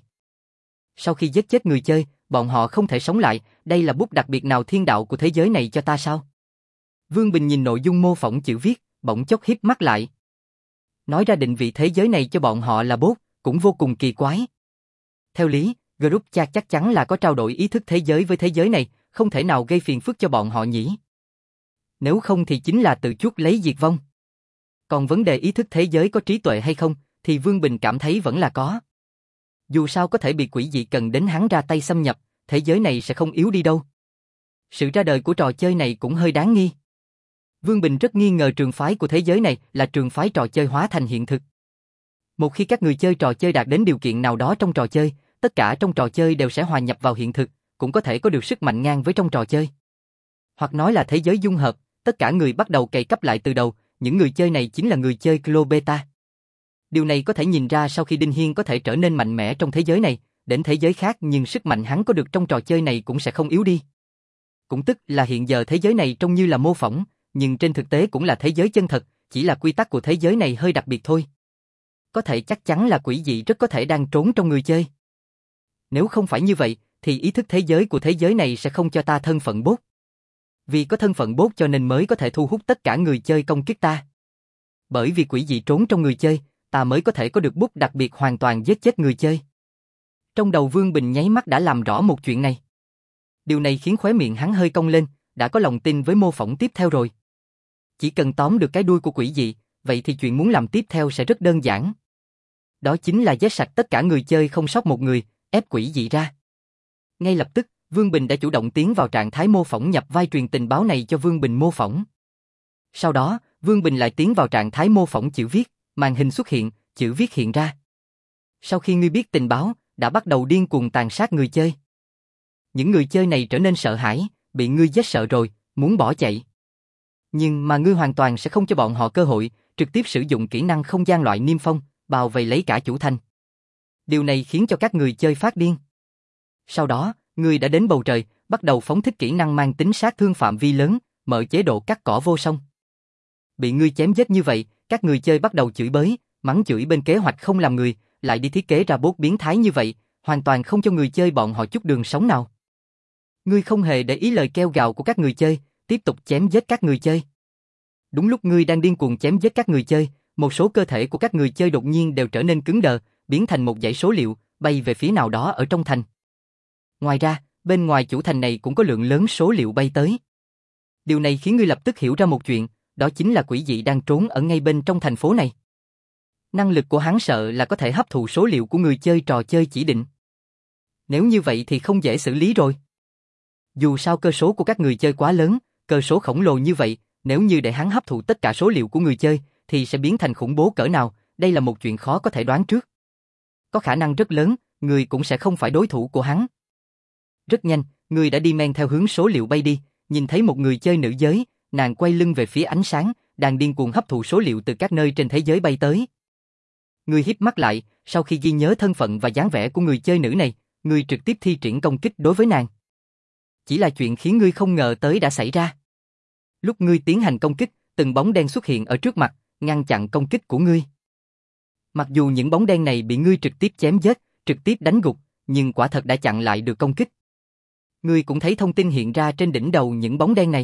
Sau khi giết chết người chơi, bọn họ không thể sống lại, đây là bút đặc biệt nào thiên đạo của thế giới này cho ta sao? Vương Bình nhìn nội dung mô phỏng chữ viết, bỗng chốc híp mắt lại. Nói ra định vị thế giới này cho bọn họ là bot, cũng vô cùng kỳ quái. Theo lý, group chat chắc chắn là có trao đổi ý thức thế giới với thế giới này, không thể nào gây phiền phức cho bọn họ nhỉ. Nếu không thì chính là tự chuốc lấy diệt vong. Còn vấn đề ý thức thế giới có trí tuệ hay không, thì Vương Bình cảm thấy vẫn là có. Dù sao có thể bị quỷ dị cần đến hắn ra tay xâm nhập, thế giới này sẽ không yếu đi đâu. Sự ra đời của trò chơi này cũng hơi đáng nghi. Vương Bình rất nghi ngờ trường phái của thế giới này là trường phái trò chơi hóa thành hiện thực. Một khi các người chơi trò chơi đạt đến điều kiện nào đó trong trò chơi, tất cả trong trò chơi đều sẽ hòa nhập vào hiện thực, cũng có thể có được sức mạnh ngang với trong trò chơi. Hoặc nói là thế giới dung hợp, tất cả người bắt đầu cày cấp lại từ đầu, những người chơi này chính là người chơi Clo Beta. Điều này có thể nhìn ra sau khi Đinh Hiên có thể trở nên mạnh mẽ trong thế giới này, đến thế giới khác nhưng sức mạnh hắn có được trong trò chơi này cũng sẽ không yếu đi. Cũng tức là hiện giờ thế giới này trông như là mô phỏng, nhưng trên thực tế cũng là thế giới chân thật, chỉ là quy tắc của thế giới này hơi đặc biệt thôi. Có thể chắc chắn là quỷ dị rất có thể đang trốn trong người chơi. Nếu không phải như vậy, thì ý thức thế giới của thế giới này sẽ không cho ta thân phận bot. Vì có thân phận bot cho nên mới có thể thu hút tất cả người chơi công kích ta. Bởi vì quỷ dị trốn trong người chơi, ta mới có thể có được bút đặc biệt hoàn toàn giết chết người chơi. Trong đầu Vương Bình nháy mắt đã làm rõ một chuyện này. Điều này khiến khóe miệng hắn hơi cong lên, đã có lòng tin với mô phỏng tiếp theo rồi. Chỉ cần tóm được cái đuôi của quỷ dị, vậy thì chuyện muốn làm tiếp theo sẽ rất đơn giản. Đó chính là giết sạch tất cả người chơi không sót một người, ép quỷ dị ra. Ngay lập tức, Vương Bình đã chủ động tiến vào trạng thái mô phỏng nhập vai truyền tình báo này cho Vương Bình mô phỏng. Sau đó, Vương Bình lại tiến vào trạng thái mô phỏng chữ viết, màn hình xuất hiện, chữ viết hiện ra. Sau khi ngươi biết tình báo, đã bắt đầu điên cuồng tàn sát người chơi. Những người chơi này trở nên sợ hãi, bị ngươi giết sợ rồi, muốn bỏ chạy. Nhưng mà ngươi hoàn toàn sẽ không cho bọn họ cơ hội, trực tiếp sử dụng kỹ năng không gian loại niêm phong, bao vây lấy cả chủ thành. Điều này khiến cho các người chơi phát điên. Sau đó, ngươi đã đến bầu trời, bắt đầu phóng thích kỹ năng mang tính sát thương phạm vi lớn, mở chế độ cắt cỏ vô song. Bị ngươi chém giết như vậy, các người chơi bắt đầu chửi bới, mắng chửi bên kế hoạch không làm người, lại đi thiết kế ra bot biến thái như vậy, hoàn toàn không cho người chơi bọn họ chút đường sống nào. Ngươi không hề để ý lời kêu gào của các người chơi, tiếp tục chém giết các người chơi. Đúng lúc ngươi đang điên cuồng chém giết các người chơi, một số cơ thể của các người chơi đột nhiên đều trở nên cứng đờ, biến thành một dãy số liệu, bay về phía nào đó ở trong thành. Ngoài ra, bên ngoài chủ thành này cũng có lượng lớn số liệu bay tới. Điều này khiến ngươi lập tức hiểu ra một chuyện, đó chính là quỷ dị đang trốn ở ngay bên trong thành phố này. Năng lực của hắn sợ là có thể hấp thụ số liệu của người chơi trò chơi chỉ định. Nếu như vậy thì không dễ xử lý rồi. Dù sao cơ số của các người chơi quá lớn, cơ số khổng lồ như vậy, nếu như để hắn hấp thụ tất cả số liệu của người chơi, thì sẽ biến thành khủng bố cỡ nào, đây là một chuyện khó có thể đoán trước. Có khả năng rất lớn, người cũng sẽ không phải đối thủ của hắn. Rất nhanh, người đã đi men theo hướng số liệu bay đi, nhìn thấy một người chơi nữ giới, nàng quay lưng về phía ánh sáng, đang điên cuồng hấp thụ số liệu từ các nơi trên thế giới bay tới. Người híp mắt lại, sau khi ghi nhớ thân phận và dáng vẻ của người chơi nữ này, người trực tiếp thi triển công kích đối với nàng. Chỉ là chuyện khiến ngươi không ngờ tới đã xảy ra. Lúc ngươi tiến hành công kích, từng bóng đen xuất hiện ở trước mặt, ngăn chặn công kích của ngươi. Mặc dù những bóng đen này bị ngươi trực tiếp chém giết, trực tiếp đánh gục, nhưng quả thật đã chặn lại được công kích. Ngươi cũng thấy thông tin hiện ra trên đỉnh đầu những bóng đen này.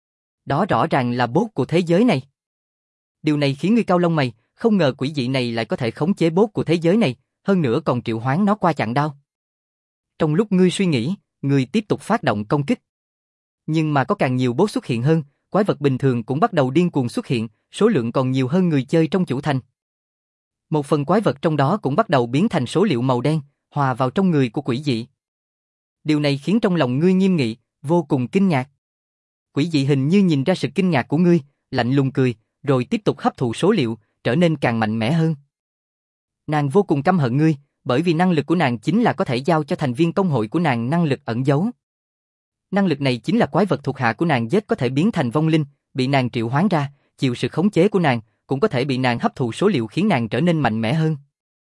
Đó rõ ràng là bot của thế giới này. Điều này khiến ngươi cau lông mày, không ngờ quỷ dị này lại có thể khống chế bot của thế giới này, hơn nữa còn triệu hoán nó qua chặn đao. Trong lúc ngươi suy nghĩ, ngươi tiếp tục phát động công kích. Nhưng mà có càng nhiều bot xuất hiện hơn, quái vật bình thường cũng bắt đầu điên cuồng xuất hiện, số lượng còn nhiều hơn người chơi trong chủ thành. Một phần quái vật trong đó cũng bắt đầu biến thành số liệu màu đen, hòa vào trong người của quỷ dị. Điều này khiến trong lòng ngươi nghiêm nghị, vô cùng kinh ngạc. Quỷ dị hình như nhìn ra sự kinh ngạc của ngươi, lạnh lùng cười, rồi tiếp tục hấp thụ số liệu, trở nên càng mạnh mẽ hơn. Nàng vô cùng căm hận ngươi, bởi vì năng lực của nàng chính là có thể giao cho thành viên công hội của nàng năng lực ẩn giấu. Năng lực này chính là quái vật thuộc hạ của nàng giết có thể biến thành vong linh, bị nàng triệu hoán ra, chịu sự khống chế của nàng, cũng có thể bị nàng hấp thụ số liệu khiến nàng trở nên mạnh mẽ hơn.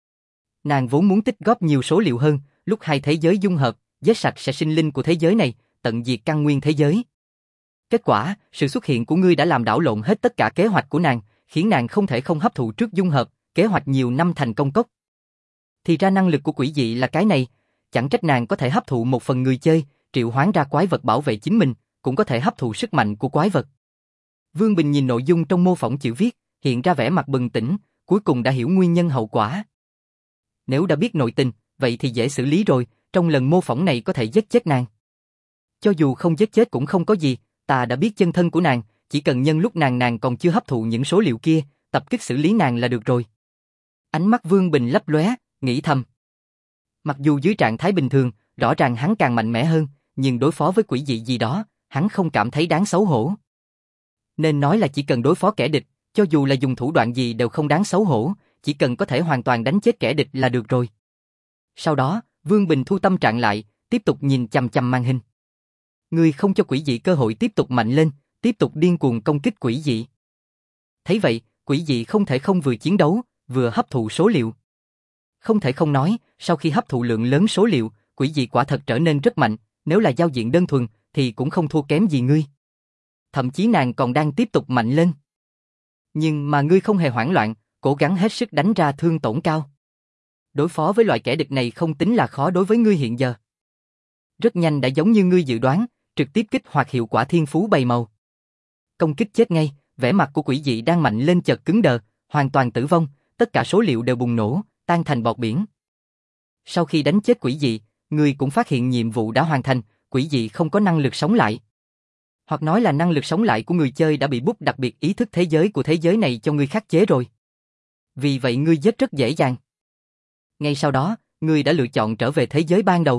Nàng vốn muốn tích góp nhiều số liệu hơn, lúc hai thế giới dung hợp, giết sạch sẽ sinh linh của thế giới này, tận diệt căn nguyên thế giới. Kết quả, sự xuất hiện của ngươi đã làm đảo lộn hết tất cả kế hoạch của nàng, khiến nàng không thể không hấp thụ trước dung hợp, kế hoạch nhiều năm thành công cốc. Thì ra năng lực của quỷ dị là cái này, chẳng trách nàng có thể hấp thụ một phần người chơi, triệu hoán ra quái vật bảo vệ chính mình, cũng có thể hấp thụ sức mạnh của quái vật. Vương Bình nhìn nội dung trong mô phỏng chữ viết, hiện ra vẻ mặt bừng tỉnh, cuối cùng đã hiểu nguyên nhân hậu quả. Nếu đã biết nội tình, vậy thì dễ xử lý rồi, trong lần mô phỏng này có thể giết chết nàng. Cho dù không giết chết cũng không có gì, ta đã biết chân thân của nàng, chỉ cần nhân lúc nàng nàng còn chưa hấp thụ những số liệu kia, tập kích xử lý nàng là được rồi. Ánh mắt Vương Bình lấp lóe, nghĩ thầm. Mặc dù dưới trạng thái bình thường, rõ ràng hắn càng mạnh mẽ hơn, nhưng đối phó với quỷ dị gì đó, hắn không cảm thấy đáng xấu hổ. Nên nói là chỉ cần đối phó kẻ địch, cho dù là dùng thủ đoạn gì đều không đáng xấu hổ, chỉ cần có thể hoàn toàn đánh chết kẻ địch là được rồi. Sau đó, Vương Bình thu tâm trạng lại, tiếp tục nhìn chằm chằm màn hình. Ngươi không cho quỷ dị cơ hội tiếp tục mạnh lên, tiếp tục điên cuồng công kích quỷ dị. Thấy vậy, quỷ dị không thể không vừa chiến đấu, vừa hấp thụ số liệu. Không thể không nói, sau khi hấp thụ lượng lớn số liệu, quỷ dị quả thật trở nên rất mạnh, nếu là giao diện đơn thuần, thì cũng không thua kém gì ngươi. Thậm chí nàng còn đang tiếp tục mạnh lên. Nhưng mà ngươi không hề hoảng loạn, cố gắng hết sức đánh ra thương tổn cao. Đối phó với loại kẻ địch này không tính là khó đối với ngươi hiện giờ. Rất nhanh đã giống như ngươi dự đoán, trực tiếp kích hoạt hiệu quả thiên phú bảy màu. Công kích chết ngay, vẻ mặt của quỷ dị đang mạnh lên chợt cứng đờ, hoàn toàn tử vong, tất cả số liệu đều bùng nổ, tan thành bọt biển. Sau khi đánh chết quỷ dị, ngươi cũng phát hiện nhiệm vụ đã hoàn thành, quỷ dị không có năng lực sống lại. Hoặc nói là năng lực sống lại của người chơi đã bị bút đặc biệt ý thức thế giới của thế giới này cho ngươi khắc chế rồi. Vì vậy ngươi giết rất dễ dàng. Ngay sau đó, ngươi đã lựa chọn trở về thế giới ban đầu.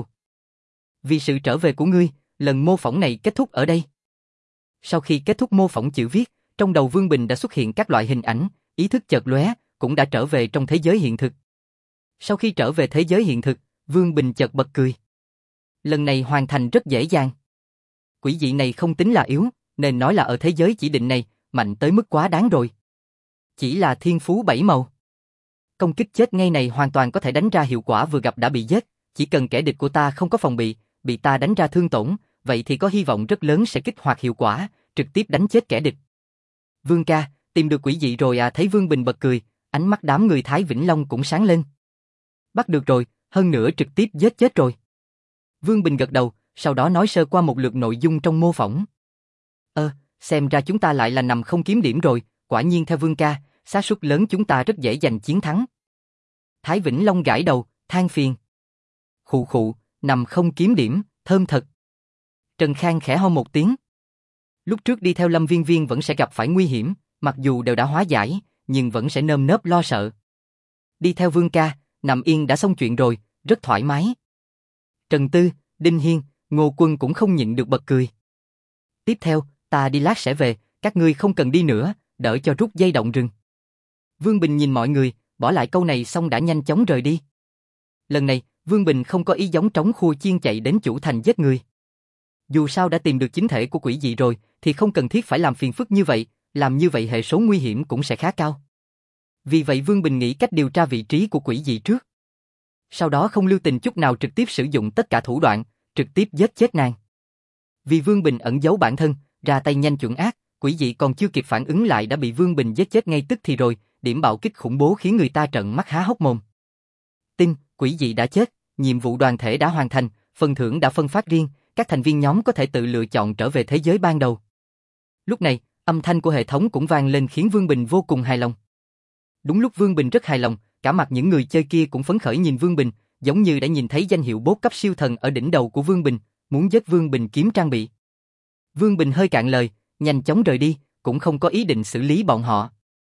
Vì sự trở về của ngươi, lần mô phỏng này kết thúc ở đây. Sau khi kết thúc mô phỏng chữ viết, trong đầu Vương Bình đã xuất hiện các loại hình ảnh, ý thức chợt lóe, cũng đã trở về trong thế giới hiện thực. Sau khi trở về thế giới hiện thực, Vương Bình chợt bật cười. Lần này hoàn thành rất dễ dàng. Quỷ dị này không tính là yếu, nên nói là ở thế giới chỉ định này, mạnh tới mức quá đáng rồi. Chỉ là thiên phú bảy màu. Công kích chết ngay này hoàn toàn có thể đánh ra hiệu quả vừa gặp đã bị giết, chỉ cần kẻ địch của ta không có phòng bị, bị ta đánh ra thương tổn, vậy thì có hy vọng rất lớn sẽ kích hoạt hiệu quả, trực tiếp đánh chết kẻ địch. Vương ca, tìm được quỷ dị rồi à? Thấy Vương Bình bật cười, ánh mắt đám người Thái Vĩnh Long cũng sáng lên. Bắt được rồi, hơn nữa trực tiếp giết chết rồi. Vương Bình gật đầu, sau đó nói sơ qua một lượt nội dung trong mô phỏng. Ơ, xem ra chúng ta lại là nằm không kiếm điểm rồi, quả nhiên theo Vương ca, xác suất lớn chúng ta rất dễ giành chiến thắng. Thái Vĩnh Long gãi đầu, than phiền. Khụ khụ, nằm không kiếm điểm, thơm thật. Trần Khang khẽ ho một tiếng. Lúc trước đi theo Lâm Viên Viên vẫn sẽ gặp phải nguy hiểm, mặc dù đều đã hóa giải, nhưng vẫn sẽ nơm nớp lo sợ. Đi theo Vương ca, nằm yên đã xong chuyện rồi, rất thoải mái. Trần Tư, Đinh Hiên, Ngô Quân cũng không nhịn được bật cười. Tiếp theo, ta đi lát sẽ về, các ngươi không cần đi nữa, đỡ cho rút dây động rừng. Vương Bình nhìn mọi người, bỏ lại câu này xong đã nhanh chóng rời đi. Lần này, Vương Bình không có ý giống trống khua chiên chạy đến chủ thành giết người. Dù sao đã tìm được chính thể của quỷ dị rồi, thì không cần thiết phải làm phiền phức như vậy, làm như vậy hệ số nguy hiểm cũng sẽ khá cao. Vì vậy Vương Bình nghĩ cách điều tra vị trí của quỷ dị trước. Sau đó không lưu tình chút nào trực tiếp sử dụng tất cả thủ đoạn, trực tiếp giết chết nàng. Vì Vương Bình ẩn giấu bản thân, ra tay nhanh chuẩn ác, quỷ dị còn chưa kịp phản ứng lại đã bị Vương Bình giết chết ngay tức thì rồi, điểm bạo kích khủng bố khiến người ta trợn mắt há hốc mồm. Tin, quỷ dị đã chết, nhiệm vụ đoàn thể đã hoàn thành, phần thưởng đã phân phát riêng, các thành viên nhóm có thể tự lựa chọn trở về thế giới ban đầu. Lúc này, âm thanh của hệ thống cũng vang lên khiến Vương Bình vô cùng hài lòng. Đúng lúc Vương Bình rất hài lòng, cả mặt những người chơi kia cũng phấn khởi nhìn Vương Bình, giống như đã nhìn thấy danh hiệu bốt cấp siêu thần ở đỉnh đầu của Vương Bình, muốn giết Vương Bình kiếm trang bị. Vương Bình hơi cạn lời, nhanh chóng rời đi, cũng không có ý định xử lý bọn họ.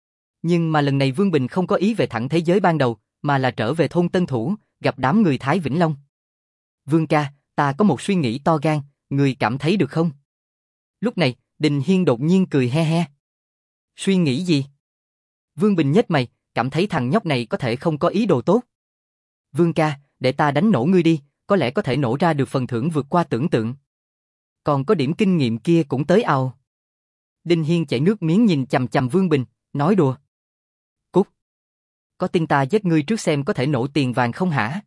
Nhưng mà lần này Vương Bình không có ý về thẳng thế giới ban đầu, mà là trở về thôn Tân Thủ, gặp đám người Thái Vĩnh Long. Vương ca, ta có một suy nghĩ to gan, người cảm thấy được không? Lúc này, Đình Hiên đột nhiên cười he he. Suy nghĩ gì? Vương Bình nhếch mày, cảm thấy thằng nhóc này có thể không có ý đồ tốt. Vương ca, để ta đánh nổ ngươi đi, có lẽ có thể nổ ra được phần thưởng vượt qua tưởng tượng. Còn có điểm kinh nghiệm kia cũng tới ao. Đinh Hiên chảy nước miếng nhìn chằm chằm Vương Bình, nói đùa. Cút. Có tin ta giết ngươi trước xem có thể nổ tiền vàng không hả?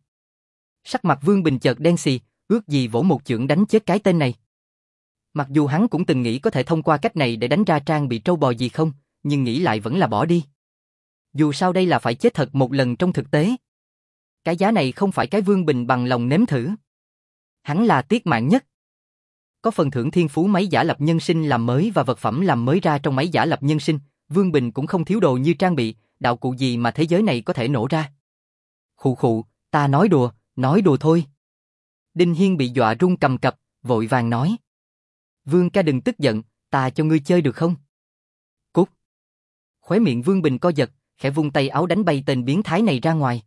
Sắc mặt Vương Bình chợt đen xì, ước gì vỗ một chưởng đánh chết cái tên này. Mặc dù hắn cũng từng nghĩ có thể thông qua cách này để đánh ra trang bị trâu bò gì không, nhưng nghĩ lại vẫn là bỏ đi. Dù sao đây là phải chết thật một lần trong thực tế. Cái giá này không phải cái Vương Bình bằng lòng nếm thử. Hắn là tiết mạng nhất. Có phần thưởng thiên phú máy giả lập nhân sinh làm mới và vật phẩm làm mới ra trong máy giả lập nhân sinh, Vương Bình cũng không thiếu đồ như trang bị, đạo cụ gì mà thế giới này có thể nổ ra. Khụ khụ, ta nói đùa, nói đùa thôi. Đinh Hiên bị dọa run cầm cập, vội vàng nói. Vương ca đừng tức giận, ta cho ngươi chơi được không? Cút. Khóe miệng Vương Bình co giật, khẽ vung tay áo đánh bay tên biến thái này ra ngoài.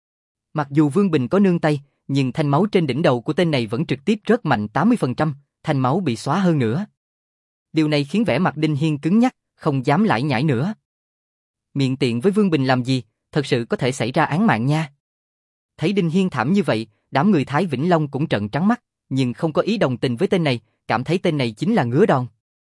Mặc dù Vương Bình có nương tay, nhưng thanh máu trên đỉnh đầu của tên này vẫn trực tiếp rớt mạnh tám mươi phần trăm, thanh máu bị xóa hơn nữa. Điều này khiến vẻ mặt Đinh Hiên cứng nhắc, không dám lải nhải nữa. Miệng tiện với Vương Bình làm gì, thật sự có thể xảy ra án mạng nha. Thấy Đinh Hiên thảm như vậy, đám người Thái Vĩnh Long cũng trợn trắng mắt, nhưng không có ý đồng tình với tên này, cảm thấy tên này chính là ngứa đòn.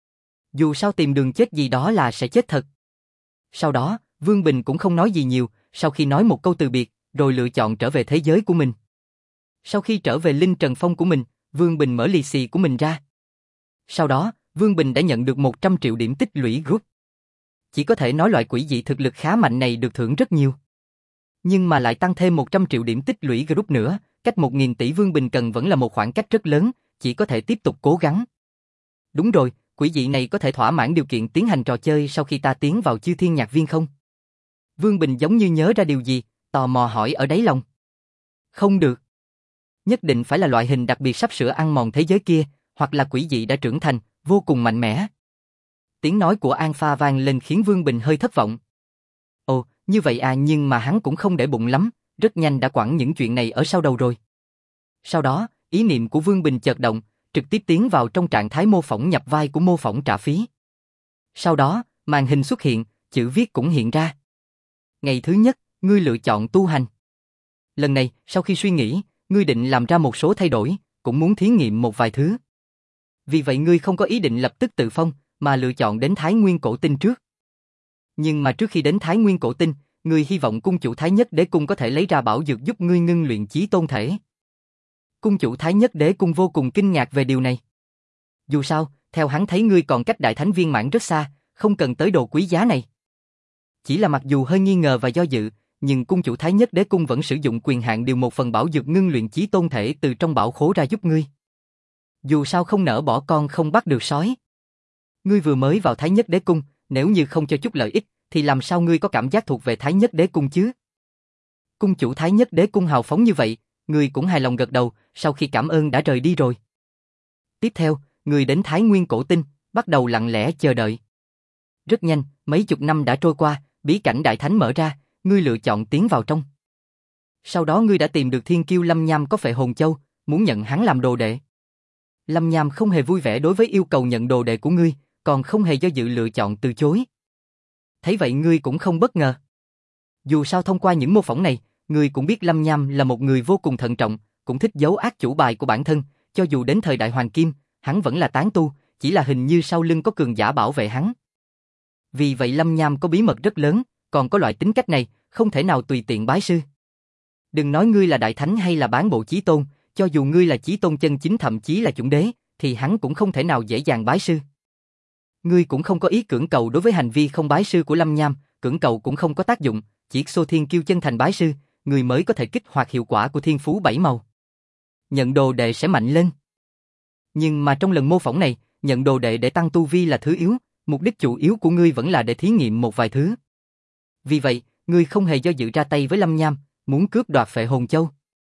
Dù sao tìm đường chết gì đó là sẽ chết thật. Sau đó, Vương Bình cũng không nói gì nhiều, sau khi nói một câu từ biệt, rồi lựa chọn trở về thế giới của mình. Sau khi trở về Linh Trần Phong của mình, Vương Bình mở lì xì của mình ra. Sau đó, Vương Bình đã nhận được một trăm triệu điểm tích lũy group. Chỉ có thể nói loại quỷ dị thực lực khá mạnh này được thưởng rất nhiều. Nhưng mà lại tăng thêm một trăm triệu điểm tích lũy group nữa, cách một nghìn tỷ Vương Bình cần vẫn là một khoảng cách rất lớn, chỉ có thể tiếp tục cố gắng. Đúng rồi, quỷ dị này có thể thỏa mãn điều kiện tiến hành trò chơi sau khi ta tiến vào Chư Thiên Nhạc Viên không? Vương Bình giống như nhớ ra điều gì, tò mò hỏi ở đáy lòng. Không được. Nhất định phải là loại hình đặc biệt sắp sửa ăn mòn thế giới kia, hoặc là quỷ dị đã trưởng thành, vô cùng mạnh mẽ. Tiếng nói của An Pha vang lên khiến Vương Bình hơi thất vọng. Ồ, như vậy à, nhưng mà hắn cũng không để bụng lắm, rất nhanh đã quẳng những chuyện này ở sau đầu rồi. Sau đó, ý niệm của Vương Bình chợt động, trực tiếp tiến vào trong trạng thái mô phỏng nhập vai của mô phỏng trả phí. Sau đó, màn hình xuất hiện, chữ viết cũng hiện ra. Ngày thứ nhất, ngươi lựa chọn tu hành. Lần này, sau khi suy nghĩ, Ngươi định làm ra một số thay đổi, cũng muốn thí nghiệm một vài thứ. Vì vậy ngươi không có ý định lập tức tự phong, mà lựa chọn đến Thái Nguyên Cổ Tinh trước. Nhưng mà trước khi đến Thái Nguyên Cổ Tinh, ngươi hy vọng cung chủ Thái Nhất Đế Cung có thể lấy ra bảo dược giúp ngươi ngưng luyện chí tôn thể. Cung chủ Thái Nhất Đế Cung vô cùng kinh ngạc về điều này. Dù sao, theo hắn thấy ngươi còn cách đại thánh viên mãn rất xa, không cần tới đồ quý giá này. Chỉ là mặc dù hơi nghi ngờ và do dự, nhưng cung chủ Thái Nhất Đế Cung vẫn sử dụng quyền hạn điều một phần bảo dược ngưng luyện chí tôn thể từ trong bảo khố ra giúp ngươi. Dù sao không nỡ bỏ con không bắt được sói. Ngươi vừa mới vào Thái Nhất Đế Cung, nếu như không cho chút lợi ích, thì làm sao ngươi có cảm giác thuộc về Thái Nhất Đế Cung chứ? Cung chủ Thái Nhất Đế Cung hào phóng như vậy, ngươi cũng hài lòng gật đầu, sau khi cảm ơn đã rời đi rồi. Tiếp theo, ngươi đến Thái Nguyên Cổ Tinh, bắt đầu lặng lẽ chờ đợi. Rất nhanh, mấy chục năm đã trôi qua, bí cảnh đại thánh mở ra, ngươi lựa chọn tiến vào trong. Sau đó ngươi đã tìm được thiên kiêu Lâm Nham có phệ hồn châu, muốn nhận hắn làm đồ đệ. Lâm Nham không hề vui vẻ đối với yêu cầu nhận đồ đệ của ngươi, còn không hề do dự lựa chọn từ chối. Thấy vậy ngươi cũng không bất ngờ. Dù sao thông qua những mô phỏng này, ngươi cũng biết Lâm Nham là một người vô cùng thận trọng, cũng thích giấu ác chủ bài của bản thân, cho dù đến thời đại Hoàng Kim, hắn vẫn là tán tu, chỉ là hình như sau lưng có cường giả bảo vệ hắn. Vì vậy Lâm Nham có bí mật rất lớn, còn có loại tính cách này, không thể nào tùy tiện bái sư. Đừng nói ngươi là đại thánh hay là bán bộ chí tôn, cho dù ngươi là chí tôn chân chính thậm chí là chuẩn đế, thì hắn cũng không thể nào dễ dàng bái sư. Ngươi cũng không có ý cưỡng cầu đối với hành vi không bái sư của Lâm Nham, cưỡng cầu cũng không có tác dụng, chỉ xô thiên kiêu chân thành bái sư, người mới có thể kích hoạt hiệu quả của thiên phú bảy màu. Nhận đồ đệ sẽ mạnh lên. Nhưng mà trong lần mô phỏng này, nhận đồ đệ để tăng tu vi là thứ yếu, mục đích chủ yếu của ngươi vẫn là để thí nghiệm một vài thứ. Vì vậy, ngươi không hề do dự ra tay với Lâm Nham, muốn cướp đoạt phệ hồn châu.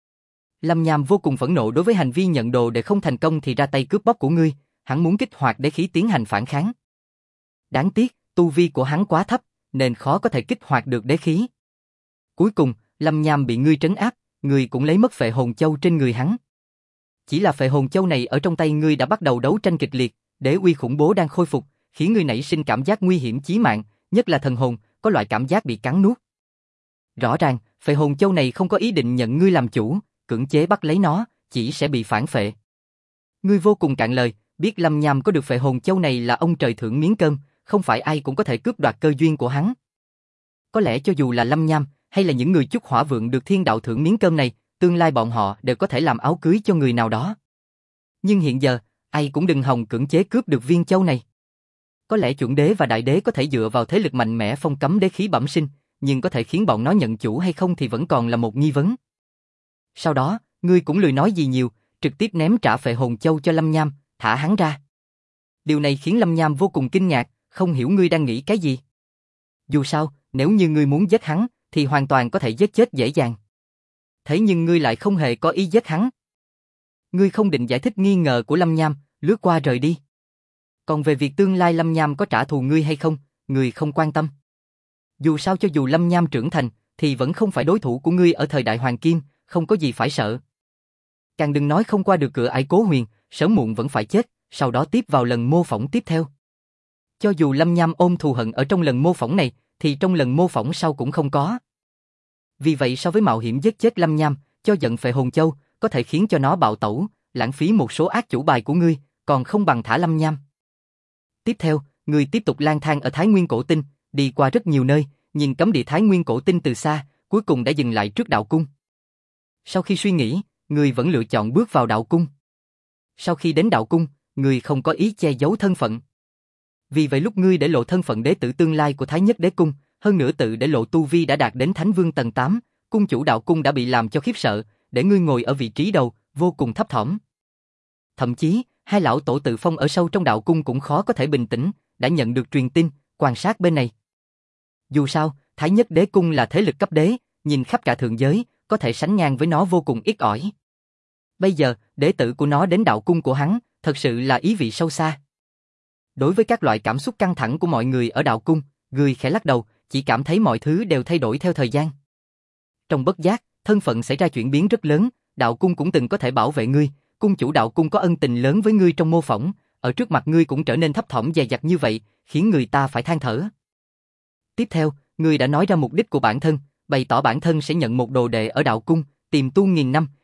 Lâm Nham vô cùng phẫn nộ đối với hành vi nhận đồ đệ không thành công thì ra tay cướp bóc của ngươi, hắn muốn kích hoạt đế khí tiến hành phản kháng. Đáng tiếc, tu vi của hắn quá thấp, nên khó có thể kích hoạt được đế khí. Cuối cùng, Lâm Nham bị ngươi trấn áp, ngươi cũng lấy mất phệ hồn châu trên người hắn. Chỉ là phệ hồn châu này ở trong tay ngươi đã bắt đầu đấu tranh kịch liệt, đế uy khủng bố đang khôi phục, khiến ngươi nảy sinh cảm giác nguy hiểm chí mạng, nhất là thần hồn, có loại cảm giác bị cắn nuốt. Rõ ràng, phệ hồn châu này không có ý định nhận ngươi làm chủ, cưỡng chế bắt lấy nó, chỉ sẽ bị phản phệ. Ngươi vô cùng cạn lời, biết Lâm Nham có được phệ hồn châu này là ông trời thưởng miếng cơm, không phải ai cũng có thể cướp đoạt cơ duyên của hắn. Có lẽ cho dù là Lâm Nham, hay là những người chúc hỏa vượng được thiên đạo thưởng miếng cơm này, tương lai bọn họ đều có thể làm áo cưới cho người nào đó. Nhưng hiện giờ, ai cũng đừng hòng cưỡng chế cướp được viên châu này. Có lẽ chuẩn đế và đại đế có thể dựa vào thế lực mạnh mẽ phong cấm đế khí bẩm sinh, nhưng có thể khiến bọn nó nhận chủ hay không thì vẫn còn là một nghi vấn. Sau đó, ngươi cũng lười nói gì nhiều, trực tiếp ném trả phệ hồn châu cho Lâm Nham, thả hắn ra. Điều này khiến Lâm Nham vô cùng kinh ngạc, không hiểu ngươi đang nghĩ cái gì. Dù sao, nếu như ngươi muốn giết hắn, thì hoàn toàn có thể giết chết dễ dàng. Thế nhưng ngươi lại không hề có ý giết hắn. Ngươi không định giải thích nghi ngờ của Lâm Nham, lướt qua rời đi. Còn về việc tương lai Lâm Nham có trả thù ngươi hay không, ngươi không quan tâm. Dù sao cho dù Lâm Nham trưởng thành, thì vẫn không phải đối thủ của ngươi ở thời đại Hoàng Kim, không có gì phải sợ. Càng đừng nói không qua được cửa ải Cố Huyền, sớm muộn vẫn phải chết, sau đó tiếp vào lần mô phỏng tiếp theo. Cho dù Lâm Nham ôm thù hận ở trong lần mô phỏng này, thì trong lần mô phỏng sau cũng không có. Vì vậy so với mạo hiểm giết chết Lâm Nham, cho giận phệ hồn châu, có thể khiến cho nó bạo tẩu, lãng phí một số ác chủ bài của ngươi, còn không bằng thả Lâm Nham. Tiếp theo, ngươi tiếp tục lang thang ở Thái Nguyên Cổ Tinh, đi qua rất nhiều nơi, nhìn cấm địa Thái Nguyên Cổ Tinh từ xa, cuối cùng đã dừng lại trước đạo cung. Sau khi suy nghĩ, ngươi vẫn lựa chọn bước vào đạo cung. Sau khi đến đạo cung, ngươi không có ý che giấu thân phận. Vì vậy lúc ngươi để lộ thân phận đế tử tương lai của Thái Nhất Đế Cung, hơn nữa tự để lộ tu vi đã đạt đến Thánh Vương tầng tám, cung chủ đạo cung đã bị làm cho khiếp sợ, để ngươi ngồi ở vị trí đầu, vô cùng thấp thỏm. Thậm chí, hai lão tổ tự phong ở sâu trong đạo cung cũng khó có thể bình tĩnh, đã nhận được truyền tin, quan sát bên này. Dù sao, Thái Nhất Đế Cung là thế lực cấp đế, nhìn khắp cả thượng giới, có thể sánh ngang với nó vô cùng ít ỏi. Bây giờ, đế tử của nó đến đạo cung của hắn, thật sự là ý vị sâu xa. Đối với các loại cảm xúc căng thẳng của mọi người ở đạo cung, người khẽ lắc đầu, chỉ cảm thấy mọi thứ đều thay đổi theo thời gian. Trong bất giác, thân phận xảy ra chuyển biến rất lớn, đạo cung cũng từng có thể bảo vệ ngươi, cung chủ đạo cung có ân tình lớn với ngươi trong mô phỏng, ở trước mặt ngươi cũng trở nên thấp thỏm dè dặt như vậy, khiến người ta phải than thở. Tiếp theo, ngươi đã nói ra mục đích của bản thân, bày tỏ bản thân sẽ nhận một đồ đệ ở đạo cung, tìm tu nghìn năm,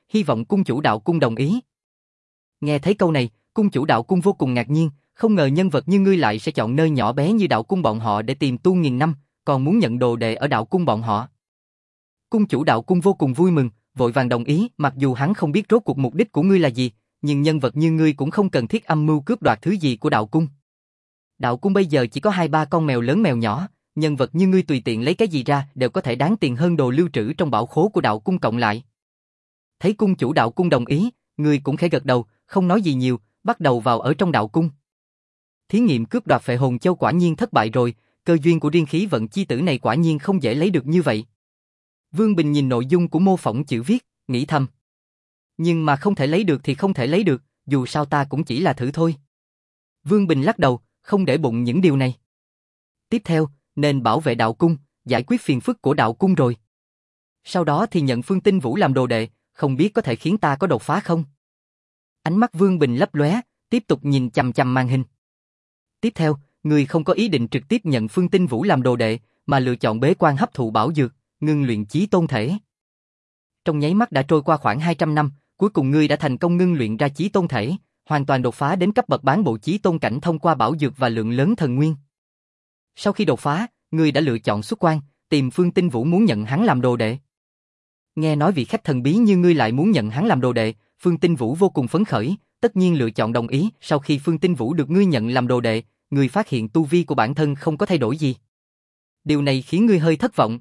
hy vọng cung chủ đạo cung đồng ý. Nghe thấy câu này, cung chủ đạo cung vô cùng ngạc nhiên, không ngờ nhân vật như ngươi lại sẽ chọn nơi nhỏ bé như đạo cung bọn họ để tìm tu nghìn năm, còn muốn nhận đồ đệ ở đạo cung bọn họ. Cung chủ đạo cung vô cùng vui mừng, vội vàng đồng ý, mặc dù hắn không biết rốt cuộc mục đích của ngươi là gì, nhưng nhân vật như ngươi cũng không cần thiết âm mưu cướp đoạt thứ gì của đạo cung. Đạo cung bây giờ chỉ có hai ba con mèo lớn mèo nhỏ, nhân vật như ngươi tùy tiện lấy cái gì ra đều có thể đáng tiền hơn đồ lưu trữ trong bảo khố của đạo cung cộng lại. Thấy cung chủ đạo cung đồng ý, ngươi cũng khẽ gật đầu, không nói gì nhiều, bắt đầu vào ở trong đạo cung. Thí nghiệm cướp đoạt phệ hồn châu quả nhiên thất bại rồi, cơ duyên của riêng khí vận chi tử này quả nhiên không dễ lấy được như vậy. Vương Bình nhìn nội dung của mô phỏng chữ viết, nghĩ thầm. Nhưng mà không thể lấy được thì không thể lấy được, dù sao ta cũng chỉ là thử thôi. Vương Bình lắc đầu, không để bụng những điều này. Tiếp theo, nên bảo vệ đạo cung, giải quyết phiền phức của đạo cung rồi. Sau đó thì nhận Phương Tinh Vũ làm đồ đệ, không biết có thể khiến ta có đột phá không? Ánh mắt Vương Bình lấp lóe, tiếp tục nhìn chằm chằm màn hình. Tiếp theo, người không có ý định trực tiếp nhận Phương Tinh Vũ làm đồ đệ, mà lựa chọn bế quan hấp thụ bảo dược, ngưng luyện chí tôn thể. Trong nháy mắt đã trôi qua khoảng hai trăm năm, cuối cùng ngươi đã thành công ngưng luyện ra chí tôn thể, hoàn toàn đột phá đến cấp bậc bán bộ chí tôn cảnh thông qua bảo dược và lượng lớn thần nguyên. Sau khi đột phá, ngươi đã lựa chọn xuất quan, tìm Phương Tinh Vũ muốn nhận hắn làm đồ đệ. Nghe nói vị khách thần bí như ngươi lại muốn nhận hắn làm đồ đệ, Phương Tinh Vũ vô cùng phấn khởi, tất nhiên lựa chọn đồng ý. Sau khi Phương Tinh Vũ được ngươi nhận làm đồ đệ, ngươi phát hiện tu vi của bản thân không có thay đổi gì. Điều này khiến ngươi hơi thất vọng.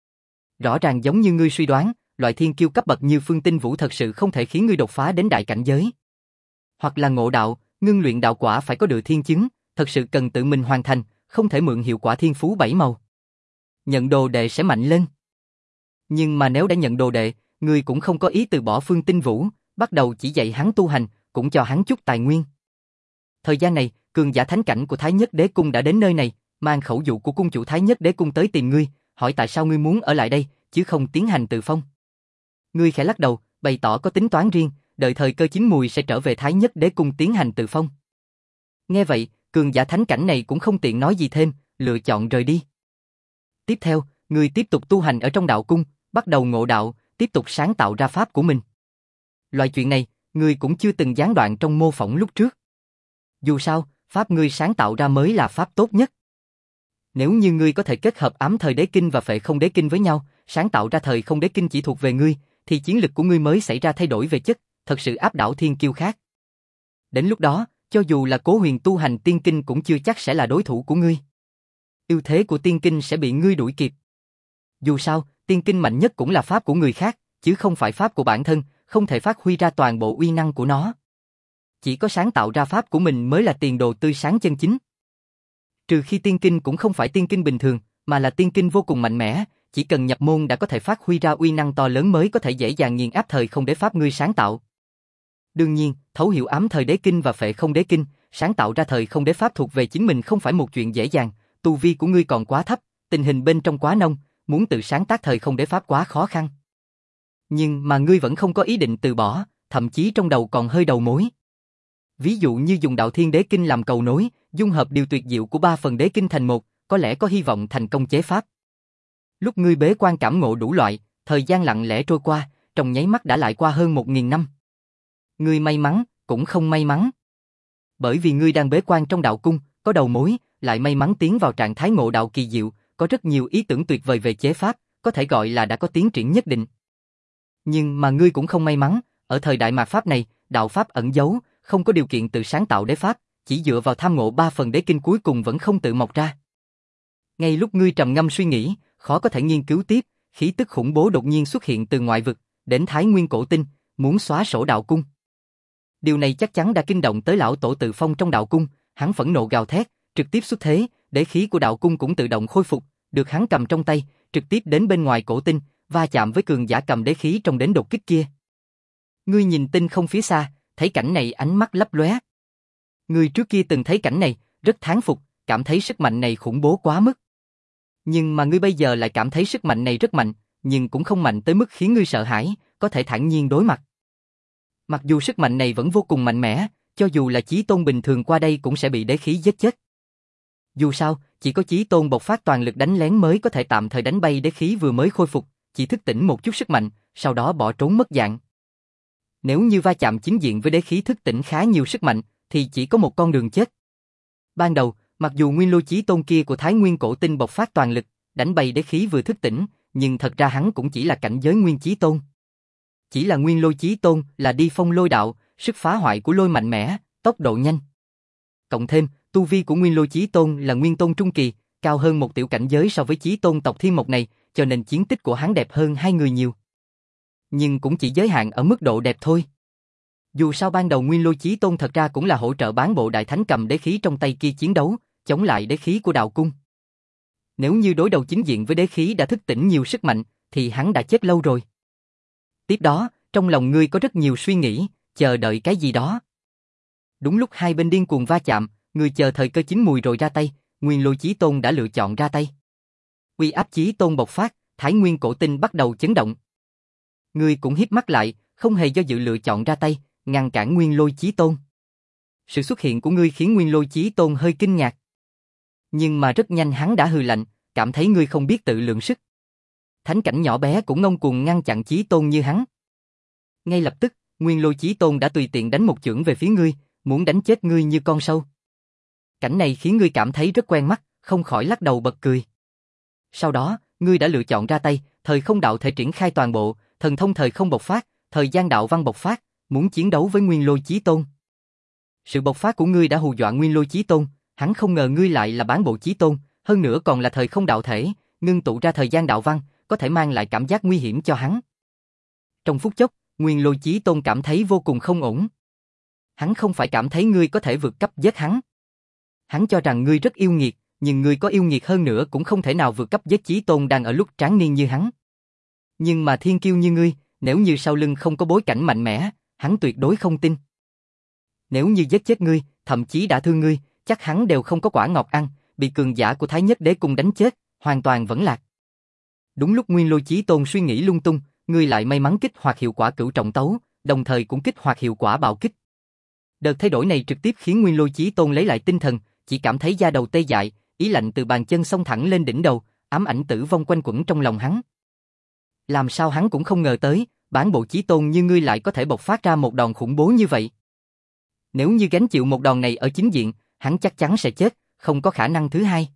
Rõ ràng giống như ngươi suy đoán, loại thiên kiêu cấp bậc như Phương Tinh Vũ thật sự không thể khiến ngươi đột phá đến đại cảnh giới. Hoặc là ngộ đạo, ngưng luyện đạo quả phải có được thiên chứng, thật sự cần tự mình hoàn thành, không thể mượn hiệu quả thiên phú bảy màu. Nhận đồ đệ sẽ mạnh lên. Nhưng mà nếu đã nhận đồ đệ, ngươi cũng không có ý từ bỏ Phương Tinh Vũ, bắt đầu chỉ dạy hắn tu hành, cũng cho hắn chút tài nguyên. Thời gian này, cường giả thánh cảnh của Thái Nhất Đế Cung đã đến nơi này, mang khẩu dụ của cung chủ Thái Nhất Đế Cung tới tìm ngươi, hỏi tại sao ngươi muốn ở lại đây, chứ không tiến hành tự phong. Ngươi khẽ lắc đầu, bày tỏ có tính toán riêng, đợi thời cơ chín mùi sẽ trở về Thái Nhất Đế Cung tiến hành tự phong. Nghe vậy, cường giả thánh cảnh này cũng không tiện nói gì thêm, lựa chọn rời đi. Tiếp theo, ngươi tiếp tục tu hành ở trong đạo cung, bắt đầu ngộ đạo, tiếp tục sáng tạo ra pháp của mình. Loại chuyện này, ngươi cũng chưa từng gián đoạn trong mô phỏng lúc trước. Dù sao, pháp ngươi sáng tạo ra mới là pháp tốt nhất. Nếu như ngươi có thể kết hợp ám thời đế kinh và phệ không đế kinh với nhau, sáng tạo ra thời không đế kinh chỉ thuộc về ngươi, thì chiến lực của ngươi mới xảy ra thay đổi về chất, thật sự áp đảo thiên kiêu khác. Đến lúc đó, cho dù là Cố Huyền tu hành tiên kinh cũng chưa chắc sẽ là đối thủ của ngươi. Ưu thế của tiên kinh sẽ bị ngươi đuổi kịp. Dù sao, tiên kinh mạnh nhất cũng là pháp của người khác, chứ không phải pháp của bản thân, không thể phát huy ra toàn bộ uy năng của nó. Chỉ có sáng tạo ra pháp của mình mới là tiền đồ tươi sáng chân chính. Trừ khi tiên kinh cũng không phải tiên kinh bình thường, mà là tiên kinh vô cùng mạnh mẽ, chỉ cần nhập môn đã có thể phát huy ra uy năng to lớn mới có thể dễ dàng nghiền áp thời không đế pháp ngươi sáng tạo. Đương nhiên, thấu hiểu ám thời đế kinh và phệ không đế kinh, sáng tạo ra thời không đế pháp thuộc về chính mình không phải một chuyện dễ dàng, tu vi của ngươi còn quá thấp, tình hình bên trong quá nông, muốn tự sáng tác thời không đế pháp quá khó khăn. Nhưng mà ngươi vẫn không có ý định từ bỏ, thậm chí trong đầu còn hơi đầu mối. Ví dụ như dùng đạo thiên đế kinh làm cầu nối, dung hợp điều tuyệt diệu của ba phần đế kinh thành một, có lẽ có hy vọng thành công chế pháp. Lúc ngươi bế quan cảm ngộ đủ loại, thời gian lặng lẽ trôi qua, trong nháy mắt đã lại qua hơn một nghìn năm. Ngươi may mắn, cũng không may mắn. Bởi vì ngươi đang bế quan trong đạo cung, có đầu mối, lại may mắn tiến vào trạng thái ngộ đạo kỳ diệu, có rất nhiều ý tưởng tuyệt vời về chế pháp, có thể gọi là đã có tiến triển nhất định. Nhưng mà ngươi cũng không may mắn, ở thời đại mạt pháp này, đạo pháp ẩn giấu, không có điều kiện tự sáng tạo đế pháp, chỉ dựa vào tham ngộ ba phần đế kinh cuối cùng vẫn không tự mọc ra. Ngay lúc ngươi trầm ngâm suy nghĩ, khó có thể nghiên cứu tiếp, khí tức khủng bố đột nhiên xuất hiện từ ngoại vực, đến Thái Nguyên cổ tinh, muốn xóa sổ đạo cung. Điều này chắc chắn đã kinh động tới lão tổ Tự Phong trong đạo cung, hắn phẫn nộ gào thét, trực tiếp xuất thế, đế khí của đạo cung cũng tự động khôi phục, được hắn cầm trong tay, trực tiếp đến bên ngoài cổ tinh, va chạm với cường giả cầm đế khí trong đến đột kích kia. Ngươi nhìn tinh không phía xa, thấy cảnh này ánh mắt lấp lóe. Ngươi trước kia từng thấy cảnh này, rất thán phục, cảm thấy sức mạnh này khủng bố quá mức. Nhưng mà ngươi bây giờ lại cảm thấy sức mạnh này rất mạnh, nhưng cũng không mạnh tới mức khiến ngươi sợ hãi, có thể thản nhiên đối mặt. Mặc dù sức mạnh này vẫn vô cùng mạnh mẽ, cho dù là chí tôn bình thường qua đây cũng sẽ bị đế khí giết chết. Dù sao, chỉ có chí tôn bộc phát toàn lực đánh lén mới có thể tạm thời đánh bay đế khí vừa mới khôi phục, chỉ thức tỉnh một chút sức mạnh, sau đó bỏ trốn mất dạng. Nếu như va chạm chính diện với đế khí thức tỉnh khá nhiều sức mạnh, thì chỉ có một con đường chết. Ban đầu, mặc dù nguyên lôi chí tôn kia của Thái Nguyên Cổ Tinh bộc phát toàn lực, đánh bay đế khí vừa thức tỉnh, nhưng thật ra hắn cũng chỉ là cảnh giới nguyên chí tôn. Chỉ là nguyên lôi chí tôn là đi phong lôi đạo, sức phá hoại của lôi mạnh mẽ, tốc độ nhanh. Cộng thêm, tu vi của nguyên lôi chí tôn là nguyên tôn trung kỳ, cao hơn một tiểu cảnh giới so với chí tôn tộc Thiên Mộc này, cho nên chiến tích của hắn đẹp hơn hai người nhiều. Nhưng cũng chỉ giới hạn ở mức độ đẹp thôi. Dù sao ban đầu nguyên lôi chí tôn thật ra cũng là hỗ trợ bán bộ đại thánh cầm đế khí trong tay kia chiến đấu, chống lại đế khí của đạo cung. Nếu như đối đầu chính diện với đế khí đã thức tỉnh nhiều sức mạnh, thì hắn đã chết lâu rồi. Tiếp đó, trong lòng ngươi có rất nhiều suy nghĩ, chờ đợi cái gì đó. Đúng lúc hai bên điên cuồng va chạm, ngươi chờ thời cơ chín mùi rồi ra tay, nguyên lôi chí tôn đã lựa chọn ra tay. Uy áp chí tôn bộc phát, Thái Nguyên Cổ Tinh bắt đầu chấn động. Ngươi cũng híp mắt lại, không hề do dự lựa chọn ra tay, ngăn cản nguyên lôi chí tôn. Sự xuất hiện của ngươi khiến nguyên lôi chí tôn hơi kinh ngạc. Nhưng mà rất nhanh hắn đã hừ lạnh, cảm thấy ngươi không biết tự lượng sức. Thánh cảnh nhỏ bé cũng ngông cuồng ngăn chặn chí tôn như hắn. Ngay lập tức, nguyên lôi chí tôn đã tùy tiện đánh một chưởng về phía ngươi, muốn đánh chết ngươi như con sâu. Cảnh này khiến ngươi cảm thấy rất quen mắt, không khỏi lắc đầu bật cười. Sau đó, ngươi đã lựa chọn ra tay, thời không đạo thể triển khai toàn bộ, thần thông thời không bộc phát, thời gian đạo văn bộc phát, muốn chiến đấu với nguyên lôi chí tôn. Sự bộc phát của ngươi đã hù dọa nguyên lôi chí tôn, hắn không ngờ ngươi lại là bán bộ chí tôn, hơn nữa còn là thời không đạo thể, ngưng tụ ra thời gian đạo văn, có thể mang lại cảm giác nguy hiểm cho hắn. Trong phút chốc, nguyên lôi chí tôn cảm thấy vô cùng không ổn. Hắn không phải cảm thấy ngươi có thể vượt cấp giết hắn. Hắn cho rằng ngươi rất yêu nghiệt, nhưng ngươi có yêu nghiệt hơn nữa cũng không thể nào vượt cấp giết chí tôn đang ở lúc tráng niên như hắn. Nhưng mà thiên kiêu như ngươi, nếu như sau lưng không có bối cảnh mạnh mẽ, hắn tuyệt đối không tin. Nếu như giết chết ngươi, thậm chí đã thương ngươi, chắc hắn đều không có quả ngọt ăn, bị cường giả của Thái Nhất Đế Cung đánh chết, hoàn toàn vẫn lạc. Đúng lúc nguyên lôi chí tôn suy nghĩ lung tung, ngươi lại may mắn kích hoạt hiệu quả cửu trọng tấu, đồng thời cũng kích hoạt hiệu quả bạo kích. Đợt thay đổi này trực tiếp khiến nguyên lôi chí tôn lấy lại tinh thần, chỉ cảm thấy da đầu tê dại, ý lạnh từ bàn chân xông thẳng lên đỉnh đầu, ám ảnh tử vong quanh quẩn trong lòng hắn. Làm sao hắn cũng không ngờ tới, bản bộ chí tôn như ngươi lại có thể bộc phát ra một đòn khủng bố như vậy. Nếu như gánh chịu một đòn này ở chính diện, hắn chắc chắn sẽ chết, không có khả năng thứ hai.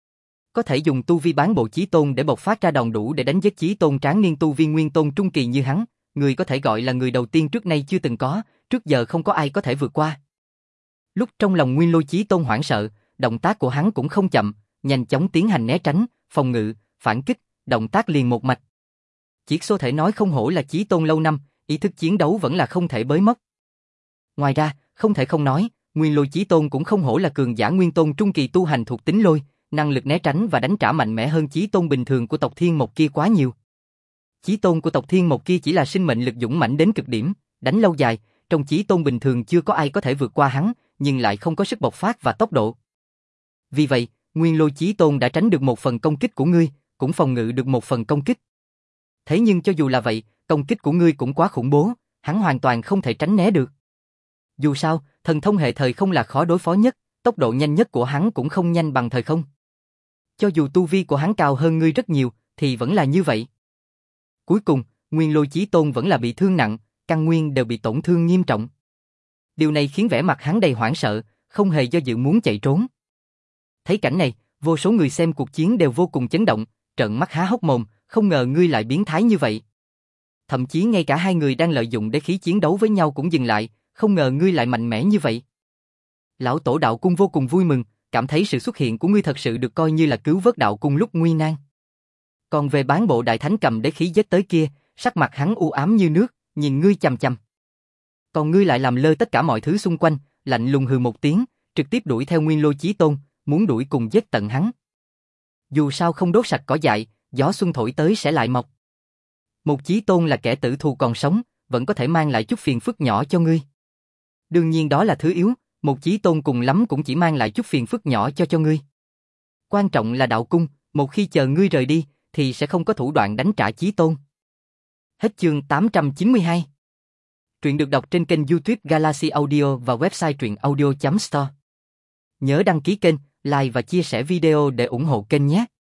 Có thể dùng tu vi bán bộ chí tôn để bộc phát ra đòn đủ để đánh giết chí tôn tráng niên tu vi nguyên tôn trung kỳ như hắn, người có thể gọi là người đầu tiên trước nay chưa từng có, trước giờ không có ai có thể vượt qua. Lúc trong lòng nguyên lôi chí tôn hoảng sợ, động tác của hắn cũng không chậm, nhanh chóng tiến hành né tránh, phòng ngự, phản kích, động tác liền một mạch. Chiết Xô thể nói không hổ là chí tôn lâu năm, ý thức chiến đấu vẫn là không thể bới móc. Ngoài ra, không thể không nói, nguyên lôi chí tôn cũng không hổ là cường giả nguyên tôn trung kỳ tu hành thuộc tính lôi, năng lực né tránh và đánh trả mạnh mẽ hơn chí tôn bình thường của tộc Thiên Mộc kia quá nhiều. Chí tôn của tộc Thiên Mộc kia chỉ là sinh mệnh lực dũng mãnh đến cực điểm, đánh lâu dài, trong chí tôn bình thường chưa có ai có thể vượt qua hắn, nhưng lại không có sức bộc phát và tốc độ. Vì vậy, nguyên lôi chí tôn đã tránh được một phần công kích của ngươi, cũng phòng ngự được một phần công kích. Thế nhưng cho dù là vậy, công kích của ngươi cũng quá khủng bố, hắn hoàn toàn không thể tránh né được. Dù sao, thần thông hệ thời không là khó đối phó nhất, tốc độ nhanh nhất của hắn cũng không nhanh bằng thời không. Cho dù tu vi của hắn cao hơn ngươi rất nhiều, thì vẫn là như vậy. Cuối cùng, nguyên lôi chí tôn vẫn là bị thương nặng, căn nguyên đều bị tổn thương nghiêm trọng. Điều này khiến vẻ mặt hắn đầy hoảng sợ, không hề do dự muốn chạy trốn. Thấy cảnh này, vô số người xem cuộc chiến đều vô cùng chấn động, trợn mắt há hốc mồm, không ngờ ngươi lại biến thái như vậy. Thậm chí ngay cả hai người đang lợi dụng đế khí chiến đấu với nhau cũng dừng lại, không ngờ ngươi lại mạnh mẽ như vậy. Lão tổ đạo cung vô cùng vui mừng, cảm thấy sự xuất hiện của ngươi thật sự được coi như là cứu vớt đạo cung lúc nguy nan. Còn về bán bộ đại thánh cầm đế khí giết tới kia, sắc mặt hắn u ám như nước, nhìn ngươi chằm chằm. Còn ngươi lại làm lơ tất cả mọi thứ xung quanh, lạnh lùng hừ một tiếng, trực tiếp đuổi theo nguyên lôi chí tôn, muốn đuổi cùng giết tận hắn. Dù sao không đốt sạch cỏ dại, gió xuân thổi tới sẽ lại mọc. Một chí tôn là kẻ tử thù còn sống, vẫn có thể mang lại chút phiền phức nhỏ cho ngươi. Đương nhiên đó là thứ yếu, một chí tôn cùng lắm cũng chỉ mang lại chút phiền phức nhỏ cho cho ngươi. Quan trọng là đạo cung, một khi chờ ngươi rời đi, thì sẽ không có thủ đoạn đánh trả chí tôn. Hết chương tám trăm chín mươi hai. Truyện được đọc trên kênh YouTube Galaxy Audio và website truyện audio chấm store. Nhớ đăng ký kênh, like và chia sẻ video để ủng hộ kênh nhé.